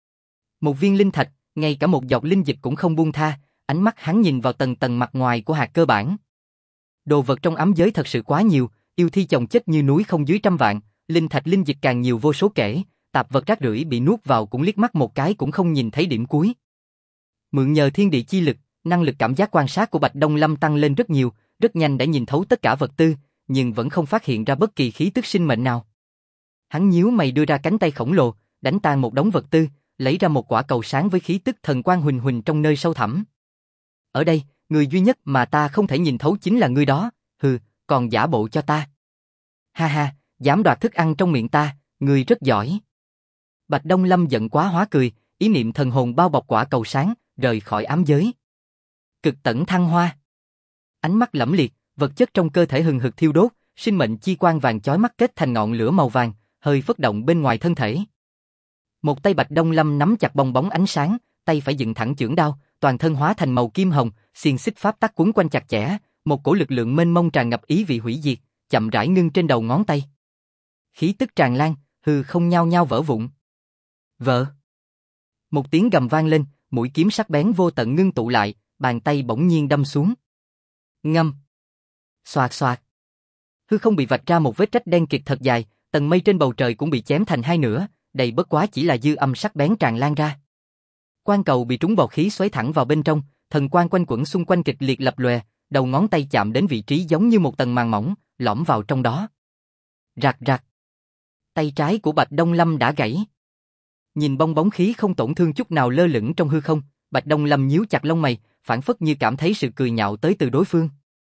Một viên linh thạch, ngay cả một giọt linh dịch cũng không buông tha, ánh mắt hắn nhìn vào tầng tầng mặt ngoài của hạt cơ bản. Đồ vật trong ám giới thật sự quá nhiều, yêu thi chồng chất như núi không dưới 100 vạn, linh thạch linh dịch càng nhiều vô số kể, tạp vật rác rưởi bị nuốt vào cũng liếc mắt một cái cũng không nhìn thấy điểm cuối. Mượn nhờ thiên địa chi lực, năng lực cảm giác quan sát của Bạch Đông Lâm tăng lên rất nhiều, rất nhanh đã nhìn thấu tất cả vật tư, nhưng vẫn không phát hiện ra bất kỳ khí tức sinh mệnh nào. Hắn nhíu mày đưa ra cánh tay khổng lồ, đánh tan một đống vật tư, lấy ra một quả cầu sáng với khí tức thần quang huỳnh huỳnh trong nơi sâu thẳm. Ở đây, người duy nhất mà ta không thể nhìn thấu chính là ngươi đó, hừ, còn giả bộ cho ta. Ha ha, dám đoạt thức ăn trong miệng ta, ngươi rất giỏi. Bạch Đông Lâm giận quá hóa cười, ý niệm thần hồn bao bọc quả cầu sáng, rời khỏi ám giới. Cực tẩn thăng hoa. Ánh mắt lẫm liệt, vật chất trong cơ thể hừng hực thiêu đốt, sinh mệnh chi quang vàng chói mắt kết thành ngọn lửa màu vàng, hơi phất động bên ngoài thân thể. Một tay Bạch Đông Lâm nắm chặt bong bóng ánh sáng, tay phải dựng thẳng chưởng đao, toàn thân hóa thành màu kim hồng, xiềng xích pháp tắc quấn quanh chặt chẽ, một cổ lực lượng mênh mông tràn ngập ý vị hủy diệt, chậm rãi ngưng trên đầu ngón tay. Khí tức tràn lan, hư không nhao nhao vỡ vụn. Vỡ. Một tiếng gầm vang lên, mũi kiếm sắc bén vô tận ngưng tụ lại, bàn tay bỗng nhiên đâm xuống. Ngâm. Xoạt xoạt. Hư không bị vạch ra một vết rách đen kịt thật dài, tầng mây trên bầu trời cũng bị chém thành hai nửa, đây bất quá chỉ là dư âm sắc bén tràn lan ra. Quan cầu bị trúng bọt khí xoáy thẳng vào bên trong, thần quang quanh quẩn xung quanh kịch liệt lập lòe, đầu ngón tay chạm đến vị trí giống như một tầng màng mỏng, lõm vào trong đó. Rạc rạc. Tay trái của Bạch Đông Lâm đã gãy. Nhìn bong bóng khí không tổn thương chút nào lơ lửng trong hư không, Bạch Đông Lâm nhíu chặt lông mày, phảng phất như cảm thấy sự cười nhạo tới từ đối phương.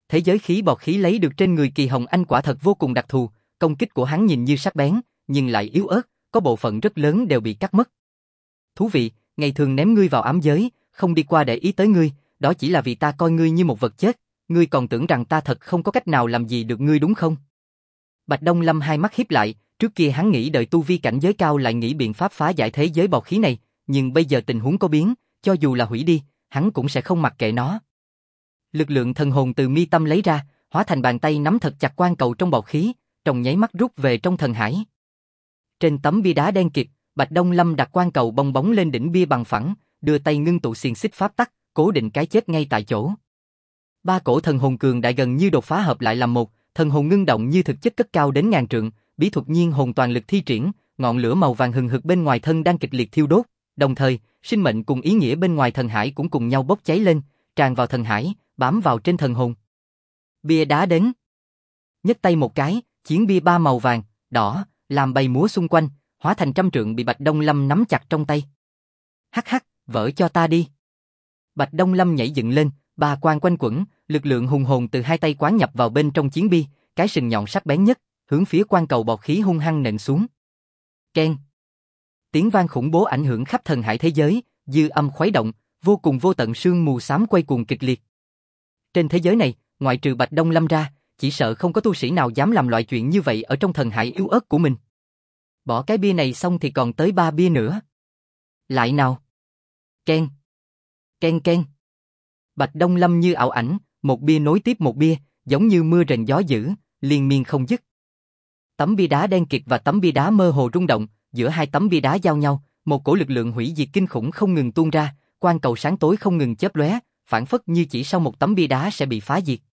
Thế giới khí bọt khí lấy được trên người Kỳ Hồng Anh quả thật vô cùng đặc thù, công kích của hắn nhìn như sắc bén, nhưng lại yếu ớt, có bộ phận rất lớn đều bị cắt mất. Thú vị, ngày thường ném ngươi vào ám giới, không đi qua để ý tới ngươi, đó chỉ là vì ta coi ngươi như một vật chết, ngươi còn tưởng rằng ta thật không có cách nào làm gì được ngươi đúng không? Bạch Đông Lâm hai mắt híp lại, trước kia hắn nghĩ đợi tu vi cảnh giới cao lại nghĩ biện pháp phá giải thế giới bọt khí này, nhưng bây giờ tình huống có biến, cho dù là hủy đi, hắn cũng sẽ không mặc kệ nó. Lực lượng thần hồn từ mi tâm lấy ra, hóa thành bàn tay nắm thật chặt quan cầu trong bọt khí, trong nháy mắt rút về trong thần hải. Trên tấm bia đá đen kịt, Bạch Đông Lâm đặt quan cầu bong bóng lên đỉnh bia bằng phẳng, đưa tay ngưng tụ xiềng xích pháp tắc, cố định cái chết ngay tại chỗ. Ba cổ thần hồn cường đại gần như đột phá hợp lại làm một, thần hồn ngưng động như thực chất cất cao đến ngàn trượng, bí thuật nhiên hồn toàn lực thi triển, ngọn lửa màu vàng hừng hực bên ngoài thân đang kịch liệt thiêu đốt, đồng thời, sinh mệnh cùng ý nghĩa bên ngoài thần hải cũng cùng nhau bốc cháy lên, tràn vào thần hải, bám vào trên thần hồn. Bia đá đến. Nhấc tay một cái, chiến bia ba màu vàng, đỏ, làm bay múa xung quanh, hóa thành trăm trượng bị Bạch Đông Lâm nắm chặt trong tay. Hắc hắc, vỡ cho ta đi. Bạch Đông Lâm nhảy dựng lên, ba quang quanh quẩn, lực lượng hùng hồn từ hai tay quán nhập vào bên trong chiến bia, cái sừng nhọn sắc bén nhất, hướng phía quan cầu bọt khí hung hăng nện xuống. Keng. Tiếng vang khủng bố ảnh hưởng khắp thần hải thế giới, dư âm khuấy động, vô cùng vô tận sương mù xám quay cuồng kịch liệt. Trên thế giới này, ngoại trừ Bạch Đông Lâm ra, chỉ sợ không có tu sĩ nào dám làm loại chuyện như vậy ở trong thần hải yếu ớt của mình. Bỏ cái bia này xong thì còn tới 3 bia nữa. Lại nào. Keng. Keng keng. Bạch Đông Lâm như ảo ảnh, một bia nối tiếp một bia, giống như mưa rền gió dữ, liên miên không dứt. Tấm bia đá đen kịt và tấm bia đá mơ hồ rung động, giữa hai tấm bia đá giao nhau, một cổ lực lượng hủy diệt kinh khủng không ngừng tuôn ra, quang cầu sáng tối không ngừng chớp lóe, phảng phất như chỉ sau một tấm bia đá sẽ bị phá diệt.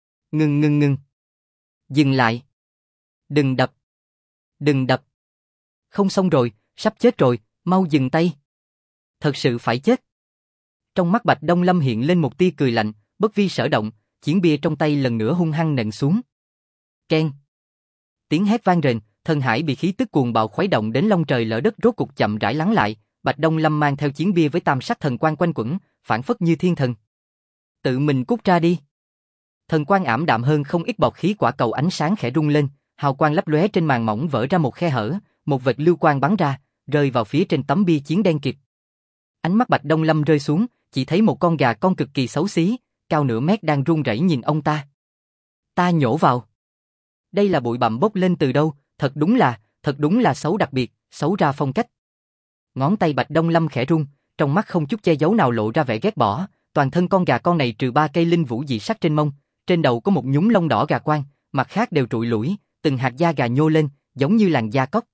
Ngừng. Dừng lại. Đừng đập. Đừng đập. Không xong rồi, sắp chết rồi, mau dừng tay. Thật sự phải chết. Trong mắt Bạch Đông Lâm hiện lên một tia cười lạnh, bất vi sở động, chiến bia trong tay lần nữa hung hăng nện xuống. Keng. Tiếng hét vang rền, thần hải bị khí tức cuồng bạo khuấy động đến long trời lở đất rốt cục chậm rãi lắng lại, Bạch Đông Lâm mang theo chiến bia với tam sắc thần quang quanh quẩn, phảng phất như thiên thần. Tự mình cút ra đi. Thần quang ảm đạm hơn không ít bọt khí quả cầu ánh sáng khẽ rung lên, hào quang lấp lóe trên màn mỏng vỡ ra một khe hở, một vệt lưu quang bắn ra, rơi vào phía trên tấm bia chiến đen kịt. Ánh mắt Bạch Đông Lâm rơi xuống, chỉ thấy một con gà con cực kỳ xấu xí, cao nửa mét đang run rẩy nhìn ông ta. Ta nhổ vào. Đây là bụi bặm bốc lên từ đâu, thật đúng là xấu đặc biệt, xấu ra phong cách. Ngón tay Bạch Đông Lâm khẽ run, trong mắt không chút che giấu nào lộ ra vẻ ghét bỏ, toàn thân con gà con này trừ 3 cây linh vũ dị sắc trên mông, trên đầu có một nhúm lông đỏ gà quang, mặt khác đều trụi lủi, từng hạt da gà nhô lên, giống như làn da cóc.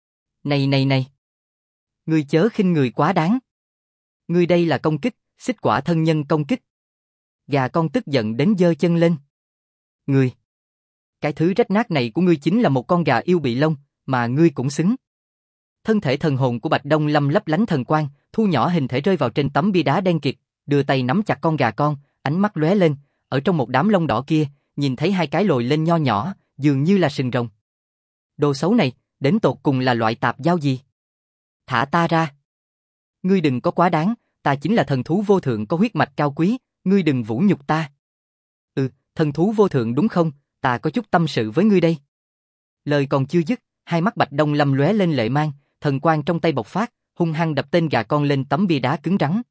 Này. Ngươi chớ khinh người quá đáng. Ngươi đây là công kích, xích quả thân nhân công kích. Gà con tức giận đến giơ chân lên. Ngươi. Cái thứ rách nát này của ngươi chính là một con gà yêu bị lông, mà ngươi cũng xứng. Thân thể thần hồn của Bạch Đông Lâm lấp lánh thần quang, thu nhỏ hình thể rơi vào trên tấm bia đá đen kịt, đưa tay nắm chặt con gà con, ánh mắt lóe lên, ở trong một đám lông đỏ kia, nhìn thấy hai cái lồi lên nho nhỏ, dường như là sừng rồng. Đồ xấu này, đến tột cùng là loại tạp giao gì? Thả ta ra. Ngươi đừng có quá đáng, ta chính là thần thú vô thượng có huyết mạch cao quý, ngươi đừng vũ nhục ta. Thần thú vô thượng đúng không, ta có chút tâm sự với ngươi đây. Lời còn chưa dứt, hai mắt Bạch Đông Lâm lóe lên lệ mang, thần quang trong tay bộc phát, hung hăng đập tên gà con lên tấm bia đá cứng rắn.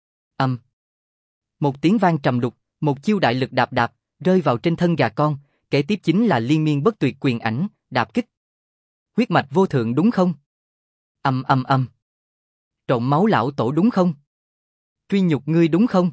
Một tiếng vang trầm đục, một chiêu đại lực đạp đạp, rơi vào trên thân gà con, kế tiếp chính là liên miên bất tuyệt quyền ảnh, đạp kích. Huyết mạch vô thượng đúng không? Trộn máu lão tổ đúng không? Truy nhục ngươi đúng không?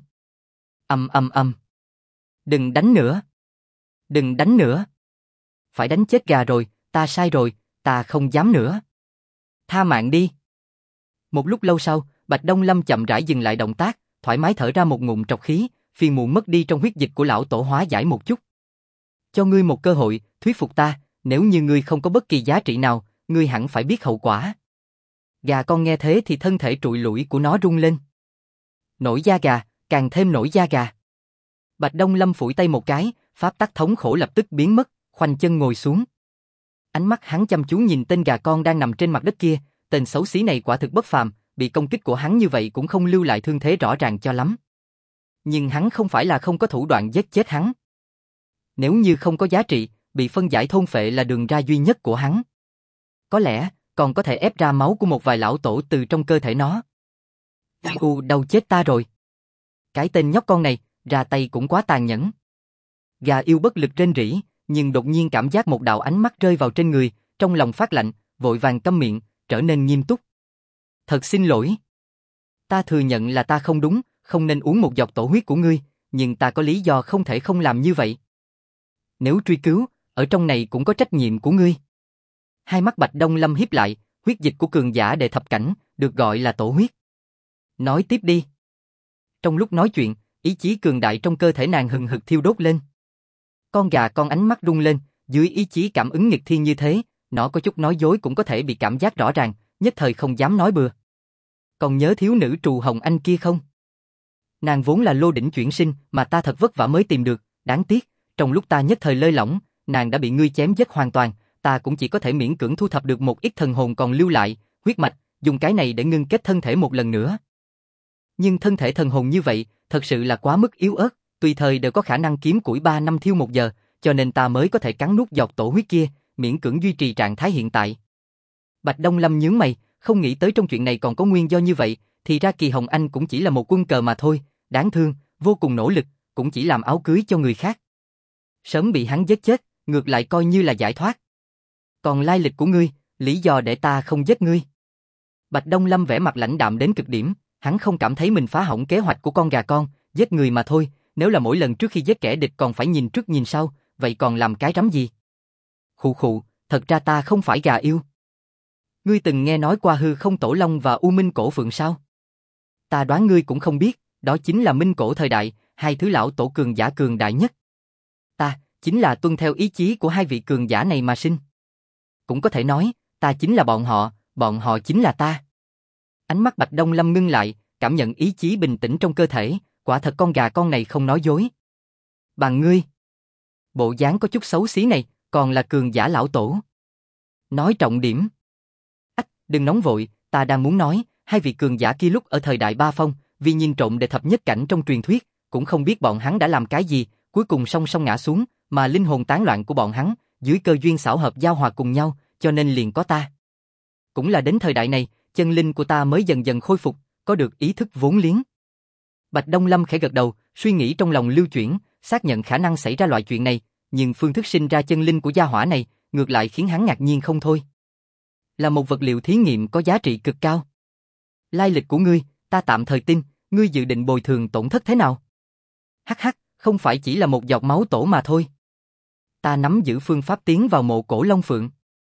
Đừng đánh nữa. Đừng đánh nữa. Phải đánh chết gà rồi, ta sai rồi, ta không dám nữa. Tha mạng đi. Một lúc lâu sau, Bạch Đông Lâm chậm rãi dừng lại động tác, thoải mái thở ra một ngụm trọc khí, phiền muộn mất đi trong huyết dịch của lão tổ hóa giải một chút. Cho ngươi một cơ hội, thuyết phục ta, nếu như ngươi không có bất kỳ giá trị nào, ngươi hẳn phải biết hậu quả. Gà con nghe thế thì thân thể trụi lủi của nó rung lên. Nổi da gà, càng thêm nổi da gà. Bạch Đông Lâm phủi tay một cái, pháp tắc thống khổ lập tức biến mất, khoanh chân ngồi xuống. Ánh mắt hắn chăm chú nhìn tên gà con đang nằm trên mặt đất kia, tên xấu xí này quả thực bất phàm, bị công kích của hắn như vậy cũng không lưu lại thương thế rõ ràng cho lắm. Nhưng hắn không phải là không có thủ đoạn giết chết hắn. Nếu như không có giá trị, bị phân giải thôn phệ là đường ra duy nhất của hắn. Có lẽ, còn có thể ép ra máu của một vài lão tổ từ trong cơ thể nó. Đau chết ta rồi. Cái tên nhóc con này, ra tay cũng quá tàn nhẫn. Gà yêu bất lực rên rỉ, nhưng đột nhiên cảm giác một đạo ánh mắt rơi vào trên người, trong lòng phát lạnh, vội vàng câm miệng, trở nên nghiêm túc. Thật xin lỗi. Ta thừa nhận là ta không đúng, không nên uống một giọt tổ huyết của ngươi, nhưng ta có lý do không thể không làm như vậy. Nếu truy cứu, ở trong này cũng có trách nhiệm của ngươi. Hai mắt Bạch Đông Lâm híp lại, huyết dịch của cường giả đệ thập cảnh, được gọi là tổ huyết. Nói tiếp đi. Trong lúc nói chuyện, ý chí cường đại trong cơ thể nàng hừng hực thiêu đốt lên. Con gà con ánh mắt rung lên, dưới ý chí cảm ứng nghịch thiên như thế, nó có chút nói dối cũng có thể bị cảm giác rõ ràng, nhất thời không dám nói bừa. Còn nhớ thiếu nữ Trù Hồng Anh kia không? Nàng vốn là lô đỉnh chuyển sinh mà ta thật vất vả mới tìm được, đáng tiếc, trong lúc ta nhất thời lơi lỏng, nàng đã bị ngươi chém giết hoàn toàn, ta cũng chỉ có thể miễn cưỡng thu thập được một ít thần hồn còn lưu lại, huyết mạch, dùng cái này để ngưng kết thân thể một lần nữa. Nhưng thân thể thần hồn như vậy, thật sự là quá mức yếu ớt, tùy thời đều có khả năng kiếm củi 3 năm thiêu 1 giờ, cho nên ta mới có thể cắn nuốt giọt tổ huyết kia, miễn cưỡng duy trì trạng thái hiện tại. Bạch Đông Lâm nhướng mày, không nghĩ tới trong chuyện này còn có nguyên do như vậy, thì ra Kỳ Hồng Anh cũng chỉ là một quân cờ mà thôi, đáng thương, vô cùng nỗ lực, cũng chỉ làm áo cưới cho người khác. Sớm bị hắn giết chết, ngược lại coi như là giải thoát. Còn lai lịch của ngươi, lý do để ta không giết ngươi. Bạch Đông Lâm vẻ mặt lãnh đạm đến cực điểm, hắn không cảm thấy mình phá hỏng kế hoạch của con gà con, giết người mà thôi, nếu là mỗi lần trước khi giết kẻ địch còn phải nhìn trước nhìn sau, vậy còn làm cái rắm gì? Khụ khụ, thật ra ta không phải gà yêu. Ngươi từng nghe nói qua Hư Không Tổ Long và U Minh Cổ Phượng sao? Ta đoán ngươi cũng không biết, đó chính là Minh Cổ thời đại, hai thứ lão tổ cường giả cường đại nhất. Ta, chính là tuân theo ý chí của hai vị cường giả này mà sinh. Cũng có thể nói, ta chính là bọn họ chính là ta. Ánh mắt Bạch Đông Lâm ngưng lại, cảm nhận ý chí bình tĩnh trong cơ thể, quả thật con gà con này không nói dối. Bằng ngươi, bộ dáng có chút xấu xí này, còn là cường giả lão tổ. Nói trọng điểm. Ách, đừng nóng vội, ta đang muốn nói, hai vị cường giả kia lúc ở thời đại Ba Phong, vì nhìn trộm đệ thập nhất cảnh trong truyền thuyết, cũng không biết bọn hắn đã làm cái gì, cuối cùng song song ngã xuống, mà linh hồn tán loạn của bọn hắn, dưới cơ duyên xảo hợp giao hòa cùng nhau, cho nên liền có ta. Cũng là đến thời đại này, chân linh của ta mới dần dần khôi phục, có được ý thức vốn liếng. Bạch Đông Lâm khẽ gật đầu, suy nghĩ trong lòng lưu chuyển, xác nhận khả năng xảy ra loại chuyện này, nhưng phương thức sinh ra chân linh của gia hỏa này, ngược lại khiến hắn ngạc nhiên không thôi. Là một vật liệu thí nghiệm có giá trị cực cao. Lai lịch của ngươi, ta tạm thời tin, ngươi dự định bồi thường tổn thất thế nào? Hắc hắc, không phải chỉ là một giọt máu tổ mà thôi. Ta nắm giữ phương pháp tiến vào mộ cổ Long Phượng.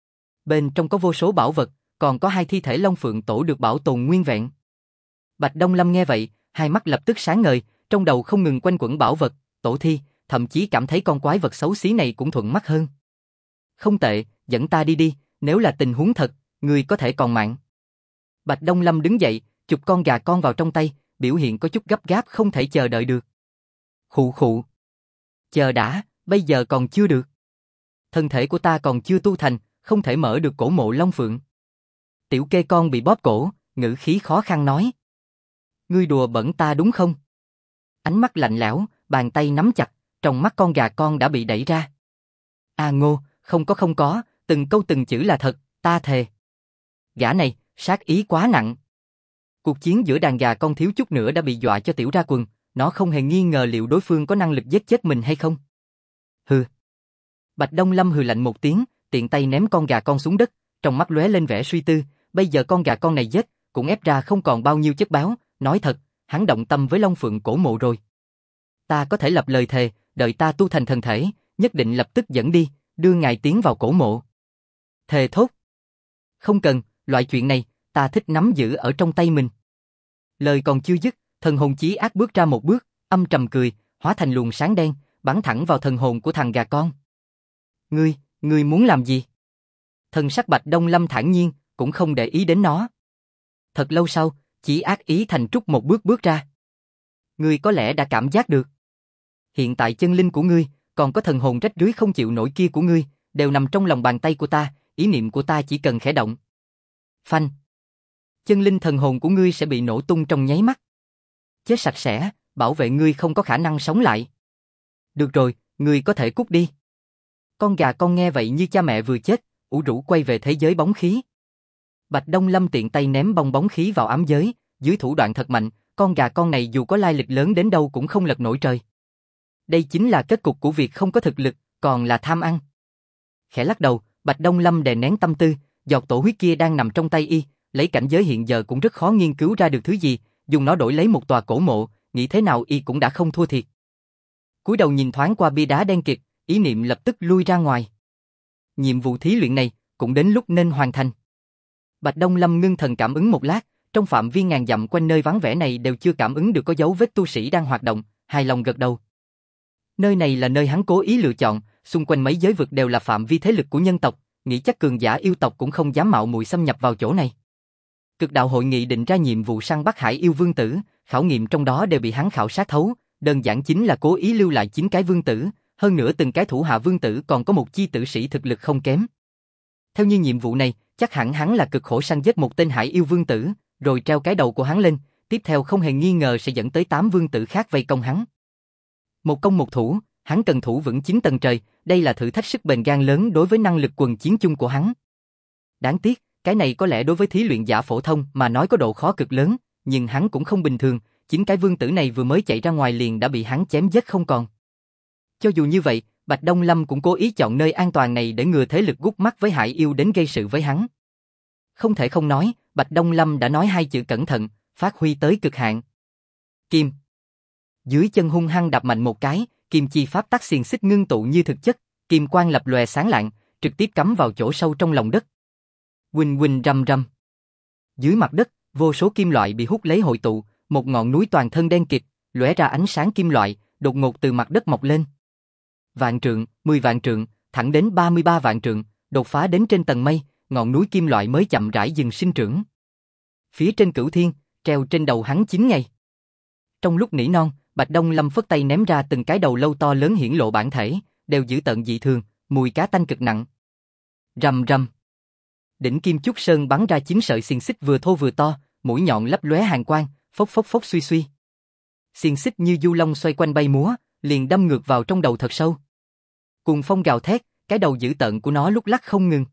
Bên trong có vô số bảo vật, còn có 2 thi thể Long Phượng tổ được bảo tồn nguyên vẹn. Bạch Đông Lâm nghe vậy, hai mắt lập tức sáng ngời, trong đầu không ngừng quanh quẩn bảo vật, tổ thi, thậm chí cảm thấy con quái vật xấu xí này cũng thuận mắt hơn. Không tệ, dẫn ta đi đi, nếu là tình huống thật, ngươi có thể còn mạng. Bạch Đông Lâm đứng dậy, chụp con gà con vào trong tay, biểu hiện có chút gấp gáp không thể chờ đợi được. Khụ khụ. Chờ đã, bây giờ còn chưa được. Thân thể của ta còn chưa tu thành, không thể mở được cổ mộ Long Phượng. Tiểu kê con bị bóp cổ, ngữ khí khó khăn nói. Ngươi đùa bẩn ta đúng không? Ánh mắt lạnh lẽo, bàn tay nắm chặt, trong mắt con gà con đã bị đẩy ra. A Ngô, không có, từng câu từng chữ là thật, ta thề. Gã này, sát ý quá nặng. Cuộc chiến giữa đàn gà con thiếu chút nữa đã bị dọa cho tiểu ra quần, nó không hề nghi ngờ liệu đối phương có năng lực giết chết mình hay không. Hừ. Bạch Đông Lâm hừ lạnh một tiếng, tiện tay ném con gà con xuống đất, trong mắt lóe lên vẻ suy tư, bây giờ con gà con này giết, cũng ép ra không còn bao nhiêu chất báo, nói thật, hắn động tâm với Long Phượng cổ mộ rồi. Ta có thể lập lời thề, đợi ta tu thành thần thể, nhất định lập tức dẫn đi, đưa ngài tiến vào cổ mộ. Thề thốt. Không cần, loại chuyện này, ta thích nắm giữ ở trong tay mình. Lời còn chưa dứt, thần hồn chí ác bước ra một bước, âm trầm cười, hóa thành luồng sáng đen, bắn thẳng vào thần hồn của thằng gà con. Ngươi muốn làm gì? Thần sắc Bạch Đông Lâm thản nhiên, cũng không để ý đến nó. Thật lâu sau, chí ác ý thành trúc một bước bước ra. Ngươi có lẽ đã cảm giác được. Hiện tại chân linh của ngươi, còn có thần hồn rách rưới không chịu nổi kia của ngươi, đều nằm trong lòng bàn tay của ta, ý niệm của ta chỉ cần khẽ động. Phanh. Chân linh thần hồn của ngươi sẽ bị nổ tung trong nháy mắt. Chết sạch sẽ, bảo vệ ngươi không có khả năng sống lại. Được rồi, người có thể cút đi. Con gà con nghe vậy như cha mẹ vừa chết, ủ rũ quay về thế giới bóng khí. Bạch Đông Lâm tiện tay ném bong bóng khí vào ám giới, dưới thủ đoạn thật mạnh, con gà con này dù có lai lịch lớn đến đâu cũng không lật nổi trời. Đây chính là kết cục của việc không có thực lực, còn là tham ăn. Khẽ lắc đầu, Bạch Đông Lâm đè nén tâm tư, giọt tổ huyết kia đang nằm trong tay y, lấy cảnh giới hiện giờ cũng rất khó nghiên cứu ra được thứ gì, dùng nó đổi lấy một tòa cổ mộ, nghĩ thế nào y cũng đã không thua thiệt. Cúi đầu nhìn thoáng qua bia đá đen kịt, ý niệm lập tức lui ra ngoài. Nhiệm vụ thí luyện này cũng đến lúc nên hoàn thành. Bạch Đông Lâm ngưng thần cảm ứng một lát, trong phạm vi ngàn dặm quanh nơi vắng vẻ này đều chưa cảm ứng được có dấu vết tu sĩ đang hoạt động, hài lòng gật đầu. Nơi này là nơi hắn cố ý lựa chọn, xung quanh mấy giới vực đều là phạm vi thế lực của nhân tộc, nghĩ chắc cường giả yêu tộc cũng không dám mạo muội xâm nhập vào chỗ này. Cực đạo hội nghị định ra nhiệm vụ săn bắt hải yêu vương tử, khảo nghiệm trong đó đều bị hắn khảo sát thấu, đơn giản chính là cố ý lưu lại 9 cái vương tử, hơn nữa từng cái thủ hạ vương tử còn có một chi tử sĩ thực lực không kém. Theo như nhiệm vụ này, chắc hẳn hắn là cực khổ săn giết một tên hải yêu vương tử, rồi treo cái đầu của hắn lên, tiếp theo không hề nghi ngờ sẽ dẫn tới 8 vương tử khác vây công hắn. Một công một thủ, hắn cần thủ vững 9 tầng trời, đây là thử thách sức bền gan lớn đối với năng lực quần chiến chung của hắn. Đáng tiếc, cái này có lẽ đối với thí luyện giả phổ thông mà nói có độ khó cực lớn, nhưng hắn cũng không bình thường, 9 cái vương tử này vừa mới chạy ra ngoài liền đã bị hắn chém giết không còn. Cho dù như vậy, Bạch Đông Lâm cũng cố ý chọn nơi an toàn này để ngừa thế lực gút mắt với hải yêu đến gây sự với hắn. Không thể không nói, Bạch Đông Lâm đã nói 2 chữ cẩn thận, phát huy tới cực hạn. Kim. Dưới chân hung hăng đạp mạnh một cái, kim chi pháp tắc xiềng xích ngưng tụ như thực chất, kim quang lập lòe sáng lạng, trực tiếp cắm vào chỗ sâu trong lòng đất. Huỳnh huỳnh rầm rầm. Dưới mặt đất, vô số kim loại bị hút lấy hội tụ, một ngọn núi toàn thân đen kịt, lóe ra ánh sáng kim loại, đột ngột từ mặt đất mọc lên. Vạn trượng, 10 vạn trượng, thẳng đến 33 vạn trượng, đột phá đến trên tầng mây, ngọn núi kim loại mới chậm rãi dừng sinh trưởng. Phía trên cửu thiên, treo trên đầu hắn 9 ngày. Trong lúc nỉ non, Bạch Đông Lâm phất tay ném ra từng cái đầu lâu to lớn hiển lộ bản thể, đều dữ tợn dị thường, mùi cá tanh cực nặng. Rầm rầm. Đỉnh Kim Chúc Sơn bắn ra 9 sợi xiềng xích vừa thô vừa to, mũi nhọn lấp lóe hàn quang, phốc phốc phốc suy suy. Xiềng xích như du long xoay quanh bay múa, liền đâm ngược vào trong đầu thật sâu. Cuồng phong gào thét, cái đầu dữ tợn của nó lúc lắc không ngừng.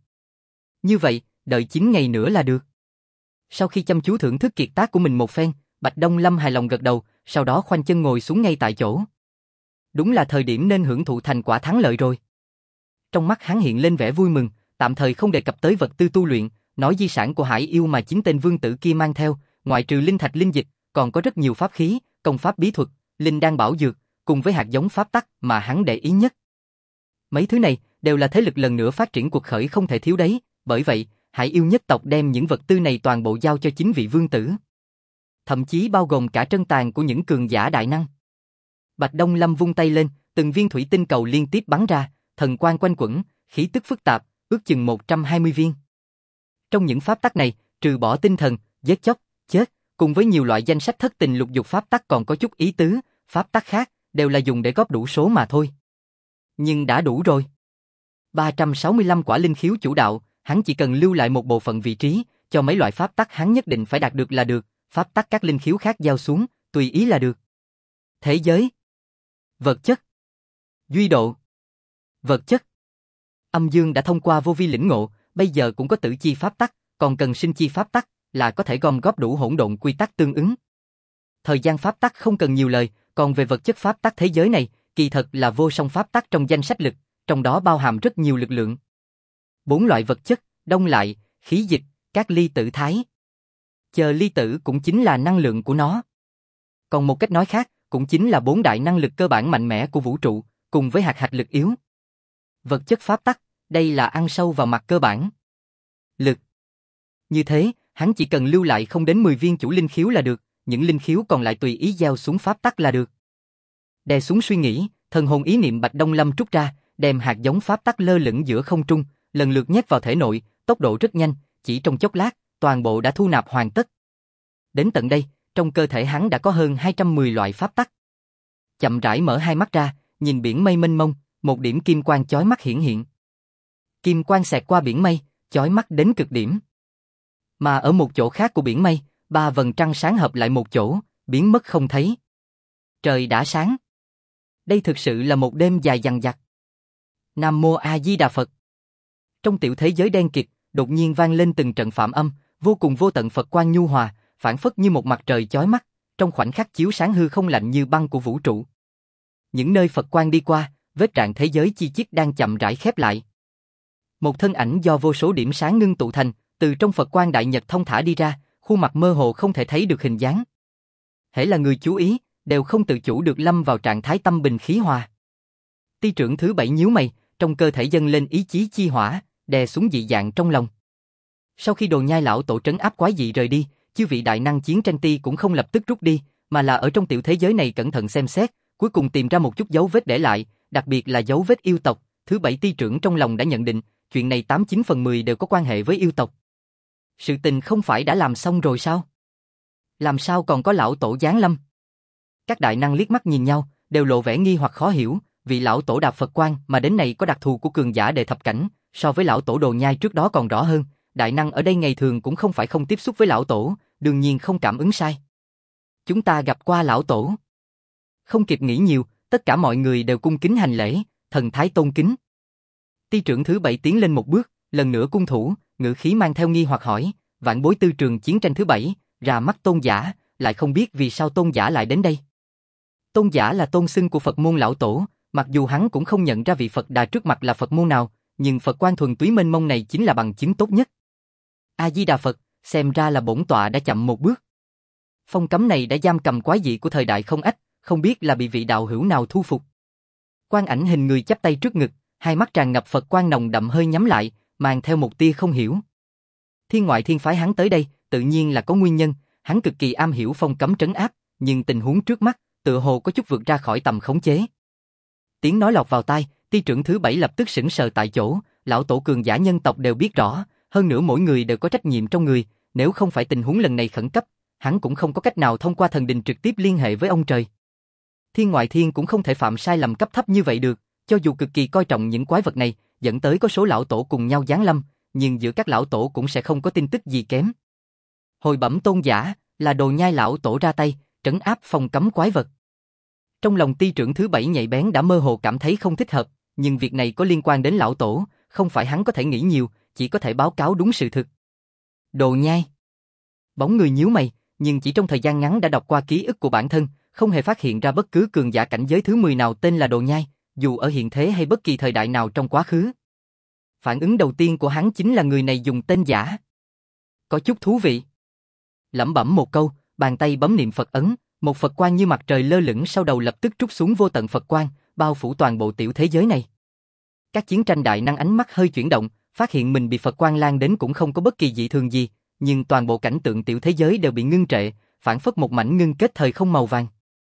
Như vậy, đợi 9 ngày nữa là được. Sau khi chăm chú thưởng thức kiệt tác của mình một phen, Bạch Đông Lâm hài lòng gật đầu, sau đó khoanh chân ngồi xuống ngay tại chỗ. Đúng là thời điểm nên hưởng thụ thành quả thắng lợi rồi. Trong mắt hắn hiện lên vẻ vui mừng, tạm thời không đề cập tới vật tư tu luyện, nói di sản của hải yêu mà 9 tên vương tử kia mang theo, ngoại trừ linh thạch linh dịch, còn có rất nhiều pháp khí, công pháp bí thuật, linh đan bảo dược, cùng với hạt giống pháp tắc mà hắn để ý nhất. Mấy thứ này đều là thế lực lần nữa phát triển cuộc khởi không thể thiếu đấy, bởi vậy, hải yêu nhất tộc đem những vật tư này toàn bộ giao cho 9 vị vương tử. Thậm chí bao gồm cả trân tàn của những cường giả đại năng. Bạch Đông Lâm vung tay lên, từng viên thủy tinh cầu liên tiếp bắn ra, thần quang quanh quẩn, khí tức phức tạp, ước chừng 120 viên. Trong những pháp tắc này, trừ bỏ tinh thần, giết chóc, chết, cùng với nhiều loại danh sách thất tình lục dục pháp tắc còn có chút ý tứ, pháp tắc khác đều là dùng để góp đủ số mà thôi. Nhưng đã đủ rồi. 365 quả linh khiếu chủ đạo, hắn chỉ cần lưu lại một bộ phận vị trí, cho mấy loại pháp tắc hắn nhất định phải đạt được là được, pháp tắc các linh khiếu khác giao xuống, tùy ý là được. Thế giới, vật chất, duy độ, vật chất. Âm Dương đã thông qua vô vi lĩnh ngộ, bây giờ cũng có tử chi pháp tắc, còn cần sinh chi pháp tắc, là có thể gom góp đủ hỗn độn quy tắc tương ứng. Thời gian pháp tắc không cần nhiều lời, còn về vật chất pháp tắc thế giới này, kỳ thật là vô song pháp tắc trong danh sách lực, trong đó bao hàm rất nhiều lực lượng. 4 loại vật chất, đông lại, khí dịch, các ly tử thái. Chờ ly tử cũng chính là năng lượng của nó. Còn một cách nói khác, cũng chính là 4 đại năng lực cơ bản mạnh mẽ của vũ trụ, cùng với hạt lực yếu. Vật chất pháp tắc, đây là ăn sâu vào mặt cơ bản. Lực. Như thế, hắn chỉ cần lưu lại không đến 10 viên chủ linh khiếu là được, những linh khiếu còn lại tùy ý gieo xuống pháp tắc là được. Đè xuống suy nghĩ, thần hồn ý niệm Bạch Đông Lâm trút ra, đem hạt giống pháp tắc lơ lửng giữa không trung, lần lượt nhét vào thể nội, tốc độ rất nhanh, chỉ trong chốc lát, toàn bộ đã thu nạp hoàn tất. Đến tận đây, trong cơ thể hắn đã có hơn 210 loại pháp tắc. Chậm rãi mở hai mắt ra, nhìn biển mây mênh mông, một điểm kim quang chói mắt hiển hiện. Kim quang xẹt qua biển mây, chói mắt đến cực điểm. Mà ở một chỗ khác của biển mây, 3 vầng trăng sáng hợp lại một chỗ, biến mất không thấy. Trời đã sáng. Đây thực sự là một đêm dài dằng dặc. Nam Mô A Di Đà Phật. Trong tiểu thế giới đen kịt, đột nhiên vang lên từng trận phạm âm, vô cùng vô tận Phật quang nhu hòa, phản phất như một mặt trời chói mắt, trong khoảnh khắc chiếu sáng hư không lạnh như băng của vũ trụ. Những nơi Phật quang đi qua, vết rạn thế giới chi chít đang chậm rãi khép lại. Một thân ảnh do vô số điểm sáng ngưng tụ thành, từ trong Phật quang đại nhật thông thả đi ra, khuôn mặt mơ hồ không thể thấy được hình dáng. Hễ là người chú ý, đều không tự chủ được lâm vào trạng thái tâm bình khí hòa. Ti trưởng thứ 7 nhíu mày, trong cơ thể dâng lên ý chí chi hỏa, đè xuống dị dạng trong lòng. Sau khi Đồ Nhai lão tổ trấn áp quái dị rời đi, chư vị đại năng chiến tranh ti cũng không lập tức rút đi, mà là ở trong tiểu thế giới này cẩn thận xem xét, cuối cùng tìm ra một chút dấu vết để lại, đặc biệt là dấu vết yêu tộc. Thứ 7 ti trưởng trong lòng đã nhận định, chuyện này 89 phần 10 đều có quan hệ với yêu tộc. Sự tình không phải đã làm xong rồi sao? Làm sao còn có lão tổ giáng lâm? Các đại năng liếc mắt nhìn nhau, đều lộ vẻ nghi hoặc khó hiểu, vị lão tổ đạp Phật quang mà đến này có đặc thù của cường giả đệ thập cảnh, so với lão tổ Đồ Nhai trước đó còn rõ hơn. Đại năng ở đây ngày thường cũng không phải không tiếp xúc với lão tổ, đương nhiên không cảm ứng sai. Chúng ta gặp qua lão tổ. Không kịp nghĩ nhiều, tất cả mọi người đều cung kính hành lễ, thần thái tôn kính. Ti trưởng thứ 7 tiến lên một bước, lần nữa cung thủ, ngữ khí mang theo nghi hoặc hỏi, vạn bối tư trường chiến tranh thứ 7, ra mắt tôn giả, lại không biết vì sao tôn giả lại đến đây. Tôn giả là tôn xưng của Phật môn lão tổ, mặc dù hắn cũng không nhận ra vị Phật Đà trước mặt là Phật môn nào, nhưng Phật quan thuần túy mênh mông này chính là bằng chứng tốt nhất. A Di Đà Phật, xem ra là bổn tọa đã chậm một bước. Phong cấm này đã giam cầm quái dị của thời đại không ách, không biết là bị vị đạo hữu nào thu phục. Quan ảnh hình người chắp tay trước ngực, hai mắt tràn ngập Phật quang nồng đậm hơi nhắm lại, mang theo một tia không hiểu. Thiên Ngoại Thiên phái hắn tới đây, tự nhiên là có nguyên nhân, hắn cực kỳ am hiểu phong cấm trấn áp, nhưng tình huống trước mắt, tựa hồ có chút vượt ra khỏi tầm khống chế. Tiếng nói lọt vào tai, ti trưởng thứ 7 lập tức sững sờ tại chỗ, lão tổ cường giả nhân tộc đều biết rõ, hơn nữa mỗi người đều có trách nhiệm trong người, nếu không phải tình huống lần này khẩn cấp, hắn cũng không có cách nào thông qua thần đình trực tiếp liên hệ với ông trời. Thiên Ngoại Thiên cũng không thể phạm sai lầm cấp thấp như vậy được, cho dù cực kỳ coi trọng những quái vật này, dẫn tới có số lão tổ cùng nhau giáng lâm, nhưng giữa các lão tổ cũng sẽ không có tin tức gì kém. Hồi bẩm tôn giả, là Đồ Nhai lão tổ ra tay, trấn áp phong cấm quái vật. Trong lòng ti trưởng thứ 7 nhạy bén đã mơ hồ cảm thấy không thích hợp, nhưng việc này có liên quan đến lão tổ, không phải hắn có thể nghĩ nhiều, chỉ có thể báo cáo đúng sự thực. Đồ Nhai. Bóng người nhíu mày, nhưng chỉ trong thời gian ngắn đã đọc qua ký ức của bản thân, không hề phát hiện ra bất cứ cường giả cảnh giới thứ 10 nào tên là Đồ Nhai, dù ở hiện thế hay bất kỳ thời đại nào trong quá khứ. Phản ứng đầu tiên của hắn chính là người này dùng tên giả. Có chút thú vị. Lẩm bẩm một câu, bàn tay bấm niệm Phật ấn, một Phật quang như mặt trời lơ lửng sau đầu lập tức trút xuống vô tận Phật quang, bao phủ toàn bộ tiểu thế giới này. Các chiến tranh đại năng ánh mắt hơi chuyển động, phát hiện mình bị Phật quang lan đến cũng không có bất kỳ dị thường gì, nhưng toàn bộ cảnh tượng tiểu thế giới đều bị ngưng trệ, phản phất một mảnh ngưng kết thời không màu vàng.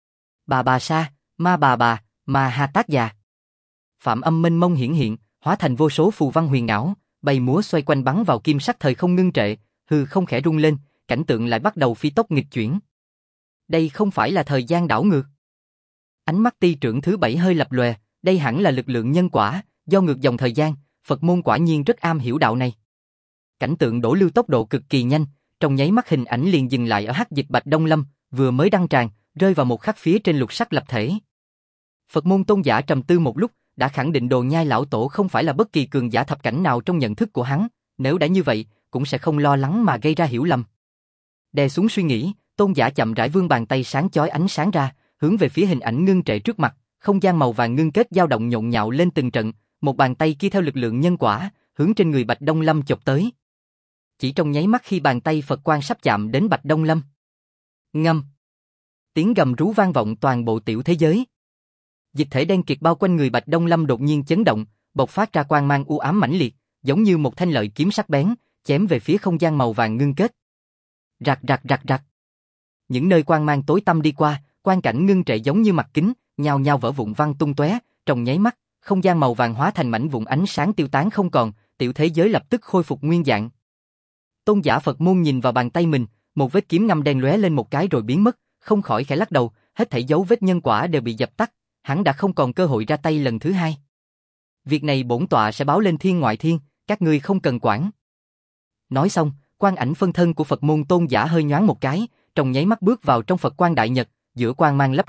Bà sa, ma ha tác già. Phạm âm mênh mông hiển hiện, hóa thành vô số phù văn huyền ảo, bay múa xoay quanh bắn vào kim sắc thời không ngưng trệ, hư không khẽ rung lên, cảnh tượng lại bắt đầu phi tốc nghịch chuyển. Đây không phải là thời gian đảo ngược. Ánh mắt ti trưởng thứ 7 hơi lập lòe, đây hẳn là lực lượng nhân quả, do ngược dòng thời gian, Phật môn quả nhiên rất am hiểu đạo này. Cảnh tượng đổ lưu tốc độ cực kỳ nhanh, trong nháy mắt hình ảnh liền dừng lại ở hắc dịch Bạch Đông Lâm, vừa mới đăng tràng, rơi vào một khắc phía trên lục sắc lập thể. Phật môn tôn giả trầm tư một lúc, đã khẳng định Đồ Nhai lão tổ không phải là bất kỳ cường giả thập cảnh nào trong nhận thức của hắn, nếu đã như vậy, cũng sẽ không lo lắng mà gây ra hiểu lầm. Đè xuống suy nghĩ, tôn giả chậm rãi vươn bàn tay sáng chói ánh sáng ra, hướng về phía hình ảnh ngưng trệ trước mặt, không gian màu vàng ngưng kết dao động nhộn nhạo lên từng trận, một bàn tay kia theo lực lượng nhân quả, hướng trên người Bạch Đông Lâm chộp tới. Chỉ trong nháy mắt khi bàn tay Phật quang sắp chạm đến Bạch Đông Lâm. Ngâm. Tiếng gầm rú vang vọng toàn bộ tiểu thế giới. Dịch thể đen kịt bao quanh người Bạch Đông Lâm đột nhiên chấn động, bộc phát ra quang mang u ám mãnh liệt, giống như một thanh lợi kiếm sắc bén, chém về phía không gian màu vàng ngưng kết. Rạc rạc rạc rạc. Những nơi quang mang tối tăm đi qua, quang cảnh ngưng trệ giống như mặt kính, nhao nhao vỡ vụn văng tung tóe, trong nháy mắt, không gian màu vàng hóa thành mảnh vụn ánh sáng tiêu tán không còn, tiểu thế giới lập tức khôi phục nguyên dạng. Tôn giả Phật môn nhìn vào bàn tay mình, một vết kiếm ngăm đen lóe lên một cái rồi biến mất, không khỏi khẽ lắc đầu, hết thảy dấu vết nhân quả đều bị dập tắt, hắn đã không còn cơ hội ra tay lần thứ hai. Việc này bổn tọa sẽ báo lên Thiên Ngoại Thiên, các ngươi không cần quản. Nói xong, quang ảnh phân thân của Phật môn tôn giả hơi nhoáng một cái, trong nháy mắt bước vào trong Phật quang đại nhật, giữa quang mang lấp lóe,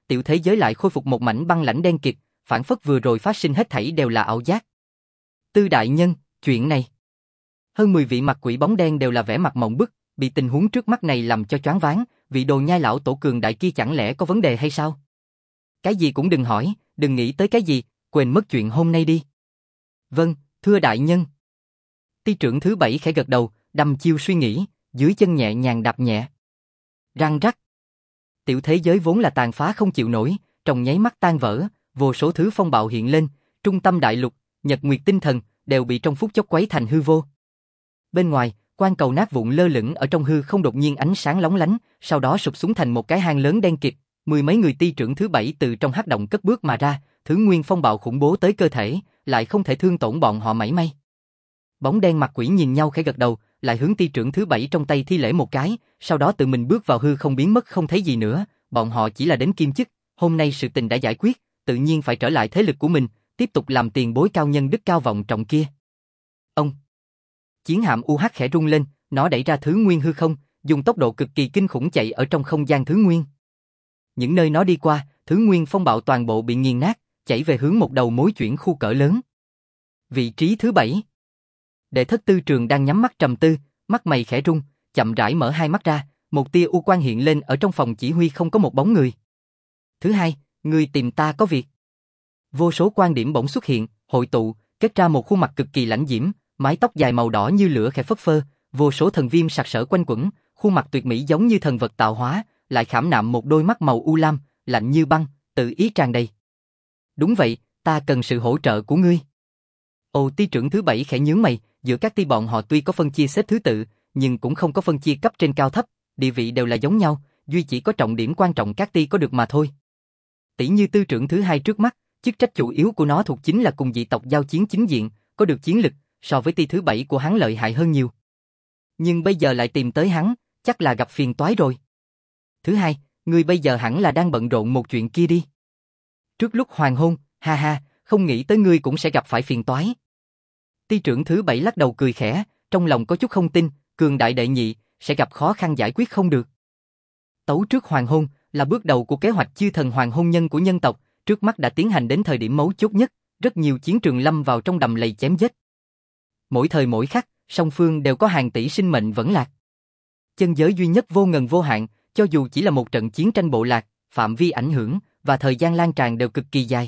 tiểu thế giới lại khôi phục một mảnh băng lãnh đen kịt, phản phất vừa rồi phát sinh hết thảy đều là ảo giác. Tư đại nhân, chuyện này. Hơn 10 vị mặt quỷ bóng đen đều là vẻ mặt mộng bức, bị tình huống trước mắt này làm cho choáng váng, vị đồ nhai lão tổ cường đại kia chẳng lẽ có vấn đề hay sao? Cái gì cũng đừng hỏi, đừng nghĩ tới cái gì, quên mất chuyện hôm nay đi. Vâng, thưa đại nhân. Ty trưởng thứ 7 khẽ gật đầu, đăm chiêu suy nghĩ, dưới chân nhẹ nhàng đạp nhẹ. Răng rắc. Tiểu thế giới vốn là tàn phá không chịu nổi, trong nháy mắt tan vỡ, vô số thứ phong bạo hiện lên, trung tâm đại lục, nhật nguyệt tinh thần đều bị trong phút chốc quấy thành hư vô. Bên ngoài, quan cầu nát vụn lơ lửng ở trong hư không đột nhiên ánh sáng lóng lánh, sau đó sụp xuống thành một cái hang lớn đen kịt, mười mấy người ty trưởng thứ 7 từ trong hắc động cất bước mà ra, thứ nguyên phong bạo khủng bố tới cơ thể, lại không thể thương tổn bọn họ mảy may. Bóng đen mặt quỷ nhìn nhau khẽ gật đầu, lại hướng ty trưởng thứ 7 trong tay thi lễ một cái, sau đó tự mình bước vào hư không biến mất không thấy gì nữa, bọn họ chỉ là đến kim chức, hôm nay sự tình đã giải quyết, tự nhiên phải trở lại thế lực của mình, tiếp tục làm tiền bối cao nhân đức cao vọng trọng kia. Ông Chiến hạm UH khẽ rung lên, nó đẩy ra thứ nguyên hư không, dùng tốc độ cực kỳ kinh khủng chạy ở trong không gian thứ nguyên. Những nơi nó đi qua, thứ nguyên phong bạo toàn bộ bị nghiền nát, chảy về hướng một đầu mối chuyển khu cỡ lớn. Vị trí thứ 7. Đệ thất Tư Trường đang nhắm mắt trầm tư, mắt mày khẽ rung, chậm rãi mở hai mắt ra, một tia u quang hiện lên ở trong phòng chỉ huy không có một bóng người. Thứ hai, người tìm ta có việc. Vô số quan điểm bỗng xuất hiện, hội tụ, kết ra một khuôn mặt cực kỳ lãnh diễm, mái tóc dài màu đỏ như lửa khẽ phất phơ, vô số thần viêm sặc sỡ quanh quẩn, khuôn mặt tuyệt mỹ giống như thần vật tạo hóa, lại khảm nạm một đôi mắt màu u lam, lạnh như băng, tự ý tràn đầy. Đúng vậy, ta cần sự hỗ trợ của ngươi. Ty trưởng thứ 7 khẽ nhướng mày, giữa các ty bọn họ tuy có phân chia xếp thứ tự, nhưng cũng không có phân chia cấp trên cao thấp, địa vị đều là giống nhau, duy chỉ có trọng điểm quan trọng các ty có được mà thôi. Tỷ như Tư trưởng thứ 2 trước mắt, chức trách chủ yếu của nó thuộc chính là cùng dị tộc giao chiến chính diện, có được chiến lực, so với ty thứ 7 của hắn lợi hại hơn nhiều. Nhưng bây giờ lại tìm tới hắn, chắc là gặp phiền toái rồi. Thứ hai, ngươi bây giờ hẳn là đang bận rộn một chuyện kia đi. Trước lúc hoàng hôn, ha ha, không nghĩ tới ngươi cũng sẽ gặp phải phiền toái. Ty trưởng thứ 7 lắc đầu cười khẽ, trong lòng có chút không tin, cường đại đệ nhị, sẽ gặp khó khăn giải quyết không được. Tấu trước hoàng hôn, là bước đầu của kế hoạch chư thần hoàng hôn nhân của nhân tộc, trước mắt đã tiến hành đến thời điểm mấu chốt nhất, rất nhiều chiến trường lâm vào trong đầm lầy chém giết. Mỗi thời mỗi khắc, song phương đều có hàng tỷ sinh mệnh vẫn lạc. Chân giới duy nhất vô ngần vô hạn, cho dù chỉ là một trận chiến tranh bộ lạc, phạm vi ảnh hưởng và thời gian lan tràn đều cực kỳ dài.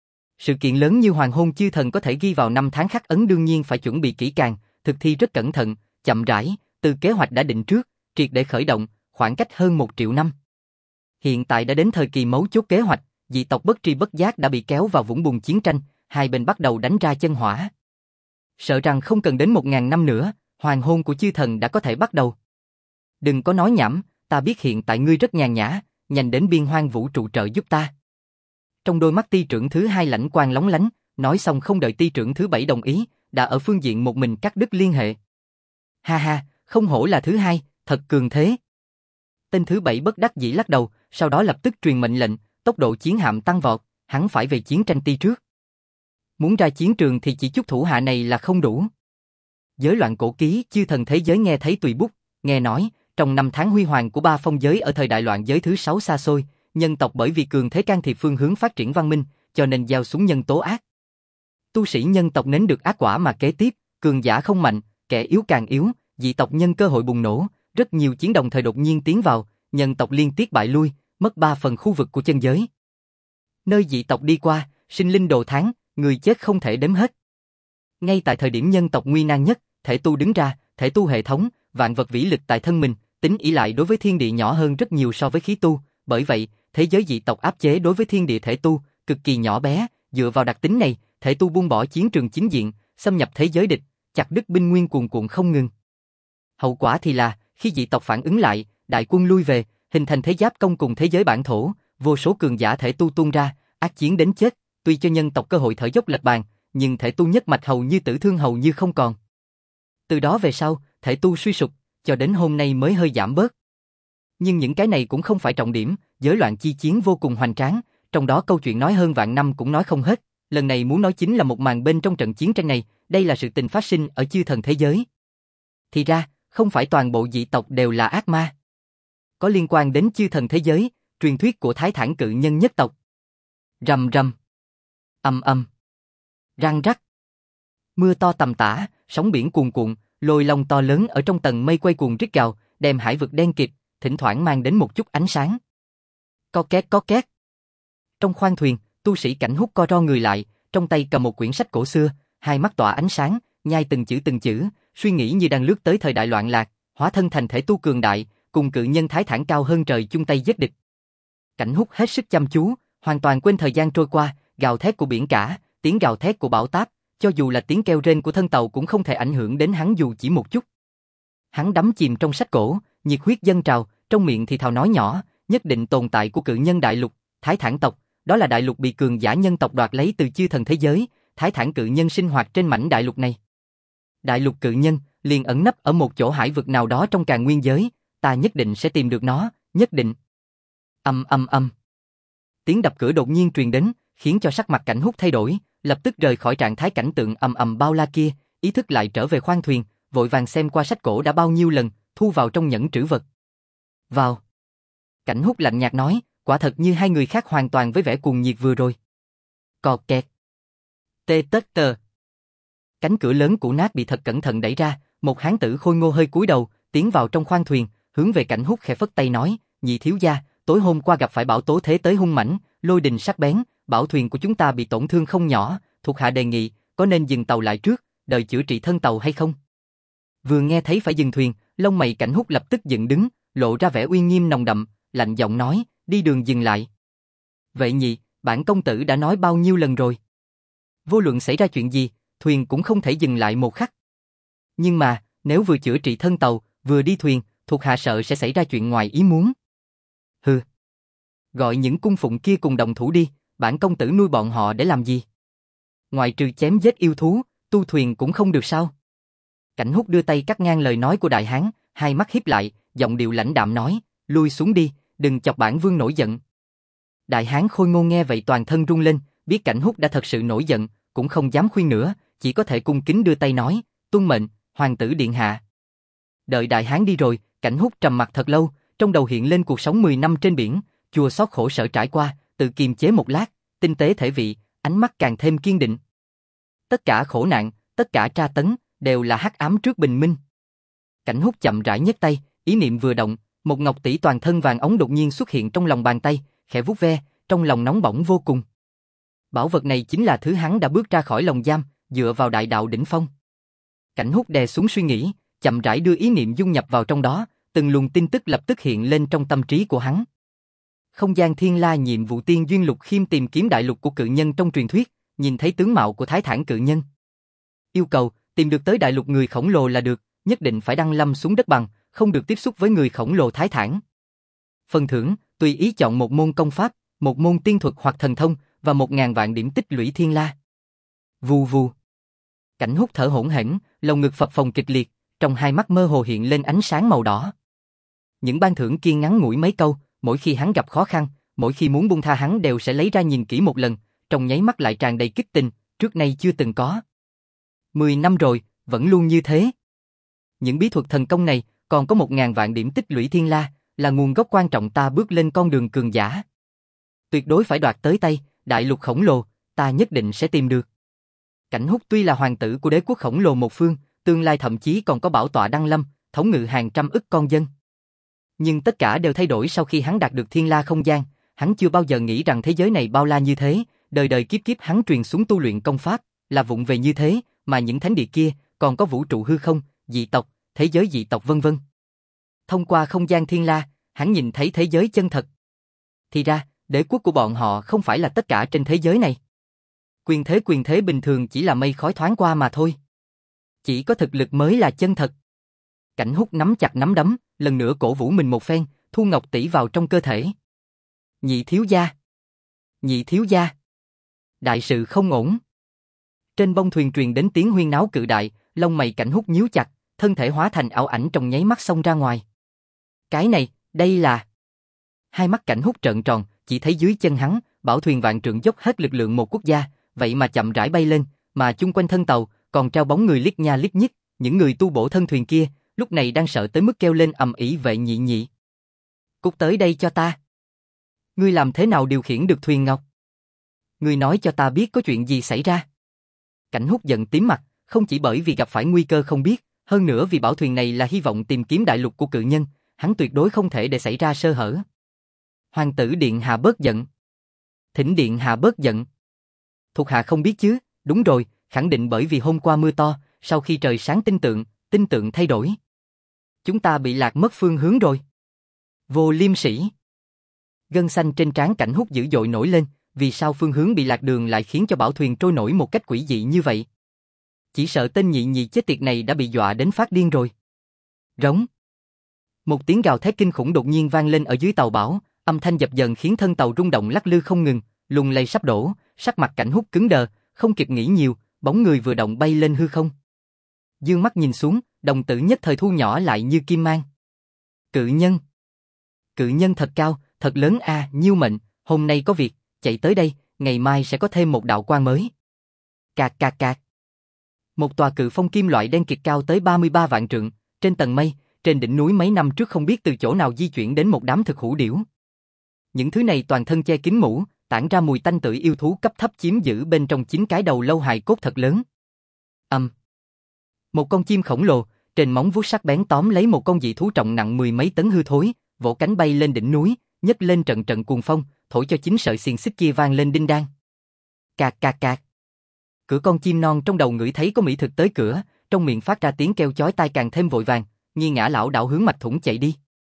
Sự kiện lớn như hoàng hôn chư thần có thể ghi vào năm tháng khắc ấn đương nhiên phải chuẩn bị kỹ càng, thực thi rất cẩn thận, chậm rãi, từ kế hoạch đã định trước, triệt để khởi động, khoảng cách hơn 1 triệu năm. Hiện tại đã đến thời kỳ mấu chốt kế hoạch, dị tộc bất tri bất giác đã bị kéo vào vũng bùn chiến tranh, hai bên bắt đầu đánh ra chân hỏa. Sợ rằng không cần đến 1000 năm nữa, hoàng hôn của chư thần đã có thể bắt đầu. Đừng có nói nhảm, ta biết hiện tại ngươi rất nhàn nhã, nhanh đến biên hoang vũ trụ trợ giúp ta. Trong đôi mắt ty trưởng thứ 2 lãnh quang lóng lánh, nói xong không đợi ty trưởng thứ 7 đồng ý, đã ở phương diện một mình cắt đứt liên hệ. Ha ha, không hổ là thứ 2, thật cường thế. Tên thứ 7 bất đắc dĩ lắc đầu, sau đó lập tức truyền mệnh lệnh, tốc độ chiến hạm tăng vọt, hắn phải về chiến tranh ty trước. Muốn ra chiến trường thì chỉ chút thủ hạ này là không đủ. Giới loạn cổ ký, chư thần thế giới nghe thấy tùy bút, nghe nói, trong năm tháng huy hoàng của ba phong giới ở thời đại loạn giới thứ 6 xa xôi, nhân tộc bởi vì cường thế can thiệp phương hướng phát triển văn minh, cho nên gieo xuống nhân tố ác. Tu sĩ nhân tộc nếm được ác quả mà kế tiếp, cường giả không mạnh, kẻ yếu càng yếu, dị tộc nhân cơ hội bùng nổ, rất nhiều chiến đồng thời đột nhiên tiến vào, nhân tộc liên tiếp bại lui, mất 3 phần khu vực của chân giới. Nơi dị tộc đi qua, sinh linh đồ tháng, người chết không thể đếm hết. Ngay tại thời điểm nhân tộc nguy nan nhất, thể tu đứng ra, thể tu hệ thống, vạn vật vĩ lực tại thân mình, tính ỷ lại đối với thiên địa nhỏ hơn rất nhiều so với khí tu, bởi vậy, thế giới dị tộc áp chế đối với thiên địa thể tu, cực kỳ nhỏ bé, dựa vào đặc tính này, thể tu buông bỏ chiến trường chính diện, xâm nhập thế giới địch, chặt đứt binh nguyên cuồn cuộn không ngừng. Hậu quả thì là, khi dị tộc phản ứng lại, đại quân lui về, hình thành thế giáp công cùng thế giới bản thổ, vô số cường giả thể tu tuôn ra, ác chiến đến chết, tuy cho nhân tộc cơ hội thở dốc lật bàn, nhưng thể tu nhất mạch hầu như tử thương hầu như không còn. Từ đó về sau, thể tu suy sụp, cho đến hôm nay mới hơi giảm bớt. Nhưng những cái này cũng không phải trọng điểm, giới loạn chi chiến vô cùng hoành tráng, trong đó câu chuyện nói hơn vạn năm cũng nói không hết, lần này muốn nói chính là một màn bên trong trận chiến tranh này, đây là sự tình phát sinh ở chư thần thế giới. Thì ra, không phải toàn bộ dị tộc đều là ác ma. Có liên quan đến chư thần thế giới, truyền thuyết của Thái Thản cự nhân nhất tộc. Rầm rầm, ầm ầm, răng rắc. Mưa to tầm tã, sóng biển cuồn cuộn, lôi long to lớn ở trong tầng mây quay cuồng rít gào, đem hải vực đen kịt, thỉnh thoảng mang đến một chút ánh sáng. Co két có két. Trong khoang thuyền, tu sĩ Cảnh Húc co ro người lại, trong tay cầm một quyển sách cổ xưa, hai mắt tỏa ánh sáng, nhai từng chữ, suy nghĩ như đang lướt tới thời đại loạn lạc, hóa thân thành thể tu cường đại, cùng cự nhân Thái Thản cao hơn trời chung tay giết địch. Cảnh Húc hết sức chăm chú, hoàn toàn quên thời gian trôi qua, gào thét của biển cả, tiếng gào thét của bão táp, cho dù là tiếng kêu rên của thân tàu cũng không thể ảnh hưởng đến hắn dù chỉ một chút. Hắn đắm chìm trong sách cổ, nhiệt huyết dâng trào, trong miệng thì thào nói nhỏ, nhất định tồn tại của cự nhân đại lục, Thái Thản tộc, đó là đại lục bị cường giả nhân tộc đoạt lấy từ chư thần thế giới, Thái Thản cự nhân sinh hoạt trên mảnh đại lục này. Đại lục cự nhân liền ẩn nấp ở một chỗ hải vực nào đó trong Càn Nguyên giới, ta nhất định sẽ tìm được nó, nhất định. Âm âm âm. Tiếng đập cửa đột nhiên truyền đến, khiến cho sắc mặt Cảnh Húc thay đổi, lập tức rời khỏi trạng thái cảnh tượng ầm ầm bao la kia, ý thức lại trở về khoang thuyền, vội vàng xem qua sách cổ đã bao nhiêu lần, thu vào trong nhẫn trữ vật. Vào. Cảnh Húc lạnh nhạt nói, quả thật như hai người khác hoàn toàn với vẻ cuồng nhiệt vừa rồi. Cọt kẹt. Tê tết tờ. Cánh cửa lớn cũ nát bị thật cẩn thận đẩy ra, một hán tử khôi ngô hơi cúi đầu, tiến vào trong khoang thuyền, hướng về Cảnh Húc khẽ phất tay nói, nhị thiếu gia, tối hôm qua gặp phải bão tố thế tới hung mãnh, lôi đình sắc bén, bảo thuyền của chúng ta bị tổn thương không nhỏ, thuộc hạ đề nghị, có nên dừng tàu lại trước, đợi chữa trị thân tàu hay không? Vừa nghe thấy phải dừng thuyền, lông mày Cảnh Húc lập tức dựng đứng, lộ ra vẻ uy nghiêm nồng đậm, lạnh giọng nói, đi đường dừng lại. Vậy nhị, bản công tử đã nói bao nhiêu lần rồi? Vô luận xảy ra chuyện gì, thuyền cũng không thể dừng lại một khắc. Nhưng mà, nếu vừa chữa trị thân tàu, vừa đi thuyền, thuộc hạ sợ sẽ xảy ra chuyện ngoài ý muốn. Hừ. Gọi những cung phụng kia cùng đồng thủ đi, bản công tử nuôi bọn họ để làm gì? Ngoài trừ chém giết yêu thú, tu thuyền cũng không được sao? Cảnh Húc đưa tay cắt ngang lời nói của đại hán, hai mắt híp lại, giọng điệu lãnh đạm nói, lui xuống đi, đừng chọc bản vương nổi giận. Đại hán khôi ngô nghe vậy toàn thân run lên, biết Cảnh Húc đã thật sự nổi giận, cũng không dám khuyên nữa, chỉ có thể cung kính đưa tay nói, tuân mệnh, hoàng tử điện hạ. Đợi đại hán đi rồi, Cảnh Húc trầm mặc thật lâu, trong đầu hiện lên cuộc sống 10 năm trên biển, chua xót khổ sở trải qua, tự kiềm chế một lát, tinh tế thể vị, ánh mắt càng thêm kiên định. Tất cả khổ nạn, tất cả tra tấn, đều là hắc ám trước bình minh. Cảnh Húc chậm rãi nhấc tay, ý niệm vừa động, một ngọc tỷ toàn thân vàng óng đột nhiên xuất hiện trong lòng bàn tay, khẽ vuốt ve, trong lòng nóng bỏng vô cùng. Bảo vật này chính là thứ hắn đã bước ra khỏi lồng giam, dựa vào đại đạo đỉnh phong. Cảnh Húc đè xuống suy nghĩ, chậm rãi đưa ý niệm dung nhập vào trong đó, từng luồng tin tức lập tức hiện lên trong tâm trí của hắn. Không gian thiên la nhiệm vụ tiên duyên Lục Khiêm tìm kiếm đại lục của cự nhân trong truyền thuyết, nhìn thấy tướng mạo của Thái Thản cự nhân. Yêu cầu, tìm được tới đại lục người khổng lồ là được, nhất định phải đăng lâm xuống đất bằng, không được tiếp xúc với người khổng lồ Thái Thản. Phần thưởng, tùy ý chọn một môn công pháp, một môn tiên thuật hoặc thần thông, và 1000 vạn điểm tích lũy thiên la. Vù vù. Cảnh Húc thở hổn hển, lồng ngực phập phồng kịch liệt, trong hai mắt mơ hồ hiện lên ánh sáng màu đỏ. Những ban thưởng kia ngắn ngủi mấy câu, mỗi khi hắn gặp khó khăn, mỗi khi muốn buông tha hắn đều sẽ lấy ra nhìn kỹ một lần, trong nháy mắt lại tràn đầy kích tình, trước nay chưa từng có. 10 năm rồi, vẫn luôn như thế. Những bí thuật thần công này, còn có 1000 vạn điểm tích lũy thiên la, là nguồn gốc quan trọng ta bước lên con đường cường giả. Tuyệt đối phải đoạt tới tay, đại lục khổng lồ, ta nhất định sẽ tìm được. Cảnh Húc tuy là hoàng tử của đế quốc khổng lồ một phương, tương lai thậm chí còn có bảo tọa đăng lâm, thống ngự hàng trăm ức con dân. Nhưng tất cả đều thay đổi sau khi hắn đạt được thiên la không gian, hắn chưa bao giờ nghĩ rằng thế giới này bao la như thế, đời đời kiếp kiếp hắn truyền xuống tu luyện công pháp, là vụng về như thế, mà những thánh địa kia, còn có vũ trụ hư không, dị tộc, thế giới dị tộc vân vân. Thông qua không gian thiên la, hắn nhìn thấy thế giới chân thật. Thì ra, đế quốc của bọn họ không phải là tất cả trên thế giới này. Quyền thế bình thường chỉ là mây khói thoáng qua mà thôi. Chỉ có thực lực mới là chân thật. Cảnh Húc nắm chặt nắm đấm, lần nữa cổ vũ mình một phen, thu ngọc tỷ vào trong cơ thể. Nhị thiếu gia. Nhị thiếu gia. Đại sự không ổn. Trên bông thuyền truyền đến tiếng huyên náo cự đại, lông mày Cảnh Húc nhíu chặt, thân thể hóa thành ảo ảnh trong nháy mắt xông ra ngoài. Cái này, đây là... Hai mắt Cảnh Húc trợn tròn, chỉ thấy dưới chân hắn, bảo thuyền vạn trượng dốc hết lực lượng một quốc gia, vậy mà chậm rãi bay lên, mà chung quanh thân tàu còn treo bóng người liếc nha liếc nhích, những người tu bổ thân thuyền kia, lúc này đang sợ tới mức kêu lên ầm ĩ vệ nhị nhị. Cút tới đây cho ta. Ngươi làm thế nào điều khiển được thuyền ngọc? Ngươi nói cho ta biết có chuyện gì xảy ra. Cảnh Húc giận tím mặt, không chỉ bởi vì gặp phải nguy cơ không biết, hơn nữa vì bảo thuyền này là hy vọng tìm kiếm đại lục của cự nhân, hắn tuyệt đối không thể để xảy ra sơ hở. Hoàng tử điện hạ bớt giận. Thỉnh điện hạ bớt giận. Thuộc hạ không biết chứ, đúng rồi, khẳng định bởi vì hôm qua mưa to, sau khi trời sáng tinh tượng thay đổi. Chúng ta bị lạc mất phương hướng rồi. Vô liêm sỉ. Gân xanh trên trán Cảnh Húc dữ dội nổi lên, vì sao phương hướng bị lạc đường lại khiến cho bảo thuyền trôi nổi một cách quỷ dị như vậy? Chỉ sợ tên nhị nhị chết tiệt này đã bị dọa đến phát điên rồi. Rống. Một tiếng gào thét kinh khủng đột nhiên vang lên ở dưới tàu bảo, âm thanh dập dờn khiến thân tàu rung động lắc lư không ngừng, lung lay sắp đổ, sắc mặt Cảnh Húc cứng đờ, không kịp nghĩ nhiều, bóng người vừa động bay lên hư không. Dương mắt nhìn xuống, đồng tử nhất thời thu nhỏ lại như kim mang. Cự nhân. Cự nhân thật cao, thật lớn a, Nhiêu Mệnh, hôm nay có việc, chạy tới đây, ngày mai sẽ có thêm một đạo quang mới. Cạc cạc cạc. Một tòa cự phong kim loại đen kịt cao tới 33 vạn trượng, trên tầng mây, trên đỉnh núi mấy năm trước không biết từ chỗ nào di chuyển đến một đám thực hữu điểu. Những thứ này toàn thân che kín mũ, tản ra mùi tanh tưởi yêu thú cấp thấp chiếm giữ bên trong 9 cái đầu lâu hài cốt thật lớn. Một con chim khổng lồ, trên móng vuốt sắc bén tóm lấy một con dị thú trọng nặng mười mấy tấn hư thối, vỗ cánh bay lên đỉnh núi, nhấc lên trận trận cuồng phong, thổi cho 9 sợi xiềng xích kia vang lên đinh đan. Cạc cạc cạc. Cửa con chim non trong đầu ngửi thấy có mỹ thực tới cửa, trong miệng phát ra tiếng kêu chói tai càng thêm vội vàng, nghiêng ngã lảo đảo hướng mạch thủng chạy đi.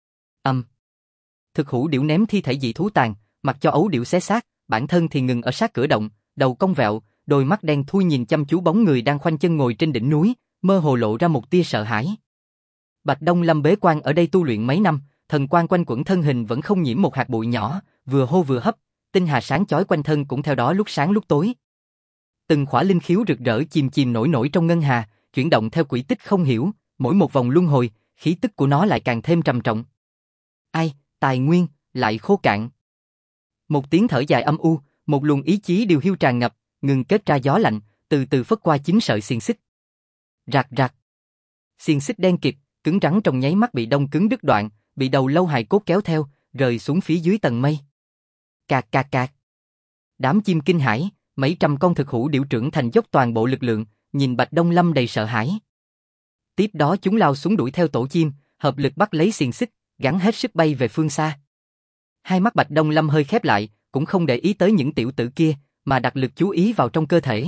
Thực hữu điểu ném thi thể dị thú tàn, mặc cho ấu điểu xé xác, bản thân thì ngừng ở sát cửa động, đầu cong vẹo, đôi mắt đen thui nhìn chăm chú bóng người đang khoanh chân ngồi trên đỉnh núi, mơ hồ lộ ra một tia sợ hãi. Bạch Đông Lâm bế quan ở đây tu luyện mấy năm, thần quang quanh quẩn thân hình vẫn không nhiễm một hạt bụi nhỏ, vừa hô vừa hấp, tinh hà sáng chói quanh thân cũng theo đó lúc sáng lúc tối. Từng khỏa linh khiếu rực rỡ chìm chìm nổi nổi trong ngân hà, chuyển động theo quỹ tích không hiểu, mỗi một vòng luân hồi, khí tức của nó lại càng thêm trầm trọng. Ai, tài nguyên lại khô cạn. Một tiếng thở dài âm u, một luồng ý chí điều hiu tràn ngập, ngừng kết ra gió lạnh, từ từ phất qua 9 sợi xiềng xích. Rạc rạc. Xiềng xích đen kịt, cứng rắn trong nháy mắt bị đông cứng đứt đoạn, bị đầu lâu hài cốt kéo theo, rơi xuống phía dưới tầng mây. Cạc cạc cạc. Đám chim kinh hãi, mấy trăm con thực hữu điểu trưởng thành dốc toàn bộ lực lượng, nhìn Bạch Đông Lâm đầy sợ hãi. Tiếp đó chúng lao xuống đuổi theo tổ chim, hợp lực bắt lấy xiềng xích, gắng hết sức bay về phương xa. Hai mắt Bạch Đông Lâm hơi khép lại, cũng không để ý tới những tiểu tử kia, mà đặt lực chú ý vào trong cơ thể.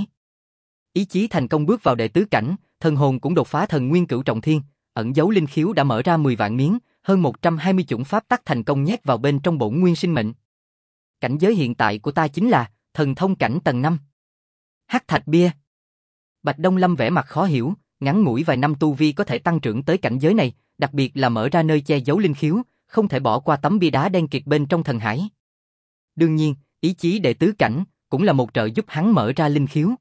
Ý chí thành công bước vào đệ tứ cảnh, thần hồn cũng đột phá thần nguyên cửu trọng thiên, ẩn giấu linh khiếu đã mở ra 10 vạn miếng, hơn 120 chủng pháp tắc thành công nhét vào bên trong bổn nguyên sinh mệnh. Cảnh giới hiện tại của ta chính là thần thông cảnh tầng 5. Hắc thạch bia. Bạch Đông Lâm vẻ mặt khó hiểu, ngắn ngủi vài năm tu vi có thể tăng trưởng tới cảnh giới này, đặc biệt là mở ra nơi che giấu linh khiếu, không thể bỏ qua tấm bia đá đen kịt bên trong thần hải. Đương nhiên, ý chí đệ tứ cảnh cũng là một trợ giúp hắn mở ra linh khiếu.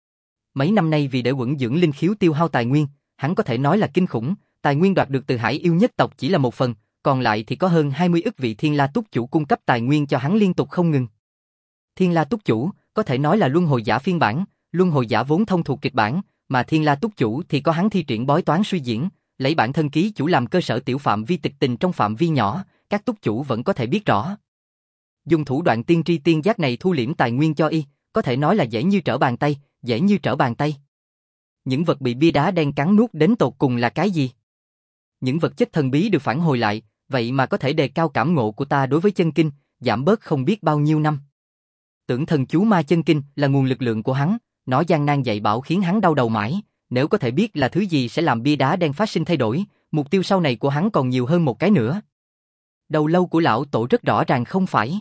Mấy năm nay vì để quẩn dưỡng linh khiếu tiêu hao tài nguyên, hắn có thể nói là kinh khủng, tài nguyên đoạt được từ Hải Yêu nhất tộc chỉ là một phần, còn lại thì có hơn 20 ức vị Thiên La Túc Chủ cung cấp tài nguyên cho hắn liên tục không ngừng. Thiên La Túc Chủ có thể nói là luân hồi giả phiên bản, luân hồi giả vốn thông thuộc kịch bản, mà Thiên La Túc Chủ thì có hắn thi triển bói toán suy diễn, lấy bản thân ký chủ làm cơ sở tiểu phạm vi tịch tình trong phạm vi nhỏ, các túc chủ vẫn có thể biết rõ. Dùng thủ đoạn tiên tri tiên giác này thu liễm tài nguyên cho y, có thể nói là dễ như trở bàn tay, dễ như trở bàn tay. Những vật bị bia đá đen cắn nuốt đến tột cùng là cái gì? Những vật chất thần bí được phản hồi lại, vậy mà có thể đề cao cảm ngộ của ta đối với chân kinh, giảm bớt không biết bao nhiêu năm. Tưởng thần chú ma chân kinh là nguồn lực lượng của hắn, nó gian nan dạy bảo khiến hắn đau đầu mãi, nếu có thể biết là thứ gì sẽ làm bia đá đen phát sinh thay đổi, mục tiêu sau này của hắn còn nhiều hơn một cái nữa. Đầu lâu của lão tổ rất rõ ràng không phải.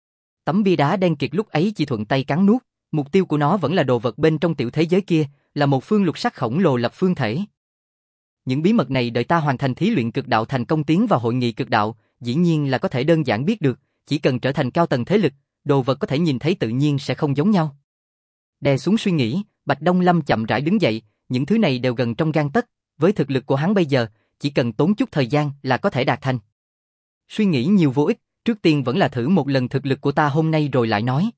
Tấm bia đá đen kịt lúc ấy chỉ thuận tay cắn nuốt, mục tiêu của nó vẫn là đồ vật bên trong tiểu thế giới kia, là một phương lục sắc khổng lồ lập phương thể. Những bí mật này đợi ta hoàn thành thí luyện cực đạo thành công tiến vào hội nghị cực đạo, dĩ nhiên là có thể đơn giản biết được, chỉ cần trở thành cao tầng thế lực, đồ vật có thể nhìn thấy tự nhiên sẽ không giống nhau. Đè xuống suy nghĩ, Bạch Đông Lâm chậm rãi đứng dậy, những thứ này đều gần trong gang tấc, với thực lực của hắn bây giờ, chỉ cần tốn chút thời gian là có thể đạt thành. Suy nghĩ nhiều vô ích, trước tiên vẫn là thử một lần thực lực của ta hôm nay rồi lại nói.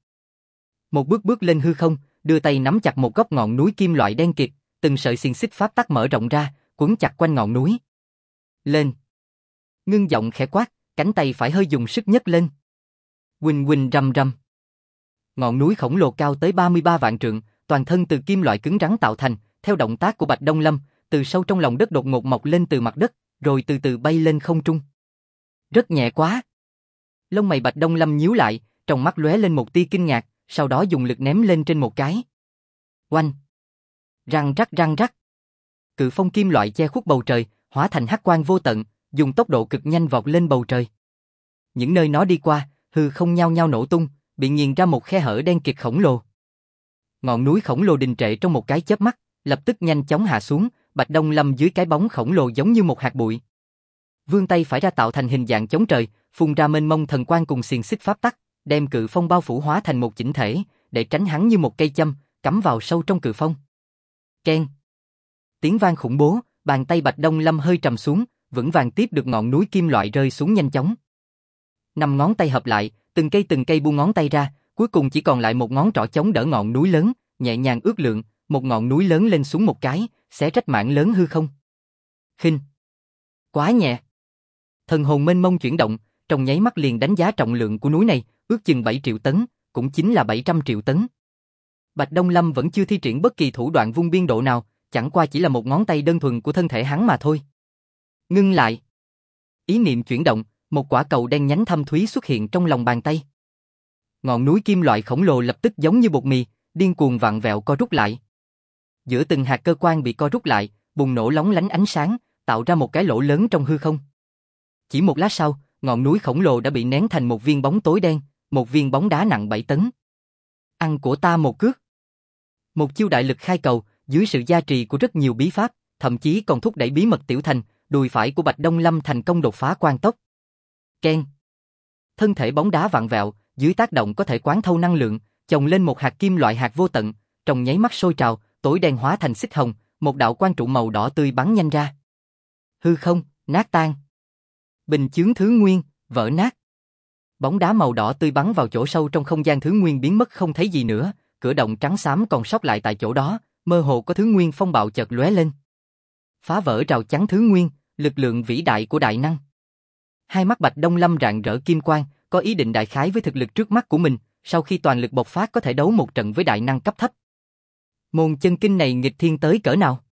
Một bước bước lên hư không, đưa tay nắm chặt một góc ngọn núi kim loại đen kịt, từng sợi xiềng xích pháp tắc mở rộng ra, quấn chặt quanh ngọn núi. Lên. Ngưng giọng khẽ quát, cánh tay phải hơi dùng sức nhấc lên. Huỳnh huỳnh rầm rầm. Ngọn núi khổng lồ cao tới 33 vạn trượng, toàn thân từ kim loại cứng rắn tạo thành, theo động tác của Bạch Đông Lâm, từ sâu trong lòng đất đột ngột mọc lên từ mặt đất, rồi từ từ bay lên không trung. Rất nhẹ quá. Lông mày Bạch Đông Lâm nhíu lại, trong mắt lóe lên một tia kinh ngạc, sau đó dùng lực ném lên trên một cái. Oanh! Răng rắc răng rắc. Cự phong kim loại che khuất bầu trời, hóa thành hắc quang vô tận, dùng tốc độ cực nhanh vọt lên bầu trời. Những nơi nó đi qua, hư không nhao nhao nổ tung, bị nghiền ra một khe hở đen kịt khổng lồ. Ngọn núi khổng lồ đình trệ trong một cái chớp mắt, lập tức nhanh chóng hạ xuống, Bạch Đông Lâm dưới cái bóng khổng lồ giống như một hạt bụi. Vươn tay phải ra tạo thành hình dạng chống trời, phun ra mênh mông thần quang cùng xiềng xích pháp tắc, đem cự phong bao phủ hóa thành một chỉnh thể, để tránh hắn như một cây châm, cắm vào sâu trong cự phong. Keng! Tiếng vang khủng bố, bàn tay Bạch Đông Lâm hơi trầm xuống, vững vàng tiếp được ngọn núi kim loại rơi xuống nhanh chóng. 5 ngón tay hợp lại, từng cây buông ngón tay ra, cuối cùng chỉ còn lại một ngón trỏ chống đỡ ngọn núi lớn, nhẹ nhàng ước lượng, một ngọn núi lớn lên xuống một cái, xé rách mảng lớn hư không. Khinh! Quá nhẹ! Thần hồn mênh mông chuyển động, trong nháy mắt liền đánh giá trọng lượng của núi này, ước chừng 7 triệu tấn, cũng chính là 700 triệu tấn. Bạch Đông Lâm vẫn chưa thi triển bất kỳ thủ đoạn vung biên độ nào, chẳng qua chỉ là một ngón tay đơn thuần của thân thể hắn mà thôi. Ngưng lại. Ý niệm chuyển động, một quả cầu đen nhánh thâm thúy xuất hiện trong lòng bàn tay. Ngọn núi kim loại khổng lồ lập tức giống như bột mì, điên cuồng vặn vẹo co rút lại. Giữa từng hạt cơ quan bị co rút lại, bùng nổ lóng lánh ánh sáng, tạo ra một cái lỗ lớn trong hư không. Chỉ một lát sau, ngọn núi khổng lồ đã bị nén thành một viên bóng tối đen, một viên bóng đá nặng 7 tấn. Ăn của ta một cước. Một chiêu đại lực khai cầu, dưới sự gia trì của rất nhiều bí pháp, thậm chí còn thúc đẩy bí mật tiểu thành, đùi phải của Bạch Đông Lâm thành công đột phá quan tốc. Keng! Thân thể bóng đá vặn vẹo, dưới tác động có thể quán thâu năng lượng, chồng lên một hạt kim loại hạt vô tận, trong nháy mắt sôi trào, tối đen hóa thành xích hồng, một đạo quang trụ màu đỏ tươi bắn nhanh ra. Hư không, nát tan. Bình chướng thứ nguyên, vỡ nát. Bóng đá màu đỏ tươi bắn vào chỗ sâu trong không gian thứ nguyên biến mất không thấy gì nữa, cửa động trắng xám còn sót lại tại chỗ đó, mơ hồ có thứ nguyên phong bạo chợt lóe lên. Phá vỡ rào chắn thứ nguyên, lực lượng vĩ đại của đại năng. Hai mắt Bạch Đông Lâm rạng rỡ kim quang, có ý định đại khái với thực lực trước mắt của mình, sau khi toàn lực bộc phát có thể đấu một trận với đại năng cấp thấp. Môn chân kinh này nghịch thiên tới cỡ nào?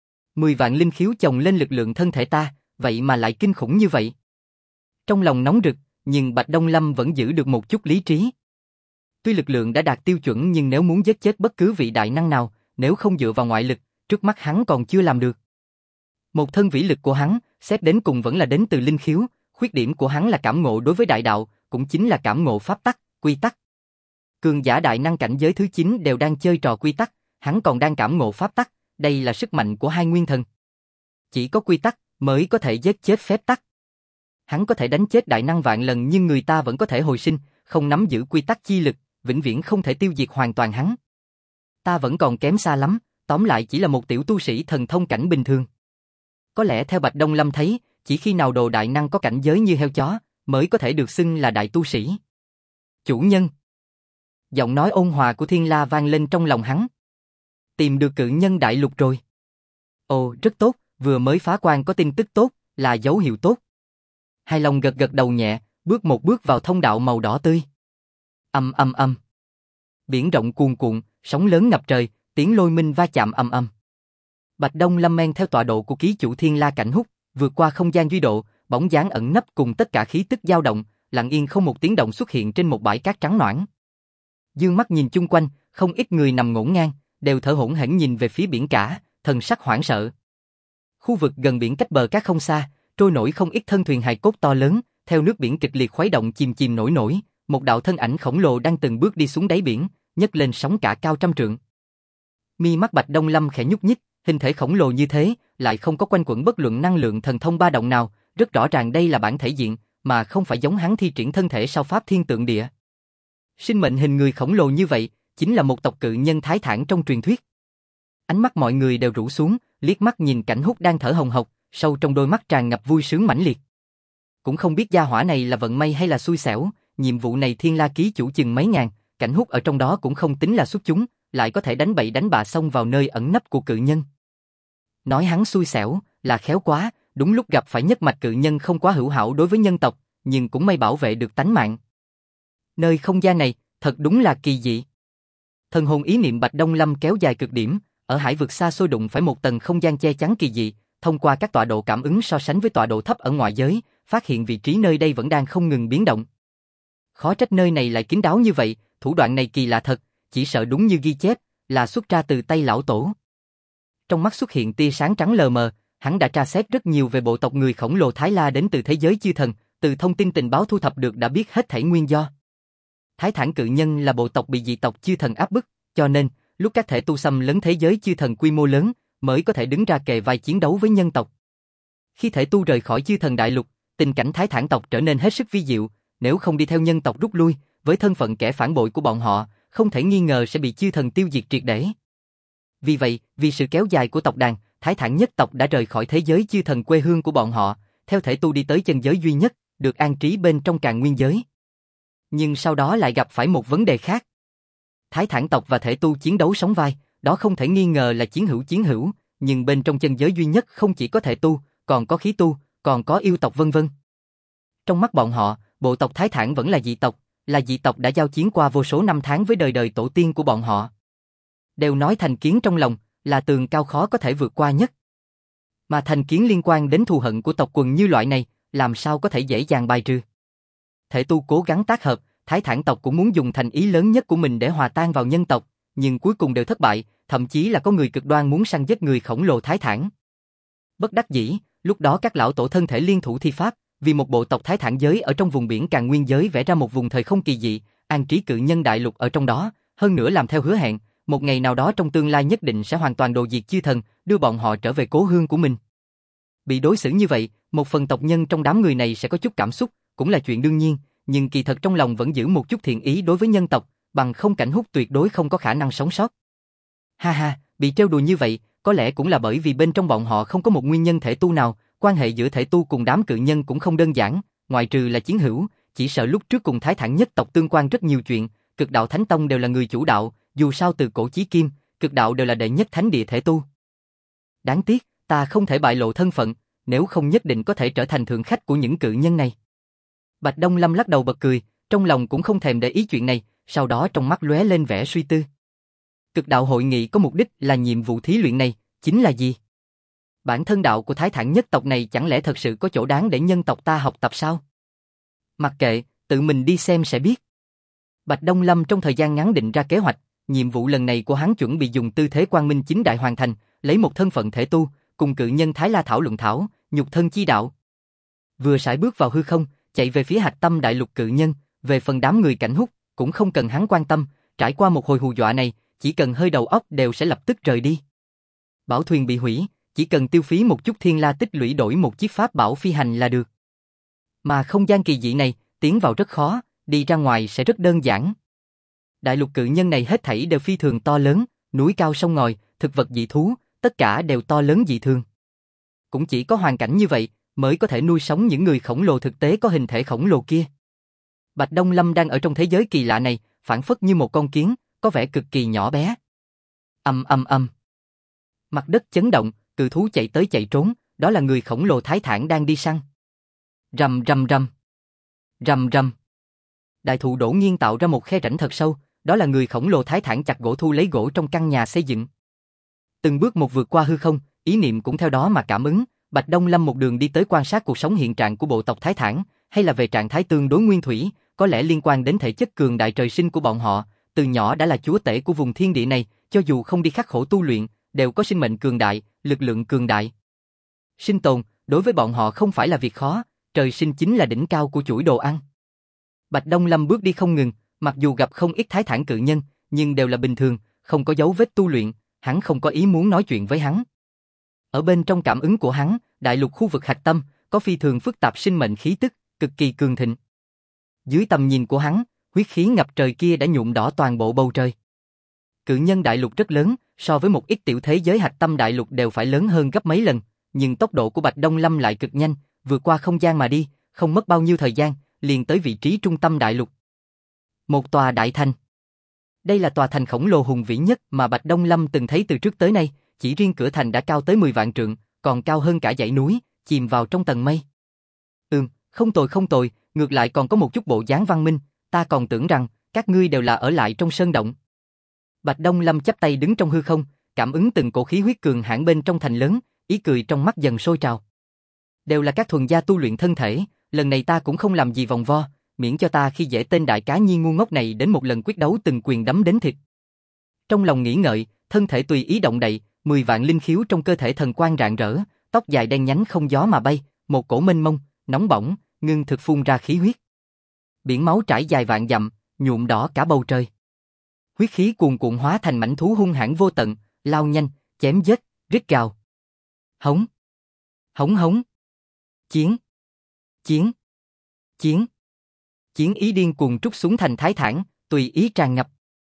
10 vạn linh khiếu chồng lên lực lượng thân thể ta, vậy mà lại kinh khủng như vậy. Trong lòng nóng rực, nhưng Bạch Đông Lâm vẫn giữ được một chút lý trí. Tuy lực lượng đã đạt tiêu chuẩn nhưng nếu muốn giết chết bất cứ vị đại năng nào, nếu không dựa vào ngoại lực, trước mắt hắn còn chưa làm được. Một thân vĩ lực của hắn, xét đến cùng vẫn là đến từ linh khiếu, khuyết điểm của hắn là cảm ngộ đối với đại đạo, cũng chính là cảm ngộ pháp tắc, quy tắc. Cường giả đại năng cảnh giới thứ 9 đều đang chơi trò quy tắc, hắn còn đang cảm ngộ pháp tắc, đây là sức mạnh của hai nguyên thần. Chỉ có quy tắc mới có thể giết chết phép tắc. Hắn có thể đánh chết đại năng vạn lần nhưng người ta vẫn có thể hồi sinh, không nắm giữ quy tắc chi lực, vĩnh viễn không thể tiêu diệt hoàn toàn hắn. Ta vẫn còn kém xa lắm, tóm lại chỉ là một tiểu tu sĩ thần thông cảnh bình thường. Có lẽ theo Bạch Đông Lâm thấy, chỉ khi nào đồ đại năng có cảnh giới như heo chó, mới có thể được xưng là đại tu sĩ. Chủ nhân. Giọng nói ôn hòa của Thiên La vang lên trong lòng hắn. Tìm được cự nhân đại lục rồi. Ồ, rất tốt, vừa mới phá quan có tin tức tốt, là dấu hiệu tốt. Hai Long gật gật đầu nhẹ, bước một bước vào thông đạo màu đỏ tươi. Ầm ầm ầm. Biển rộng cuồn cuộn, sóng lớn ngập trời, tiếng lôi minh va chạm ầm ầm. Bạch Đông Lâm men theo tọa độ của ký chủ Thiên La Cảnh Húc, vượt qua không gian duy độ, bóng dáng ẩn nấp cùng tất cả khí tức dao động, lặng yên không một tiếng động xuất hiện trên một bãi cát trắng nõn. Dương mắt nhìn chung quanh, không ít người nằm ngổn ngang, đều thở hổn hển nhìn về phía biển cả, thần sắc hoảng sợ. Khu vực gần biển cách bờ cát không xa, trôi nổi không ít thân thuyền hài cốt to lớn, theo nước biển kịch liệt khuấy động chìm chìm nổi nổi, một đạo thân ảnh khổng lồ đang từng bước đi xuống đáy biển, nhấc lên sóng cả cao trăm trượng. Mi mắt Bạch Đông Lâm khẽ nhúc nhích, hình thể khổng lồ như thế, lại không có quanh quẩn bất luận năng lượng thần thông ba động nào, rất rõ ràng đây là bản thể diện, mà không phải giống hắn thi triển thân thể sau pháp thiên tượng địa. Sinh mệnh hình người khổng lồ như vậy, chính là một tộc cự nhân thái thản trong truyền thuyết. Ánh mắt mọi người đều rũ xuống, liếc mắt nhìn Cảnh Húc đang thở hồng hộc, sâu trong đôi mắt tràn ngập vui sướng mãnh liệt. Cũng không biết gia hỏa này là vận may hay là xui xẻo, nhiệm vụ này Thiên La ký chủ chừng mấy ngàn, Cảnh Húc ở trong đó cũng không tính là xuất chúng, lại có thể đánh bậy đánh bạ xông vào nơi ẩn nấp của cự nhân. Nói hắn xui xẻo, là khéo quá, đúng lúc gặp phải nhất mạch cự nhân không quá hữu hảo đối với nhân tộc, nhưng cũng may bảo vệ được tánh mạng. Nơi không gian này, thật đúng là kỳ dị. Thần hồn ý niệm Bạch Đông Lâm kéo dài cực điểm, ở hải vực xa xôi đụng phải một tầng không gian che chắn kỳ dị, thông qua các tọa độ cảm ứng so sánh với tọa độ thấp ở ngoại giới, phát hiện vị trí nơi đây vẫn đang không ngừng biến động. Khó trách nơi này lại kín đáo như vậy, thủ đoạn này kỳ lạ thật, chỉ sợ đúng như ghi chép, là xuất ra từ tay lão tổ. Trong mắt xuất hiện tia sáng trắng lờ mờ, hắn đã tra xét rất nhiều về bộ tộc người khổng lồ Thái La đến từ thế giới chư thần, từ thông tin tình báo thu thập được đã biết hết thảy nguyên do. Thái Thản cự nhân là bộ tộc bị dị tộc chư thần áp bức, cho nên, lúc các thể tu xâm lấn thế giới chư thần quy mô lớn, mới có thể đứng ra kề vai chiến đấu với nhân tộc. Khi thể tu rời khỏi chư thần đại lục, tình cảnh Thái Thản tộc trở nên hết sức vi diệu, nếu không đi theo nhân tộc rút lui, với thân phận kẻ phản bội của bọn họ, không thể nghi ngờ sẽ bị chư thần tiêu diệt triệt để. Vì vậy, vì sự kéo dài của tộc đàn, Thái Thản nhất tộc đã rời khỏi thế giới chư thần quê hương của bọn họ, theo thể tu đi tới chân giới duy nhất, được an trí bên trong Càn Nguyên giới. Nhưng sau đó lại gặp phải một vấn đề khác. Thái Thản tộc và thể tu chiến đấu sóng vai, đó không thể nghi ngờ là chiến hữu, nhưng bên trong chân giới duy nhất không chỉ có thể tu, còn có khí tu, còn có yêu tộc vân vân. Trong mắt bọn họ, bộ tộc Thái Thản vẫn là dị tộc đã giao chiến qua vô số năm tháng với đời đời tổ tiên của bọn họ. Đều nói thành kiến trong lòng, là tường cao khó có thể vượt qua nhất. Mà thành kiến liên quan đến thù hận của tộc quần như loại này, làm sao có thể dễ dàng bài trừ. Thể tu cố gắng tác hợp, Thái Thản tộc cũng muốn dùng thành ý lớn nhất của mình để hòa tan vào nhân tộc, nhưng cuối cùng đều thất bại, thậm chí là có người cực đoan muốn săn giết người khổng lồ Thái Thản. Bất đắc dĩ, lúc đó các lão tổ thân thể liên thủ thi pháp, vì một bộ tộc Thái Thản giới ở trong vùng biển Càn Nguyên giới vẽ ra một vùng thời không kỳ dị, an trí cự nhân đại lục ở trong đó, hơn nữa làm theo hứa hẹn, một ngày nào đó trong tương lai nhất định sẽ hoàn toàn đồ diệt chư thần, đưa bọn họ trở về cố hương của mình. Bị đối xử như vậy, một phần tộc nhân trong đám người này sẽ có chút cảm xúc, cũng là chuyện đương nhiên, nhưng kỳ thật trong lòng vẫn giữ một chút thiện ý đối với nhân tộc, bằng không Cảnh Húc tuyệt đối không có khả năng sống sót. Ha ha, bị trêu đùa như vậy, có lẽ cũng là bởi vì bên trong bọn họ không có một nguyên nhân thể tu nào, quan hệ giữa thể tu cùng đám cự nhân cũng không đơn giản, ngoại trừ là chiến hữu, chỉ sợ lúc trước cùng Thái Thản nhất tộc tương quan rất nhiều chuyện, Cực Đạo Thánh Tông đều là người chủ đạo, dù sao từ cổ chí kim, Cực Đạo đều là đệ nhất thánh địa thể tu. Đáng tiếc, ta không thể bại lộ thân phận, nếu không nhất định có thể trở thành thượng khách của những cự nhân này. Bạch Đông Lâm lắc đầu bật cười, trong lòng cũng không thèm để ý chuyện này, sau đó trong mắt lóe lên vẻ suy tư. Cực Đạo hội nghị có mục đích là nhiệm vụ thí luyện này, chính là gì? Bản thân đạo của Thái Thản nhất tộc này chẳng lẽ thật sự có chỗ đáng để nhân tộc ta học tập sao? Mặc kệ, tự mình đi xem sẽ biết. Bạch Đông Lâm trong thời gian ngắn định ra kế hoạch, nhiệm vụ lần này của hắn chuẩn bị dùng tư thế quang minh chính đại hoàn thành, lấy một thân phận thể tu, cùng cự nhân Thái La thảo luận nhục thân chi đạo. Vừa sải bước vào hư không, chạy về phía hạch tâm đại lục cự nhân, về phần đám người Cảnh Húc, cũng không cần hắn quan tâm, trải qua một hồi hù dọa này, chỉ cần hơi đầu óc đều sẽ lập tức rời đi. Bảo thuyền bị hủy, chỉ cần tiêu phí một chút thiên la tích lũy đổi một chiếc pháp bảo phi hành là được. Mà không gian kỳ dị này, tiến vào rất khó, đi ra ngoài sẽ rất đơn giản. Đại lục cự nhân này hết thảy đều phi thường to lớn, núi cao sông ngòi, thực vật dị thú, tất cả đều to lớn dị thường. Cũng chỉ có hoàn cảnh như vậy, mới có thể nuôi sống những người khổng lồ thực tế có hình thể khổng lồ kia. Bạch Đông Lâm đang ở trong thế giới kỳ lạ này, phảng phất như một con kiến, có vẻ cực kỳ nhỏ bé. Ầm ầm ầm. Mặt đất chấn động, cự thú chạy tới chạy trốn, đó là người khổng lồ Thái Thản đang đi săn. Rầm rầm rầm. Rầm rầm. Đại thụ đổ nghiêng tạo ra một khe rãnh thật sâu, đó là người khổng lồ Thái Thản chặt gỗ thu lấy gỗ trong căn nhà xây dựng. Từng bước một vượt qua hư không, ý niệm cũng theo đó mà cảm ứng, Bạch Đông Lâm một đường đi tới quan sát cuộc sống hiện trạng của bộ tộc Thái Thản, hay là về trạng thái tương đối nguyên thủy, có lẽ liên quan đến thể chất cường đại trời sinh của bọn họ, từ nhỏ đã là chúa tể của vùng thiên địa này, cho dù không đi khắc khổ tu luyện, đều có sinh mệnh cường đại, lực lượng cường đại. Sinh tồn, đối với bọn họ không phải là việc khó, trời sinh chính là đỉnh cao của chuỗi đồ ăn. Bạch Đông Lâm bước đi không ngừng, mặc dù gặp không ít Thái Thản cự nhân, nhưng đều là bình thường, không có dấu vết tu luyện, hắn không có ý muốn nói chuyện với hắn. Ở bên trong cảm ứng của hắn, đại lục khu vực hạch tâm, có phi thường phức tạp sinh mệnh khí tức, cực kỳ cường thịnh. Dưới tầm nhìn của hắn, huyết khí ngập trời kia đã nhuộm đỏ toàn bộ bầu trời. Cự nhân đại lục rất lớn, so với một ít tiểu thế giới hạch tâm đại lục đều phải lớn hơn gấp mấy lần, nhưng tốc độ của Bạch Đông Lâm lại cực nhanh, vượt qua không gian mà đi, không mất bao nhiêu thời gian, liền tới vị trí trung tâm đại lục. Một tòa đại thành. Đây là tòa thành khổng lồ hùng vĩ nhất mà Bạch Đông Lâm từng thấy từ trước tới nay, chỉ riêng cửa thành đã cao tới 10 vạn trượng, còn cao hơn cả dãy núi, chìm vào trong tầng mây. Không tồi, ngược lại còn có một chút bộ dáng văn minh, ta còn tưởng rằng các ngươi đều là ở lại trong sơn động. Bạch Đông Lâm chắp tay đứng trong hư không, cảm ứng từng cổ khí huyết cường hãn bên trong thành lớn, ý cười trong mắt dần sôi trào. Đều là các thuần gia tu luyện thân thể, lần này ta cũng không làm gì vòng vo, miễn cho ta khi dễ tên đại cá nhi ngu ngốc này đến một lần quyết đấu từng quyền đấm đến thịt. Trong lòng nghĩ ngợi, thân thể tùy ý động đậy, 10 vạn linh khiếu trong cơ thể thần quang rạng rỡ, tóc dài đen nhánh không gió mà bay, một cổ mênh mông, nóng bỏng, ngưng thực phun ra khí huyết. Biển máu trải dài vạn dặm, nhuộm đỏ cả bầu trời. Huyết khí cuồn cuộn hóa thành mãnh thú hung hãn vô tận, lao nhanh, chém giết, rít gào. Hống, hống hống. Chiến, chiến, chiến. Chiến ý điên cuồng trút xuống thành thái thản, tùy ý tràn ngập.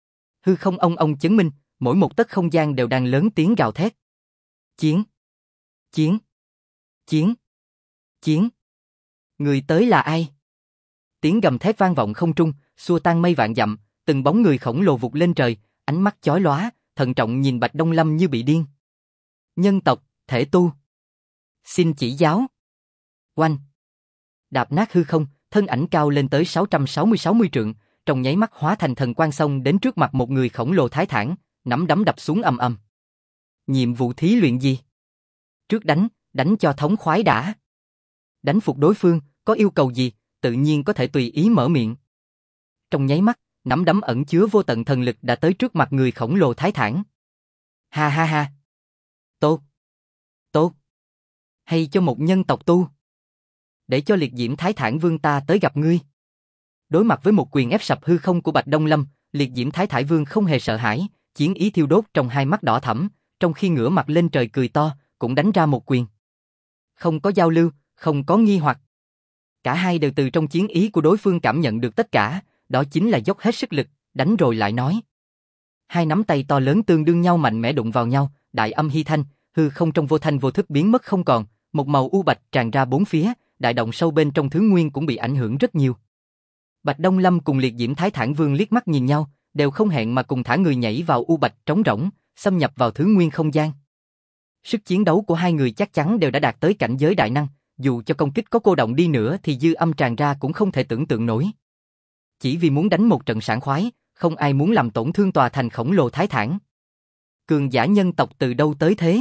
Hư không ông ông chấn minh, mỗi một tấc không gian đều đang lớn tiếng gào thét. Chiến, chiến, chiến, chiến. Người tới là ai? Tiếng gầm thét vang vọng không trung, xua tan mây vạn dặm, từng bóng người khổng lồ vụt lên trời, ánh mắt chói lóa, thận trọng nhìn Bạch Đông Lâm như bị điên. Nhân tộc, thể tu. Xin chỉ giáo. Oanh. Đạp nát hư không, thân ảnh cao lên tới 660 trượng, trong nháy mắt hóa thành thần quang xông đến trước mặt một người khổng lồ thái thản, nắm đấm đập xuống ầm ầm. Nhiệm vụ thí luyện gì? Trước đánh cho thống khoái đã. Đánh phục đối phương, có yêu cầu gì, tự nhiên có thể tùy ý mở miệng. Trong nháy mắt, nắm đấm ẩn chứa vô tận thần lực đã tới trước mặt người khổng lồ thái thản. Ha ha ha. Tốt. Tốt. Hay cho một nhân tộc tu. Để cho liệt diễm thái thản vương ta tới gặp ngươi. Đối mặt với một quyền ép sập hư không của Bạch Đông Lâm, liệt diễm thái thản vương không hề sợ hãi, chiến ý thiêu đốt trong hai mắt đỏ thẫm, trong khi ngửa mặt lên trời cười to, cũng đánh ra một quyền. Không có giao lưu, không có nghi hoặc. Cả hai đều từ trong chiến ý của đối phương cảm nhận được tất cả, đó chính là dốc hết sức lực, đánh rồi lại nói. Hai nắm tay to lớn tương đương nhau mạnh mẽ đụng vào nhau, đại âm hy thanh, hư không trong vô thanh vô thức biến mất không còn, một màu u bạch tràn ra bốn phía, đại động sâu bên trong thứ nguyên cũng bị ảnh hưởng rất nhiều. Bạch Đông Lâm cùng liệt diễm thái thản vương liếc mắt nhìn nhau, đều không hẹn mà cùng thả người nhảy vào u bạch trống rỗng, xâm nhập vào thứ nguyên không gian. Sức chiến đấu của hai người chắc chắn đều đã đạt tới cảnh giới đại năng, dù cho công kích có cô động đi nữa thì dư âm tràn ra cũng không thể tưởng tượng nổi. Chỉ vì muốn đánh một trận sảng khoái, không ai muốn làm tổn thương tòa thành khổng lồ thái thản. Cường giả nhân tộc từ đâu tới thế?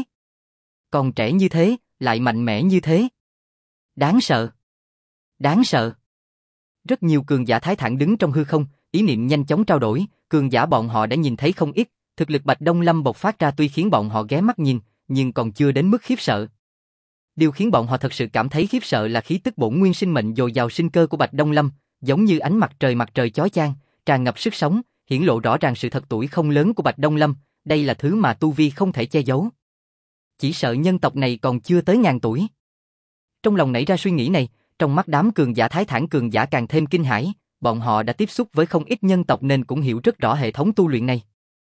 Còn trẻ như thế, lại mạnh mẽ như thế. Đáng sợ. Đáng sợ. Rất nhiều cường giả thái thản đứng trong hư không, ý niệm nhanh chóng trao đổi, cường giả bọn họ đã nhìn thấy không ít, thực lực Bạch Đông Lâm bộc phát ra tuy khiến bọn họ ghé mắt nhìn, nhưng còn chưa đến mức khiếp sợ. Điều khiến bọn họ thật sự cảm thấy khiếp sợ là khí tức bổn nguyên sinh mệnh dồi dào sinh cơ của Bạch Đông Lâm, giống như ánh mặt trời chói chang, tràn ngập sức sống, hiển lộ rõ ràng sự thật tuổi không lớn của Bạch Đông Lâm, đây là thứ mà tu vi không thể che giấu. Chỉ sợ nhân tộc này còn chưa tới ngàn tuổi. Trong lòng nảy ra suy nghĩ này, trong mắt đám cường giả thái thản cường giả càng thêm kinh hãi, bọn họ đã tiếp xúc với không ít nhân tộc nên cũng hiểu rất rõ hệ thống tu luyện này.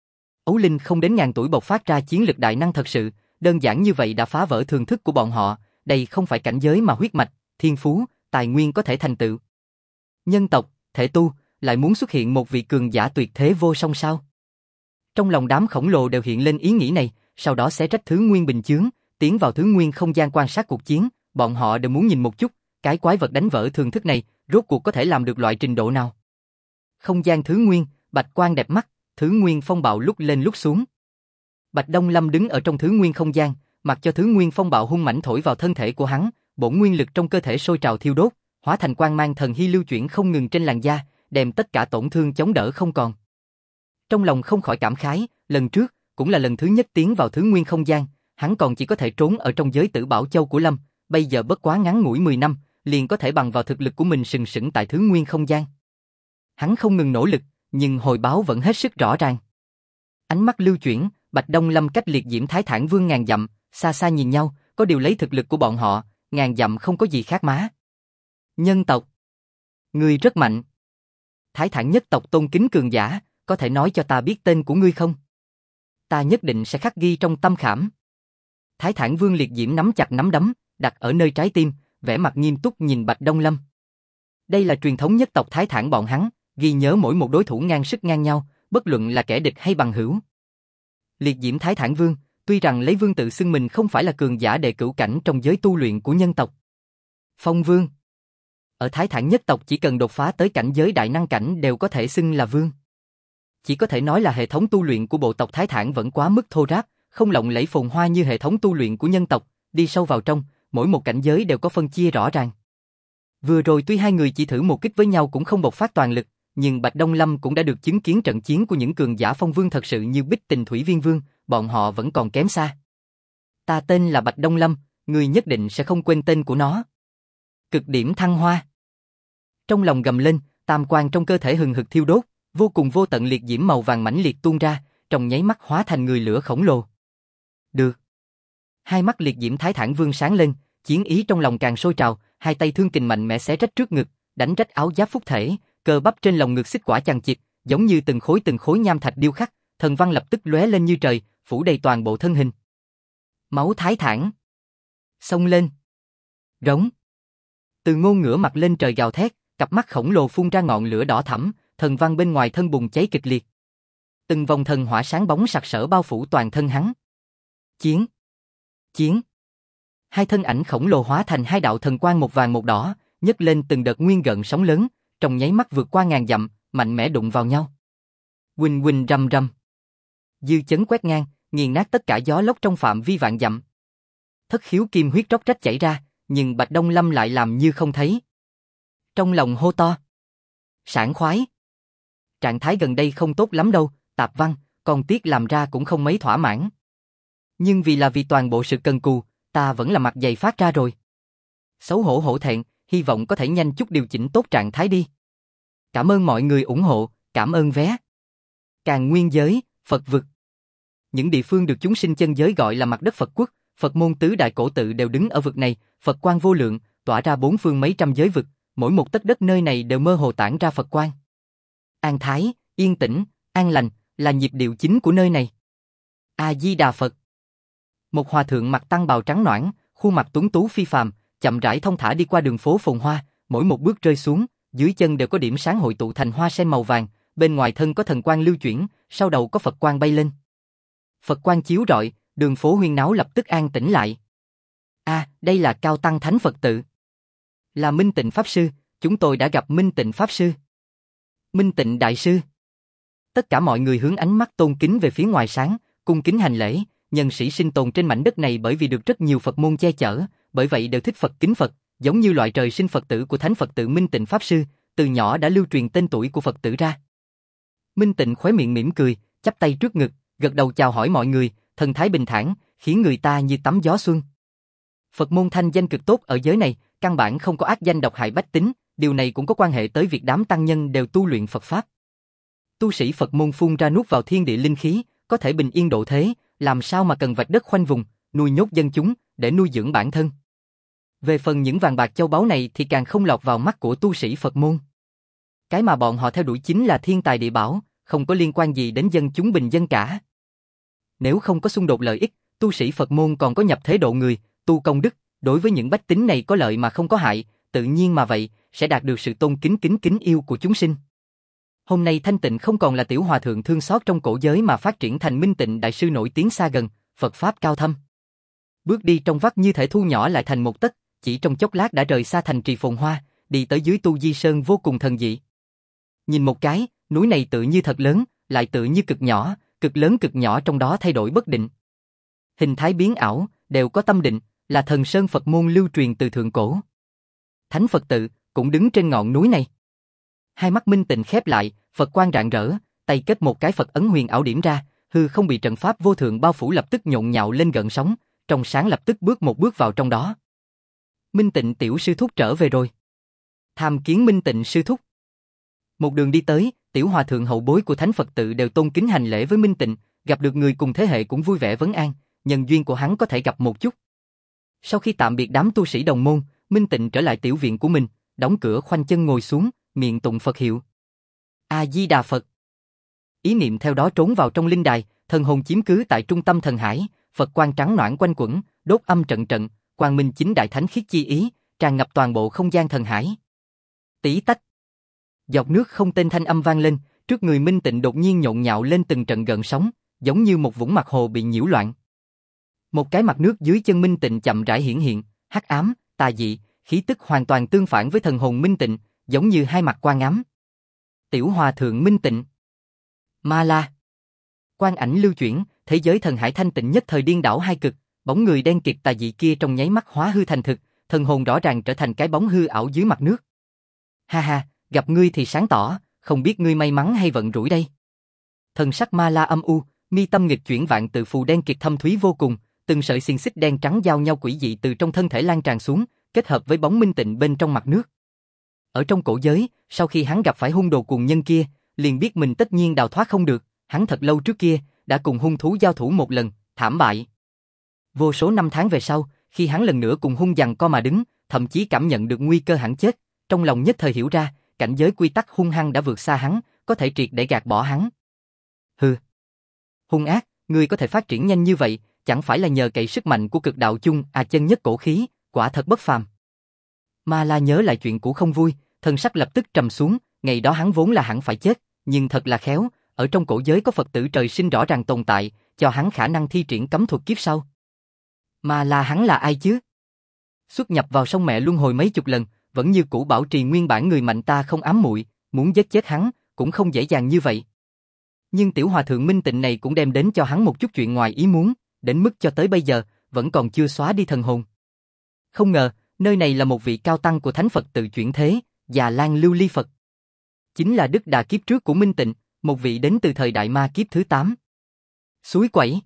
Ấu Linh không đến ngàn tuổi bộc phát ra chiến lực đại năng thật sự, đơn giản như vậy đã phá vỡ thường thức của bọn họ, đây không phải cảnh giới mà huyết mạch, thiên phú, tài nguyên có thể thành tựu. Nhân tộc, thể tu, lại muốn xuất hiện một vị cường giả tuyệt thế vô song sao? Trong lòng đám khổng lồ đều hiện lên ý nghĩ này, sau đó xé rách thứ nguyên bình chướng, tiến vào thứ nguyên không gian quan sát cuộc chiến, bọn họ đều muốn nhìn một chút, cái quái vật đánh vỡ thường thức này, rốt cuộc có thể làm được loại trình độ nào. Không gian thứ nguyên, bạch quang đẹp mắt, thứ nguyên phong bạo lúc lên lúc xuống. Bạch Đông Lâm đứng ở trong thứ nguyên không gian, mặc cho thứ nguyên phong bạo hung mãnh thổi vào thân thể của hắn, bổn nguyên lực trong cơ thể sôi trào thiêu đốt, hóa thành quang mang thần hy lưu chuyển không ngừng trên làn da, đem tất cả tổn thương chống đỡ không còn. Trong lòng không khỏi cảm khái, lần trước cũng là lần thứ nhất tiến vào thứ nguyên không gian, hắn còn chỉ có thể trốn ở trong giới tử bảo châu của Lâm, bây giờ bất quá ngắn ngủi 10 năm, liền có thể bằng vào thực lực của mình sừng sững tại thứ nguyên không gian. Hắn không ngừng nỗ lực, nhưng hồi báo vẫn hết sức rõ ràng. Ánh mắt lưu chuyển, Bạch Đông Lâm cách liệt diễm thái thản vương ngàn dặm, xa xa nhìn nhau, có điều lấy thực lực của bọn họ, ngàn dặm không có gì khác má. Nhân tộc, ngươi rất mạnh. Thái thản nhất tộc tôn kính cường giả, có thể nói cho ta biết tên của ngươi không? Ta nhất định sẽ khắc ghi trong tâm khảm. Thái thản vương liệt diễm nắm chặt nắm đấm, đặt ở nơi trái tim, vẻ mặt nghiêm túc nhìn Bạch Đông Lâm. Đây là truyền thống nhất tộc thái thản bọn hắn, ghi nhớ mỗi một đối thủ ngang sức ngang nhau, bất luận là kẻ địch hay bằng hữu. Liệt diễm thái thản vương, tuy rằng lấy vương tự xưng mình không phải là cường giả đệ cửu cảnh trong giới tu luyện của nhân tộc. Phong vương. Ở Thái Thản nhất tộc chỉ cần đột phá tới cảnh giới đại năng cảnh đều có thể xưng là vương. Chỉ có thể nói là hệ thống tu luyện của bộ tộc Thái Thản vẫn quá mức thô ráp, không lộng lẫy phồn hoa như hệ thống tu luyện của nhân tộc, đi sâu vào trong, mỗi một cảnh giới đều có phân chia rõ ràng. Vừa rồi tuy hai người chỉ thử một kích với nhau cũng không bộc phát toàn lực, nhưng Bạch Đông Lâm cũng đã được chứng kiến trận chiến của những cường giả phong vương thật sự như Bích Tình Thủy Viên Vương, bọn họ vẫn còn kém xa. Ta tên là Bạch Đông Lâm, người nhất định sẽ không quên tên của nó. Cực điểm thăng hoa. Trong lòng gầm lên, tam quan trong cơ thể hừng hực thiêu đốt, vô cùng vô tận liệt diễm màu vàng mãnh liệt tuôn ra, trong nháy mắt hóa thành người lửa khổng lồ. Được. Hai mắt liệt diễm Thái Thản Vương sáng lên, chiến ý trong lòng càng sôi trào, hai tay thương kình mạnh mẽ xé rách trước ngực, đánh rách áo giáp phúc thể, cơ bắp trên lồng ngực xích quả chằng chịt, giống như từng khối nham thạch điêu khắc, thần văn lập tức lóe lên như trời, phủ đầy toàn bộ thân hình. Máu Thái Thản. Xông lên. Rống. Từ Ngôn ngửa mặt lên trời gào thét, cặp mắt khổng lồ phun ra ngọn lửa đỏ thẫm, thần văn bên ngoài thân bùng cháy kịch liệt. Từng vòng thần hỏa sáng bóng sặc sỡ bao phủ toàn thân hắn. Chiến. Chiến. Hai thân ảnh khổng lồ hóa thành hai đạo thần quang một vàng một đỏ, nhấc lên từng đợt nguyên gợn sóng lớn, trong nháy mắt vượt qua ngàn dặm, mạnh mẽ đụng vào nhau. Huỳnh huỳnh rầm rầm. Dư chấn quét ngang, nghiền nát tất cả gió lốc trong phạm vi vạn dặm. Thất khiếu kim huyết róc rách chảy ra, nhưng Bạch Đông Lâm lại làm như không thấy. Trong lòng hô to. Sảng khoái. Trạng thái gần đây không tốt lắm đâu, Tạp Văn, còn tiếc làm ra cũng không mấy thỏa mãn. Nhưng vì toàn bộ sự cần cù, ta vẫn là mặt dày phát ra rồi. Xấu hổ hổ thẹn, hy vọng có thể nhanh chút điều chỉnh tốt trạng thái đi. Cảm ơn mọi người ủng hộ, cảm ơn vé. Càn Nguyên giới, Phật vực. Những địa phương được chúng sinh chân giới gọi là mặt đất Phật quốc, Phật môn tứ đại cổ tự đều đứng ở vực này, Phật quang vô lượng, tỏa ra bốn phương mấy trăm giới vực, mỗi một tấc đất nơi này đều mơ hồ tản ra Phật quang. An thái, yên tĩnh, an lành, là nhịp điệu chính của nơi này. A-di-đà Phật. Một hòa thượng mặc tăng bào trắng nõn, khuôn mặt tuấn tú phi phàm, chậm rãi thong thả đi qua đường phố phồn hoa, mỗi một bước rơi xuống, dưới chân đều có điểm sáng hội tụ thành hoa sen màu vàng, bên ngoài thân có thần quang lưu chuyển, sau đầu có Phật quang bay lên. Phật quang chiếu rọi, đường phố huyên náo lập tức an tĩnh lại. Đây là Cao Tăng Thánh Phật tự. Là Minh Tịnh Pháp Sư, chúng tôi đã gặp Minh Tịnh Pháp Sư. Minh Tịnh Đại Sư. Tất cả mọi người hướng ánh mắt tôn kính về phía ngoài sáng, cung kính hành lễ, nhân sĩ sinh tồn trên mảnh đất này bởi vì được rất nhiều Phật môn che chở, bởi vậy đều thích Phật kính Phật, giống như loại trời sinh Phật tử của Thánh Phật tự Minh Tịnh Pháp Sư, từ nhỏ đã lưu truyền tên tuổi của Phật tử ra. Minh Tịnh khóe miệng mỉm cười, chắp tay trước ngực, gật đầu chào hỏi mọi người, thần thái bình thản, khiến người ta như tắm gió xuân. Phật môn thanh danh cực tốt ở giới này, căn bản không có ác danh độc hại bách tính, điều này cũng có quan hệ tới việc đám tăng nhân đều tu luyện Phật Pháp. Tu sĩ Phật môn phun ra nuốt vào thiên địa linh khí, có thể bình yên độ thế, làm sao mà cần vạch đất khoanh vùng, nuôi nhốt dân chúng, để nuôi dưỡng bản thân. Về phần những vàng bạc châu báu này thì càng không lọt vào mắt của tu sĩ Phật môn. Cái mà bọn họ theo đuổi chính là thiên tài địa bảo, không có liên quan gì đến dân chúng bình dân cả. Nếu không có xung đột lợi ích, tu sĩ Phật môn còn có nhập thế độ người, tu công đức, đối với những bách tính này có lợi mà không có hại, tự nhiên mà vậy, sẽ đạt được sự tôn kính yêu của chúng sinh. Hôm nay Thanh Tịnh không còn là tiểu hòa thượng thương xót trong cổ giới mà phát triển thành Minh Tịnh Đại Sư nổi tiếng xa gần, Phật Pháp cao thâm. Bước đi trong vắt như thể thu nhỏ lại thành một tấc, chỉ trong chốc lát đã rời xa thành trì phồn hoa, đi tới dưới Tu Di Sơn vô cùng thần dị. Nhìn một cái, núi này tự như thật lớn, lại tự như cực nhỏ, cực lớn cực nhỏ trong đó thay đổi bất định. Hình thái biến ảo, đều có tâm định, là thần sơn Phật môn lưu truyền từ thượng cổ. Thánh Phật tự cũng đứng trên ngọn núi này. Hai mắt Minh Tịnh khép lại, Phật quang rạng rỡ, tay kết một cái Phật ấn huyền ảo điểm ra, hư không bị trận pháp vô thượng bao phủ lập tức nhộn nhạo lên gợn sóng, trong sáng lập tức bước một bước vào trong đó. Minh Tịnh tiểu sư thúc trở về rồi. Tham kiến Minh Tịnh sư thúc. Một đường đi tới, tiểu hòa thượng hậu bối của Thánh Phật tự đều tôn kính hành lễ với Minh Tịnh, gặp được người cùng thế hệ cũng vui vẻ vấn an, nhân duyên của hắn có thể gặp một chút. Sau khi tạm biệt đám tu sĩ đồng môn, Minh Tịnh trở lại tiểu viện của mình, đóng cửa khoanh chân ngồi xuống, miệng tụng Phật hiệu. A-di-đà Phật. Ý niệm theo đó trốn vào trong linh đài, thần hồn chiếm cứ tại trung tâm thần hải, Phật quang trắng noãn quanh quẩn, đốt âm trận trận, quang minh chính đại thánh khiết chi ý, tràn ngập toàn bộ không gian thần hải. Tí tách. Giọt nước không tên thanh âm vang lên, trước người Minh Tịnh đột nhiên nhộn nhạo lên từng trận gợn sóng, giống như một vũng mặt hồ bị nhiễu loạn. Một cái mặt nước dưới chân Minh Tịnh chậm rãi hiển hiện, hắc ám, tà dị, khí tức hoàn toàn tương phản với thần hồn minh tịnh, giống như hai mặt quan ám. Tiểu hòa thượng minh tịnh. Ma La. Quang ảnh lưu chuyển, thế giới thần hải thanh tịnh nhất thời điên đảo hai cực, bóng người đen kịt tà dị kia trong nháy mắt hóa hư thành thực, thần hồn rõ ràng trở thành cái bóng hư ảo dưới mặt nước. Ha ha, gặp ngươi thì sáng tỏ, không biết ngươi may mắn hay vận rủi đây. Thần sắc Ma La âm u, mi tâm nghịch chuyển vạn tự phù đen kịt thâm thúy vô cùng, từng sợi xiềng xích đen trắng giao nhau quỷ dị từ trong thân thể lan tràn xuống, kết hợp với bóng minh tịnh bên trong mặt nước. Ở trong cổ giới, sau khi hắn gặp phải hung đồ cuồng nhân kia, liền biết mình tất nhiên đào thoát không được, hắn thật lâu trước kia đã cùng hung thú giao thủ một lần, thảm bại. Vô số năm tháng về sau, khi hắn lần nữa cùng hung giằng co mà đứng, thậm chí cảm nhận được nguy cơ hẳn chết, trong lòng nhất thời hiểu ra, cảnh giới quy tắc hung hăng đã vượt xa hắn, có thể triệt để gạt bỏ hắn. Hừ, hung ác, ngươi có thể phát triển nhanh như vậy, chẳng phải là nhờ cậy sức mạnh của cực đạo chung chân nhất cổ khí, quả thật bất phàm. Ma La nhớ lại chuyện cũ không vui, thần sắc lập tức trầm xuống, ngày đó hắn vốn là hẳn phải chết, nhưng thật là khéo, ở trong cổ giới có Phật tử trời sinh rõ ràng tồn tại, cho hắn khả năng thi triển cấm thuật kiếp sau. Ma La hắn là ai chứ? Xuất nhập vào sông mẹ luân hồi mấy chục lần, vẫn như cũ bảo trì nguyên bản người mạnh ta không ám muội, muốn giết chết hắn cũng không dễ dàng như vậy. Nhưng tiểu hòa thượng minh tịnh này cũng đem đến cho hắn một chút chuyện ngoài ý muốn, đến mức cho tới bây giờ vẫn còn chưa xóa đi thần hồn. Không ngờ, nơi này là một vị cao tăng của Thánh Phật tự chuyển thế, Già Lan Lưu Ly Phật. Chính là Đức Đà kiếp trước của Minh Tịnh, một vị đến từ thời Đại Ma kiếp thứ 8. Suối quẩy.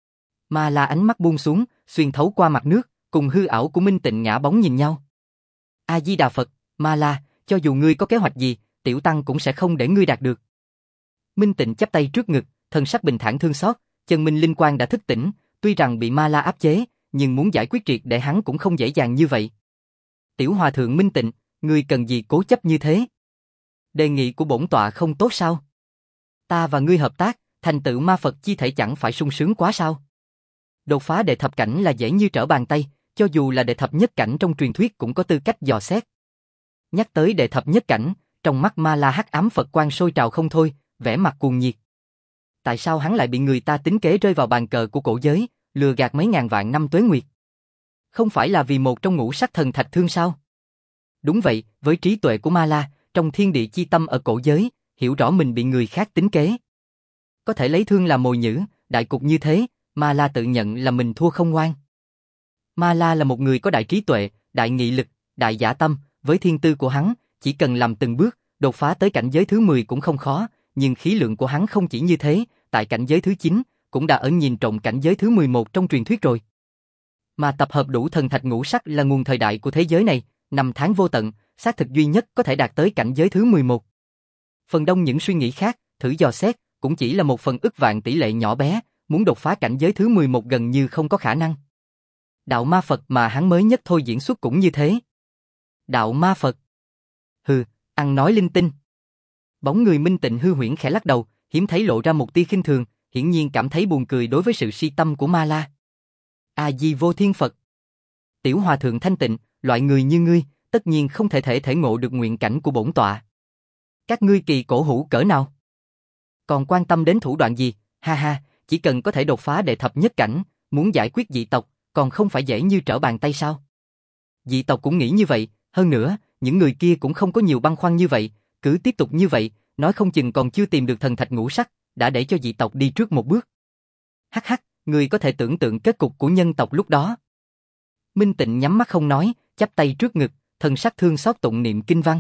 Ma La ánh mắt buông xuống, xuyên thấu qua mặt nước, cùng hư ảo của Minh Tịnh ngã bóng nhìn nhau. A Di Đà Phật, Ma La, cho dù ngươi có kế hoạch gì, tiểu tăng cũng sẽ không để ngươi đạt được. Minh Tịnh chắp tay trước ngực, thần sắc bình thản thương xót, chân minh linh quang đã thức tỉnh, tuy rằng bị Ma La áp chế, nhưng muốn giải quyết triệt để hắn cũng không dễ dàng như vậy. Tiểu hòa thượng Minh Tịnh, ngươi cần gì cố chấp như thế? Đề nghị của bổn tọa không tốt sao? Ta và ngươi hợp tác, thành tựu ma Phật chi thể chẳng phải sung sướng quá sao? Đột phá đệ thập cảnh là dễ như trở bàn tay, cho dù là đệ thập nhất cảnh trong truyền thuyết cũng có tư cách dò xét. Nhắc tới đệ thập nhất cảnh, trong mắt Ma La hắc ám Phật quang sôi trào không thôi, vẻ mặt cuồng nhiệt. Tại sao hắn lại bị người ta tính kế rơi vào bàn cờ của cổ giới, lừa gạt mấy ngàn vạn năm tuế nguyệt? Không phải là vì một trong ngũ sắc thần thạch thương sao? Đúng vậy, với trí tuệ của Ma La, trong thiên địa chi tâm ở cổ giới, hiểu rõ mình bị người khác tính kế. Có thể lấy thương làm mồi nhử, đại cục như thế, Ma La tự nhận là mình thua không ngoan. Ma La là một người có đại trí tuệ, đại nghị lực, đại dã tâm, với thiên tư của hắn, chỉ cần làm từng bước, đột phá tới cảnh giới thứ 10 cũng không khó, nhưng khí lượng của hắn không chỉ như thế, tại cảnh giới thứ 9, cũng đã ở nhìn trộm cảnh giới thứ 11 trong truyền thuyết rồi. Mà tập hợp đủ thần thạch ngũ sắc là nguồn thời đại của thế giới này, năm tháng vô tận, xác thực duy nhất có thể đạt tới cảnh giới thứ 11. Phần đông những suy nghĩ khác, thử dò xét, cũng chỉ là một phần ức vạn tỷ lệ nhỏ bé, muốn đột phá cảnh giới thứ 11 gần như không có khả năng. Đạo ma Phật mà hắn mới nhất thôi diễn xuất cũng như thế. Đạo ma Phật. Hừ, ăn nói linh tinh. Bóng người Minh Tịnh hư huyễn khẽ lắc đầu, hiếm thấy lộ ra một tia khinh thường, hiển nhiên cảm thấy buồn cười đối với sự si tâm của Ma La. A Di Vô Thiên Phật. Tiểu hòa thượng thanh tịnh, loại người như ngươi, tất nhiên không thể ngộ được nguyện cảnh của bổn tọa. Các ngươi kỳ cổ hủ cỡ nào? Còn quan tâm đến thủ đoạn gì? Ha ha, chỉ cần có thể đột phá đệ thập nhất cảnh, muốn giải quyết dị tộc, còn không phải dễ như trở bàn tay sao? Dị tộc cũng nghĩ như vậy, hơn nữa, những người kia cũng không có nhiều băn khoăn như vậy, cứ tiếp tục như vậy, nói không chừng còn chưa tìm được thần thạch ngũ sắc, đã để cho dị tộc đi trước một bước. Hắc hắc, người có thể tưởng tượng kết cục của nhân tộc lúc đó. Minh Tịnh nhắm mắt không nói, chắp tay trước ngực, thần sắc thương xót tụng niệm kinh văn.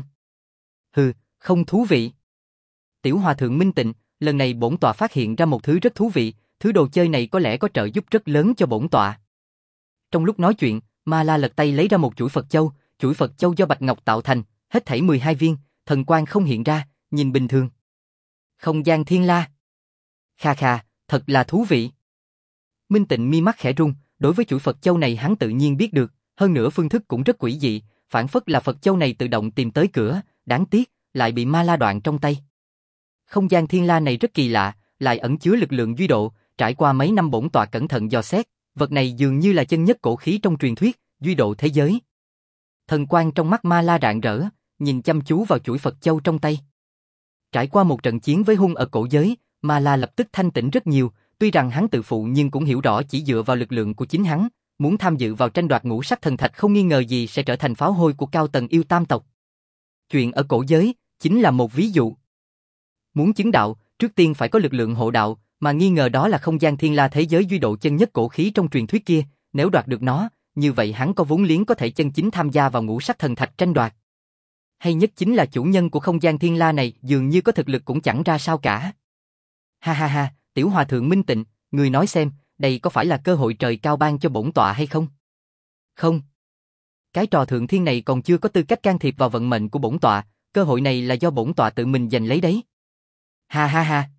Hừ, không thú vị. Tiểu hòa thượng Minh Tịnh, lần này bổn tọa phát hiện ra một thứ rất thú vị, thứ đồ chơi này có lẽ có trợ giúp rất lớn cho bổn tọa. Trong lúc nói chuyện, Ma La lật tay lấy ra một chuỗi Phật châu do bạch ngọc tạo thành, hết thảy 12 viên, thần quang không hiện ra, nhìn bình thường. Không gian thiên la. Kha kha, thật là thú vị. Minh Tịnh mi mắt khẽ rung, đối với chuỗi Phật châu này hắn tự nhiên biết được, hơn nữa phương thức cũng rất quỷ dị, phản phất là Phật châu này tự động tìm tới cửa, đáng tiếc, lại bị Ma La đoạn trong tay. Không gian thiên la này rất kỳ lạ, lại ẩn chứa lực lượng duy độ, trải qua mấy năm bổn tọa cẩn thận dò xét, vật này dường như là chân nhất cổ khí trong truyền thuyết, duy độ thế giới. Thần quang trong mắt Ma La rạng rỡ, nhìn chăm chú vào chuỗi Phật châu trong tay. Trải qua một trận chiến với hung ở cổ giới, Ma La lập tức thanh tĩnh rất nhiều, tuy rằng hắn tự phụ nhưng cũng hiểu rõ chỉ dựa vào lực lượng của chính hắn, muốn tham dự vào tranh đoạt ngũ sắc thần thạch không nghi ngờ gì sẽ trở thành pháo hôi của cao tầng yêu tam tộc. Chuyện ở cổ giới chính là một ví dụ. Muốn chứng đạo, trước tiên phải có lực lượng hộ đạo, mà nghi ngờ đó là không gian thiên la thế giới duy độ chân nhất cổ khí trong truyền thuyết kia, nếu đoạt được nó, như vậy hắn có vốn liếng có thể chân chính tham gia vào ngũ sắc thần thạch tranh đoạt. Hay nhất chính là chủ nhân của không gian thiên la này dường như có thực lực cũng chẳng ra sao cả. Ha ha ha, tiểu hòa thượng Minh Tịnh, người nói xem, đây có phải là cơ hội trời cao ban cho bổn tọa hay không? Không. Cái trò thượng thiên này còn chưa có tư cách can thiệp vào vận mệnh của bổn tọa, cơ hội này là do bổn tọa tự mình giành lấy đấy. Ha ha ha.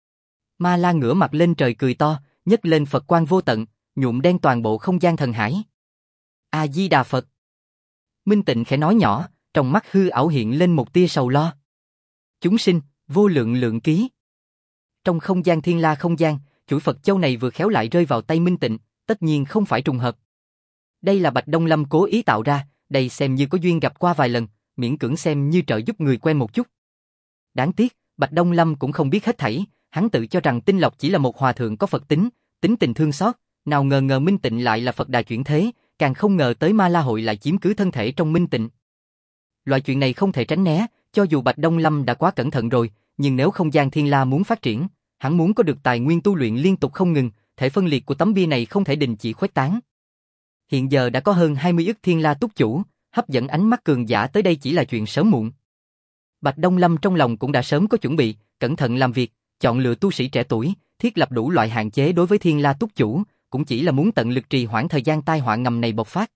Ma La ngửa mặt lên trời cười to, nhấc lên Phật quang vô tận, nhuộm đen toàn bộ không gian thần hải. A Di Đà Phật. Minh Tịnh khẽ nói nhỏ, trong mắt hư ảo hiện lên một tia sầu lo. Chúng sinh, vô lượng lượng ký. Trong không gian thiên la không gian, chuỗi Phật châu này vừa khéo lại rơi vào tay Minh Tịnh, tất nhiên không phải trùng hợp. Đây là Bạch Đông Lâm cố ý tạo ra, đây xem như có duyên gặp qua vài lần, miễn cưỡng xem như trợ giúp người quen một chút. Đáng tiếc, Bạch Đông Lâm cũng không biết hết thảy, hắn tự cho rằng Tinh Lộc chỉ là một hòa thượng có Phật tính, tính tình thương xót, nào ngờ Minh Tịnh lại là Phật đà chuyển thế, càng không ngờ tới Ma La hội lại chiếm cứ thân thể trong Minh Tịnh. Loại chuyện này không thể tránh né, cho dù Bạch Đông Lâm đã quá cẩn thận rồi, nhưng nếu không gian thiên la muốn phát triển, hắn muốn có được tài nguyên tu luyện liên tục không ngừng, thể phân liệt của tấm bia này không thể đình chỉ khuếch tán. Hiện giờ đã có hơn 20 ức thiên la túc chủ, hấp dẫn ánh mắt cường giả tới đây chỉ là chuyện sớm muộn. Bạch Đông Lâm trong lòng cũng đã sớm có chuẩn bị, cẩn thận làm việc, chọn lựa tu sĩ trẻ tuổi, thiết lập đủ loại hạn chế đối với thiên la túc chủ, cũng chỉ là muốn tận lực trì hoãn thời gian tai họa ngầm này bộc phát.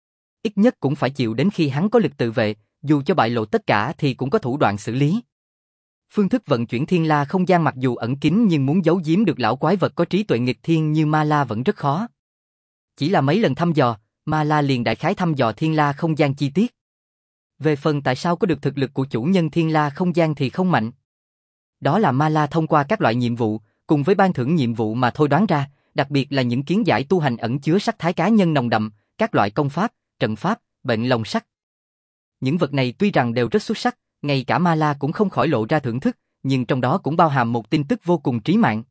Ít nhất cũng phải chịu đến khi hắn có lực tự vệ, dù cho bại lộ tất cả thì cũng có thủ đoạn xử lý. Phương thức vận chuyển thiên la không gian mặc dù ẩn kín nhưng muốn giấu giếm được lão quái vật có trí tuệ nghịch thiên như Ma La vẫn rất khó. Chỉ là mấy lần thăm dò, Ma La liền đại khái thăm dò thiên la không gian chi tiết. Về phần tại sao có được thực lực của chủ nhân thiên la không gian thì không mạnh. Đó là Ma La thông qua các loại nhiệm vụ, cùng với ban thưởng nhiệm vụ mà thôi đoán ra, đặc biệt là những kiến giải tu hành ẩn chứa sắc thái cá nhân nồng đậm, các loại công pháp, trận pháp, bệnh lòng sắc. Những vật này tuy rằng đều rất xuất sắc, ngay cả Ma La cũng không khỏi lộ ra thưởng thức, nhưng trong đó cũng bao hàm một tin tức vô cùng trí mạng.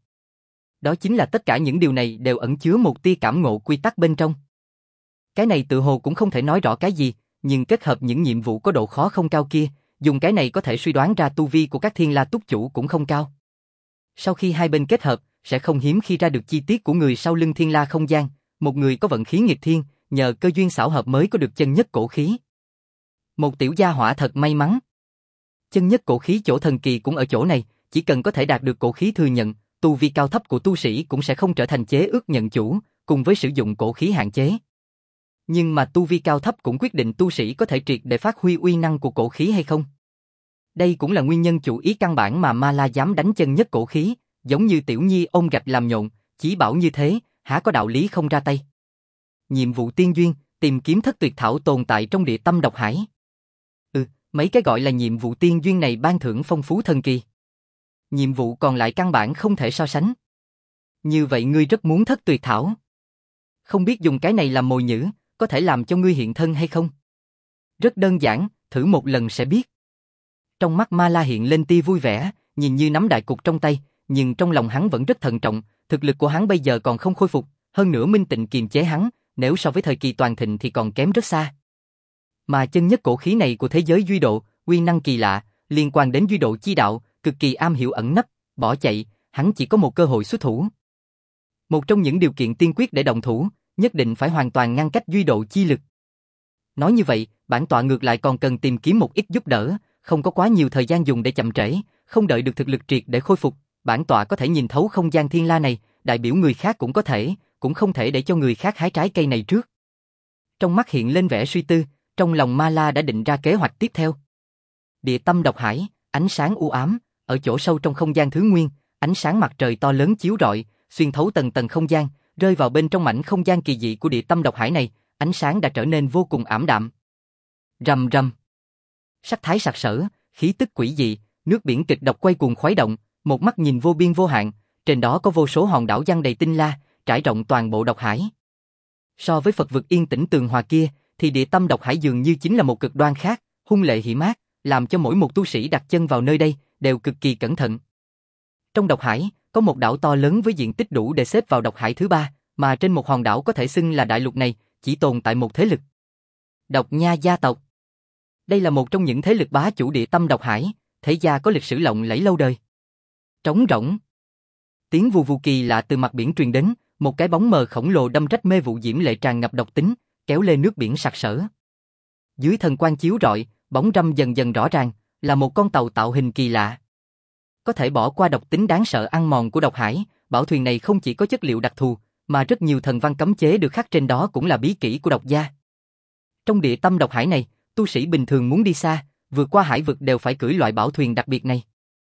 Đó chính là tất cả những điều này đều ẩn chứa một tia cảm ngộ quy tắc bên trong. Cái này tự hồ cũng không thể nói rõ cái gì, nhưng kết hợp những nhiệm vụ có độ khó không cao kia, dùng cái này có thể suy đoán ra tu vi của các thiên la túc chủ cũng không cao. Sau khi hai bên kết hợp, sẽ không hiếm khi ra được chi tiết của người sau lưng thiên la không gian, một người có vận khí nghịch thiên, nhờ cơ duyên xảo hợp mới có được chân nhất cổ khí. Một tiểu gia hỏa thật may mắn. Chân nhất cổ khí chỗ thần kỳ cũng ở chỗ này, chỉ cần có thể đạt được cổ khí thừa nhận, tu vi cao thấp của tu sĩ cũng sẽ không trở thành chế ước nhận chủ, cùng với sử dụng cổ khí hạn chế. Nhưng mà tu vi cao thấp cũng quyết định tu sĩ có thể triệt để phát huy uy năng của cổ khí hay không. Đây cũng là nguyên nhân chủ ý căn bản mà Ma La dám đánh chân nhất cổ khí, giống như tiểu nhi ôm gạch làm nhộn, chỉ bảo như thế, há có đạo lý không ra tay. Nhiệm vụ tiên duyên, tìm kiếm thất tuyệt thảo tồn tại trong địa tâm độc hải. Mấy cái gọi là nhiệm vụ tiên duyên này ban thưởng phong phú thần kỳ. Nhiệm vụ còn lại căn bản không thể so sánh. Như vậy ngươi rất muốn thất tuyệt thảo. Không biết dùng cái này làm mồi nhử, có thể làm cho ngươi hiện thân hay không? Rất đơn giản, thử một lần sẽ biết. Trong mắt Ma La hiện lên tia vui vẻ, nhìn như nắm đại cục trong tay, nhưng trong lòng hắn vẫn rất thận trọng, thực lực của hắn bây giờ còn không khôi phục, hơn nữa Minh Tịnh kiềm chế hắn, nếu so với thời kỳ toàn thịnh thì còn kém rất xa. Mà chân nhất cổ khí này của thế giới duy độ, uy năng kỳ lạ, liên quan đến duy độ chi đạo, cực kỳ am hiểu ẩn nấp, bỏ chạy, hắn chỉ có một cơ hội xuất thủ. Một trong những điều kiện tiên quyết để động thủ, nhất định phải hoàn toàn ngăn cách duy độ chi lực. Nói như vậy, bản tọa ngược lại còn cần tìm kiếm một ít giúp đỡ, không có quá nhiều thời gian dùng để chậm trễ, không đợi được thực lực triệt để khôi phục, bản tọa có thể nhìn thấu không gian thiên la này, đại biểu người khác cũng có thể, cũng không thể để cho người khác hái trái cây này trước. Trong mắt hiện lên vẻ suy tư, trong lòng Ma La đã định ra kế hoạch tiếp theo. Địa tâm độc hải, ánh sáng u ám, ở chỗ sâu trong không gian thứ nguyên, ánh sáng mặt trời to lớn chiếu rọi, xuyên thấu tầng tầng không gian, rơi vào bên trong mảnh không gian kỳ dị của địa tâm độc hải này, ánh sáng đã trở nên vô cùng ảm đạm. Rầm rầm. Sắc thái sặc sỡ, khí tức quỷ dị, nước biển kịch độc quay cuồng khuấy động, một mắt nhìn vô biên vô hạn, trên đó có vô số hòn đảo giăng đầy tinh la, trải rộng toàn bộ độc hải. So với Phật vực yên tĩnh tường hòa kia, thì địa tâm độc hải dường như chính là một cực đoan khác, hung lệ hiểm ác, làm cho mỗi một tu sĩ đặt chân vào nơi đây đều cực kỳ cẩn thận. Trong độc hải, có một đảo to lớn với diện tích đủ để xếp vào độc hải thứ ba, Mà trên một hòn đảo có thể xưng là đại lục này, chỉ tồn tại một thế lực. Độc Nha gia tộc. Đây là một trong những thế lực bá chủ địa tâm độc hải, thế gia có lịch sử lộng lẫy lâu đời. Trống rỗng. Tiếng vù vù kỳ lạ từ mặt biển truyền đến, một cái bóng mờ khổng lồ đâm rách mê vụ diễm lệ tràn ngập độc tính, kéo lê nước biển sặc sỡ. Dưới thần quang chiếu rọi, bóng râm dần dần rõ ràng, là một con tàu tạo hình kỳ lạ. Có thể bỏ qua độc tính đáng sợ ăn mòn của độc hải, bảo thuyền này không chỉ có chất liệu đặc thù, mà rất nhiều thần văn cấm chế được khắc trên đó cũng là bí kỹ của độc gia. Trong địa tâm độc hải này, tu sĩ bình thường muốn đi xa, vượt qua hải vực đều phải cưỡi loại bảo thuyền đặc biệt này.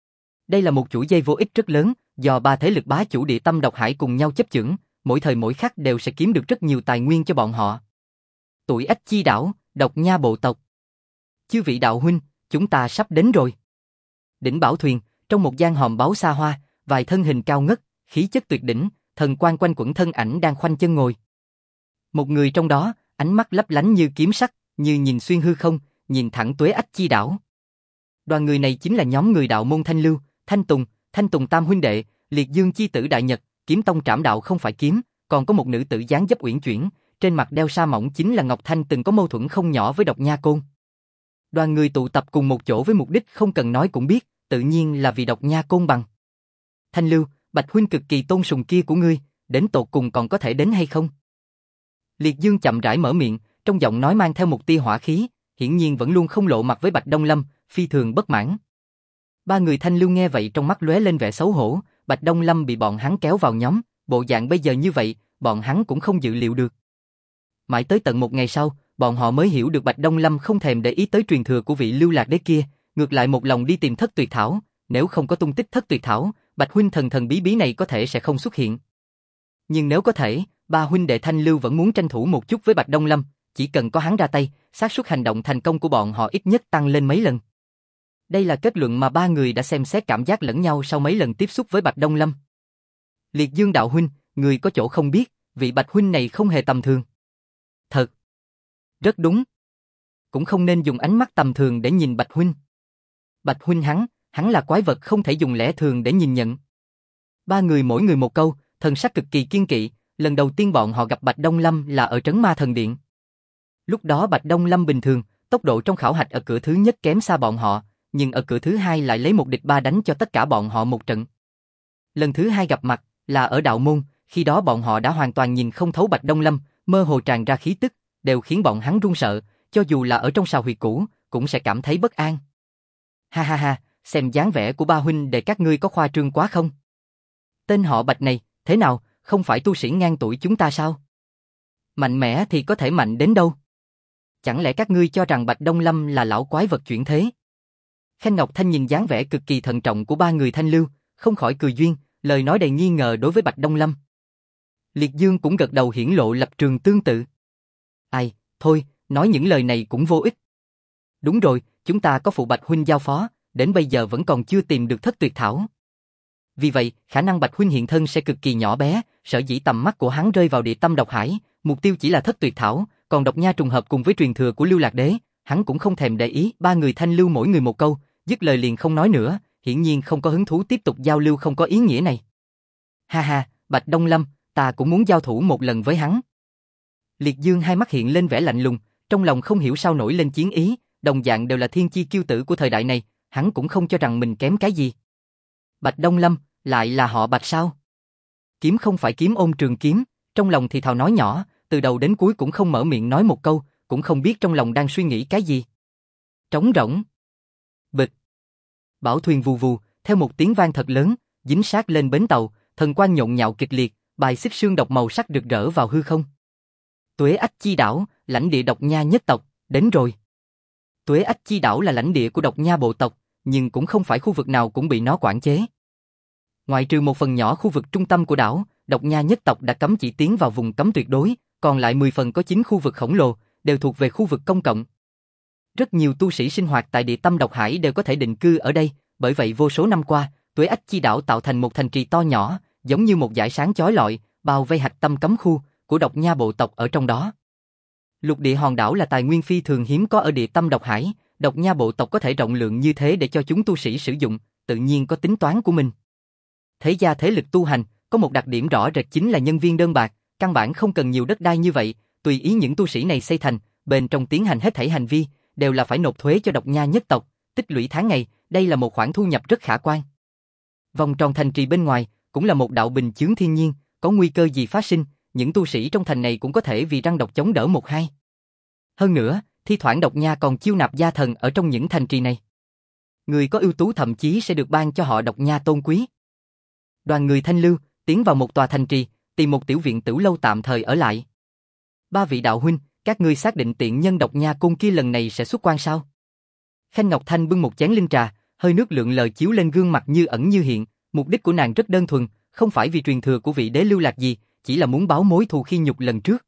Đây là một chuỗi dây vô ích rất lớn, do ba thế lực bá chủ địa tâm độc hải cùng nhau chấp chưởng, mỗi thời mỗi khắc đều sẽ kiếm được rất nhiều tài nguyên cho bọn họ. Tuổi Ách Chi đảo, Độc Nha bộ tộc. Chư vị đạo huynh, chúng ta sắp đến rồi. Đỉnh bảo thuyền, trong một gian hòm báu xa hoa, vài thân hình cao ngất, khí chất tuyệt đỉnh, thần quang quanh quẩn thân ảnh đang khoanh chân ngồi. Một người trong đó, ánh mắt lấp lánh như kiếm sắc, như nhìn xuyên hư không, nhìn thẳng Tuế Ách Chi đảo. Đoàn người này chính là nhóm người đạo môn Thanh Lưu, Thanh Tùng tam huynh đệ, Liệt Dương chi tử Đại Nhật, kiếm tông trảm đạo không phải kiếm, còn có một nữ tử dáng dấp uyển chuyển, trên mặt đeo sa mỏng chính là Ngọc Thanh từng có mâu thuẫn không nhỏ với Độc Nha Côn. Đoàn người tụ tập cùng một chỗ với mục đích không cần nói cũng biết, tự nhiên là vì Độc Nha Côn bằng. Thanh Lưu, Bạch huynh cực kỳ tôn sùng kia của ngươi, đến tột cùng còn có thể đến hay không? Liệt Dương chậm rãi mở miệng, trong giọng nói mang theo một tia hỏa khí, hiển nhiên vẫn luôn không lộ mặt với Bạch Đông Lâm, phi thường bất mãn. Ba người Thanh Lưu nghe vậy trong mắt lóe lên vẻ xấu hổ, Bạch Đông Lâm bị bọn hắn kéo vào nhóm, bộ dạng bây giờ như vậy, bọn hắn cũng không dự liệu được. Mãi tới tận một ngày sau, bọn họ mới hiểu được Bạch Đông Lâm không thèm để ý tới truyền thừa của vị Lưu Lạc Đế kia, ngược lại một lòng đi tìm Thất Tuyệt Thảo, nếu không có tung tích Thất Tuyệt Thảo, Bạch huynh thần thần bí bí này có thể sẽ không xuất hiện. Nhưng nếu có thể, ba huynh đệ Thanh Lưu vẫn muốn tranh thủ một chút với Bạch Đông Lâm, chỉ cần có hắn ra tay, xác suất hành động thành công của bọn họ ít nhất tăng lên mấy lần. Đây là kết luận mà ba người đã xem xét cảm giác lẫn nhau sau mấy lần tiếp xúc với Bạch Đông Lâm. Liệt Dương đạo huynh, người có chỗ không biết, vị Bạch huynh này không hề tầm thường. Thật. Rất đúng. Cũng không nên dùng ánh mắt tầm thường để nhìn Bạch huynh. Bạch huynh hắn là quái vật không thể dùng lẽ thường để nhìn nhận. Ba người mỗi người một câu, thần sắc cực kỳ kiên kỵ, lần đầu tiên bọn họ gặp Bạch Đông Lâm là ở Trấn Ma Thần Điện. Lúc đó Bạch Đông Lâm bình thường, tốc độ trong khảo hạch ở cửa thứ nhất kém xa bọn họ, nhưng ở cửa thứ hai lại lấy 1 địch 3 đánh cho tất cả bọn họ một trận. Lần thứ hai gặp mặt là ở đạo môn, khi đó bọn họ đã hoàn toàn nhìn không thấu Bạch Đông Lâm, mơ hồ tràn ra khí tức, đều khiến bọn hắn run sợ, cho dù là ở trong sào huyệt cũ, cũng sẽ cảm thấy bất an. Ha ha ha, xem dáng vẻ của ba huynh để các ngươi có khoa trương quá không? Tên họ Bạch này, thế nào, không phải tu sĩ ngang tuổi chúng ta sao? Mạnh mẽ thì có thể mạnh đến đâu? Chẳng lẽ các ngươi cho rằng Bạch Đông Lâm là lão quái vật chuyển thế? Khanh Ngọc Thanh nhìn dáng vẻ cực kỳ thận trọng của ba người Thanh Lưu, không khỏi cười duyên, lời nói đầy nghi ngờ đối với Bạch Đông Lâm. Liệt Dương cũng gật đầu hiển lộ lập trường tương tự. Ai, thôi, nói những lời này cũng vô ích. Đúng rồi, chúng ta có phụ Bạch huynh giao phó, đến bây giờ vẫn còn chưa tìm được Thất Tuyệt Thảo. Vì vậy, khả năng Bạch huynh hiện thân sẽ cực kỳ nhỏ bé, sở dĩ tầm mắt của hắn rơi vào địa tâm độc hải, mục tiêu chỉ là Thất Tuyệt Thảo, còn Độc Nha trùng hợp cùng với truyền thừa của Lưu Lạc Đế, hắn cũng không thèm để ý. Ba người Thanh Lưu mỗi người một câu, dứt lời liền không nói nữa, hiển nhiên không có hứng thú tiếp tục giao lưu không có ý nghĩa này. Ha ha, Bạch Đông Lâm, ta cũng muốn giao thủ một lần với hắn. Liệt Dương hai mắt hiện lên vẻ lạnh lùng, trong lòng không hiểu sao nổi lên chiến ý, đồng dạng đều là thiên chi kiêu tử của thời đại này, hắn cũng không cho rằng mình kém cái gì. Bạch Đông Lâm, lại là họ Bạch sao? Kiếm không phải kiếm ôn trường kiếm, trong lòng thì thào nói nhỏ, từ đầu đến cuối cũng không mở miệng nói một câu, cũng không biết trong lòng đang suy nghĩ cái gì. Trống rỗng. Bịch. Bảo thuyền vù vù, theo một tiếng vang thật lớn, dính sát lên bến tàu, thần quang nhộn nhạo kịch liệt, bài xích xương độc màu sắc rực rỡ vào hư không. Tuế Ách Chi đảo, lãnh địa Độc Nha nhất tộc, đến rồi. Tuế Ách Chi đảo là lãnh địa của Độc Nha bộ tộc, nhưng cũng không phải khu vực nào cũng bị nó quản chế. Ngoại trừ một phần nhỏ khu vực trung tâm của đảo, Độc Nha nhất tộc đã cấm chỉ tiến vào vùng cấm tuyệt đối, còn lại 10 phần có 9 khu vực khổng lồ, đều thuộc về khu vực công cộng. Rất nhiều tu sĩ sinh hoạt tại địa tâm độc hải đều có thể định cư ở đây, bởi vậy vô số năm qua, Tuế Ách Chi đảo tạo thành một thành trì to nhỏ, giống như một dải sáng chói lọi, bao vây hạch tâm cấm khu của Độc Nha bộ tộc ở trong đó. Lục địa hòn đảo là tài nguyên phi thường hiếm có ở địa tâm độc hải, Độc Nha bộ tộc có thể rộng lượng như thế để cho chúng tu sĩ sử dụng, tự nhiên có tính toán của mình. Thế gia thế lực tu hành, có một đặc điểm rõ rệt chính là nhân viên đơn bạc, căn bản không cần nhiều đất đai như vậy, tùy ý những tu sĩ này xây thành, bên trong tiến hành hết thảy hành vi, đều là phải nộp thuế cho độc nha nhất tộc, tích lũy tháng ngày, đây là một khoản thu nhập rất khả quan. Vòng tròn thành trì bên ngoài, cũng là một đạo bình chướng thiên nhiên, có nguy cơ gì phát sinh, những tu sĩ trong thành này cũng có thể vì răng độc chống đỡ một hai. Hơn nữa, thi thoảng độc nha còn chiêu nạp gia thần ở trong những thành trì này. Người có ưu tú thậm chí sẽ được ban cho họ độc nha tôn quý. Đoàn người thanh lưu, tiến vào một tòa thành trì, tìm một tiểu viện tửu lâu tạm thời ở lại. Ba vị đạo huynh, các ngươi xác định tiện nhân độc nha côn kia lần này sẽ xuất quan sao? Khanh Ngọc Thanh bưng một chén linh trà, hơi nước lượn lờ chiếu lên gương mặt như ẩn như hiện, mục đích của nàng rất đơn thuần, không phải vì truyền thừa của vị đế lưu lạc gì, chỉ là muốn báo mối thù khi nhục lần trước.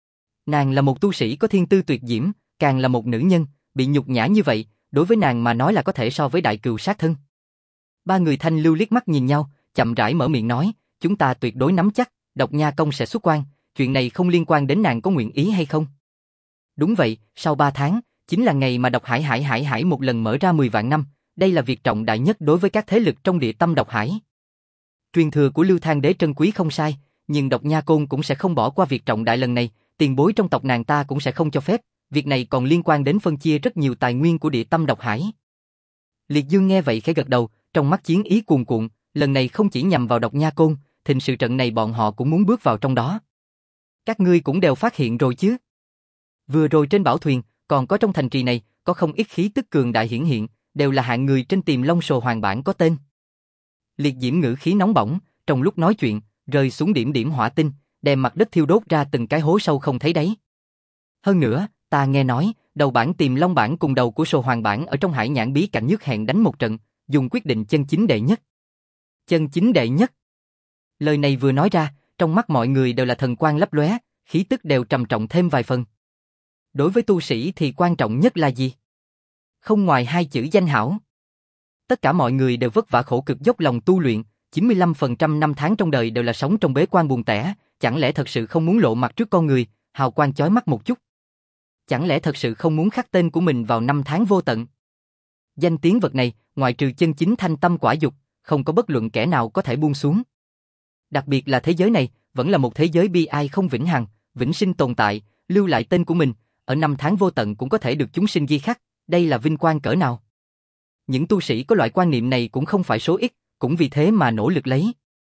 Nàng là một tu sĩ có thiên tư tuyệt diễm, càng là một nữ nhân, bị nhục nhã như vậy, đối với nàng mà nói là có thể so với đại cừu sát thân. Ba người thanh lưu liếc mắt nhìn nhau, chậm rãi mở miệng nói, chúng ta tuyệt đối nắm chắc, độc nha công sẽ xuất quan, chuyện này không liên quan đến nàng có nguyện ý hay không. Đúng vậy, sau 3 tháng, chính là ngày mà độc hải một lần mở ra 10 vạn năm, đây là việc trọng đại nhất đối với các thế lực trong địa tâm độc hải. Truyền thừa của Lưu Thang Đế trân quý không sai, nhưng độc nha côn cũng sẽ không bỏ qua việc trọng đại lần này, tiền bối trong tộc nàng ta cũng sẽ không cho phép, việc này còn liên quan đến phân chia rất nhiều tài nguyên của địa tâm độc hải. Liệt Dương nghe vậy khẽ gật đầu, trong mắt chiến ý cuồn cuộn, lần này không chỉ nhằm vào độc nha côn, thịnh sự trận này bọn họ cũng muốn bước vào trong đó. Các ngươi cũng đều phát hiện rồi chứ? Vừa rồi trên bảo thuyền, còn có trong thành trì này, có không ít khí tức cường đại hiển hiện, đều là hạng người trên Tiềm Long Sồ Hoàng bản có tên. Liệt Diễm ngữ khí nóng bỏng, trong lúc nói chuyện, rơi xuống điểm điểm hỏa tinh, đem mặt đất thiêu đốt ra từng cái hố sâu không thấy đáy. Hơn nữa, ta nghe nói, đầu bản Tiềm Long bản cùng đầu của Sồ Hoàng bản ở trong hải nhãn bí cảnh nhất hẹn đánh một trận, dùng quyết định chân chính đệ nhất. Chân chính đệ nhất. Lời này vừa nói ra, trong mắt mọi người đều là thần quang lấp lóe, khí tức đều trầm trọng thêm vài phần. Đối với tu sĩ thì quan trọng nhất là gì? Không ngoài hai chữ danh hảo. Tất cả mọi người đều vất vả khổ cực dốc lòng tu luyện, 95% năm tháng trong đời đều là sống trong bế quan buồn tẻ, chẳng lẽ thật sự không muốn lộ mặt trước con người, hào quang chói mắt một chút? Chẳng lẽ thật sự không muốn khắc tên của mình vào năm tháng vô tận? Danh tiếng vật này, ngoại trừ chân chính thanh tâm quả dục, không có bất luận kẻ nào có thể buông xuống. Đặc biệt là thế giới này, vẫn là một thế giới bi ai không vĩnh hằng, vĩnh sinh tồn tại, lưu lại tên của mình, ở năm tháng vô tận cũng có thể được chúng sinh ghi khắc, đây là vinh quang cỡ nào. Những tu sĩ có loại quan niệm này cũng không phải số ít, cũng vì thế mà nỗ lực lấy.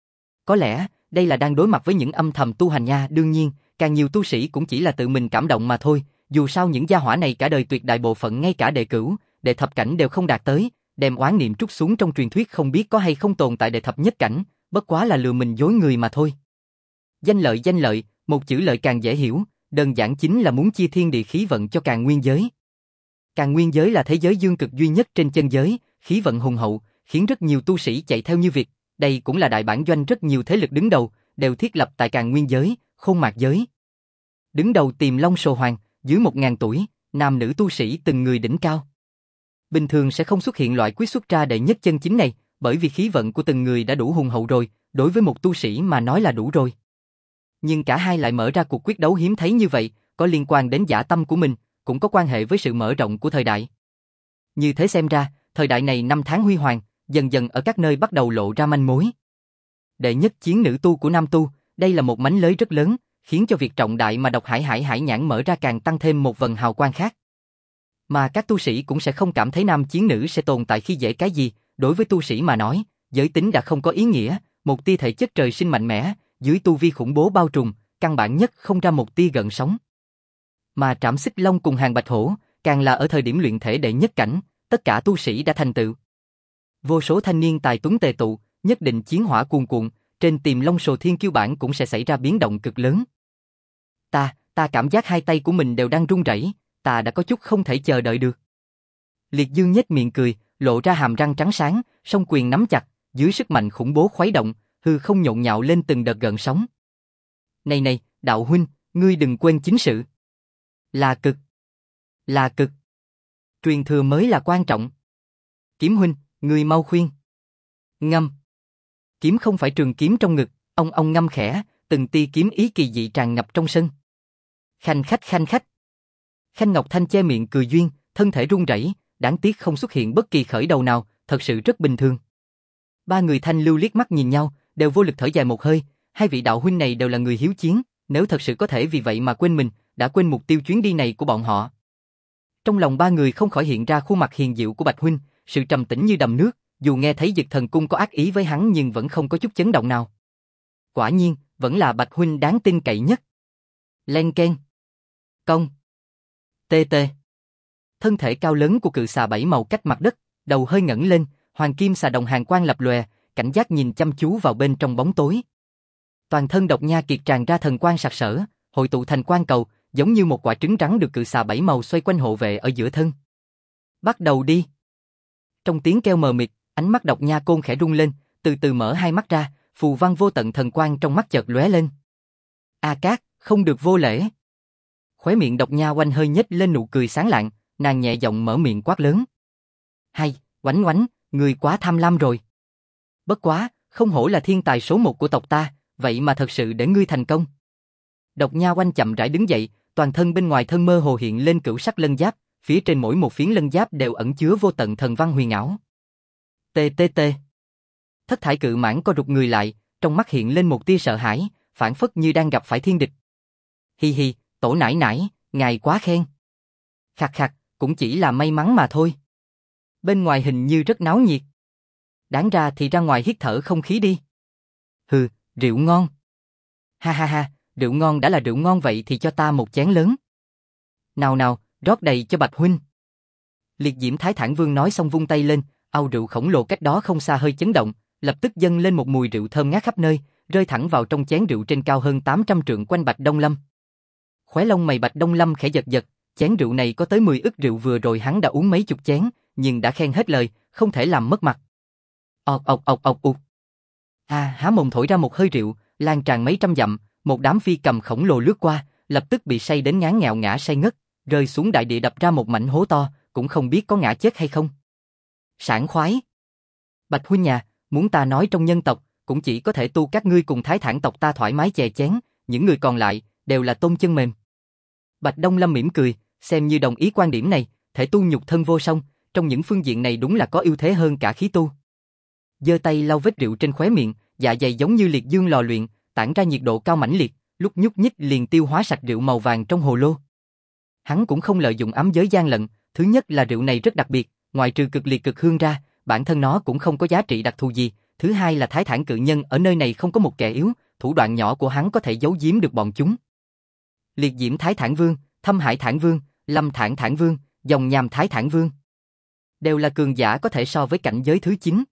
Có lẽ, đây là đang đối mặt với những âm thầm tu hành nha, đương nhiên, càng nhiều tu sĩ cũng chỉ là tự mình cảm động mà thôi, dù sao những gia hỏa này cả đời tuyệt đại bộ phận ngay cả đệ cửu, đệ thập cảnh đều không đạt tới, đem oán niệm trút xuống trong truyền thuyết không biết có hay không tồn tại đệ thập nhất cảnh, bất quá là lừa mình dối người mà thôi. Danh lợi, một chữ lợi càng dễ hiểu, đơn giản chính là muốn chia thiên địa khí vận cho Càn Nguyên giới. Càn Nguyên giới là thế giới dương cực duy nhất trên chân giới, khí vận hùng hậu, khiến rất nhiều tu sĩ chạy theo như việc, đây cũng là đại bản doanh rất nhiều thế lực đứng đầu, đều thiết lập tại Càn Nguyên giới, Khôn Mạc giới. Đứng đầu Tiềm Long Sồ Hoàng, dưới 1000 tuổi, nam nữ tu sĩ từng người đỉnh cao. Bình thường sẽ không xuất hiện loại quyết xuất ra đệ nhất chân chính này, bởi vì khí vận của từng người đã đủ hùng hậu rồi, đối với một tu sĩ mà nói là đủ rồi. Nhưng cả hai lại mở ra cuộc quyết đấu hiếm thấy như vậy, có liên quan đến dã tâm của mình, cũng có quan hệ với sự mở rộng của thời đại. Như thế xem ra, thời đại này năm tháng huy hoàng, dần dần ở các nơi bắt đầu lộ ra manh mối. Đệ nhất chiến nữ tu của nam tu, đây là một mánh lới rất lớn, khiến cho việc trọng đại mà độc hải nhãn mở ra càng tăng thêm một vần hào quang khác. Mà các tu sĩ cũng sẽ không cảm thấy nam chiến nữ sẽ tồn tại khi dễ cái gì, đối với tu sĩ mà nói, giới tính đã không có ý nghĩa, một tia thể chất trời sinh mạnh mẽ, dưới tu vi khủng bố bao trùm, căn bản nhất không ra một tia gợn sóng. Mà Trảm Xích Long cùng Hàng Bạch Hổ, càng là ở thời điểm luyện thể đệ nhất cảnh, tất cả tu sĩ đã thành tựu. Vô số thanh niên tài tuấn tề tụ, nhất định chiến hỏa cuồn cuộn, trên Tiềm Long Sồ Thiên Kiêu bản cũng sẽ xảy ra biến động cực lớn. Ta cảm giác hai tay của mình đều đang run rẩy, ta đã có chút không thể chờ đợi được. Liệt Dương nhếch miệng cười, lộ ra hàm răng trắng sáng, song quyền nắm chặt, dưới sức mạnh khủng bố khuấy động, hư không nhộn nhạo lên từng đợt gợn sóng. Này, đạo huynh, ngươi đừng quên chính sự. Là cực. Truyền thừa mới là quan trọng. Kiếm huynh, ngươi mau khuyên. Ngâm. Kiếm không phải trường kiếm trong ngực, ông ngâm khẽ, từng tia kiếm ý kỳ dị tràn ngập trong sân. Khanh khách. Khanh Ngọc Thanh che miệng cười duyên, thân thể run rẩy, đáng tiếc không xuất hiện bất kỳ khởi đầu nào, thật sự rất bình thường. Ba người thanh lưu liếc mắt nhìn nhau, đều vô lực thở dài một hơi, hai vị đạo huynh này đều là người hiếu chiến, nếu thật sự có thể vì vậy mà quên mình, đã quên mục tiêu chuyến đi này của bọn họ. Trong lòng ba người không khỏi hiện ra khuôn mặt hiền diệu của Bạch huynh, sự trầm tĩnh như đầm nước, dù nghe thấy Dực Thần Cung có ác ý với hắn nhưng vẫn không có chút chấn động nào. Quả nhiên, vẫn là Bạch huynh đáng tin cậy nhất. Len keng. Cong. Tê tê. Thân thể cao lớn của cự xà bảy màu cách mặt đất, đầu hơi ngẩng lên, hoàng kim xà đồng hàn quang lập lòe, cảnh giác nhìn chăm chú vào bên trong bóng tối. Toàn thân độc nha kiệt tràn ra thần quang sặc sỡ, hội tụ thành quang cầu, giống như một quả trứng trắng được cự xà bảy màu xoay quanh hộ vệ ở giữa thân. Bắt đầu đi. Trong tiếng kêu mờ mịt, ánh mắt độc nha côn khẽ rung lên, từ từ mở hai mắt ra, phù văn vô tận thần quang trong mắt chợt lóe lên. A Cát, không được vô lễ. Khóe miệng độc nha oanh hơi nhếch lên nụ cười sáng lạng, nàng nhẹ giọng mở miệng quát lớn. Hay, oánh oánh, người quá tham lam rồi. Bất quá, không hổ là thiên tài số một của tộc ta, vậy mà thật sự để ngươi thành công. Độc nha oanh chậm rãi đứng dậy, toàn thân bên ngoài thân mơ hồ hiện lên cửu sắc lân giáp, phía trên mỗi một phiến lân giáp đều ẩn chứa vô tận thần văn huyền ảo. Tê tê tê. Thất thải cự mãng co rụt người lại, trong mắt hiện lên một tia sợ hãi, phảng phất như đang gặp phải thiên địch. Hi hi, tổ nải nải, ngài quá khen. Khặt khặt, cũng chỉ là may mắn mà thôi. Bên ngoài hình như rất náo nhiệt. Đáng ra thì ra ngoài hít thở không khí đi. Hừ, rượu ngon. Ha ha ha, rượu ngon đã là rượu ngon vậy thì cho ta một chén lớn. Nào nào, rót đầy cho Bạch huynh. Liệt Diễm Thái Thản Vương nói xong vung tay lên, ao rượu khổng lồ cách đó không xa hơi chấn động, lập tức dâng lên một mùi rượu thơm ngát khắp nơi, rơi thẳng vào trong chén rượu trên cao hơn 800 trượng quanh Bạch Đông Lâm. Khóe lông mày Bạch Đông Lâm khẽ giật giật, chén rượu này có tới 10 ức rượu vừa rồi hắn đã uống mấy chục chén, nhưng đã khen hết lời, không thể làm mất mặt. Ọc ọc ọc ọc ục. Há mồm thổi ra một hơi rượu, lan tràn mấy trăm dặm, một đám phi cầm khổng lồ lướt qua, lập tức bị say đến ngán ngạo ngã say ngất, rơi xuống đại địa đập ra một mảnh hố to, cũng không biết có ngã chết hay không. Sảng khoái. Bạch huynh nhà, muốn ta nói trong nhân tộc, cũng chỉ có thể tu các ngươi cùng Thái Thản tộc ta thoải mái chè chén, những người còn lại đều là tôm chân mềm. Bạch Đông Lâm mỉm cười, xem như đồng ý quan điểm này, thể tu nhục thân vô song, trong những phương diện này đúng là có ưu thế hơn cả khí tu. Giơ tay lau vết rượu trên khóe miệng, dạ dày giống như liệt dương lò luyện, tản ra nhiệt độ cao mãnh liệt, lúc nhúc nhích liền tiêu hóa sạch rượu màu vàng trong hồ lô. Hắn cũng không lợi dụng ám giới gian lận, thứ nhất là rượu này rất đặc biệt, ngoài trừ cực liệt cực hương ra, bản thân nó cũng không có giá trị đặc thù gì, thứ hai là Thái Thản cự nhân ở nơi này không có một kẻ yếu, thủ đoạn nhỏ của hắn có thể giấu giếm được bọn chúng. Liệt Diễm Thái Thản Vương, Thâm Hải Thản Vương, Lâm Thản Thản Vương, Dòng Nham Thái Thản Vương, đều là cường giả có thể so với cảnh giới thứ 9.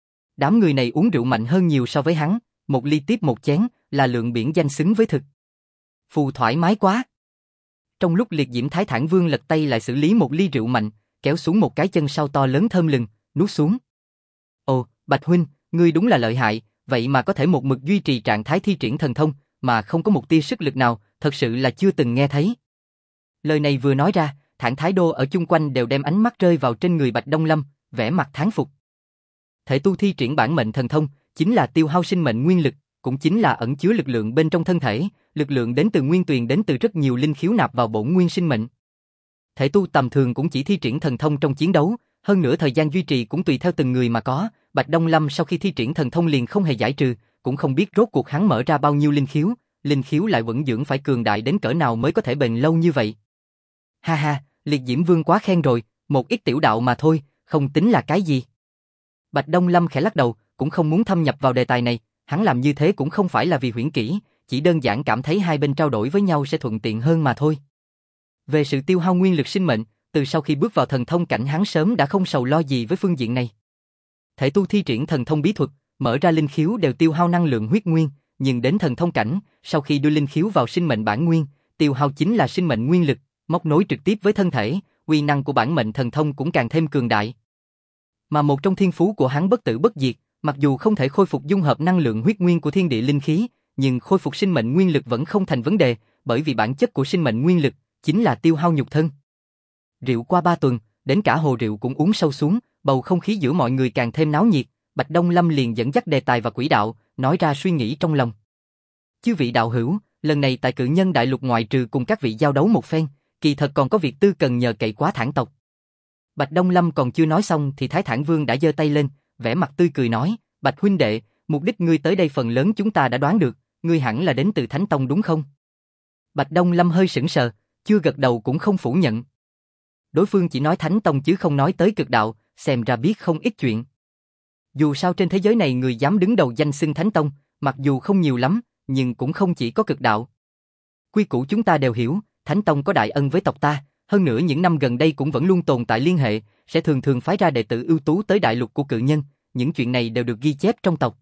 Đám người này uống rượu mạnh hơn nhiều so với hắn, một ly tiếp một chén, là lượng biển danh xứng với thực. Phù thoải mái quá. Trong lúc Liệt Diễm Thái Thản Vương lật tay lại xử lý một ly rượu mạnh, kéo xuống một cái chân sau to lớn thơm lừng, nuốt xuống. Ồ, Bạch huynh, ngươi đúng là lợi hại, vậy mà có thể một mực duy trì trạng thái thi triển thần thông, mà không có một tia sức lực nào, thật sự là chưa từng nghe thấy. Lời này vừa nói ra, Thản Thái Đô ở chung quanh đều đem ánh mắt rơi vào trên người Bạch Đông Lâm, vẻ mặt thán phục. Thể tu thi triển bản mệnh thần thông, chính là tiêu hao sinh mệnh nguyên lực, cũng chính là ẩn chứa lực lượng bên trong thân thể, lực lượng đến từ nguyên tuyền đến từ rất nhiều linh khiếu nạp vào bổn nguyên sinh mệnh. Thể tu tầm thường cũng chỉ thi triển thần thông trong chiến đấu, hơn nữa thời gian duy trì cũng tùy theo từng người mà có, Bạch Đông Lâm sau khi thi triển thần thông liền không hề giải trừ, cũng không biết rốt cuộc hắn mở ra bao nhiêu linh khiếu lại vẫn dưỡng phải cường đại đến cỡ nào mới có thể bền lâu như vậy. Ha ha, Liệt Diễm Vương quá khen rồi, một ít tiểu đạo mà thôi, không tính là cái gì. Bạch Đông Lâm khẽ lắc đầu, cũng không muốn thâm nhập vào đề tài này, hắn làm như thế cũng không phải là vì huyễn kỹ, chỉ đơn giản cảm thấy hai bên trao đổi với nhau sẽ thuận tiện hơn mà thôi. Về sự tiêu hao nguyên lực sinh mệnh, từ sau khi bước vào thần thông cảnh hắn sớm đã không sầu lo gì với phương diện này. Thể tu thi triển thần thông bí thuật, mở ra linh khiếu đều tiêu hao năng lượng huyết nguyên, nhưng đến thần thông cảnh, sau khi đưa linh khiếu vào sinh mệnh bản nguyên, tiêu hao chính là sinh mệnh nguyên lực, móc nối trực tiếp với thân thể, uy năng của bản mệnh thần thông cũng càng thêm cường đại. Mà một trong thiên phú của hắn bất tử bất diệt, mặc dù không thể khôi phục dung hợp năng lượng huyết nguyên của thiên địa linh khí, nhưng khôi phục sinh mệnh nguyên lực vẫn không thành vấn đề, bởi vì bản chất của sinh mệnh nguyên lực chính là tiêu hao nhục thân. Rượu qua 3 tuần, đến cả hồ rượu cũng uống sâu xuống, bầu không khí giữa mọi người càng thêm náo nhiệt, Bạch Đông Lâm liền dẫn dắt đề tài và quỹ đạo, nói ra suy nghĩ trong lòng. Chư vị đạo hữu, lần này tại Cự Nhân Đại Lục ngoại trừ cùng các vị giao đấu một phen, kỳ thật còn có việc tư cần nhờ cậy Quá Thản tộc. Bạch Đông Lâm còn chưa nói xong thì Thái Thản Vương đã giơ tay lên, vẻ mặt tươi cười nói, Bạch huynh đệ, mục đích ngươi tới đây phần lớn chúng ta đã đoán được, ngươi hẳn là đến từ Thánh Tông đúng không? Bạch Đông Lâm hơi sững sờ, chưa gật đầu cũng không phủ nhận. Đối phương chỉ nói Thánh Tông chứ không nói tới cực đạo, xem ra biết không ít chuyện. Dù sao trên thế giới này người dám đứng đầu danh xưng Thánh Tông, mặc dù không nhiều lắm, nhưng cũng không chỉ có cực đạo. Quy củ chúng ta đều hiểu, Thánh Tông có đại ân với tộc ta, hơn nữa những năm gần đây cũng vẫn luôn tồn tại liên hệ, sẽ thường thường phái ra đệ tử ưu tú tới đại lục của cự nhân, những chuyện này đều được ghi chép trong tộc.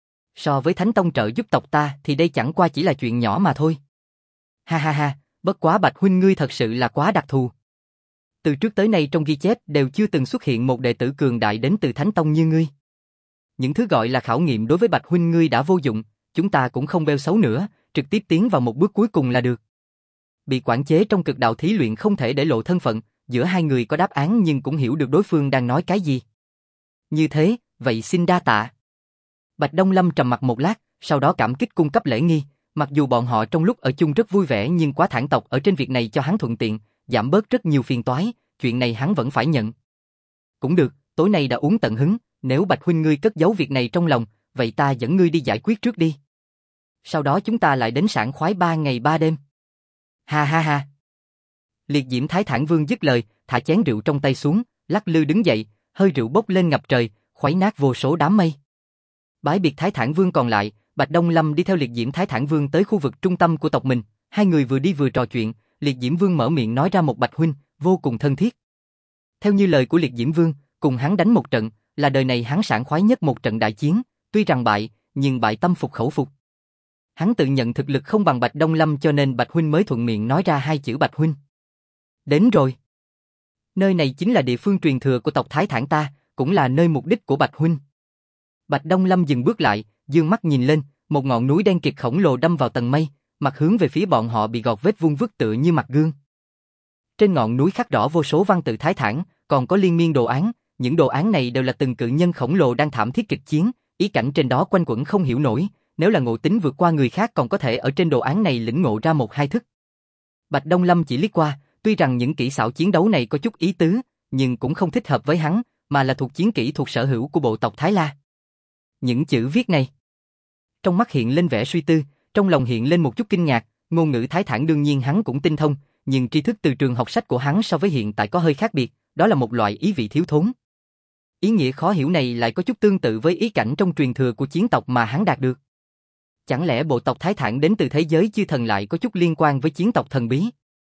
So với Thánh Tông trợ giúp tộc ta thì đây chẳng qua chỉ là chuyện nhỏ mà thôi. Ha ha ha, bất quá Bạch huynh ngươi thật sự là quá đặc thù. Từ trước tới nay trong ghi chép đều chưa từng xuất hiện một đệ tử cường đại đến từ Thánh Tông như ngươi. Những thứ gọi là khảo nghiệm đối với Bạch huynh ngươi đã vô dụng, chúng ta cũng không bêu xấu nữa, trực tiếp tiến vào một bước cuối cùng là được. Bị quản chế trong cực đạo thí luyện không thể để lộ thân phận, giữa hai người có đáp án nhưng cũng hiểu được đối phương đang nói cái gì. Như thế, vậy xin đa tạ. Bạch Đông Lâm trầm mặc một lát, sau đó cảm kích cung cấp lễ nghi, mặc dù bọn họ trong lúc ở chung rất vui vẻ nhưng quá thản tộc ở trên việc này cho hắn thuận tiện, giảm bớt rất nhiều phiền toái, chuyện này hắn vẫn phải nhận. Cũng được, tối nay đã uống tận hứng, nếu Bạch huynh ngươi cất giấu việc này trong lòng, vậy ta dẫn ngươi đi giải quyết trước đi. Sau đó chúng ta lại đến sảng khoái 3 ngày 3 đêm. Ha ha ha. Liệt Diễm Thái Thản Vương dứt lời, thả chén rượu trong tay xuống, lắc lư đứng dậy, hơi rượu bốc lên ngập trời, khuấy nát vô số đám mây. Bái biệt Thái Thản Vương còn lại, Bạch Đông Lâm đi theo Liệt Diễm Thái Thản Vương tới khu vực trung tâm của tộc mình, hai người vừa đi vừa trò chuyện, Liệt Diễm Vương mở miệng nói ra một Bạch huynh, vô cùng thân thiết. Theo như lời của Liệt Diễm Vương, cùng hắn đánh một trận, là đời này hắn sảng khoái nhất một trận đại chiến, tuy rằng bại, nhưng bại tâm phục khẩu phục. Hắn tự nhận thực lực không bằng Bạch Đông Lâm cho nên Bạch huynh mới thuận miệng nói ra hai chữ Bạch huynh. Đến rồi. Nơi này chính là địa phương truyền thừa của tộc Thái Thản ta, cũng là nơi mục đích của Bạch huynh. Bạch Đông Lâm dừng bước lại, dương mắt nhìn lên, một ngọn núi đen kịt khổng lồ đâm vào tầng mây, mặt hướng về phía bọn họ bị gọt vết vuông vức tựa như mặt gương. Trên ngọn núi khắc rõ vô số văn tự Thái Thản, còn có liên miên đồ án, những đồ án này đều là từng cự nhân khổng lồ đang thảm thiết kịch chiến, ý cảnh trên đó quanh quẩn không hiểu nổi, nếu là ngộ tính vượt qua người khác còn có thể ở trên đồ án này lĩnh ngộ ra một hai thức. Bạch Đông Lâm chỉ liếc qua, tuy rằng những kỹ xảo chiến đấu này có chút ý tứ, nhưng cũng không thích hợp với hắn, mà là thuộc chiến kỹ thuộc sở hữu của bộ tộc Thái La. Những chữ viết này, trong mắt hiện lên vẻ suy tư, trong lòng hiện lên một chút kinh ngạc, ngôn ngữ Thái Thản đương nhiên hắn cũng tinh thông, nhưng tri thức từ trường học sách của hắn so với hiện tại có hơi khác biệt, đó là một loại ý vị thiếu thốn. Ý nghĩa khó hiểu này lại có chút tương tự với ý cảnh trong truyền thừa của chiến tộc mà hắn đạt được. Chẳng lẽ bộ tộc Thái Thản đến từ thế giới chư thần lại có chút liên quan với chiến tộc thần bí?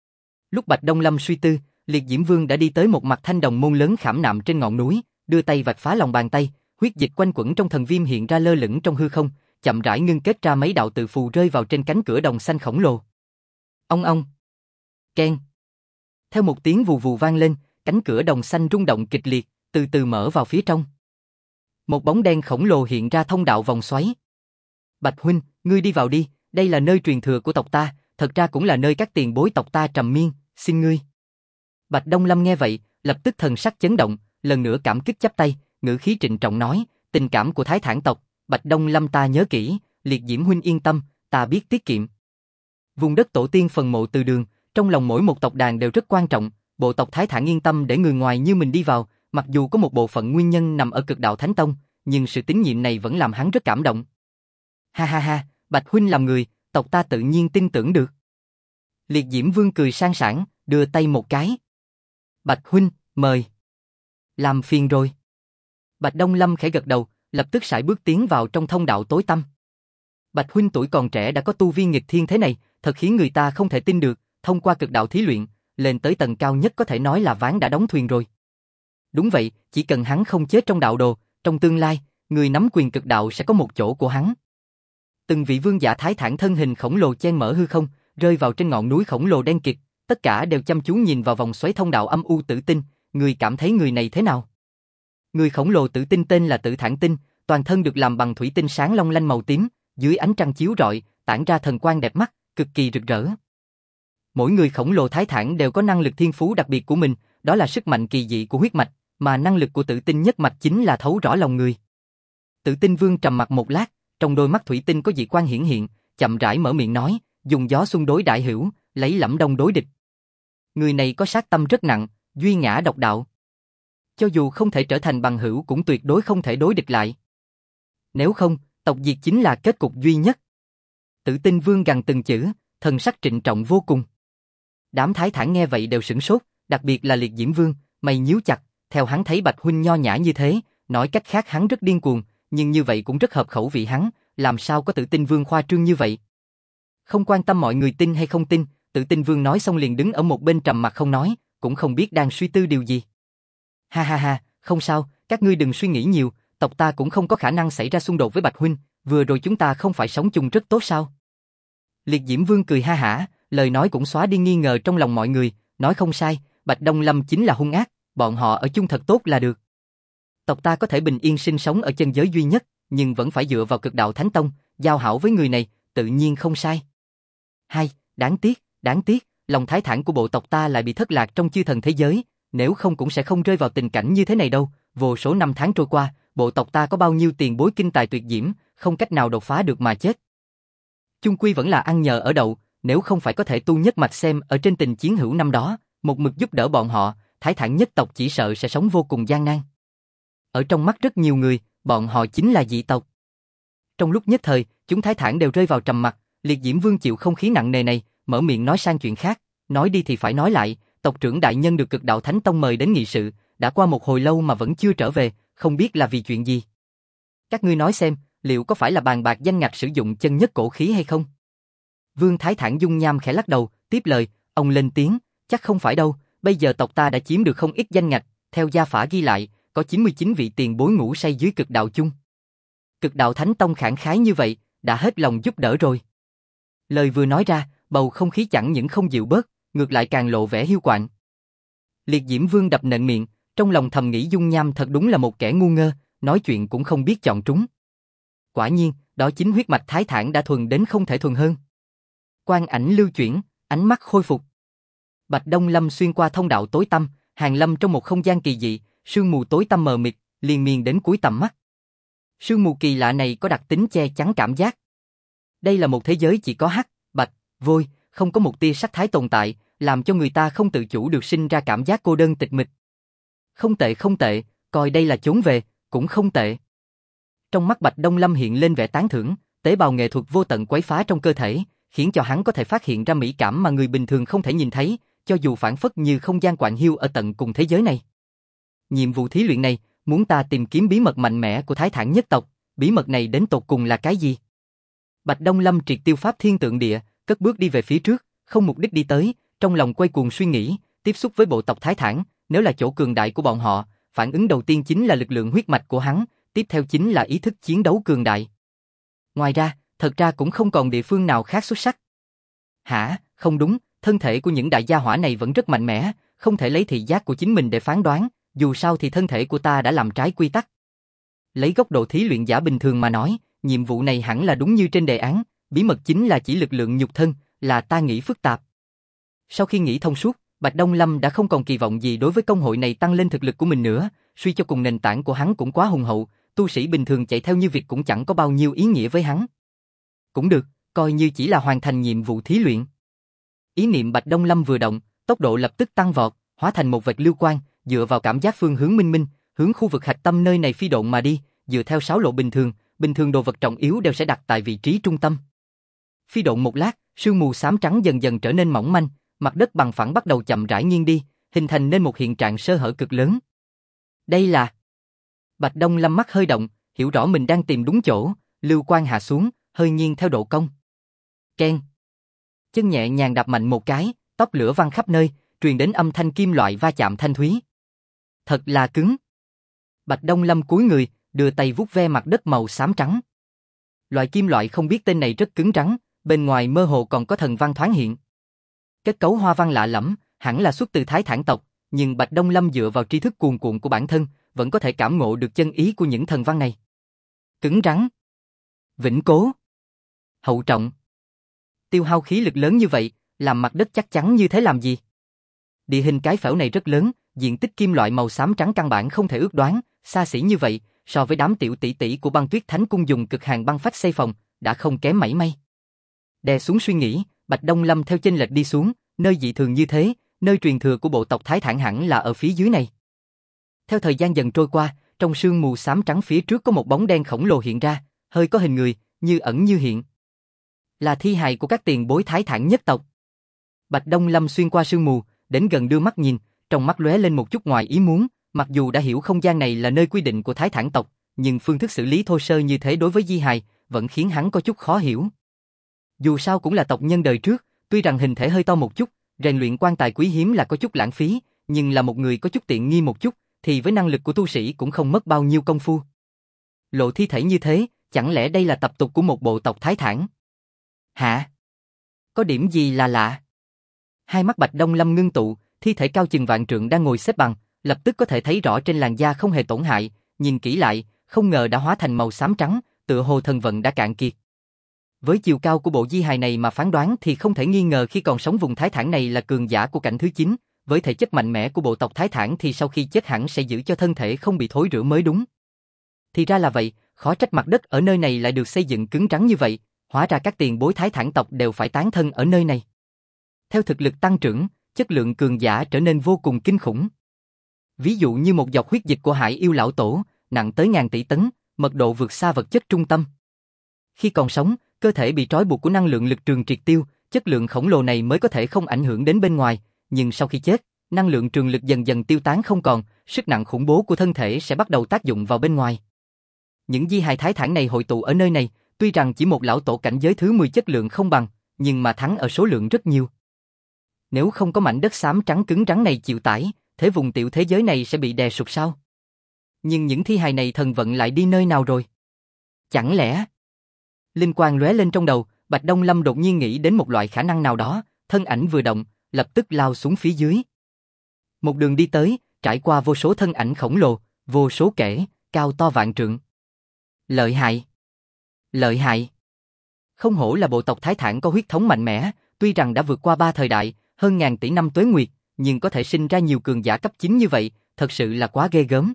Lúc Bạch Đông Lâm suy tư, Liệt Diễm Vương đã đi tới một mặt thanh đồng môn lớn khảm nạm trên ngọn núi, đưa tay vạch phá lòng bàn tay, huyết dịch quanh quẩn trong thần viêm hiện ra lơ lửng trong hư không, chậm rãi ngưng kết ra mấy đạo tự phù rơi vào trên cánh cửa đồng xanh khổng lồ. Ong ong, keng. Theo một tiếng vù vù vang lên, cánh cửa đồng xanh rung động kịch liệt, từ từ mở vào phía trong. Một bóng đen khổng lồ hiện ra thông đạo vòng xoáy. Bạch huynh, ngươi đi vào đi, đây là nơi truyền thừa của tộc ta, thật ra cũng là nơi các tiền bối tộc ta trầm miên, xin ngươi. Bạch Đông Lâm nghe vậy, lập tức thần sắc chấn động, lần nữa cảm kích chắp tay, ngữ khí trịnh trọng nói, tình cảm của Thái Thản tộc, Bạch Đông Lâm ta nhớ kỹ, Liệt Diễm huynh yên tâm, ta biết tiết kiệm. Vùng đất tổ tiên phần mộ từ đường, trong lòng mỗi một tộc đàn đều rất quan trọng, bộ tộc Thái Thản yên tâm để người ngoài như mình đi vào, mặc dù có một bộ phận nguyên nhân nằm ở cực đạo Thánh Tông, nhưng sự tín nhiệm này vẫn làm hắn rất cảm động. Ha ha ha, Bạch huynh làm người, tộc ta tự nhiên tin tưởng được. Liệt Diễm Vương cười sang sảng, đưa tay một cái. Bạch huynh, mời. Làm phiền rồi. Bạch Đông Lâm khẽ gật đầu, lập tức sải bước tiến vào trong thông đạo tối tăm. Bạch huynh tuổi còn trẻ đã có tu vi nghịch thiên thế này, thật khiến người ta không thể tin được, thông qua cực đạo thí luyện, lên tới tầng cao nhất có thể nói là ván đã đóng thuyền rồi. Đúng vậy, chỉ cần hắn không chết trong đạo đồ, trong tương lai, người nắm quyền cực đạo sẽ có một chỗ của hắn. Từng vị vương giả Thái Thản thân hình khổng lồ chen mở hư không, rơi vào trên ngọn núi khổng lồ đen kịt, tất cả đều chăm chú nhìn vào vòng xoáy thông đạo âm u Tử Tinh, người cảm thấy người này thế nào? Người khổng lồ Tử Tinh tên là Tử Thản Tinh, toàn thân được làm bằng thủy tinh sáng long lanh màu tím, dưới ánh trăng chiếu rọi, tản ra thần quang đẹp mắt, cực kỳ rực rỡ. Mỗi người khổng lồ Thái Thản đều có năng lực thiên phú đặc biệt của mình, đó là sức mạnh kỳ dị của huyết mạch, mà năng lực của Tử Tinh nhất mạch chính là thấu rõ lòng người. Tử Tinh Vương trầm mặc một lát, trong đôi mắt thủy tinh có dị quang hiển hiện, chậm rãi mở miệng nói, dùng gió xung đối đại hữu, lấy lẫm đông đối địch. Người này có sát tâm rất nặng, duy ngã độc đạo. Cho dù không thể trở thành bằng hữu cũng tuyệt đối không thể đối địch lại. Nếu không, tộc diệt chính là kết cục duy nhất. Tử Tinh Vương gằn từng chữ, thần sắc trịnh trọng vô cùng. Đám Thái Thản nghe vậy đều sửng sốt, đặc biệt là Liệt Diễm Vương, mày nhíu chặt, theo hắn thấy Bạch huynh nho nhã như thế, nói cách khác hắn rất điên cuồng, nhưng như vậy cũng rất hợp khẩu vị hắn, làm sao có Tự Tin Vương khoa trương như vậy. Không quan tâm mọi người tin hay không tin, Tự Tin Vương nói xong liền đứng ở một bên trầm mặt không nói, cũng không biết đang suy tư điều gì. Ha ha ha, không sao, các ngươi đừng suy nghĩ nhiều, tộc ta cũng không có khả năng xảy ra xung đột với Bạch huynh, vừa rồi chúng ta không phải sống chung rất tốt sao? Liệt Diễm Vương cười ha hả, lời nói cũng xóa đi nghi ngờ trong lòng mọi người, nói không sai, Bạch Đông Lâm chính là hung ác, bọn họ ở chung thật tốt là được. Tộc ta có thể bình yên sinh sống ở chân giới duy nhất, nhưng vẫn phải dựa vào Cực Đạo Thánh Tông, giao hảo với người này, tự nhiên không sai. Hay, đáng tiếc, lòng thái thản của bộ tộc ta lại bị thất lạc trong chư thần thế giới, nếu không cũng sẽ không rơi vào tình cảnh như thế này đâu, vô số năm tháng trôi qua, bộ tộc ta có bao nhiêu tiền bối kinh tài tuyệt diễm, không cách nào đột phá được mà chết. Chung quy vẫn là ăn nhờ ở đậu, nếu không phải có thể tu nhất mạch xem ở trên tình chiến hữu năm đó, một mực giúp đỡ bọn họ, Thái Thản nhất tộc chỉ sợ sẽ sống vô cùng gian nan. Ở trong mắt rất nhiều người, bọn họ chính là dị tộc. Trong lúc nhất thời, chúng Thái Thản đều rơi vào trầm mặc, Liệt Diễm Vương chịu không khí nặng nề này, mở miệng nói sang chuyện khác, nói đi thì phải nói lại, tộc trưởng đại nhân được Cực Đạo Thánh Tông mời đến nghị sự, đã qua một hồi lâu mà vẫn chưa trở về, không biết là vì chuyện gì. Các ngươi nói xem, liệu có phải là bàn bạc danh ngạch sử dụng chân nhất cổ khí hay không? Vương Thái Thản dung nham khẽ lắc đầu, tiếp lời, ông lên tiếng, chắc không phải đâu, bây giờ tộc ta đã chiếm được không ít danh ngạch, theo gia phả ghi lại, có 99 vị tiền bối ngủ say dưới Cực Đạo chung. Cực Đạo Thánh Tông khẳng khái như vậy, đã hết lòng giúp đỡ rồi. Lời vừa nói ra, bầu không khí chẳng những không dịu bớt, ngược lại càng lộ vẻ hiu quạnh. Liệt Diễm Vương đập nện miệng, trong lòng thầm nghĩ dung nham thật đúng là một kẻ ngu ngơ, nói chuyện cũng không biết chọn trúng. Quả nhiên, đó chính huyết mạch Thái Thản đã thuần đến không thể thuần hơn. Quang ảnh lưu chuyển, ánh mắt khôi phục. Bạch Đông Lâm xuyên qua thông đạo tối tăm, hàng lâm trong một không gian kỳ dị, sương mù tối tăm mờ mịt, liên miên đến cuối tầm mắt. Sương mù kỳ lạ này có đặc tính che chắn cảm giác. Đây là một thế giới chỉ có hắc, bạch, vôi, không có một tia sắc thái tồn tại, làm cho người ta không tự chủ được sinh ra cảm giác cô đơn tịch mịch. Không tệ, coi đây là chốn về, cũng không tệ. Trong mắt Bạch Đông Lâm hiện lên vẻ tán thưởng, tế bào nghệ thuật vô tận quấy phá trong cơ thể, khiến cho hắn có thể phát hiện ra mỹ cảm mà người bình thường không thể nhìn thấy, cho dù phản phất như không gian quạng hiu ở tận cùng thế giới này. Nhiệm vụ thí luyện này, muốn ta tìm kiếm bí mật mạnh mẽ của Thái Thản nhất tộc, bí mật này đến tột cùng là cái gì? Bạch Đông Lâm triệt tiêu pháp thiên tượng địa, cất bước đi về phía trước, không mục đích đi tới, trong lòng quay cuồng suy nghĩ, tiếp xúc với bộ tộc Thái Thản, nếu là chỗ cường đại của bọn họ, phản ứng đầu tiên chính là lực lượng huyết mạch của hắn, tiếp theo chính là ý thức chiến đấu cường đại. Ngoài ra, thật ra cũng không còn địa phương nào khác xuất sắc. Hả, không đúng, thân thể của những đại gia hỏa này vẫn rất mạnh mẽ, không thể lấy thị giác của chính mình để phán đoán, dù sao thì thân thể của ta đã làm trái quy tắc. Lấy góc độ thí luyện giả bình thường mà nói, nhiệm vụ này hẳn là đúng như trên đề án, bí mật chính là chỉ lực lượng nhục thân, là ta nghĩ phức tạp. Sau khi nghĩ thông suốt, Bạch Đông Lâm đã không còn kỳ vọng gì đối với công hội này tăng lên thực lực của mình nữa, suy cho cùng nền tảng của hắn cũng quá hùng hậu, tu sĩ bình thường chạy theo như việc cũng chẳng có bao nhiêu ý nghĩa với hắn. Cũng được, coi như chỉ là hoàn thành nhiệm vụ thí luyện. Ý niệm Bạch Đông Lâm vừa động, tốc độ lập tức tăng vọt, hóa thành một vệt lưu quang, dựa vào cảm giác phương hướng minh minh, hướng khu vực hạch tâm nơi này phi độn mà đi, dựa theo sáo lộ bình thường đồ vật trọng yếu đều sẽ đặt tại vị trí trung tâm. Phi độn một lát, sương mù xám trắng dần dần trở nên mỏng manh, mặt đất bằng phẳng bắt đầu chậm rãi nghiêng đi, hình thành nên một hiện trạng sơ hở cực lớn. Đây là... Bạch Đông Lâm mắt hơi động, hiểu rõ mình đang tìm đúng chỗ, lưu quang hạ xuống, hơi nghiêng theo độ cong. Keng. Chân nhẹ nhàng đạp mạnh một cái, tóc lửa văng khắp nơi, truyền đến âm thanh kim loại va chạm thanh thúy. Thật là cứng. Bạch Đông Lâm cúi người, đưa tay vuốt ve mặt đất màu xám trắng. Loại kim loại không biết tên này rất cứng rắn, bên ngoài mơ hồ còn có thần văn thoáng hiện. Kết cấu hoa văn lạ lẫm, hẳn là xuất từ Thái Thản tộc, nhưng Bạch Đông Lâm dựa vào tri thức cuồn cuộn của bản thân, vẫn có thể cảm ngộ được chân ý của những thần văn này. Cứng rắn, vĩnh cố, hậu trọng. Tiêu hao khí lực lớn như vậy, làm mặt đất chắc chắn như thế làm gì? Địa hình cái phễu này rất lớn, diện tích kim loại màu xám trắng căn bản không thể ước đoán, xa xỉ như vậy, so với đám tiểu tỷ tỷ của Băng Tuyết Thánh cung dùng cực hàn băng phách xây phòng, đã không kém mảy may. Đè xuống suy nghĩ, Bạch Đông Lâm theo chênh lệch đi xuống, nơi dị thường như thế, nơi truyền thừa của bộ tộc Thái Thản hẳn là ở phía dưới này. Theo thời gian dần trôi qua, trong sương mù xám trắng phía trước có một bóng đen khổng lồ hiện ra, hơi có hình người, như ẩn như hiện. Là thi hài của các tiền bối Thái Thản nhất tộc. Bạch Đông Lâm xuyên qua sương mù, đến gần đưa mắt nhìn, trong mắt lóe lên một chút ngoài ý muốn, mặc dù đã hiểu không gian này là nơi quy định của Thái Thản tộc, nhưng phương thức xử lý thô sơ như thế đối với di hài vẫn khiến hắn có chút khó hiểu. Dù sao cũng là tộc nhân đời trước, tuy rằng hình thể hơi to một chút, rèn luyện quan tài quý hiếm là có chút lãng phí, nhưng là một người có chút tiện nghi một chút, thì với năng lực của tu sĩ cũng không mất bao nhiêu công phu. Lộ thi thể như thế, chẳng lẽ đây là tập tục của một bộ tộc Thái Thản? Hả? Có điểm gì là lạ? Hai mắt Bạch Đông Lâm ngưng tụ, thi thể cao chừng vạn trượng đang ngồi xếp bằng, lập tức có thể thấy rõ trên làn da không hề tổn hại, nhìn kỹ lại, không ngờ đã hóa thành màu xám trắng, tựa hồ thần vận đã cạn kiệt. Với chiều cao của bộ di hài này mà phán đoán thì không thể nghi ngờ khi còn sống vùng Thái Thản này là cường giả của cảnh thứ 9, với thể chất mạnh mẽ của bộ tộc Thái Thản thì sau khi chết hẳn sẽ giữ cho thân thể không bị thối rữa mới đúng. Thì ra là vậy, khó trách mặt đất ở nơi này lại được xây dựng cứng rắn như vậy, hóa ra các tiền bối Thái Thản tộc đều phải tán thân ở nơi này. Theo thực lực tăng trưởng, chất lượng cường giả trở nên vô cùng kinh khủng. Ví dụ như một giọt huyết dịch của Hải Yêu lão tổ, nặng tới ngàn tỷ tấn, mật độ vượt xa vật chất trung tâm. Khi còn sống, cơ thể bị trói buộc của năng lượng lực trường triệt tiêu, chất lượng khổng lồ này mới có thể không ảnh hưởng đến bên ngoài, nhưng sau khi chết, năng lượng trường lực dần dần tiêu tán không còn, sức nặng khủng bố của thân thể sẽ bắt đầu tác dụng vào bên ngoài. Những di hài Thái Thản này hội tụ ở nơi này, tuy rằng chỉ một lão tổ cảnh giới thứ 10 chất lượng không bằng, nhưng mà thắng ở số lượng rất nhiều. Nếu không có mảnh đất xám trắng cứng rắn này chịu tải, thế vùng tiểu thế giới này sẽ bị đè sụp sao? Nhưng những thi hài này thần vận lại đi nơi nào rồi? Chẳng lẽ... Linh quang lóe lên trong đầu, Bạch Đông Lâm đột nhiên nghĩ đến một loại khả năng nào đó, thân ảnh vừa động, lập tức lao xuống phía dưới. Một đường đi tới, trải qua vô số thân ảnh khổng lồ, vô số kẻ, cao to vạn trượng. Lợi hại! Lợi hại! Không hổ là bộ tộc Thái Thản có huyết thống mạnh mẽ, tuy rằng đã vượt qua 3 thời đại, hơn ngàn tỷ năm tuế nguyệt, nhưng có thể sinh ra nhiều cường giả cấp 9 như vậy, thật sự là quá ghê gớm.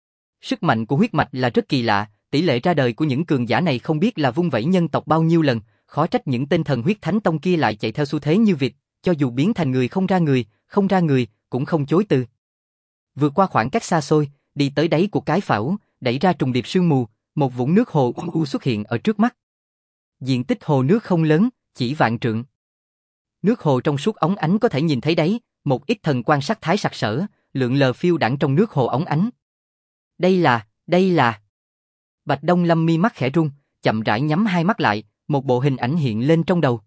Sức mạnh của huyết mạch là rất kỳ lạ, tỷ lệ ra đời của những cường giả này không biết là vung vẩy nhân tộc bao nhiêu lần, khó trách những tên thần huyết thánh tông kia lại chạy theo xu thế như vịt, cho dù biến thành người, không ra người, cũng không chối từ. Vượt qua khoảng cách xa xôi, đi tới đáy của cái phảo, đẩy ra trùng điệp sương mù, một vũng nước hồ u xuất hiện ở trước mắt. Diện tích hồ nước không lớn, chỉ vạn trượng. Nước hồ trong suốt óng ánh có thể nhìn thấy đáy, một ít thần quan sắc thái sặc sỡ, lượn lờ phiêu đãng trong nước hồ óng ánh. Đây là... Bạch Đông Lâm mi mắt khẽ run, chậm rãi nhắm hai mắt lại, một bộ hình ảnh hiện lên trong đầu.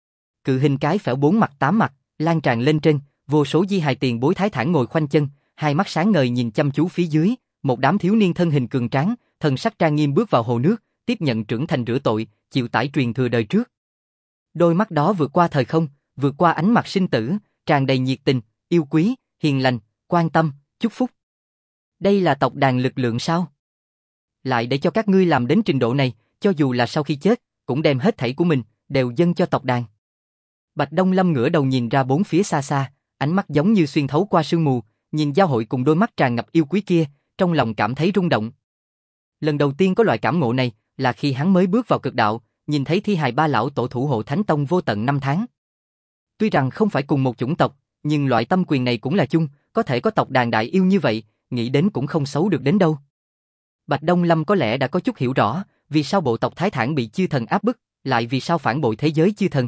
Cự hình cái phễu 4 mặt 8 mặt, lan tràn lên trên, vô số di hài tiền bối Thái Thản ngồi khoanh chân, hai mắt sáng ngời nhìn chăm chú phía dưới, một đám thiếu niên thân hình cường tráng, thần sắc trang nghiêm bước vào hồ nước, tiếp nhận trưởng thành rửa tội, chịu tải truyền thừa đời trước. Đôi mắt đó vượt qua thời không, vượt qua ánh mặt sinh tử, tràn đầy nhiệt tình, yêu quý, hiền lành, quan tâm, chúc phúc. Đây là tộc đàn lực lượng sao? Lại để cho các ngươi làm đến trình độ này, cho dù là sau khi chết, cũng đem hết thảy của mình, đều dâng cho tộc đàn. Bạch Đông Lâm ngửa đầu nhìn ra bốn phía xa xa, ánh mắt giống như xuyên thấu qua sương mù, nhìn giao hội cùng đôi mắt tràn ngập yêu quý kia, trong lòng cảm thấy rung động. Lần đầu tiên có loại cảm ngộ này, là khi hắn mới bước vào cực đạo, nhìn thấy thi hài ba lão tổ thủ hộ Thánh Tông vô tận 5 tháng. Tuy rằng không phải cùng một chủng tộc, nhưng loại tâm quyền này cũng là chung, có thể có tộc đàn đại yêu như vậy, nghĩ đến cũng không xấu được đến đâu. Bạch Đông Lâm có lẽ đã có chút hiểu rõ, vì sao bộ tộc Thái Thản bị chư thần áp bức, lại vì sao phản bội thế giới chư thần.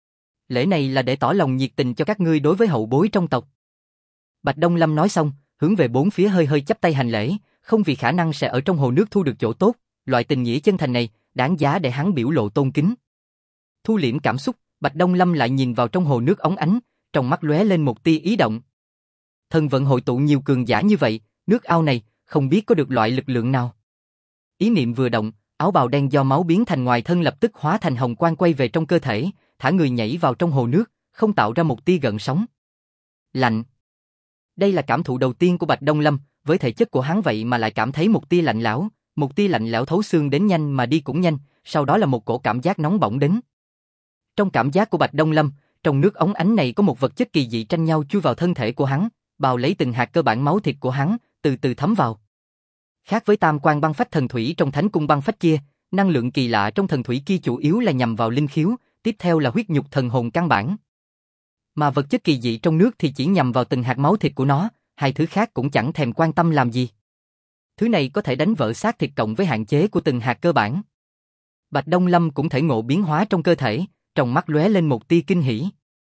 Lễ này là để tỏ lòng nhiệt tình cho các ngươi đối với hậu bối trong tộc. Bạch Đông Lâm nói xong, hướng về bốn phía hơi hơi chắp tay hành lễ, không vì khả năng sẽ ở trong hồ nước thu được chỗ tốt, loại tình nghĩa chân thành này, đáng giá để hắn biểu lộ tôn kính. Thu liễm cảm xúc, Bạch Đông Lâm lại nhìn vào trong hồ nước óng ánh, trong mắt lóe lên một tia ý động. Thần vận hội tụ nhiều cường giả như vậy, nước ao này, không biết có được loại lực lượng nào. Ý niệm vừa động, áo bào đen do máu biến thành ngoài thân lập tức hóa thành hồng quang quay về trong cơ thể, thả người nhảy vào trong hồ nước, không tạo ra một tia gợn sóng. Lạnh. Đây là cảm thụ đầu tiên của Bạch Đông Lâm, với thể chất của hắn vậy mà lại cảm thấy một tia lạnh lẽo thấu xương đến nhanh mà đi cũng nhanh, sau đó là một cổ cảm giác nóng bỏng đến. Trong cảm giác của Bạch Đông Lâm, trong nước óng ánh này có một vật chất kỳ dị tranh nhau chui vào thân thể của hắn, bào lấy từng hạt cơ bản máu thịt của hắn, từ từ thấm vào. Khác với tam quan băng phách thần thủy trong Thánh cung băng phách kia, năng lượng kỳ lạ trong thần thủy kia chủ yếu là nhằm vào linh khiếu, tiếp theo là huyết nhục thần hồn căn bản. Mà vật chất kỳ dị trong nước thì chỉ nhằm vào từng hạt máu thịt của nó, hai thứ khác cũng chẳng thèm quan tâm làm gì. Thứ này có thể đánh vỡ xác thịt cộng với hạn chế của từng hạt cơ bản. Bạch Đông Lâm cũng thể ngộ biến hóa trong cơ thể, trong mắt lóe lên một tia kinh hỉ.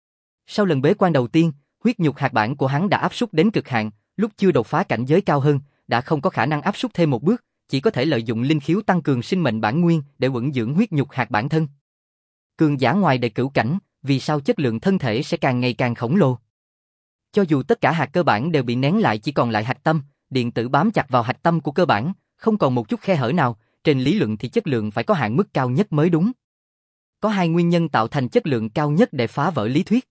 Sau lần bế quan đầu tiên, huyết nhục hạt bản của hắn đã áp súc đến cực hạn, lúc chưa đột phá cảnh giới cao hơn, đã không có khả năng áp súc thêm một bước, chỉ có thể lợi dụng linh khiếu tăng cường sinh mệnh bản nguyên để vững dưỡng huyết nhục hạt bản thân. Cường giả ngoài đệ cửu cảnh, vì sao chất lượng thân thể sẽ càng ngày càng khổng lồ? Cho dù tất cả hạt cơ bản đều bị nén lại chỉ còn lại hạch tâm, điện tử bám chặt vào hạch tâm của cơ bản, không còn một chút khe hở nào, trên lý luận thì chất lượng phải có hạn mức cao nhất mới đúng. Có hai nguyên nhân tạo thành chất lượng cao nhất để phá vỡ lý thuyết.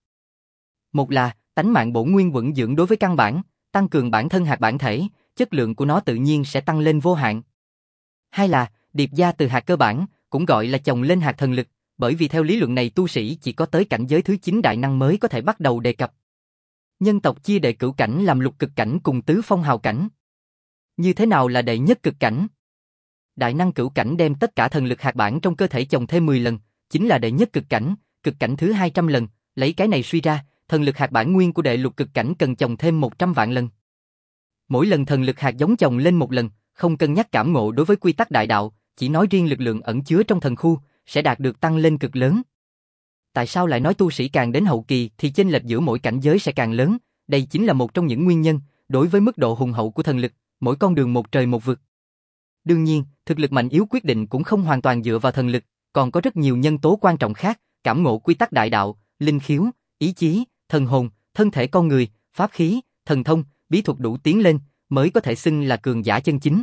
Một là, tánh mạng bổn nguyên vững dưỡng đối với căn bản, tăng cường bản thân hạt bản thể, chất lượng của nó tự nhiên sẽ tăng lên vô hạn. Hai là, điệp gia từ hạt cơ bản, cũng gọi là chồng lên hạt thần lực, bởi vì theo lý luận này tu sĩ chỉ có tới cảnh giới thứ 9 đại năng mới có thể bắt đầu đề cập. Nhân tộc chia đệ cửu cảnh làm lục cực cảnh cùng tứ phong hào cảnh. Như thế nào là đệ nhất cực cảnh? Đại năng cửu cảnh đem tất cả thần lực hạt bản trong cơ thể chồng thêm 10 lần, chính là đệ nhất cực cảnh thứ 200 lần, lấy cái này suy ra, thần lực hạt bản nguyên của đệ lục cực cảnh cần chồng thêm 100 vạn lần. Mỗi lần thần lực hạt giống chồng lên một lần, không cân nhắc cảm ngộ đối với quy tắc đại đạo, chỉ nói riêng lực lượng ẩn chứa trong thần khu, sẽ đạt được tăng lên cực lớn. Tại sao lại nói tu sĩ càng đến hậu kỳ thì chênh lệch giữa mỗi cảnh giới sẽ càng lớn? Đây chính là một trong những nguyên nhân, đối với mức độ hùng hậu của thần lực, mỗi con đường một trời một vực. Đương nhiên, thực lực mạnh yếu quyết định cũng không hoàn toàn dựa vào thần lực, còn có rất nhiều nhân tố quan trọng khác, cảm ngộ quy tắc đại đạo, linh khiếu, ý chí, thần hồn, thân thể con người, pháp khí, thần thông, bí thuật đủ tiến lên, mới có thể xưng là cường giả chân chính.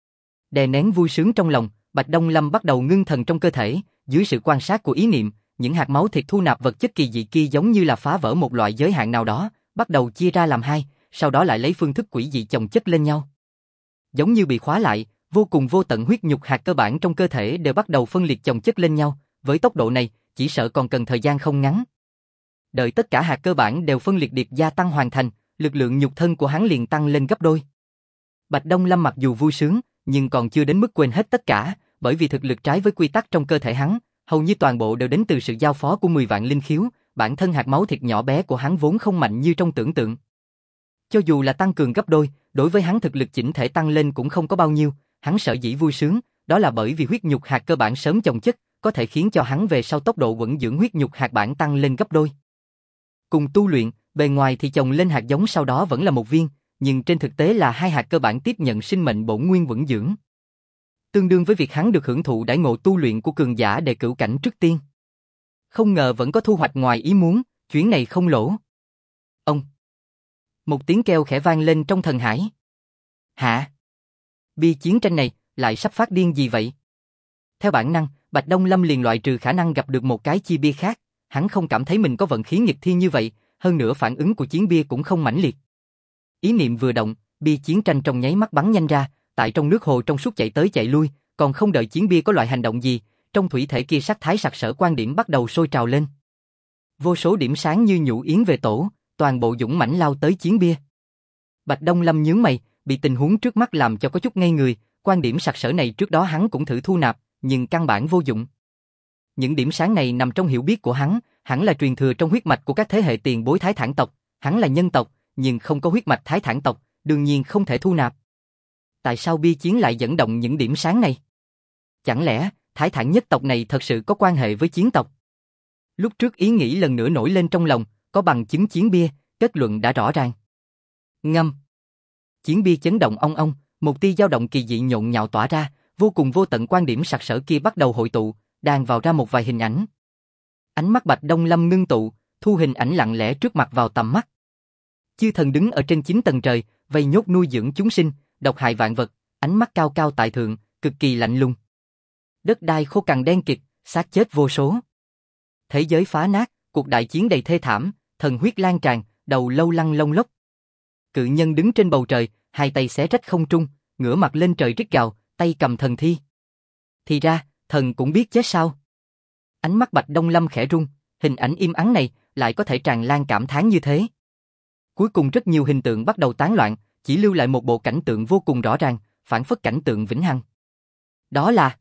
Đè nén vui sướng trong lòng, Bạch Đông Lâm bắt đầu ngưng thần trong cơ thể, dưới sự quan sát của ý niệm, những hạt máu thịt thu nạp vật chất kỳ dị kia giống như là phá vỡ một loại giới hạn nào đó, bắt đầu chia ra làm hai, sau đó lại lấy phương thức quỷ dị chồng chất lên nhau. Giống như bị khóa lại, vô cùng vô tận huyết nhục hạt cơ bản trong cơ thể đều bắt đầu phân liệt chồng chất lên nhau, với tốc độ này, chỉ sợ còn cần thời gian không ngắn. Đợi tất cả hạt cơ bản đều phân liệt điệp gia tăng hoàn thành, lực lượng nhục thân của hắn liền tăng lên gấp đôi. Bạch Đông Lâm mặc dù vui sướng, nhưng còn chưa đến mức quên hết tất cả, bởi vì thực lực trái với quy tắc trong cơ thể hắn, hầu như toàn bộ đều đến từ sự giao phó của 10 vạn linh khiếu, bản thân hạt máu thịt nhỏ bé của hắn vốn không mạnh như trong tưởng tượng. Cho dù là tăng cường gấp đôi, đối với hắn thực lực chỉnh thể tăng lên cũng không có bao nhiêu, hắn sở dĩ vui sướng, đó là bởi vì huyết nhục hạt cơ bản sớm chồng chất, có thể khiến cho hắn về sau tốc độ vững dưỡng huyết nhục hạt bản tăng lên gấp đôi. Cùng tu luyện, bề ngoài thì chồng lên hạt giống sau đó vẫn là một viên, nhưng trên thực tế là hai hạt cơ bản tiếp nhận sinh mệnh bổn nguyên vững dưỡng. Tương đương với việc hắn được hưởng thụ đãi ngộ tu luyện của cường giả đệ cửu cảnh trước tiên. Không ngờ vẫn có thu hoạch ngoài ý muốn, chuyến này không lỗ. Ông. Một tiếng kêu khẽ vang lên trong thần hải. Hả? Bia chiến tranh này lại sắp phát điên gì vậy? Theo bản năng, Bạch Đông Lâm liền loại trừ khả năng gặp được một cái chi bia khác, hắn không cảm thấy mình có vận khí nghịch thiên như vậy, hơn nữa phản ứng của chiến bia cũng không mãnh liệt. Ý niệm vừa động, bia chiến tranh trong nháy mắt bắn nhanh ra, tại trong nước hồ trong suốt chạy tới chạy lui, còn không đợi chiến bia có loại hành động gì, trong thủy thể kia sắc thái sặc sỡ quan điểm bắt đầu sôi trào lên. Vô số điểm sáng như nhũ yến về tổ, toàn bộ dũng mãnh lao tới chiến bia. Bạch Đông Lâm nhướng mày, bị tình huống trước mắt làm cho có chút ngây người, quan điểm sặc sỡ này trước đó hắn cũng thử thu nạp, nhưng căn bản vô dụng. Những điểm sáng này nằm trong hiểu biết của hắn, hẳn là truyền thừa trong huyết mạch của các thế hệ tiền bối Thái Thản tộc, hắn là nhân tộc, nhưng không có huyết mạch Thái Thản tộc, đương nhiên không thể thu nạp. Tại sao bia chiến lại dẫn động những điểm sáng này? Chẳng lẽ Thái Thản nhất tộc này thật sự có quan hệ với chiến tộc? Lúc trước ý nghĩ lần nữa nổi lên trong lòng, có bằng chứng chiến bia, kết luận đã rõ ràng. Ngâm. Chiến bia chấn động ong ong, một tia dao động kỳ dị nhộn nhạo tỏa ra, vô cùng vô tận quan điểm sặc sỡ kia bắt đầu hội tụ, đan vào ra một vài hình ảnh. Ánh mắt Bạch Đông Lâm ngưng tụ, thu hình ảnh lặng lẽ trước mặt vào tầm mắt. Chư thần đứng ở trên 9 tầng trời, vây nhốt nuôi dưỡng chúng sinh, độc hại vạn vật, ánh mắt cao cao tại thượng, cực kỳ lạnh lùng. Đất đai khô cằn đen kịt, xác chết vô số. Thế giới phá nát, cuộc đại chiến đầy thê thảm, thần huyết lan tràn, đầu lâu lăn lông lốc. Cự nhân đứng trên bầu trời, hai tay xé rách không trung, ngửa mặt lên trời rít gào, tay cầm thần thi. Thì ra, thần cũng biết chết sao? Ánh mắt Bạch Đông Lâm khẽ rung, hình ảnh im ắng này lại có thể tràn lan cảm thán như thế. Cuối cùng rất nhiều hình tượng bắt đầu tán loạn, chỉ lưu lại một bộ cảnh tượng vô cùng rõ ràng, phản phất cảnh tượng vĩnh hằng. Đó là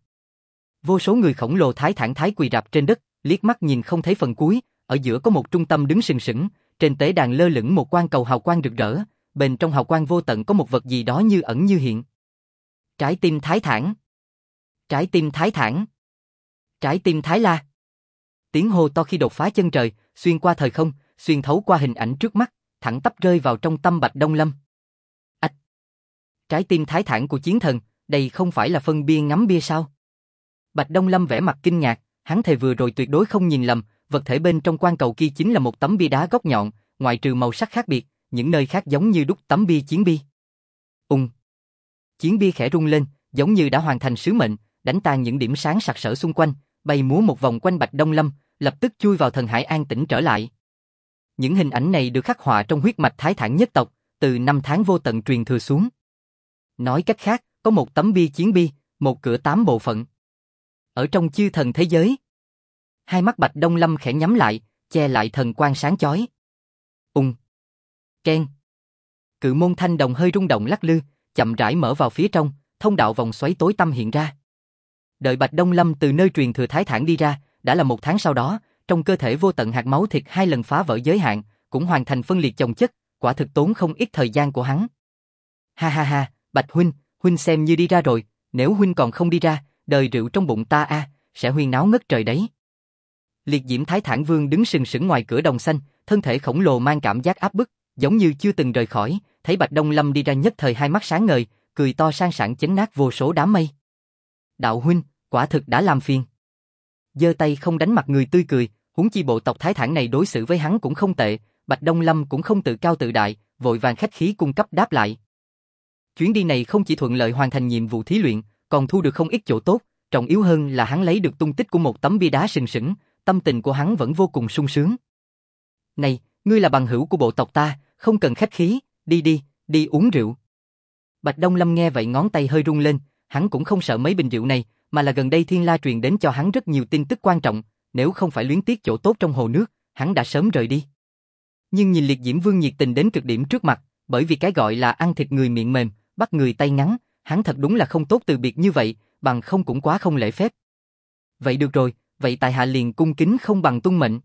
vô số người khổng lồ Thái Thản thái quỳ rạp trên đất, liếc mắt nhìn không thấy phần cuối, ở giữa có một trung tâm đứng sừng sững, trên tế đàn lơ lửng một quan cầu hào quang rực rỡ, bên trong hào quang vô tận có một vật gì đó như ẩn như hiện. Trái tim Thái Thản. Trái tim Thái Thản. Trái tim Thái La. Tiếng hô to khi đột phá chân trời, xuyên qua thời không, xuyên thấu qua hình ảnh trước mắt, thẳng tắp rơi vào trong tâm Bạch Đông Lâm. Ách! Trái tim thái thản của chiến thần, đây không phải là phân bia ngắm bia sao? Bạch Đông Lâm vẻ mặt kinh ngạc, hắn thề vừa rồi tuyệt đối không nhìn lầm, vật thể bên trong quan cầu kia chính là một tấm bia đá góc nhọn, ngoại trừ màu sắc khác biệt, những nơi khác giống như đúc tấm bia chiến bia. Chiến bia khẽ rung lên, giống như đã hoàn thành sứ mệnh, đánh tan những điểm sáng sặc sỡ xung quanh, bay múa một vòng quanh Bạch Đông Lâm, lập tức chui vào thần hải an tĩnh trở lại. Những hình ảnh này được khắc họa trong huyết mạch thái thản nhất tộc, từ năm tháng vô tận truyền thừa xuống. Nói cách khác, có một tấm bia chiến bia, một cửa 8 bộ phận. Ở trong chư thần thế giới, hai mắt Bạch Đông Lâm khẽ nhắm lại, che lại thần quang sáng chói. Keng. Cự môn thanh đồng hơi rung động lắc lư, chậm rãi mở vào phía trong, thông đạo vòng xoáy tối tăm hiện ra. Đợi Bạch Đông Lâm từ nơi truyền thừa thái thản đi ra, đã là 1 tháng sau đó, trong cơ thể vô tận hạt máu thịt 2 lần phá vỡ giới hạn, cũng hoàn thành phân liệt chồng chất, quả thực tốn không ít thời gian của hắn. Ha ha ha, Bạch huynh xem như đi ra rồi, nếu huynh còn không đi ra, đời rượu trong bụng ta sẽ huyên náo ngất trời đấy. Liệt diễm Thái Thản Vương đứng sừng sững ngoài cửa đồng xanh, thân thể khổng lồ mang cảm giác áp bức, giống như chưa từng rời khỏi, thấy Bạch Đông Lâm đi ra nhất thời hai mắt sáng ngời, cười to sang sảng chấn nát vô số đám mây. Đạo huynh, quả thực đã làm phiền. Giơ tay không đánh mặt người tươi cười, huống chi bộ tộc Thái Thản này đối xử với hắn cũng không tệ, Bạch Đông Lâm cũng không tự cao tự đại, vội vàng khách khí cung cấp đáp lại. Chuyến đi này không chỉ thuận lợi hoàn thành nhiệm vụ thí luyện, còn thu được không ít chỗ tốt, trọng yếu hơn là hắn lấy được tung tích của một tấm bia đá sừng sững, tâm tình của hắn vẫn vô cùng sung sướng. Này, ngươi là bằng hữu của bộ tộc ta, không cần khách khí, đi uống rượu. Bạch Đông Lâm nghe vậy ngón tay hơi rung lên, hắn cũng không sợ mấy bình rượu này, mà là gần đây Thiên La truyền đến cho hắn rất nhiều tin tức quan trọng, nếu không phải luyến tiếc chỗ tốt trong hồ nước, hắn đã sớm rời đi. Nhưng nhìn Liệt Diễm Vương nhiệt tình đến cực điểm trước mặt, bởi vì cái gọi là ăn thịt người miệng mềm, bắt người tay ngắn, hắn thật đúng là không tốt từ biệt như vậy, bằng không cũng quá không lễ phép. Vậy được rồi, vậy tại hạ liền cung kính không bằng tuân mệnh.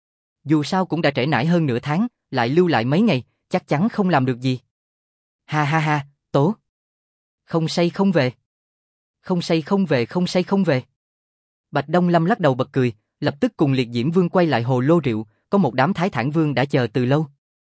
Dù sao cũng đã trễ nải hơn nửa tháng, lại lưu lại mấy ngày, chắc chắn không làm được gì. Ha ha ha, tố. Không say không về. Không say không về, không say không về. Bạch Đông Lâm lắc đầu bật cười, lập tức cùng Liệt Diễm Vương quay lại hồ lô rượu, có một đám Thái Thản Vương đã chờ từ lâu.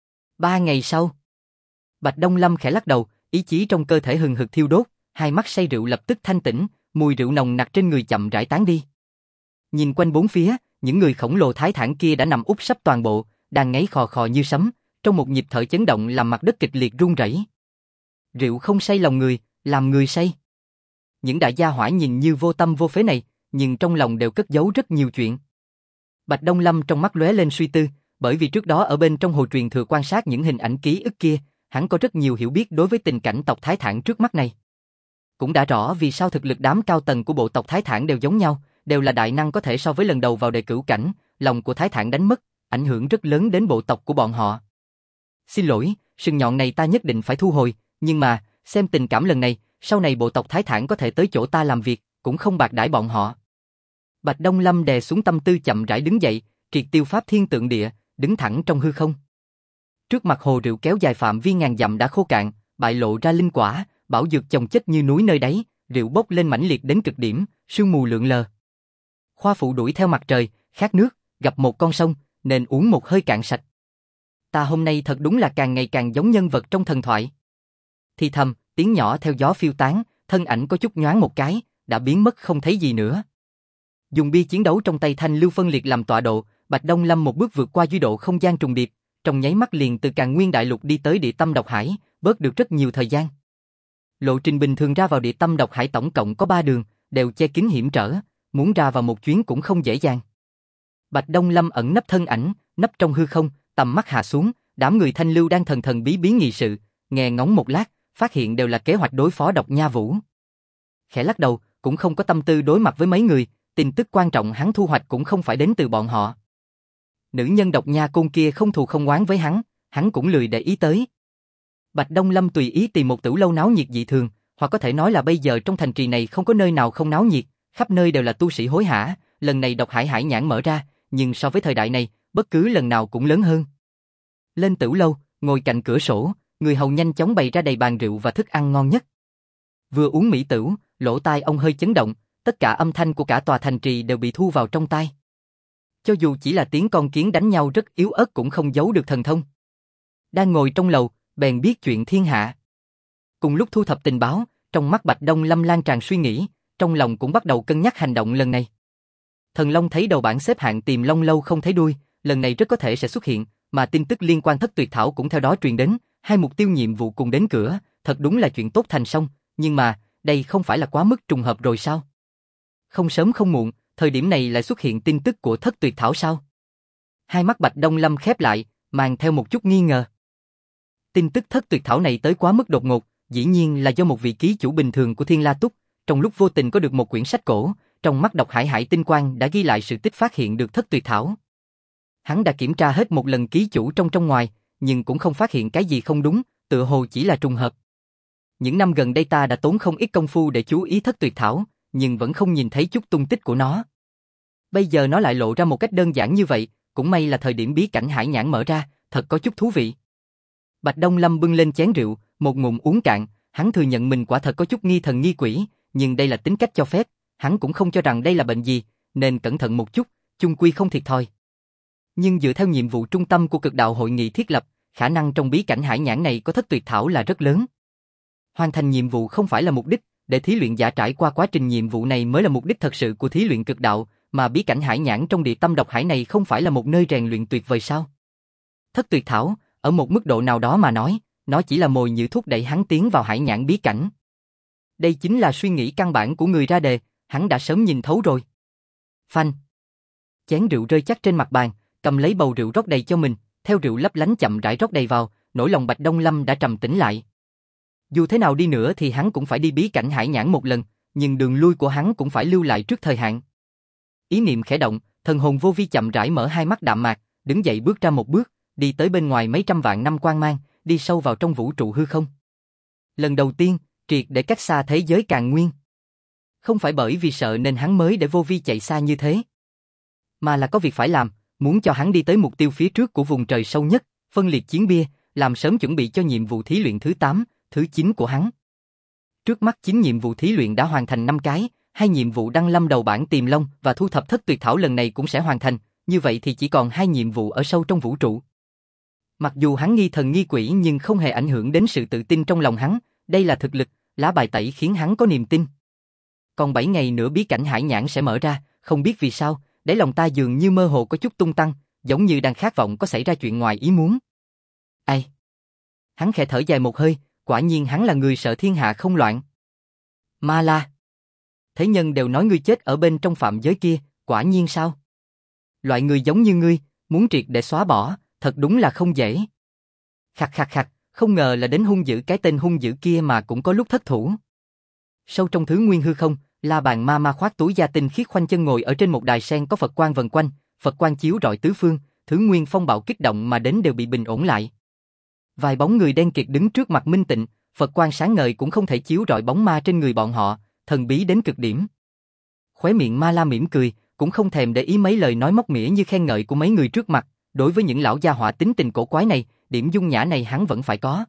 3 ngày sau, Bạch Đông Lâm khẽ lắc đầu, ý chí trong cơ thể hừng hực thiêu đốt, hai mắt say rượu lập tức thanh tĩnh, mùi rượu nồng nặc trên người chậm rãi tán đi. Nhìn quanh bốn phía, những người khổng lồ Thái Thản kia đã nằm úp sấp toàn bộ, đang ngáy khò khò như sấm, trong một nhịp thở chấn động làm mặt đất kịch liệt rung rẩy. Rượu không say lòng người, làm người say. Những đại gia hỏa nhìn như vô tâm vô phế này, nhưng trong lòng đều cất giấu rất nhiều chuyện. Bạch Đông Lâm trong mắt lóe lên suy tư, bởi vì trước đó ở bên trong hồ truyền thừa quan sát những hình ảnh ký ức kia, hắn có rất nhiều hiểu biết đối với tình cảnh tộc Thái Thản trước mắt này. Cũng đã rõ vì sao thực lực đám cao tầng của bộ tộc Thái Thản đều giống nhau, đều là đại năng có thể so với lần đầu vào đề cửu cảnh, lòng của Thái Thản đánh mất, ảnh hưởng rất lớn đến bộ tộc của bọn họ. Xin lỗi, sừng nhọn này ta nhất định phải thu hồi, nhưng mà, xem tình cảm lần này, sau này bộ tộc Thái Thản có thể tới chỗ ta làm việc, cũng không bạc đãi bọn họ. Bạch Đông Lâm đè xuống tâm tư chậm rãi đứng dậy, triệt tiêu pháp thiên tượng địa, đứng thẳng trong hư không. Trước mặt hồ rượu kéo dài phạm vi ngàn dặm đã khô cạn, bại lộ ra linh quả, bảo dược chồng chất như núi nơi đáy, rượu bốc lên mãnh liệt đến cực điểm, sương mù lượn lờ. Khoa phụ đuổi theo mặt trời, khát nước, gặp một con sông, nên uống một hơi cạn sạch. Ta hôm nay thật đúng là càng ngày càng giống nhân vật trong thần thoại. Thì thầm, tiếng nhỏ theo gió phiêu tán, thân ảnh có chút nhoáng một cái, đã biến mất không thấy gì nữa. Dùng bia chiến đấu trong tay thanh lưu phân liệt làm tọa độ, Bạch Đông Lâm một bước vượt qua duy độ không gian trùng điệp, trong nháy mắt liền từ Càn Nguyên Đại Lục đi tới Địa Tâm Độc Hải, bớt được rất nhiều thời gian. Lộ trình bình thường ra vào Địa Tâm Độc Hải tổng cộng có 3 đường, đều che kín hiểm trở, muốn ra vào một chuyến cũng không dễ dàng. Bạch Đông Lâm ẩn nấp thân ảnh, nấp trong hư không, tầm mắt hạ xuống, đám người thanh lưu đang thần thần bí bí nghị sự, nghe ngóng một lát, phát hiện đều là kế hoạch đối phó Độc Nha Vũ. Khẽ lắc đầu, cũng không có tâm tư đối mặt với mấy người, tin tức quan trọng hắn thu hoạch cũng không phải đến từ bọn họ. Nữ nhân Độc Nha Côn kia không thù không oán với hắn cũng lười để ý tới. Bạch Đông Lâm tùy ý tìm một tử lâu náo nhiệt dị thường, hoặc có thể nói là bây giờ trong thành trì này không có nơi nào không náo nhiệt, khắp nơi đều là tu sĩ hối hả, lần này Độc Hải hải nhãn mở ra, nhưng so với thời đại này, bất cứ lần nào cũng lớn hơn. Lên tử lâu, ngồi cạnh cửa sổ, người hầu nhanh chóng bày ra đầy bàn rượu và thức ăn ngon nhất. Vừa uống mỹ tửu, lỗ tai ông hơi chấn động, tất cả âm thanh của cả tòa thành trì đều bị thu vào trong tai. Cho dù chỉ là tiếng con kiến đánh nhau rất yếu ớt cũng không giấu được thần thông. Đang ngồi trong lầu, bèn biết chuyện thiên hạ. Cùng lúc thu thập tình báo, trong mắt Bạch Đông Lâm lan tràn suy nghĩ, trong lòng cũng bắt đầu cân nhắc hành động lần này. Thần Long thấy đầu bảng xếp hạng tìm Long lâu không thấy đuôi, lần này rất có thể sẽ xuất hiện, mà tin tức liên quan Thất Tuyệt Thảo cũng theo đó truyền đến, hai mục tiêu nhiệm vụ cùng đến cửa, thật đúng là chuyện tốt thành song, nhưng mà, đây không phải là quá mức trùng hợp rồi sao? Không sớm không muộn, thời điểm này lại xuất hiện tin tức của Thất Tuyệt Thảo sao? Hai mắt Bạch Đông Lâm khép lại, mang theo một chút nghi ngờ. Tin tức Thất Tuyệt Thảo này tới quá mức đột ngột, dĩ nhiên là do một vị ký chủ bình thường của Thiên La Túc, trong lúc vô tình có được một quyển sách cổ, trong mắt độc hải hải tinh quang đã ghi lại sự tích phát hiện được Thất Tuyệt Thảo. Hắn đã kiểm tra hết một lần ký chủ trong ngoài, nhưng cũng không phát hiện cái gì không đúng, tựa hồ chỉ là trùng hợp. Những năm gần đây ta đã tốn không ít công phu để chú ý Thất Tuyệt Thảo, nhưng vẫn không nhìn thấy chút tung tích của nó. Bây giờ nó lại lộ ra một cách đơn giản như vậy, cũng may là thời điểm bí cảnh hải nhãn mở ra, thật có chút thú vị. Bạch Đông Lâm bưng lên chén rượu, một ngụm uống cạn, hắn thừa nhận mình quả thật có chút nghi thần nghi quỷ, nhưng đây là tính cách cho phép, hắn cũng không cho rằng đây là bệnh gì, nên cẩn thận một chút, chung quy không thiệt thòi. Nhưng dựa theo nhiệm vụ trung tâm của Cực Đạo hội nghị thiết lập, khả năng trong bí cảnh hải nhãn này có Thất Tuyệt Thảo là rất lớn. Hoàn thành nhiệm vụ không phải là mục đích, để thí luyện giả trải qua quá trình nhiệm vụ này mới là mục đích thật sự của thí luyện cực đạo, mà bí cảnh hải nhãn trong địa tâm độc hải này không phải là một nơi rèn luyện tuyệt vời sao? Thất Tuyệt Thảo, ở một mức độ nào đó mà nói, nó chỉ là mồi nhử thúc đẩy hắn tiến vào hải nhãn bí cảnh. Đây chính là suy nghĩ căn bản của người ra đề, hắn đã sớm nhìn thấu rồi. Phanh. Chén rượu rơi chắc trên mặt bàn, cầm lấy bầu rượu rót đầy cho mình, theo rượu lấp lánh chậm rãi rót đầy vào, nỗi lòng Bạch Đông Lâm đã trầm tĩnh lại. Dù thế nào đi nữa thì hắn cũng phải đi bí cảnh hải nhãn một lần, nhưng đường lui của hắn cũng phải lưu lại trước thời hạn. Ý niệm khẽ động, thần hồn vô vi chậm rãi mở hai mắt đạm mạc, đứng dậy bước ra một bước, đi tới bên ngoài mấy trăm vạn năm quang mang, đi sâu vào trong vũ trụ hư không. Lần đầu tiên, triệt để cách xa thế giới càn nguyên. Không phải bởi vì sợ nên hắn mới để vô vi chạy xa như thế, mà là có việc phải làm, muốn cho hắn đi tới mục tiêu phía trước của vùng trời sâu nhất, phân liệt chiến bia, làm sớm chuẩn bị cho nhiệm vụ thí luyện thứ 8, thứ 9 của hắn. Trước mắt 9 nhiệm vụ thí luyện đã hoàn thành 5 cái, 2 nhiệm vụ đăng lâm đầu bảng tìm long và thu thập Thất Tuyệt Thảo lần này cũng sẽ hoàn thành, như vậy thì chỉ còn 2 nhiệm vụ ở sâu trong vũ trụ. Mặc dù hắn nghi thần nghi quỷ nhưng không hề ảnh hưởng đến sự tự tin trong lòng hắn, đây là thực lực, lá bài tẩy khiến hắn có niềm tin. Còn 7 ngày nữa bí cảnh hải nhãn sẽ mở ra, không biết vì sao, đáy lòng ta dường như mơ hồ có chút tung tăng, giống như đang khát vọng có xảy ra chuyện ngoài ý muốn. Ai? Hắn khẽ thở dài một hơi, quả nhiên hắn là người sợ thiên hạ không loạn. Ma La. Thế nhân đều nói ngươi chết ở bên trong phạm giới kia, quả nhiên sao? Loại người giống như ngươi, muốn triệt để xóa bỏ, thật đúng là không dễ. Khặt khặt khặt, không ngờ là đến hung dữ cái tên hung dữ kia mà cũng có lúc thất thủ. Sâu trong thứ nguyên hư không, La Bàn Ma Ma khoác túi da tinh khiết khoanh chân ngồi ở trên một đài sen có Phật quang vần quanh, Phật quang chiếu rọi tứ phương, thứ nguyên phong bạo kích động mà đến đều bị bình ổn lại. Vài bóng người đen kịt đứng trước mặt minh tịnh, Phật quang sáng ngời cũng không thể chiếu rọi bóng ma trên người bọn họ, thần bí đến cực điểm. Khóe miệng Ma La mỉm cười, cũng không thèm để ý mấy lời nói móc mỉa như khen ngợi của mấy người trước mặt, đối với những lão gia hỏa tính tình cổ quái này, điểm dung nhã này hắn vẫn phải có.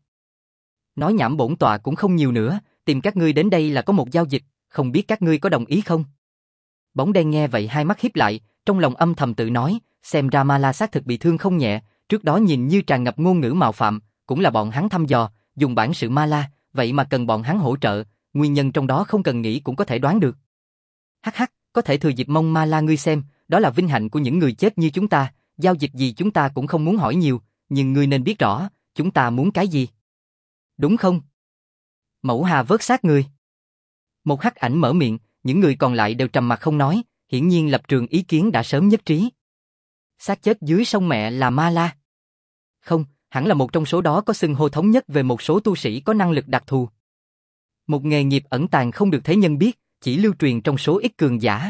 Nói nhảm bổn tọa cũng không nhiều nữa, tìm các ngươi đến đây là có một giao dịch, không biết các ngươi có đồng ý không? Bóng đen nghe vậy hai mắt híp lại, trong lòng âm thầm tự nói, xem ra Ma La xác thực bị thương không nhẹ, trước đó nhìn như tràn ngập ngôn ngữ mạo phạm, cũng là bọn hắn thăm dò, dùng bản sự Ma La, vậy mà cần bọn hắn hỗ trợ, nguyên nhân trong đó không cần nghĩ cũng có thể đoán được. Hắc hắc, có thể thừa dịp mong Ma La ngươi xem, đó là vinh hạnh của những người chết như chúng ta, giao dịch gì chúng ta cũng không muốn hỏi nhiều, nhưng ngươi nên biết rõ, chúng ta muốn cái gì. Đúng không? Mẫu Hà vớt xác người. Một hắc ảnh mở miệng, những người còn lại đều trầm mặc không nói, hiển nhiên lập trường ý kiến đã sớm nhất trí. Xác chết dưới sông mẹ là Ma La. Không, hẳn là một trong số đó có xưng hô thống nhất về một số tu sĩ có năng lực đặc thù. Một nghề nghiệp ẩn tàng không được thế nhân biết, chỉ lưu truyền trong số ít cường giả.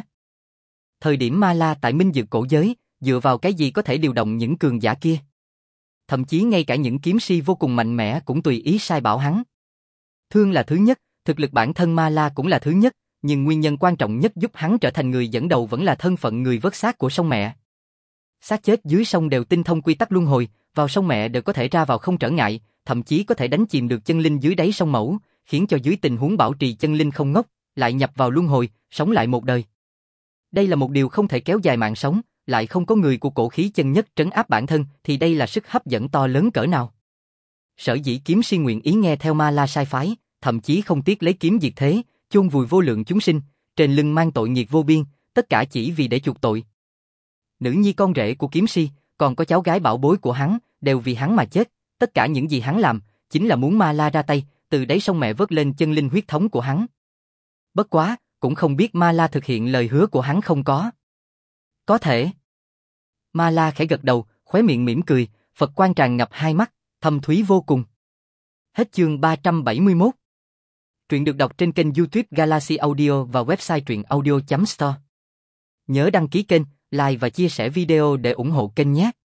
Thời điểm Ma La tại Minh Dược cổ giới, dựa vào cái gì có thể điều động những cường giả kia? Thậm chí ngay cả những kiếm si vô cùng mạnh mẽ cũng tùy ý sai bảo hắn. Thương là thứ nhất, thực lực bản thân Ma La cũng là thứ nhất, nhưng nguyên nhân quan trọng nhất giúp hắn trở thành người dẫn đầu vẫn là thân phận người vớt xác của sông mẹ. Xác chết dưới sông đều tinh thông quy tắc luân hồi, vào sông mẹ đều có thể ra vào không trở ngại, thậm chí có thể đánh chìm được chân linh dưới đáy sông mẫu, khiến cho dưới tình huống bảo trì chân linh không ngốc, lại nhập vào luân hồi, sống lại một đời. Đây là một điều không thể kéo dài mạng sống, lại không có người của cổ khí chân nhất trấn áp bản thân thì đây là sức hấp dẫn to lớn cỡ nào. Sở dĩ kiếm si nguyện ý nghe theo Ma La sai phái, thậm chí không tiếc lấy kiếm diệt thế, chôn vùi vô lượng chúng sinh, trên lưng mang tội nghiệt vô biên, tất cả chỉ vì để chuộc tội. Nữ nhi con rể của kiếm si, còn có cháu gái bảo bối của hắn, đều vì hắn mà chết, tất cả những gì hắn làm, chính là muốn Ma La ra tay, từ đáy sông mẹ vớt lên chân linh huyết thống của hắn. Bất quá, cũng không biết Ma La thực hiện lời hứa của hắn không có. Có thể. Ma La khẽ gật đầu, khóe miệng mỉm cười, Phật quang tràn ngập hai mắt, thâm thúy vô cùng. Hết chương 371. Truyện được đọc trên kênh YouTube Galaxy Audio và website truyệnaudio.store. Nhớ đăng ký kênh, like và chia sẻ video để ủng hộ kênh nhé.